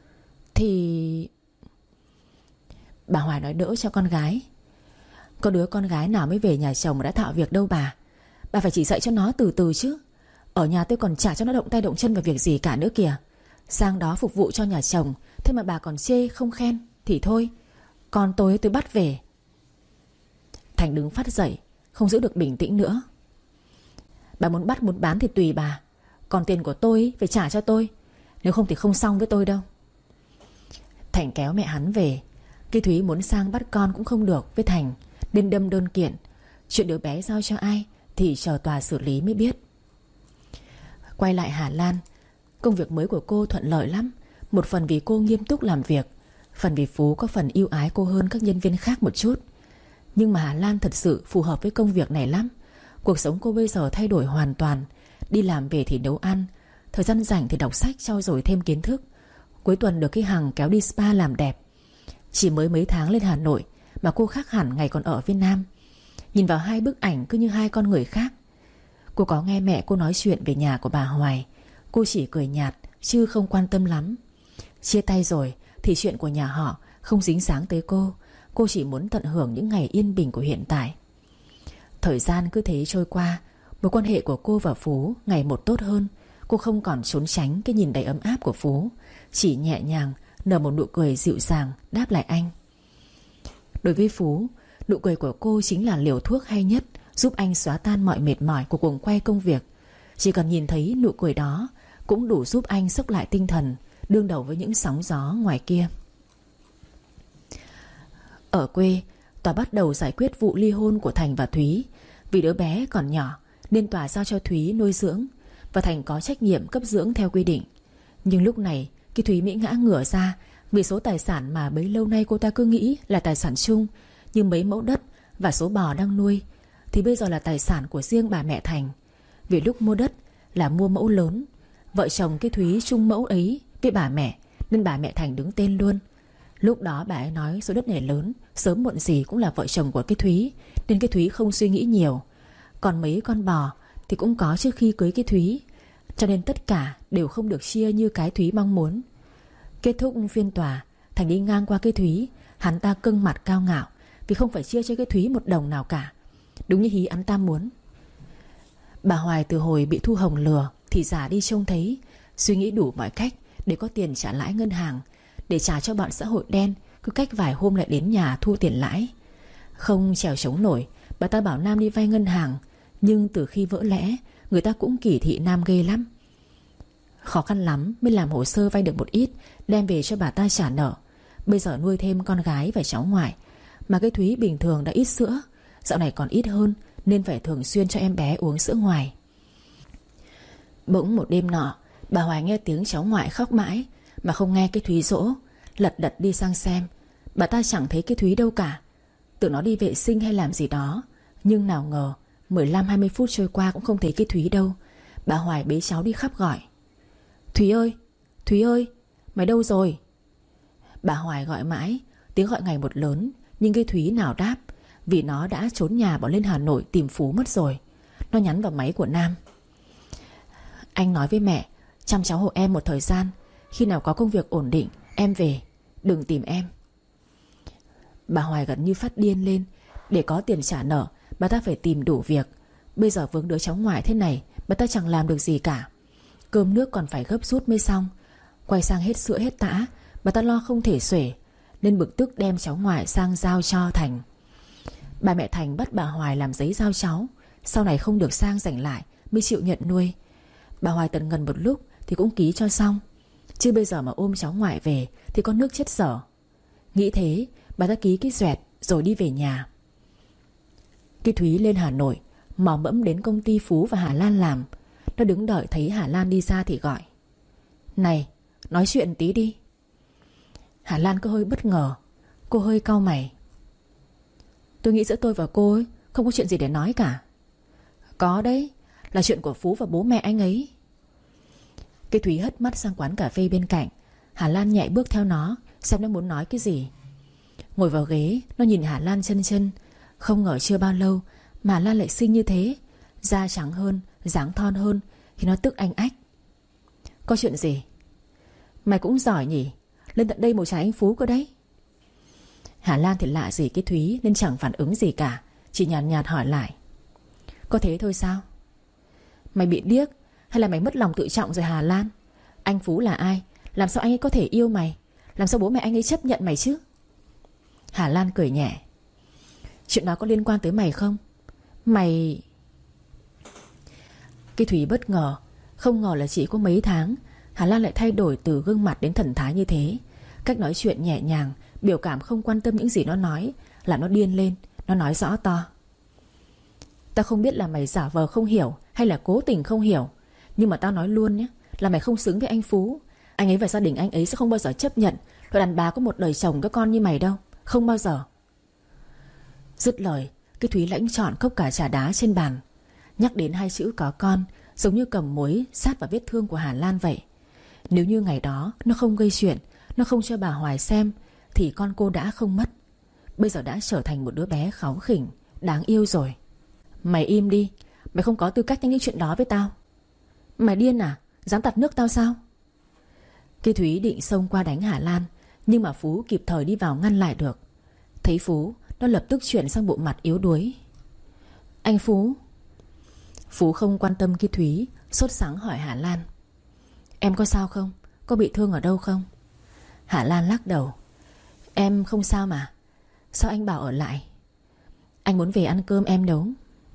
Thì... Bà Hoài nói đỡ cho con gái. Có đứa con gái nào mới về nhà chồng mà đã thạo việc đâu bà. Bà phải chỉ dạy cho nó từ từ chứ. Ở nhà tôi còn chả cho nó động tay động chân vào việc gì cả nữa kìa. Sang đó phục vụ cho nhà chồng, thế mà bà còn chê không khen thì thôi. Con tôi bắt về. Thành đứng phát dậy, không giữ được bình tĩnh nữa. Bà muốn bắt muốn bán thì tùy bà. Còn tiền của tôi phải trả cho tôi. Nếu không thì không xong với tôi đâu. Thành kéo mẹ hắn về. Cây Thúy muốn sang bắt con cũng không được với Thành, nên đâm đơn kiện. Chuyện đứa bé giao cho ai thì chờ tòa xử lý mới biết. Quay lại Hà Lan, công việc mới của cô thuận lợi lắm. Một phần vì cô nghiêm túc làm việc, phần vì Phú có phần yêu ái cô hơn các nhân viên khác một chút. Nhưng mà Hà Lan thật sự phù hợp với công việc này lắm. Cuộc sống cô bây giờ thay đổi hoàn toàn. Đi làm về thì nấu ăn, thời gian rảnh thì đọc sách trau dồi thêm kiến thức. Cuối tuần được cái Hằng kéo đi spa làm đẹp. Chỉ mới mấy tháng lên Hà Nội mà cô khác hẳn ngày còn ở Việt Nam. Nhìn vào hai bức ảnh cứ như hai con người khác. Cô có nghe mẹ cô nói chuyện về nhà của bà Hoài. Cô chỉ cười nhạt chứ không quan tâm lắm. Chia tay rồi thì chuyện của nhà họ không dính dáng tới cô. Cô chỉ muốn tận hưởng những ngày yên bình của hiện tại. Thời gian cứ thế trôi qua. Mối quan hệ của cô và Phú ngày một tốt hơn. Cô không còn trốn tránh cái nhìn đầy ấm áp của Phú, chỉ nhẹ nhàng nở một nụ cười dịu dàng đáp lại anh. Đối với Phú, nụ cười của cô chính là liều thuốc hay nhất, giúp anh xóa tan mọi mệt mỏi của guồng quay công việc. Chỉ cần nhìn thấy nụ cười đó cũng đủ giúp anh xốc lại tinh thần, đương đầu với những sóng gió ngoài kia. Ở quê, tòa bắt đầu giải quyết vụ ly hôn của Thành và Thúy. Vì đứa bé còn nhỏ nên tòa giao cho Thúy nuôi dưỡng, và Thành có trách nhiệm cấp dưỡng theo quy định. Nhưng lúc này khi Thúy Mỹ ngã ngửa ra vì số tài sản mà bấy lâu nay cô ta cứ nghĩ là tài sản chung, như mấy mẫu đất và số bò đang nuôi, thì bây giờ là tài sản của riêng bà mẹ Thành. Vì lúc mua đất là mua mẫu lớn, vợ chồng cái Thúy chung mẫu ấy với bà mẹ, nên bà mẹ Thành đứng tên luôn. Lúc đó bà ấy nói số đất này lớn, sớm muộn gì cũng là vợ chồng của cái Thúy, nên cái Thúy không suy nghĩ nhiều. Còn mấy con bò thì cũng có trước khi cưới cái Thúy, cho nên tất cả đều không được chia như cái Thúy mong muốn. Kết thúc phiên tòa, Thành đi ngang qua cái Thúy, hắn ta cưng mặt cao ngạo vì không phải chia cho cái Thúy một đồng nào cả, đúng như ý hắn ta muốn. Bà Hoài từ hồi bị Thu Hồng lừa thì giả đi trông thấy, suy nghĩ đủ mọi cách để có tiền trả lãi ngân hàng, để trả cho bọn xã hội đen cứ cách vài hôm lại đến nhà thu tiền lãi. Không trèo chống nổi, bà ta bảo Nam đi vay ngân hàng, nhưng từ khi vỡ lẽ, người ta cũng kỳ thị Nam ghê lắm. Khó khăn lắm mới làm hồ sơ vay được một ít, đem về cho bà ta trả nợ. Bây giờ nuôi thêm con gái và cháu ngoại, mà cái Thúy bình thường đã ít sữa, dạo này còn ít hơn, nên phải thường xuyên cho em bé uống sữa ngoài. Bỗng một đêm nọ, bà Hoài nghe tiếng cháu ngoại khóc mãi mà không nghe cái Thúy dỗ. Lật đật đi sang xem, bà ta chẳng thấy cái Thúy đâu cả. Tưởng nó đi vệ sinh hay làm gì đó, nhưng nào ngờ 15-20 phút trôi qua cũng không thấy cái Thúy đâu. Bà Hoài bế cháu đi khắp gọi: Thúy ơi, Thúy ơi, mày đâu rồi? Bà Hoài gọi mãi, tiếng gọi ngày một lớn, nhưng cái Thúy nào đáp, vì nó đã trốn nhà bỏ lên Hà Nội tìm Phú mất rồi. Nó nhắn vào máy của Nam: Anh nói với mẹ chăm cháu hộ em một thời gian, khi nào có công việc ổn định em về, đừng tìm em. Bà Hoài gần như phát điên lên. Để có tiền trả nợ, bà ta phải tìm đủ việc. Bây giờ vướng đứa cháu ngoại thế này, bà ta chẳng làm được gì cả. Cơm nước còn phải gấp rút mới xong. Quay sang hết sữa hết tã, Bà ta lo không thể xuể nên bực tức đem cháu ngoại sang giao cho Thành. Bà mẹ Thành bắt bà Hoài làm giấy giao cháu, sau này không được sang giành lại mới chịu nhận nuôi. Bà Hoài tần ngần một lúc thì cũng ký cho xong, chứ bây giờ mà ôm cháu ngoại về thì có nước chết dở. Nghĩ thế, bà ta ký cái doẹt rồi đi về nhà. Cái Thúy lên Hà Nội, mò mẫm đến công ty Phú và Hà Lan làm. Nó đứng đợi thấy Hà Lan đi ra thì gọi: "Này, nói chuyện tí đi." Hà Lan có hơi bất ngờ. Cô hơi cau mày: "Tôi nghĩ giữa tôi và cô ấy không có chuyện gì để nói cả." "Có đấy, là chuyện của Phú và bố mẹ anh ấy." Cái Thúy hất mắt sang quán cà phê bên cạnh. Hà Lan nhạy bước theo nó, xem nó muốn nói cái gì. Ngồi vào ghế, nó nhìn Hà Lan chân chân. Không ngờ chưa bao lâu mà Hà Lan lại xinh như thế. Da trắng hơn, dáng thon hơn thì nó tức anh ách. "Có chuyện gì?" "Mày cũng giỏi nhỉ, lên tận đây một trái anh Phú cơ đấy." Hà Lan thì lạ gì cái Thúy nên chẳng phản ứng gì cả, chỉ nhàn nhạt hỏi lại: "Có thế thôi sao?" "Mày bị điếc hay là mày mất lòng tự trọng rồi Hà Lan? Anh Phú là ai? Làm sao anh ấy có thể yêu mày? Làm sao bố mẹ anh ấy chấp nhận mày chứ?" Hà Lan cười nhẹ: "Chuyện đó có liên quan tới mày không? Mày..." Cái Thúy bất ngờ. Không ngờ là chỉ có mấy tháng Hà Lan lại thay đổi từ gương mặt đến thần thái như thế. Cách nói chuyện nhẹ nhàng, biểu cảm không quan tâm những gì nó nói, làm nó điên lên. Nó nói rõ to: "Tao không biết là mày giả vờ không hiểu hay là cố tình không hiểu, nhưng mà tao nói luôn nhé, là mày không xứng với anh Phú. Anh ấy và gia đình anh ấy sẽ không bao giờ chấp nhận loại đàn bà có một đời chồng có con như mày đâu. Không bao giờ." Dứt lời, cái Thúy lãnh trọn cốc cả trà đá trên bàn. Nhắc đến hai chữ có con giống như cầm muối sát vào vết thương của Hà Lan vậy. Nếu như ngày đó nó không gây chuyện, nó không cho bà Hoài xem, thì con cô đã không mất. Bây giờ đã trở thành một đứa bé kháu khỉnh, đáng yêu rồi. "Mày im đi, mày không có tư cách nói những chuyện đó với tao." "Mày điên à? Dám tạt nước tao sao?" Cái Thúy định xông qua đánh Hà Lan, nhưng mà Phú kịp thời đi vào ngăn lại được. Thấy Phú, nó lập tức chuyển sang bộ mặt yếu đuối: "Anh Phú." Phú không quan tâm cái Thúy, sốt sắng hỏi Hà Lan: "Em có sao không? Có bị thương ở đâu không?" Hà Lan lắc đầu: "Em không sao mà. Sao anh bảo ở lại?" "Anh muốn về ăn cơm em nấu."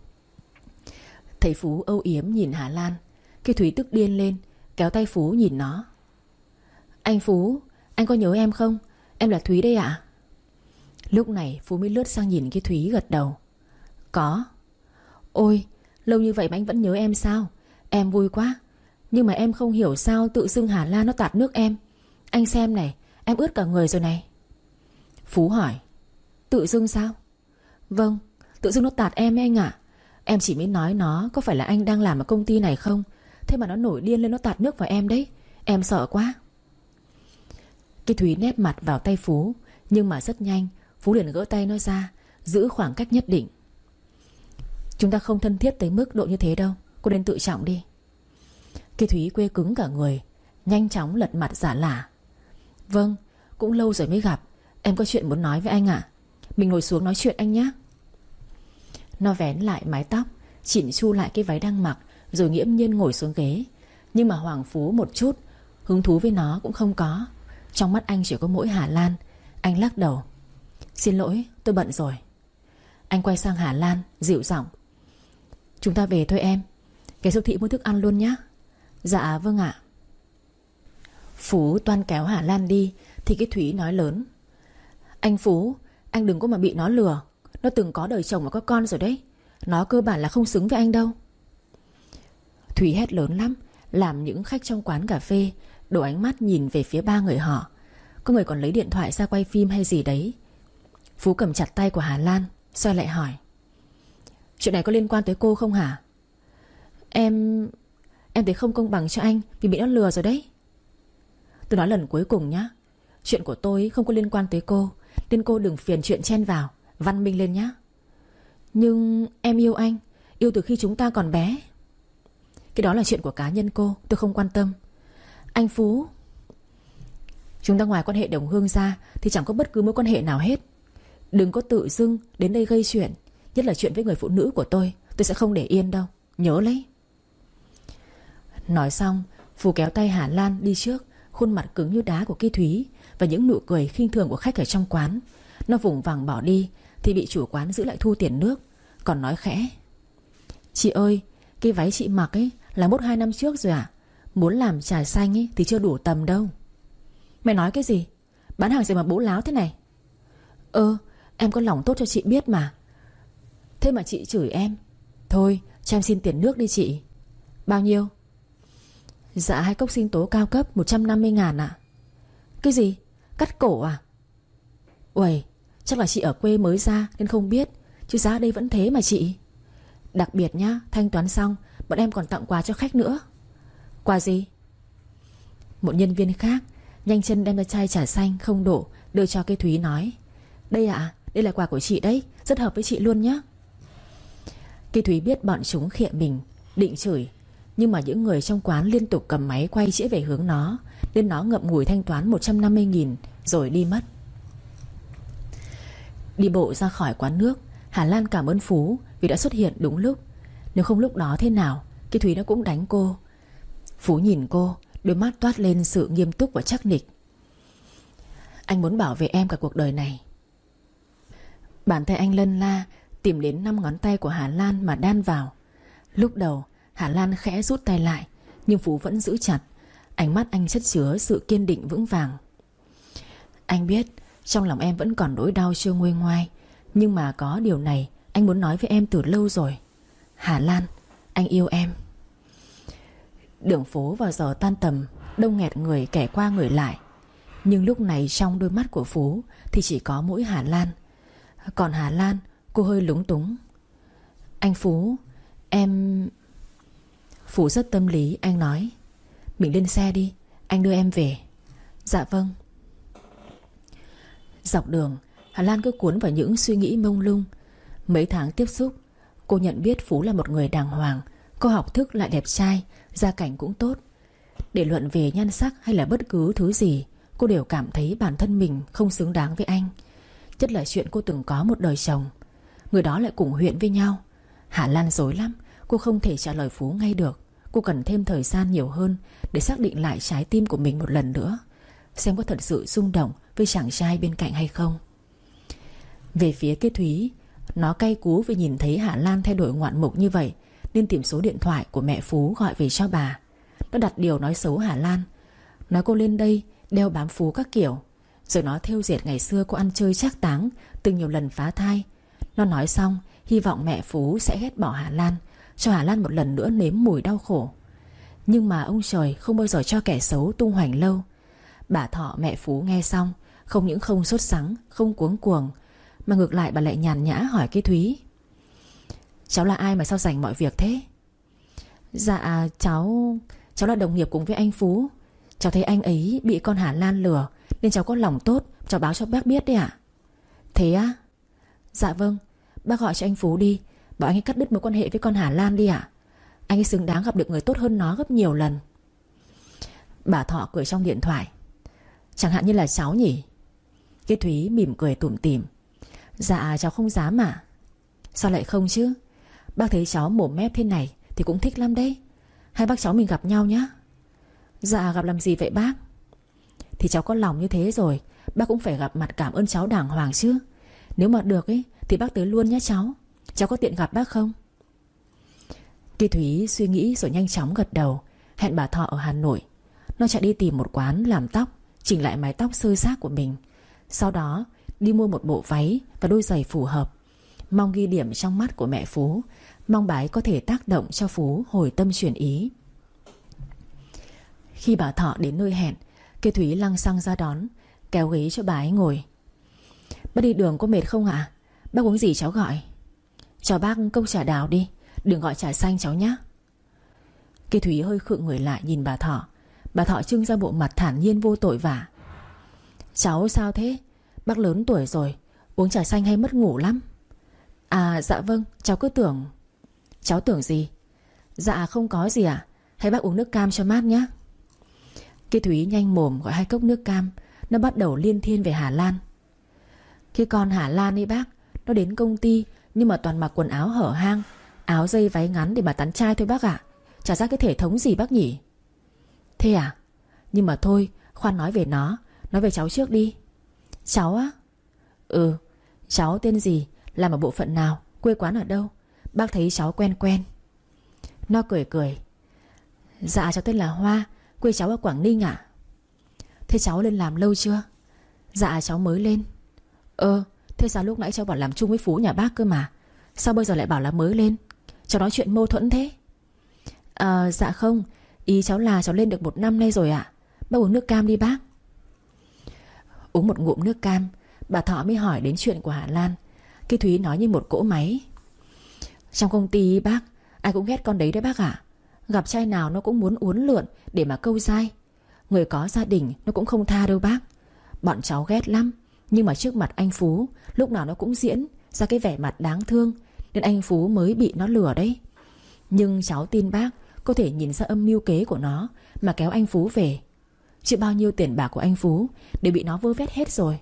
Thấy Phú âu yếm nhìn Hà Lan, cái Thúy tức điên lên, kéo tay Phú nhìn nó: "Anh Phú, anh có nhớ em không? Em là Thúy đây ạ." Lúc này Phú mới lướt sang nhìn cái Thúy, gật đầu: "Có." "Ôi, lâu như vậy mà anh vẫn nhớ em sao? Em vui quá. Nhưng mà em không hiểu sao tự dưng Hà Lan nó tạt nước em. Anh xem này, em ướt cả người rồi này." Phú hỏi: "Tự dưng sao?" "Vâng, tự dưng nó tạt em ấy anh ạ. Em chỉ mới nói nó có phải là anh đang làm ở công ty này không, thế mà nó nổi điên lên, nó tạt nước vào em đấy. Em sợ quá." Cái Thúy nép mặt vào tay Phú, nhưng mà rất nhanh Phú liền gỡ tay nó ra, giữ khoảng cách nhất định. "Chúng ta không thân thiết tới mức độ như thế đâu, cô nên tự trọng đi." Cái Thúy quê cứng cả người, nhanh chóng lật mặt giả lả: "Vâng, cũng lâu rồi mới gặp. Em có chuyện muốn nói với anh ạ. Mình ngồi xuống nói chuyện anh nhé." Nó vén lại mái tóc, chỉnh chu lại cái váy đang mặc, rồi nghiễm nhiên ngồi xuống ghế. Nhưng mà Hoàng Phú một chút hứng thú với nó cũng không có. Trong mắt anh chỉ có mỗi Hà Lan. Anh lắc đầu: "Xin lỗi, tôi bận rồi." Anh quay sang Hà Lan, dịu giọng: "Chúng ta về thôi em. Cái siêu thị mua thức ăn luôn nhé." "Dạ vâng ạ." Phú toan kéo Hà Lan đi thì cái Thúy nói lớn: "Anh Phú, anh đừng có mà bị nó lừa. Nó từng có đời chồng và có con rồi đấy. Nó cơ bản là không xứng với anh đâu." Thúy hét lớn lắm, làm những khách trong quán cà phê đổ ánh mắt nhìn về phía ba người họ. Có người còn lấy điện thoại ra quay phim hay gì đấy. Phú cầm chặt tay của Hà Lan, xoay lại hỏi: "Chuyện này có liên quan tới cô không hả?" Em thấy không công bằng cho anh vì bị nó lừa rồi đấy." "Tôi nói lần cuối cùng nhá, chuyện của tôi không có liên quan tới cô, nên cô đừng phiền chuyện chen vào, văn minh lên nhá." "Nhưng em yêu anh, yêu từ khi chúng ta còn bé." "Cái đó là chuyện của cá nhân cô, tôi không quan tâm." "Anh Phú, chúng ta ngoài quan hệ đồng hương ra thì chẳng có bất cứ mối quan hệ nào hết. Đừng có tự dưng đến đây gây chuyện, nhất là chuyện với người phụ nữ của tôi sẽ không để yên đâu, nhớ lấy." Nói xong, Phú kéo tay Hà Lan đi trước, khuôn mặt cứng như đá của cái Thúy và những nụ cười khinh thường của khách ở trong quán. Nó vùng vằng bỏ đi thì bị chủ quán giữ lại thu tiền nước, còn nói khẽ: "Chị ơi, cái váy chị mặc ấy là mốt 2 năm trước rồi ạ. Muốn làm trà xanh ấy thì chưa đủ tầm đâu." "Mày nói cái gì? Bán hàng gì mà bố láo thế này?" Em có lòng tốt cho chị biết mà. Thế mà chị chửi em. Thôi cho em xin tiền nước đi chị." "Bao nhiêu?" "Dạ 2 cốc sinh tố cao cấp 150.000 ạ." "Cái gì? Cắt cổ à?" "Uầy, chắc là chị ở quê mới ra nên không biết, chứ giá đây vẫn thế mà chị." "Đặc biệt nhá, thanh toán xong bọn em còn tặng quà cho khách nữa." "Quà gì?" Một nhân viên khác nhanh chân đem ra chai trà xanh không độ đưa cho cây Thúy, nói: "Đây ạ, đây là quà của chị đấy, rất hợp với chị luôn nhá." Cây Thúy biết bọn chúng khịa mình, định chửi, nhưng mà những người trong quán liên tục cầm máy quay chĩa về hướng nó, nên nó ngậm ngùi thanh toán 150.000 rồi đi mất. Đi bộ ra khỏi quán nước, Hà Lan cảm ơn Phú vì đã xuất hiện đúng lúc. Nếu không lúc đó thế nào Cây Thúy nó cũng đánh cô. Phú nhìn cô, đôi mắt toát lên sự nghiêm túc và chắc nịch. "Anh muốn bảo vệ em cả cuộc đời này." Bàn tay anh lân la tìm đến 5 ngón tay của Hà Lan mà đan vào. Lúc đầu Hà Lan khẽ rút tay lại, nhưng Phú vẫn giữ chặt. Ánh mắt anh chất chứa sự kiên định vững vàng. "Anh biết trong lòng em vẫn còn nỗi đau chưa nguôi ngoai, nhưng mà có điều này anh muốn nói với em từ lâu rồi. Hà Lan, anh yêu em." Đường phố vào giờ tan tầm đông nghẹt người kẻ qua người lại, nhưng lúc này trong đôi mắt của Phú thì chỉ có mỗi Hà Lan. Còn Hà Lan, cô hơi lúng túng. "Anh Phú, em..." Phú rất tâm lý, anh nói: "Mình lên xe đi, anh đưa em về." "Dạ vâng." Dọc đường Hà Lan cứ cuốn vào những suy nghĩ mông lung. Mấy tháng tiếp xúc, cô nhận biết Phú là một người đàng hoàng, có học thức lại đẹp trai, gia cảnh cũng tốt. Để luận về nhan sắc hay là bất cứ thứ gì, cô đều cảm thấy bản thân mình không xứng đáng với anh. Nhất là chuyện cô từng có một đời chồng, người đó lại cùng huyện với nhau. Hà Lan rối lắm, cô không thể trả lời Phú ngay được. Cô cần thêm thời gian nhiều hơn để xác định lại trái tim của mình một lần nữa, xem có thật sự rung động với chàng trai bên cạnh hay không. Về phía Cây Thúy, nó cay cú vì nhìn thấy Hà Lan thay đổi ngoạn mục như vậy, nên tìm số điện thoại của mẹ Phú gọi về cho bà. Nó đặt điều nói xấu Hà Lan, nói cô lên đây đeo bám Phú các kiểu, rồi nó thêu dệt ngày xưa cô ăn chơi trác táng, từng nhiều lần phá thai. Nó nói xong hy vọng mẹ Phú sẽ ghét bỏ Hà Lan, cho Hà Lan một lần nữa nếm mùi đau khổ. Nhưng mà ông trời không bao giờ cho kẻ xấu tung hoành lâu. Bà Thọ mẹ Phú nghe xong, không những không sốt sắng, không cuống cuồng, mà ngược lại bà lại nhàn nhã hỏi Cây Thúy: "Cháu là ai mà sao rành mọi việc thế?" "Dạ cháu là đồng nghiệp cùng với anh Phú. Cháu thấy anh ấy bị con Hà Lan lừa, nên cháu có lòng tốt, cháu báo cho bác biết đấy ạ." "Thế á?" "Dạ vâng, bác gọi cho anh Phú đi, bảo anh ấy cắt đứt mối quan hệ với con Hà Lan đi ạ. Anh ấy xứng đáng gặp được người tốt hơn nó gấp nhiều lần." Bà Thọ cười trong điện thoại: "Chẳng hạn như là cháu nhỉ?" Cây Thúy mỉm cười tủm tỉm: "Dạ cháu không dám ạ." "Sao lại không chứ? Bác thấy cháu mồm mép thế này thì cũng thích lắm đấy. Hai bác cháu mình gặp nhau nhá." "Dạ gặp làm gì vậy bác?" "Thì cháu có lòng như thế rồi, bác cũng phải gặp mặt cảm ơn cháu đàng hoàng chứ. Nếu mà được ấy thì bác tới luôn nhé cháu. Cháu có tiện gặp bác không?" Cây Thúy suy nghĩ rồi nhanh chóng gật đầu, hẹn bà Thọ ở Hà Nội. Nó chạy đi tìm một quán làm tóc, chỉnh lại mái tóc xơ xác của mình. Sau đó đi mua một bộ váy và đôi giày phù hợp, mong ghi điểm trong mắt của mẹ Phú, mong bà ấy có thể tác động cho Phú hồi tâm chuyển ý. Khi bà Thọ đến nơi hẹn, Cây Thúy lăng xăng ra đón, kéo ghế cho bà ấy ngồi. "Bác đi đường có mệt không ạ? Bác uống gì cháu gọi?" "Cho bác cốc trà đào đi, đừng gọi trà xanh cháu nhé." Cây Thúy hơi khựng người lại nhìn bà Thọ. Bà Thọ trưng ra bộ mặt thản nhiên vô tội vạ: "Cháu sao thế? Bác lớn tuổi rồi, uống trà xanh hay mất ngủ lắm." "À dạ vâng, cháu cứ tưởng..." "Cháu tưởng gì?" "Dạ không có gì ạ. Hay bác uống nước cam cho mát nhé." Cây Thúy nhanh mồm gọi 2 cốc nước cam. Nó bắt đầu liên thiên về Hà Lan. "Cái con Hà Lan ấy bác, nó đến công ty nhưng mà toàn mặc quần áo hở hang, áo dây váy ngắn để mà tán trai thôi bác ạ. Chả ra cái thể thống gì bác nhỉ?" "Thế à? Nhưng mà thôi, khoan nói về nó Nói về cháu trước đi. Cháu á? Ừ. Cháu tên gì, làm ở bộ phận nào, quê quán ở đâu? Bác thấy cháu quen quen. Nó cười cười. Dạ cháu tên là Hoa, quê cháu ở Quảng Ninh ạ. Thế cháu lên làm lâu chưa? Dạ cháu mới lên. Thế sao lúc nãy cháu bảo làm chung với Phú nhà bác cơ mà, sao bây giờ lại bảo là mới lên? Cháu nói chuyện mâu thuẫn thế. Dạ không, ý cháu là cháu lên được 1 năm nay rồi ạ. Bác uống nước cam đi bác. Uống một ngụm nước cam, bà Thọ mới hỏi đến chuyện của Hà Lan. Cái Thúy nói như một cỗ máy. Trong công ty bác, ai cũng ghét con đấy đấy bác ạ. Gặp trai nào nó cũng muốn uốn lượn để mà câu dai. Người có gia đình nó cũng không tha đâu bác. Bọn cháu ghét lắm. Nhưng mà trước mặt anh Phú, lúc nào nó cũng diễn ra cái vẻ mặt đáng thương, nên anh Phú mới bị nó lừa đấy. Nhưng cháu tin bác có thể nhìn ra âm mưu kế của nó mà kéo anh Phú về. Chứ bao nhiêu tiền bạc của anh Phú đều bị nó vơ vét hết rồi.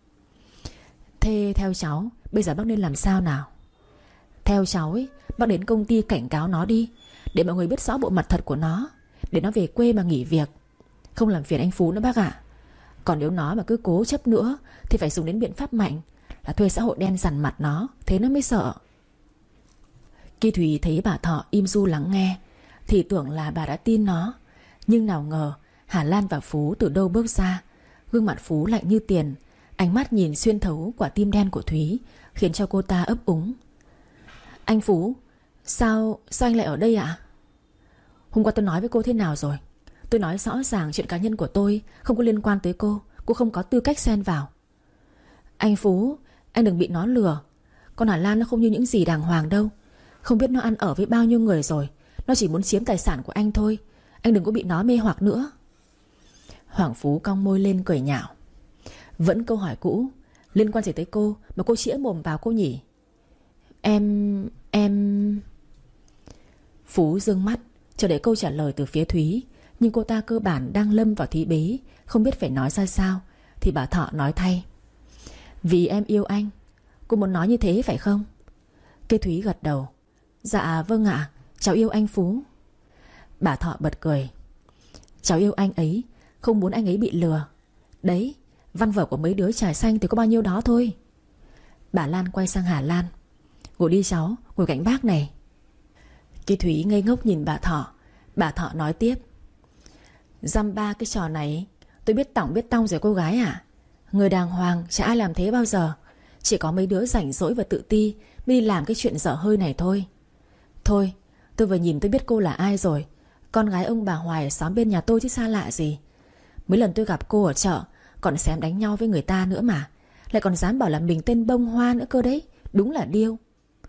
Thế theo cháu, bây giờ bác nên làm sao nào? Theo cháu ấy, bác đến công ty cảnh cáo nó đi, để mọi người biết rõ bộ mặt thật của nó, để nó về quê mà nghỉ việc, không làm phiền anh Phú nữa bác ạ. Còn nếu nó mà cứ cố chấp nữa thì phải dùng đến biện pháp mạnh, là thuê xã hội đen dằn mặt nó, thế nó mới sợ. Kỳ Thùy thấy bà Thọ im ru lắng nghe thì tưởng là bà đã tin nó. Nhưng nào ngờ Hà Lan và Phú từ đâu bước ra. Gương mặt Phú lạnh như tiền, ánh mắt nhìn xuyên thấu quả tim đen của Thúy, khiến cho cô ta ấp úng. Anh Phú, sao anh lại ở đây ạ? Hôm qua tôi nói với cô thế nào rồi? Tôi nói rõ ràng chuyện cá nhân của tôi không có liên quan tới cô không có tư cách xen vào. Anh Phú, anh đừng bị nó lừa. Con Hà Lan nó không như những gì đàng hoàng đâu. Không biết nó ăn ở với bao nhiêu người rồi. Nó chỉ muốn chiếm tài sản của anh thôi. Anh đừng có bị nó mê hoặc nữa. Hoàng Phú cong môi lên cười nhạo. Vẫn câu hỏi cũ, liên quan gì tới cô mà cô chĩa mồm vào cô nhỉ? Em... Phú dương mắt chờ đợi câu trả lời từ phía Thúy. Nhưng cô ta cơ bản đang lâm vào thí bế, không biết phải nói ra sao. Thì bà Thọ nói thay. Vì em yêu anh. Cô muốn nói như thế phải không? Cây Thúy gật đầu. Dạ vâng ạ, cháu yêu anh Phú. Bà Thọ bật cười. Cháu yêu anh ấy, không muốn anh ấy bị lừa. Đấy, văn vở của mấy đứa trà xanh thì có bao nhiêu đó thôi. Bà Lan quay sang Hà Lan. Ngồi đi cháu, ngồi cạnh bác này. Cây Thúy ngây ngốc nhìn bà Thọ. Bà Thọ nói tiếp. Dăm ba cái trò này tôi biết tỏng biết tong rồi cô gái à. Người đàng hoàng chả ai làm thế bao giờ. Chỉ có mấy đứa rảnh rỗi và tự ti mới đi làm cái chuyện dở hơi này thôi. Thôi, tôi vừa nhìn tôi biết cô là ai rồi. Con gái ông bà Hoài ở xóm bên nhà tôi chứ xa lạ gì. Mấy lần tôi gặp cô ở chợ còn xém đánh nhau với người ta nữa mà. Lại còn dám bảo là mình tên Bông Hoa nữa cơ đấy. Đúng là điêu.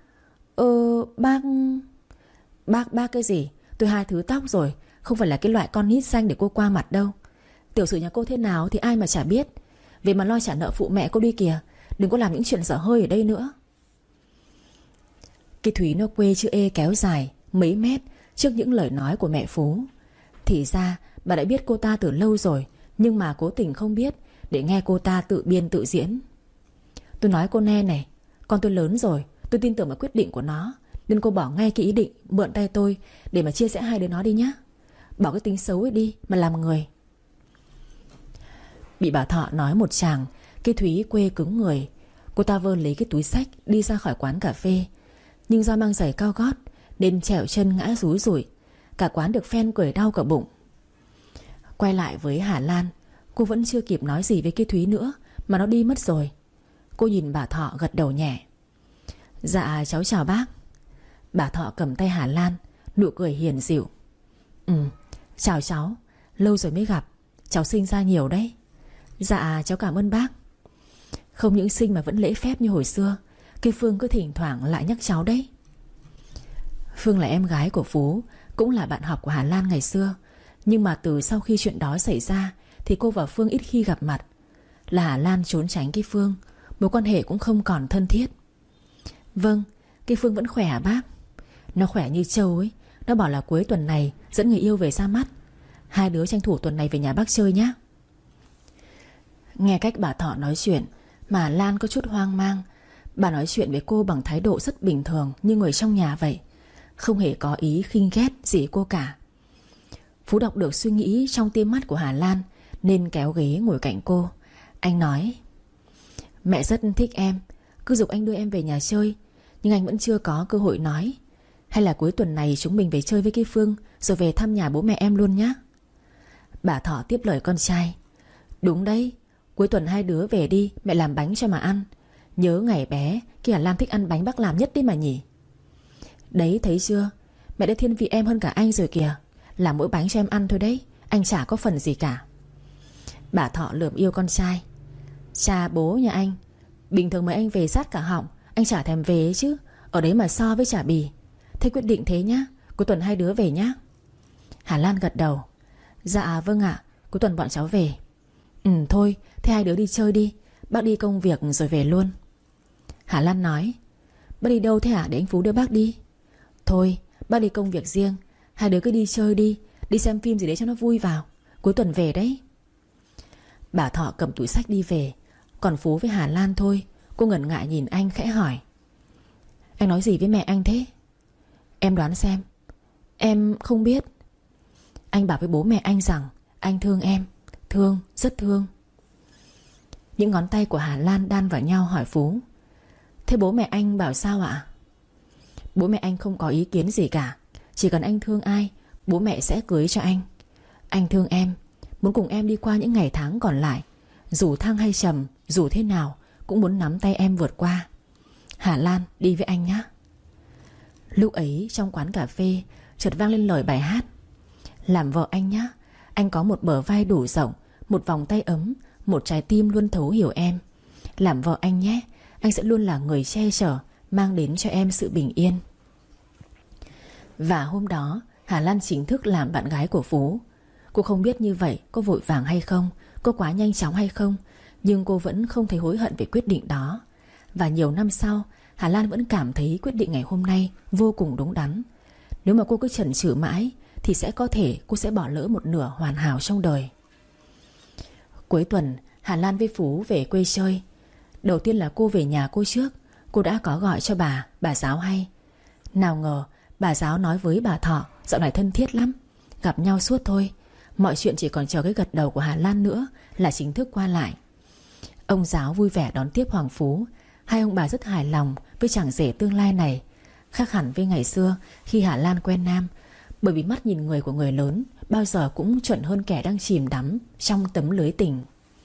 Bác cái gì? Tôi 2 thứ tóc rồi, không phải là cái loại con nít xanh để cô qua mặt đâu. Tiểu sử nhà cô thế nào thì ai mà chả biết. Về mà lo trả nợ phụ mẹ cô đi kìa. Đừng có làm những chuyện dở hơi ở đây nữa. Cái Thúy nó quê chữ E kéo dài mấy mét trước những lời nói của mẹ Phú. Thì ra bà đã biết cô ta từ lâu rồi, nhưng mà cố tình không biết, để nghe cô ta tự biên tự diễn. Tôi nói cô nghe này, con tôi lớn rồi, tôi tin tưởng vào quyết định của nó, nên cô bỏ ngay cái ý định mượn tay tôi để mà chia sẻ hai đứa nó đi nhá. Bỏ cái tính xấu ấy đi mà làm người. Bị bà Thọ nói một tràng, cái Thúy quê cứng người. Cô ta vơ lấy cái túi xách đi ra khỏi quán cà phê. Nhưng do mang giày cao gót nên trèo chân ngã rúi rủi. Cả quán được phen cười đau cả bụng. Quay lại với Hà Lan, cô vẫn chưa kịp nói gì với cái Thúy nữa mà nó đi mất rồi. Cô nhìn bà Thọ gật đầu nhẹ. Dạ cháu chào bác. Bà Thọ cầm tay Hà Lan, nụ cười hiền dịu. Chào cháu, lâu rồi mới gặp. Cháu sinh ra nhiều đấy. Dạ cháu cảm ơn bác. Không những sinh mà vẫn lễ phép như hồi xưa. Cái Phương cứ thỉnh thoảng lại nhắc cháu đấy. Phương là em gái của Phú, cũng là bạn học của Hà Lan ngày xưa. Nhưng mà từ sau khi chuyện đó xảy ra thì cô và Phương ít khi gặp mặt. Là Hà Lan trốn tránh cái Phương, mối quan hệ cũng không còn thân thiết. Vâng, cái Phương vẫn khỏe à bác? Nó khỏe như trâu ấy. Nó bảo là cuối tuần này dẫn người yêu về ra mắt. Hai đứa tranh thủ tuần này về nhà bác chơi nhé. Nghe cách bà Thọ nói chuyện mà Lan có chút hoang mang. Bà nói chuyện với cô bằng thái độ rất bình thường, như người trong nhà vậy, không hề có ý khinh ghét gì cô cả. Phú đọc được suy nghĩ trong tia mắt của Hà Lan nên kéo ghế ngồi cạnh cô. Anh nói: Mẹ rất thích em, cứ giục anh đưa em về nhà chơi, nhưng anh vẫn chưa có cơ hội nói. Hay là cuối tuần này chúng mình về chơi với cái Phương, rồi về thăm nhà bố mẹ em luôn nhé. Bà Thọ tiếp lời con trai: Đúng đấy, cuối tuần hai đứa về đi, mẹ làm bánh cho mà ăn. Nhớ ngày bé khi Hà Lan thích ăn bánh bác làm nhất đấy mà nhỉ. Đấy thấy chưa, mẹ đã thiên vị em hơn cả anh rồi kìa. Làm mỗi bánh cho em ăn thôi đấy, anh chả có phần gì cả. Bà Thọ lườm yêu con trai: Cha bố nhà anh, bình thường mấy anh về sát cả họng, anh chả thèm về ấy chứ. Ở đấy mà so với chả bì. Thế quyết định thế nhá, cuối tuần hai đứa về nhá. Hà Lan gật đầu: Dạ vâng ạ, cuối tuần bọn cháu về. Thôi, thế hai đứa đi chơi đi, bác đi công việc rồi về luôn. Hà Lan nói: Bác đi đâu thế hả, để anh Phú đưa bác đi. Thôi, bác đi công việc riêng, hai đứa cứ đi chơi đi, đi xem phim gì đấy cho nó vui vào. Cuối tuần về đấy. Bà Thọ cầm túi xách đi về. Còn Phú với Hà Lan thôi. Cô ngần ngại nhìn anh khẽ hỏi: Anh nói gì với mẹ anh thế? Em đoán xem. Em không biết. Anh bảo với bố mẹ anh rằng anh thương em. Thương, rất thương. Những ngón tay của Hà Lan đan vào nhau hỏi Phú: Thế bố mẹ anh bảo sao ạ? Bố mẹ anh không có ý kiến gì cả. Chỉ cần anh thương ai, bố mẹ sẽ cưới cho anh. Anh thương em, muốn cùng em đi qua những ngày tháng còn lại. Dù thăng hay trầm, dù thế nào cũng muốn nắm tay em vượt qua. Hà Lan, đi với anh nhé. Lúc ấy trong quán cà phê chợt vang lên lời bài hát: Làm vợ anh nhé. Anh có một bờ vai đủ rộng, một vòng tay ấm, một trái tim luôn thấu hiểu em. Làm vợ anh nhé. Anh sẽ luôn là người che chở, mang đến cho em sự bình yên. Và hôm đó Hà Lan chính thức làm bạn gái của Phú. Cô không biết như vậy có vội vàng hay không, có quá nhanh chóng hay không, nhưng cô vẫn không thấy hối hận về quyết định đó. Và nhiều năm sau, Hà Lan vẫn cảm thấy quyết định ngày hôm nay vô cùng đúng đắn. Nếu mà cô cứ chần chừ mãi thì sẽ có thể cô sẽ bỏ lỡ một nửa hoàn hảo trong đời. Cuối tuần Hà Lan với Phú về quê chơi. Đầu tiên là cô về nhà cô trước. Cô đã có gọi cho bà giáo hay. Nào ngờ bà giáo nói với bà Thọ dạo này thân thiết lắm, gặp nhau suốt thôi. Mọi chuyện chỉ còn chờ cái gật đầu của Hà Lan nữa là chính thức qua lại. Ông giáo vui vẻ đón tiếp Hoàng Phú. Hai ông bà rất hài lòng với chàng rể tương lai này. Khác hẳn với ngày xưa khi Hà Lan quen Nam. Bởi vì mắt nhìn người của người lớn bao giờ cũng chuẩn hơn kẻ đang chìm đắm trong tấm lưới tình.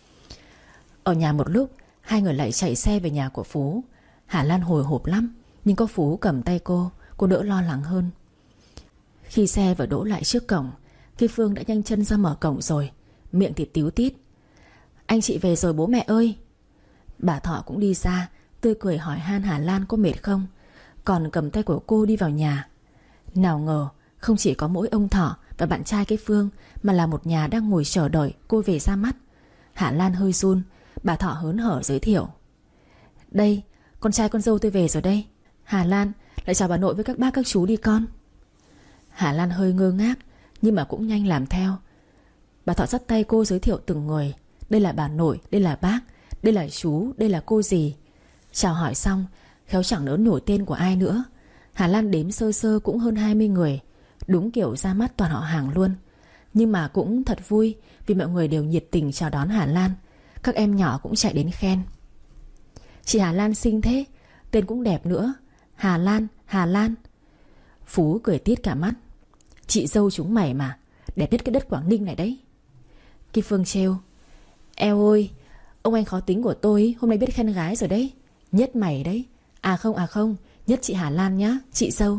Ở nhà một lúc, hai người lại chạy xe về nhà của Phú. Hà Lan hồi hộp lắm, nhưng có Phú cầm tay cô đỡ lo lắng hơn. Khi xe vừa đỗ lại trước cổng, Khi Phương đã nhanh chân ra mở cổng rồi, miệng thì tíu tít: Anh chị về rồi bố mẹ ơi. Bà Thọ cũng đi ra, tươi cười hỏi han Hà Lan có mệt không, còn cầm tay của cô đi vào nhà. Nào ngờ không chỉ có mỗi ông Thọ và bạn trai cái Phương, mà là một nhà đang ngồi chờ đợi cô về ra mắt. Hà Lan hơi run. Bà Thọ hớn hở giới thiệu: Đây, con trai con dâu tôi về rồi đây. Hà Lan, lại chào bà nội với các bác các chú đi con. Hà Lan hơi ngơ ngác, nhưng mà cũng nhanh làm theo. Bà Thọ dắt tay cô giới thiệu từng người: Đây là bà nội, đây là bác, đây là chú, đây là cô dì. Chào hỏi xong, khéo chẳng nỡ nổi tên của ai nữa. Hà Lan đếm sơ sơ cũng hơn 20 người. Đúng kiểu ra mắt toàn họ hàng luôn. Nhưng mà cũng thật vui, vì mọi người đều nhiệt tình chào đón Hà Lan. Các em nhỏ cũng chạy đến khen: Chị Hà Lan xinh thế, tên cũng đẹp nữa. Hà Lan, Hà Lan. Phú cười tít cả mắt: Chị dâu chúng mày mà, đẹp nhất cái đất Quảng Ninh này đấy. Kim Phương trêu: Eo ơi, ông anh khó tính của tôi hôm nay biết khen gái rồi đấy. Nhất mày đấy. À không, nhất chị Hà Lan nhá, chị dâu.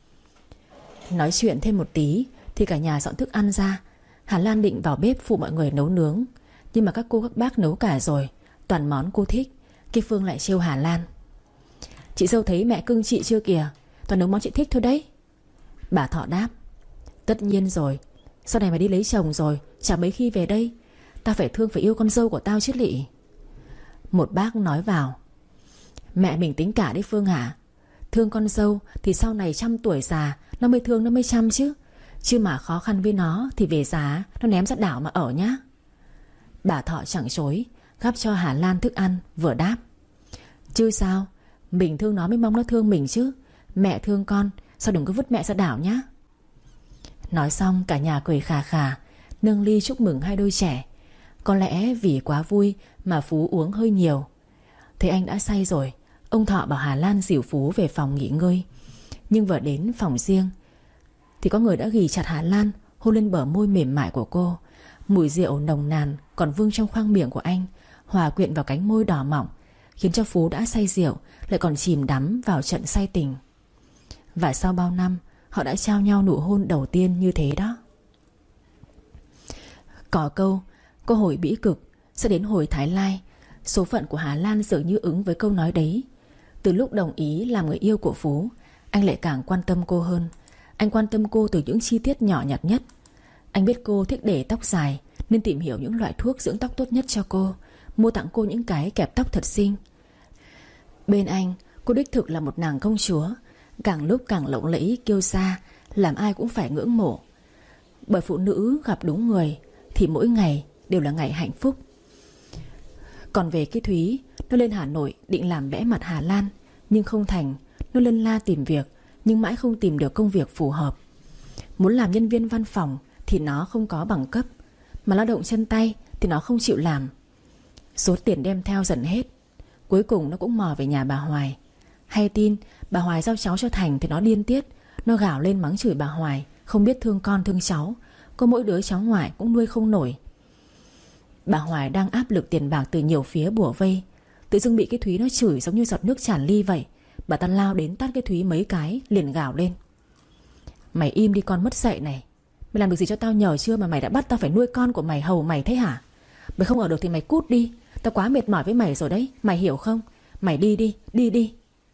Nói chuyện thêm một tí thì cả nhà dọn thức ăn ra. Hà Lan định vào bếp phụ mọi người nấu nướng, nhưng mà các cô các bác nấu cả rồi, toàn món cô thích. Kim Phương lại trêu Hà Lan: Chị dâu thấy mẹ cưng chị chưa kìa, toàn nấu món chị thích thôi đấy. Bà Thọ đáp: Tất nhiên rồi, sau này mày đi lấy chồng rồi, chả mấy khi về đây. Tao phải thương phải yêu con dâu của tao chứ lị. Một bác nói vào: Mẹ mình tính cả đấy Phương hả? Thương con dâu thì sau này trăm tuổi già nó mới thương, nó mới chăm chứ. Chứ mà khó khăn với nó thì về già nó ném ra đảo mà ở nhá. Bà Thọ chẳng chối, gắp cho Hà Lan thức ăn vừa đáp: Chứ sao, mình thương nó mới mong nó thương mình chứ. Mẹ thương con, sao đừng có vứt mẹ ra đảo nhá. Nói xong cả nhà cười khà khà, nâng ly chúc mừng hai đôi trẻ. Có lẽ vì quá vui mà Phú uống hơi nhiều. Thấy anh đã say rồi, ông Thọ bảo Hà Lan dìu Phú về phòng nghỉ ngơi. Nhưng vừa đến phòng riêng thì có người đã ghì chặt Hà Lan, hôn lên bờ môi mềm mại của cô. Mùi rượu nồng nàn còn vương trong khoang miệng của anh, hòa quyện vào cánh môi đỏ mọng, khiến cho Phú đã say rượu lại còn chìm đắm vào trận say tình. Và sau bao năm, họ đã trao nhau nụ hôn đầu tiên như thế đó. Có câu, có hồi bĩ cực sẽ đến hồi thái lai. Số phận của Hà Lan dường như ứng với câu nói đấy. Từ lúc đồng ý làm người yêu của Phú, anh lại càng quan tâm cô hơn. Anh quan tâm cô từ những chi tiết nhỏ nhặt nhất. Anh biết cô thích để tóc dài nên tìm hiểu những loại thuốc dưỡng tóc tốt nhất cho cô, mua tặng cô những cái kẹp tóc thật xinh. Bên anh, cô đích thực là một nàng công chúa, càng lúc càng lộng lẫy kiêu sa, làm ai cũng phải ngưỡng mộ. Bởi phụ nữ gặp đúng người thì mỗi ngày đều là ngày hạnh phúc. Còn về cái Thúy, nó lên Hà Nội định làm vẽ mặt Hà Lan, nhưng không thành. Nó lân la tìm việc, nhưng mãi không tìm được công việc phù hợp. Muốn làm nhân viên văn phòng thì nó không có bằng cấp, mà lao động chân tay thì nó không chịu làm. Số tiền đem theo dần hết. Cuối cùng nó cũng mò về nhà bà Hoài. Hay tin bà Hoài giao cháu cho Thành thì nó điên tiết. Nó gào lên mắng chửi bà Hoài không biết thương con thương cháu. Có mỗi đứa cháu ngoại cũng nuôi không nổi. Bà Hoài đang áp lực tiền bạc từ nhiều phía bủa vây. Tự dưng bị cái Thúy nó chửi giống như giọt nước tràn ly vậy. Bà ta lao đến tát cái Thúy mấy cái, liền gào lên: "Mày im đi con mất dạy này. Mày làm được gì cho tao nhờ chưa mà mày đã bắt tao phải nuôi con của mày hầu mày thế hả? Mày không ở được thì mày cút đi. Tao quá mệt mỏi với mày rồi đấy, mày hiểu không? Mày đi đi, đi đi."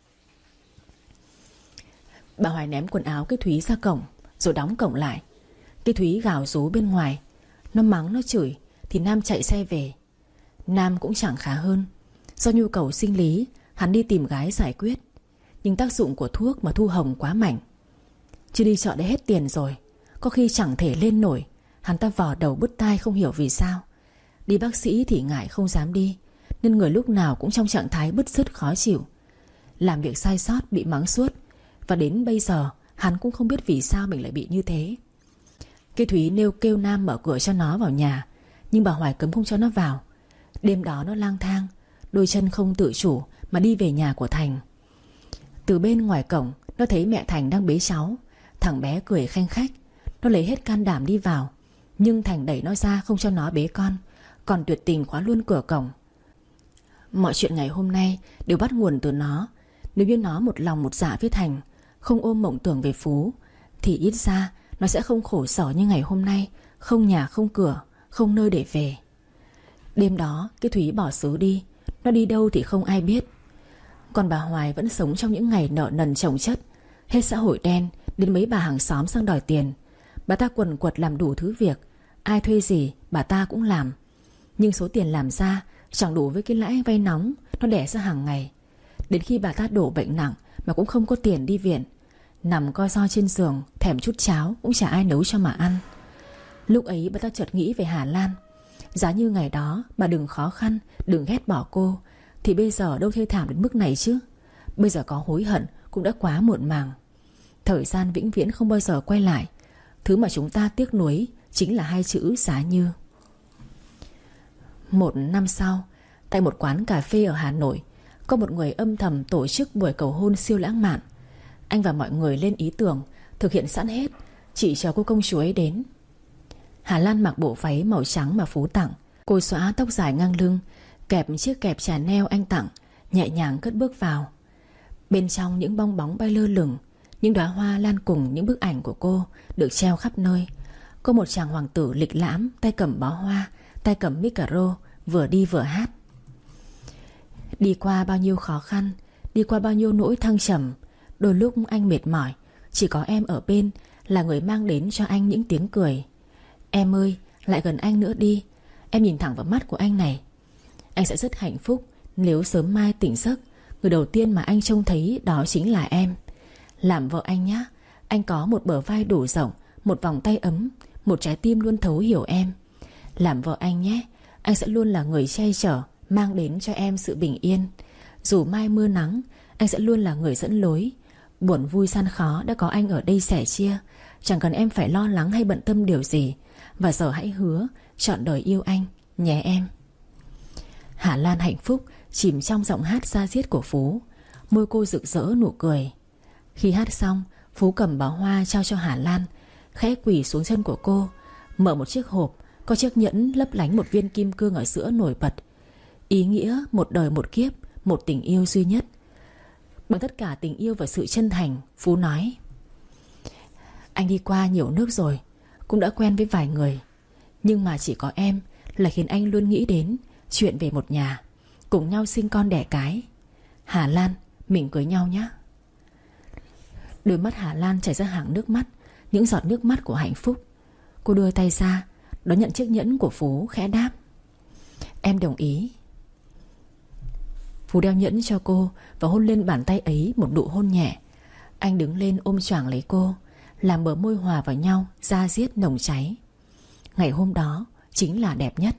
Bà Hoài ném quần áo cái Thúy ra cổng, rồi đóng cổng lại. Cái Thúy gào rú bên ngoài. Nó mắng nó chửi thì Nam chạy xe về. Nam cũng chẳng khá hơn. Do nhu cầu sinh lý, hắn đi tìm gái giải quyết. Nhưng tác dụng của thuốc mà thu hồng quá mạnh. Chưa đi chợ đã hết tiền rồi, có khi chẳng thể lên nổi. Hắn ta vò đầu bứt tai không hiểu vì sao. Đi bác sĩ thì ngại không dám đi, nên người lúc nào cũng trong trạng thái bứt rứt khó chịu. Làm việc sai sót bị mắng suốt. Và đến bây giờ hắn cũng không biết vì sao mình lại bị như thế. Cái Thúy nêu kêu Nam mở cửa cho nó vào nhà, nhưng bà Hoài cấm không cho nó vào. Đêm đó nó lang thang, đôi chân không tự chủ mà đi về nhà của Thành. Từ bên ngoài cổng, nó thấy mẹ Thành đang bế cháu. Thằng bé cười khanh khách. Nó lấy hết can đảm đi vào, nhưng Thành đẩy nó ra không cho nó bế con, còn tuyệt tình khóa luôn cửa cổng. Mọi chuyện ngày hôm nay đều bắt nguồn từ nó. Nếu như nó một lòng một dạ với Thành, không ôm mộng tưởng về Phú, thì ít ra nó sẽ không khổ sở như ngày hôm nay. Không nhà không cửa, không nơi để về. Đêm đó cái Thúy bỏ xứ đi. Nó đi đâu thì không ai biết. Còn bà Hoài vẫn sống trong những ngày nợ nần chồng chất. Hết xã hội đen đến mấy bà hàng xóm sang đòi tiền. Bà ta quần quật làm đủ thứ việc. Ai thuê gì bà ta cũng làm. Nhưng số tiền làm ra chẳng đủ với cái lãi vay nóng nó đẻ ra hàng ngày. Đến khi bà ta đổ bệnh nặng mà cũng không có tiền đi viện. Nằm co ro trên giường, thèm chút cháo cũng chả ai nấu cho mà ăn. Lúc ấy bà ta chợt nghĩ về Hà Lan. Giá như ngày đó bà đừng khó khăn, đừng ghét bỏ cô, thì bây giờ đâu thê thảm đến mức này chứ. Bây giờ có hối hận cũng đã quá muộn màng. Thời gian vĩnh viễn không bao giờ quay lại. Thứ mà chúng ta tiếc nuối chính là hai chữ giá như. Một năm sau, tại một quán cà phê ở Hà Nội, có một người âm thầm tổ chức buổi cầu hôn siêu lãng mạn. Anh và mọi người lên ý tưởng, thực hiện sẵn hết, chỉ chờ cô công chúa ấy đến. Hà Lan mặc bộ váy màu trắng mà Phú tặng. Cô xõa tóc dài ngang lưng, kẹp chiếc kẹp Chanel anh tặng, nhẹ nhàng cất bước vào. Bên trong những bong bóng bay lơ lửng, những đóa hoa lan cùng những bức ảnh của cô được treo khắp nơi. Có một chàng hoàng tử lịch lãm, tay cầm bó hoa, tay cầm micro, vừa đi vừa hát. Đi qua bao nhiêu khó khăn, đi qua bao nhiêu nỗi thăng trầm, đôi lúc anh mệt mỏi, chỉ có em ở bên là người mang đến cho anh những tiếng cười. Em ơi, lại gần anh nữa đi. Em nhìn thẳng vào mắt của anh này. Anh sẽ rất hạnh phúc nếu sớm mai tỉnh giấc, người đầu tiên mà anh trông thấy đó chính là em. Làm vợ anh nhé. Anh có một bờ vai đủ rộng, một vòng tay ấm, một trái tim luôn thấu hiểu em. Làm vợ anh nhé. Anh sẽ luôn là người che chở, mang đến cho em sự bình yên. Dù mai mưa nắng, anh sẽ luôn là người dẫn lối. Buồn vui gian khó đã có anh ở đây sẻ chia. Chẳng cần em phải lo lắng hay bận tâm điều gì. Và giờ hãy hứa trọn đời yêu anh, nhé em. Hà Lan hạnh phúc chìm trong giọng hát da diết của Phú. Môi cô rực rỡ nụ cười. Khi hát xong, Phú cầm bó hoa trao cho Hà Lan, khẽ quỳ xuống chân của cô, mở một chiếc hộp có chiếc nhẫn lấp lánh một viên kim cương ở giữa nổi bật. Ý nghĩa một đời một kiếp, một tình yêu duy nhất. Bằng tất cả tình yêu và sự chân thành, Phú nói: anh đi qua nhiều nước rồi, cũng đã quen với vài người, nhưng mà chỉ có em là khiến anh luôn nghĩ đến chuyện về một nhà, cùng nhau sinh con đẻ cái. Hà Lan, mình cưới nhau nhé. Đôi mắt Hà Lan chảy ra hàng nước mắt, những giọt nước mắt của hạnh phúc. Cô đưa tay ra đón nhận chiếc nhẫn của Phú, khẽ đáp: em đồng ý. Phú đeo nhẫn cho cô và hôn lên bàn tay ấy một nụ hôn nhẹ. Anh đứng lên ôm choàng lấy cô, làm bờ môi hòa vào nhau, da diết nồng cháy. Ngày hôm đó chính là đẹp nhất.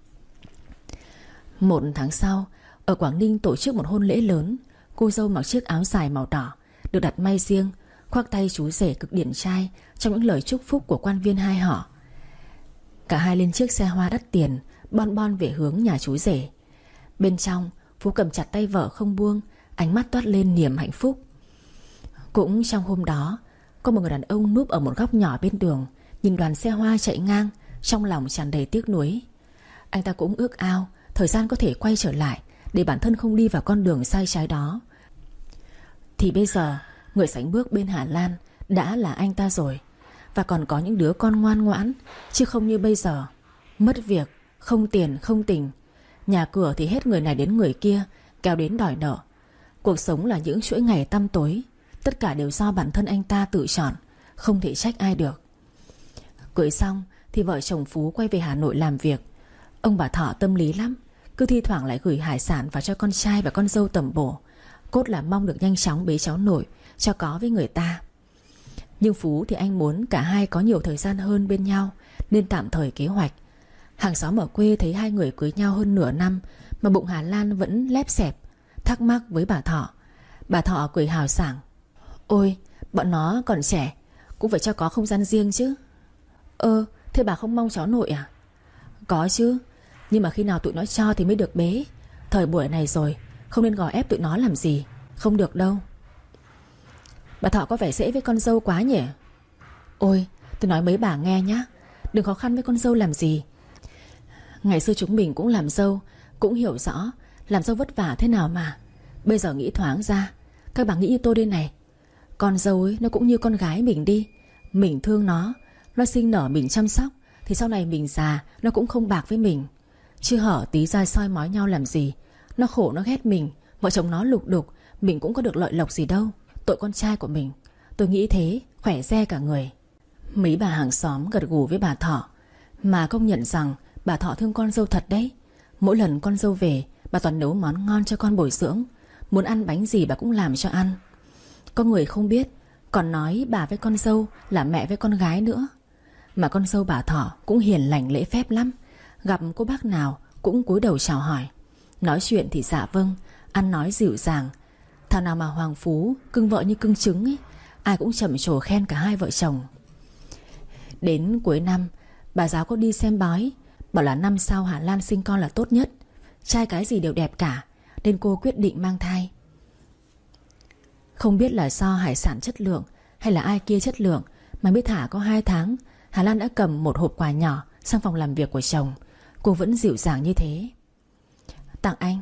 1 tháng sau, ở Quảng Ninh tổ chức một hôn lễ lớn. Cô dâu mặc chiếc áo dài màu đỏ, được đặt may riêng, khoác tay chú rể cực điển trai trong những lời chúc phúc của quan viên hai họ. Cả hai lên chiếc xe hoa đắt tiền, bon bon về hướng nhà chú rể. Bên trong, Phú cầm chặt tay vợ không buông, ánh mắt toát lên niềm hạnh phúc. Cũng trong hôm đó, có một người đàn ông núp ở một góc nhỏ bên đường, nhìn đoàn xe hoa chạy ngang, trong lòng tràn đầy tiếc nuối. Anh ta cũng ước ao thời gian có thể quay trở lại, để bản thân không đi vào con đường sai trái đó. Thì bây giờ, người sánh bước bên Hà Lan đã là anh ta rồi. Và còn có những đứa con ngoan ngoãn, chứ không như bây giờ. Mất việc, không tiền, không tình. Nhà cửa thì hết người này đến người kia, kéo đến đòi nợ. Cuộc sống là những chuỗi ngày tăm tối. Tất cả đều do bản thân anh ta tự chọn, không thể trách ai được. Cưới xong thì vợ chồng Phú quay về Hà Nội làm việc. Ông bà Thọ tâm lý lắm, cứ thi thoảng lại gửi hải sản vào cho con trai và con dâu tẩm bổ, cốt là mong được nhanh chóng bế cháu nội cho có với người ta. Nhưng Phú thì anh muốn cả hai có nhiều thời gian hơn bên nhau, nên tạm thời kế hoạch. Hàng xóm ở quê thấy hai người cưới nhau hơn nửa năm mà bụng Hà Lan vẫn lép xẹp, thắc mắc với bà Thọ. Bà Thọ cười hào sảng: ôi, bọn nó còn trẻ, cũng phải cho có không gian riêng chứ. Thế bà không mong cháu nội à? Có chứ, nhưng mà khi nào tụi nó cho thì mới được bế. Thời buổi này rồi, không nên gò ép tụi nó làm gì. Không được đâu. Bà Thọ có vẻ dễ với con dâu quá nhỉ? Ôi, tôi nói mấy bà nghe nhá, đừng khó khăn với con dâu làm gì. Ngày xưa chúng mình cũng làm dâu, cũng hiểu rõ làm dâu vất vả thế nào mà. Bây giờ nghĩ thoáng ra, các bà nghĩ như tôi đây này. Con dâu ấy nó cũng như con gái mình đi. Mình thương nó sinh nở mình chăm sóc, thì sau này mình già nó cũng không bạc với mình. Chứ hở tí ra soi mói nhau làm gì. Nó khổ nó ghét mình, vợ chồng nó lục đục, mình cũng có được lợi lộc gì đâu. Tội con trai của mình. Tôi nghĩ thế, khỏe re cả người. Mấy bà hàng xóm gật gù với bà Thọ, mà công nhận rằng bà Thọ thương con dâu thật đấy. Mỗi lần con dâu về, bà toàn nấu món ngon cho con bồi dưỡng. Muốn ăn bánh gì bà cũng làm cho ăn. Có người không biết, còn nói bà với con dâu là mẹ với con gái nữa. Mà con dâu bà Thọ cũng hiền lành lễ phép lắm. Gặp cô bác nào cũng cúi đầu chào hỏi. Nói chuyện thì dạ vâng, ăn nói dịu dàng. Thảo nào mà Hoàng Phú cưng vợ như cưng trứng ấy. Ai cũng trầm trồ khen cả hai vợ chồng. Đến cuối năm, bà giáo có đi xem bói, bảo là năm sau Hà Lan sinh con là tốt nhất. Trai cái gì đều đẹp cả, nên cô quyết định mang thai. Không biết là do hải sản chất lượng hay là ai kia chất lượng, mà mới thả có 2 tháng, Hà Lan đã cầm một hộp quà nhỏ sang phòng làm việc của chồng. Cô vẫn dịu dàng như thế. Tặng anh.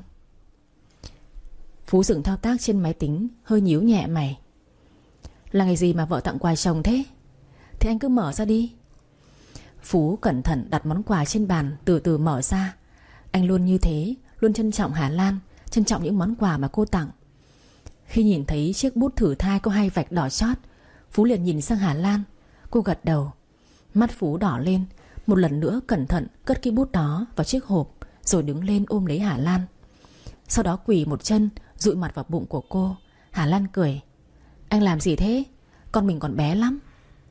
Phú dừng thao tác trên máy tính, hơi nhíu nhẹ mày. Là ngày gì mà vợ tặng quà chồng thế? Thì anh cứ mở ra đi. Phú cẩn thận đặt món quà trên bàn, từ từ mở ra. Anh luôn như thế, luôn trân trọng Hà Lan, trân trọng những món quà mà cô tặng. Khi nhìn thấy chiếc bút thử thai có 2 vạch đỏ chót, Phú liền nhìn sang Hà Lan. Cô gật đầu. Mắt Phú đỏ lên, một lần nữa cẩn thận cất cái bút đó vào chiếc hộp, rồi đứng lên ôm lấy Hà Lan. Sau đó quỳ một chân, dụi mặt vào bụng của cô. Hà Lan cười. Anh làm gì thế? Con mình còn bé lắm.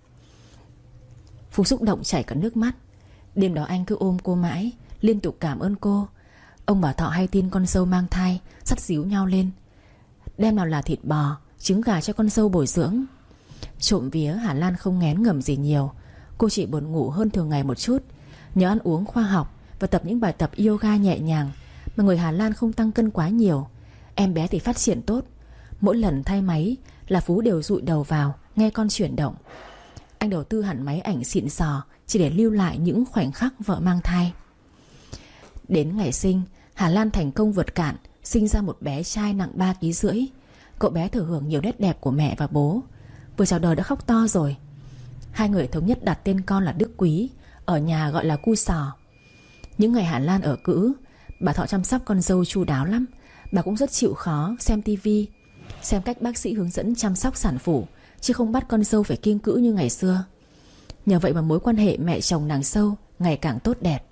Phú xúc động chảy cả nước mắt. Đêm đó anh cứ ôm cô mãi, liên tục cảm ơn cô. Ông bà Thọ hay tin con dâu mang thai, xắt xíu nhau lên. Đem nào là thịt bò, trứng gà cho con dâu bồi dưỡng. Trộm vía Hà Lan không ngén ngẩm gì nhiều. Cô chỉ buồn ngủ hơn thường ngày một chút, nhớ ăn uống khoa học và tập những bài tập yoga nhẹ nhàng, mà người Hà Lan không tăng cân quá nhiều. Em bé thì phát triển tốt. Mỗi lần thay máy là Phú đều dụi đầu vào nghe con chuyển động. Anh đầu tư hẳn máy ảnh xịn sò chỉ để lưu lại những khoảnh khắc vợ mang thai. Đến ngày sinh, Hà Lan thành công vượt cạn, sinh ra một bé trai nặng 3,5 kg. Cậu bé thừa hưởng nhiều nét đẹp của mẹ và bố. Vừa chào đời đã khóc to rồi. Hai người thống nhất đặt tên con là Đức Quý, ở nhà gọi là Cu Sò. Những ngày Hà Lan ở cữ, bà Thọ chăm sóc con dâu chu đáo lắm. Bà cũng rất chịu khó xem tivi, xem cách bác sĩ hướng dẫn chăm sóc sản phụ, chứ không bắt con dâu phải kiêng cữ như ngày xưa. Nhờ vậy mà mối quan hệ mẹ chồng nàng dâu ngày càng tốt đẹp.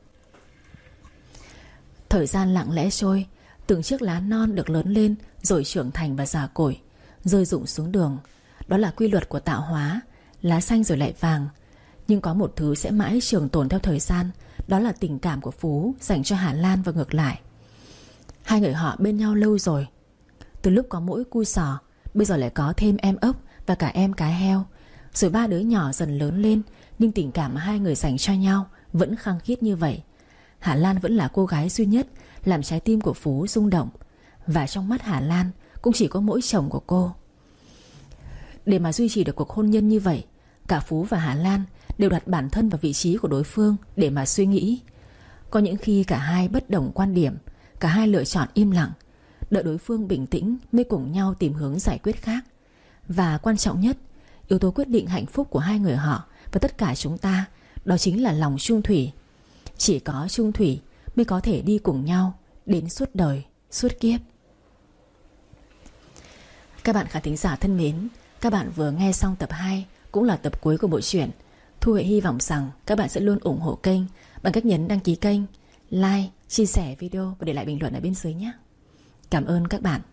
Thời gian lặng lẽ trôi, từng chiếc lá non được lớn lên rồi trưởng thành và già cỗi, rơi rụng xuống đường. Đó là quy luật của tạo hóa, lá xanh rồi lại vàng. Nhưng có một thứ sẽ mãi trường tồn theo thời gian, đó là tình cảm của Phú dành cho Hà Lan và ngược lại. Hai người họ bên nhau lâu rồi. Từ lúc có mỗi Cu Sò, bây giờ lại có thêm em ốc và cả em cá heo. Rồi 3 đứa nhỏ dần lớn lên, nhưng tình cảm mà hai người dành cho nhau vẫn khăng khít như vậy. Hà Lan vẫn là cô gái duy nhất làm trái tim của Phú rung động. Và trong mắt Hà Lan cũng chỉ có mỗi chồng của cô. Để mà duy trì được cuộc hôn nhân như vậy, cả Phú và Hà Lan đều đặt bản thân vào vị trí của đối phương để mà suy nghĩ. Có những khi cả hai bất đồng quan điểm, cả hai lựa chọn im lặng, đợi đối phương bình tĩnh mới cùng nhau tìm hướng giải quyết khác. Và quan trọng nhất, yếu tố quyết định hạnh phúc của hai người họ và tất cả chúng ta, đó chính là lòng chung thủy. Chỉ có chung thủy mới có thể đi cùng nhau đến suốt đời, suốt kiếp. Các bạn khán thính giả thân mến, các bạn vừa nghe xong tập 2, cũng là tập cuối của bộ truyện. Thu Huệ hy vọng rằng các bạn sẽ luôn ủng hộ kênh bằng cách nhấn đăng ký kênh, like, chia sẻ video và để lại bình luận ở bên dưới nhé. Cảm ơn các bạn.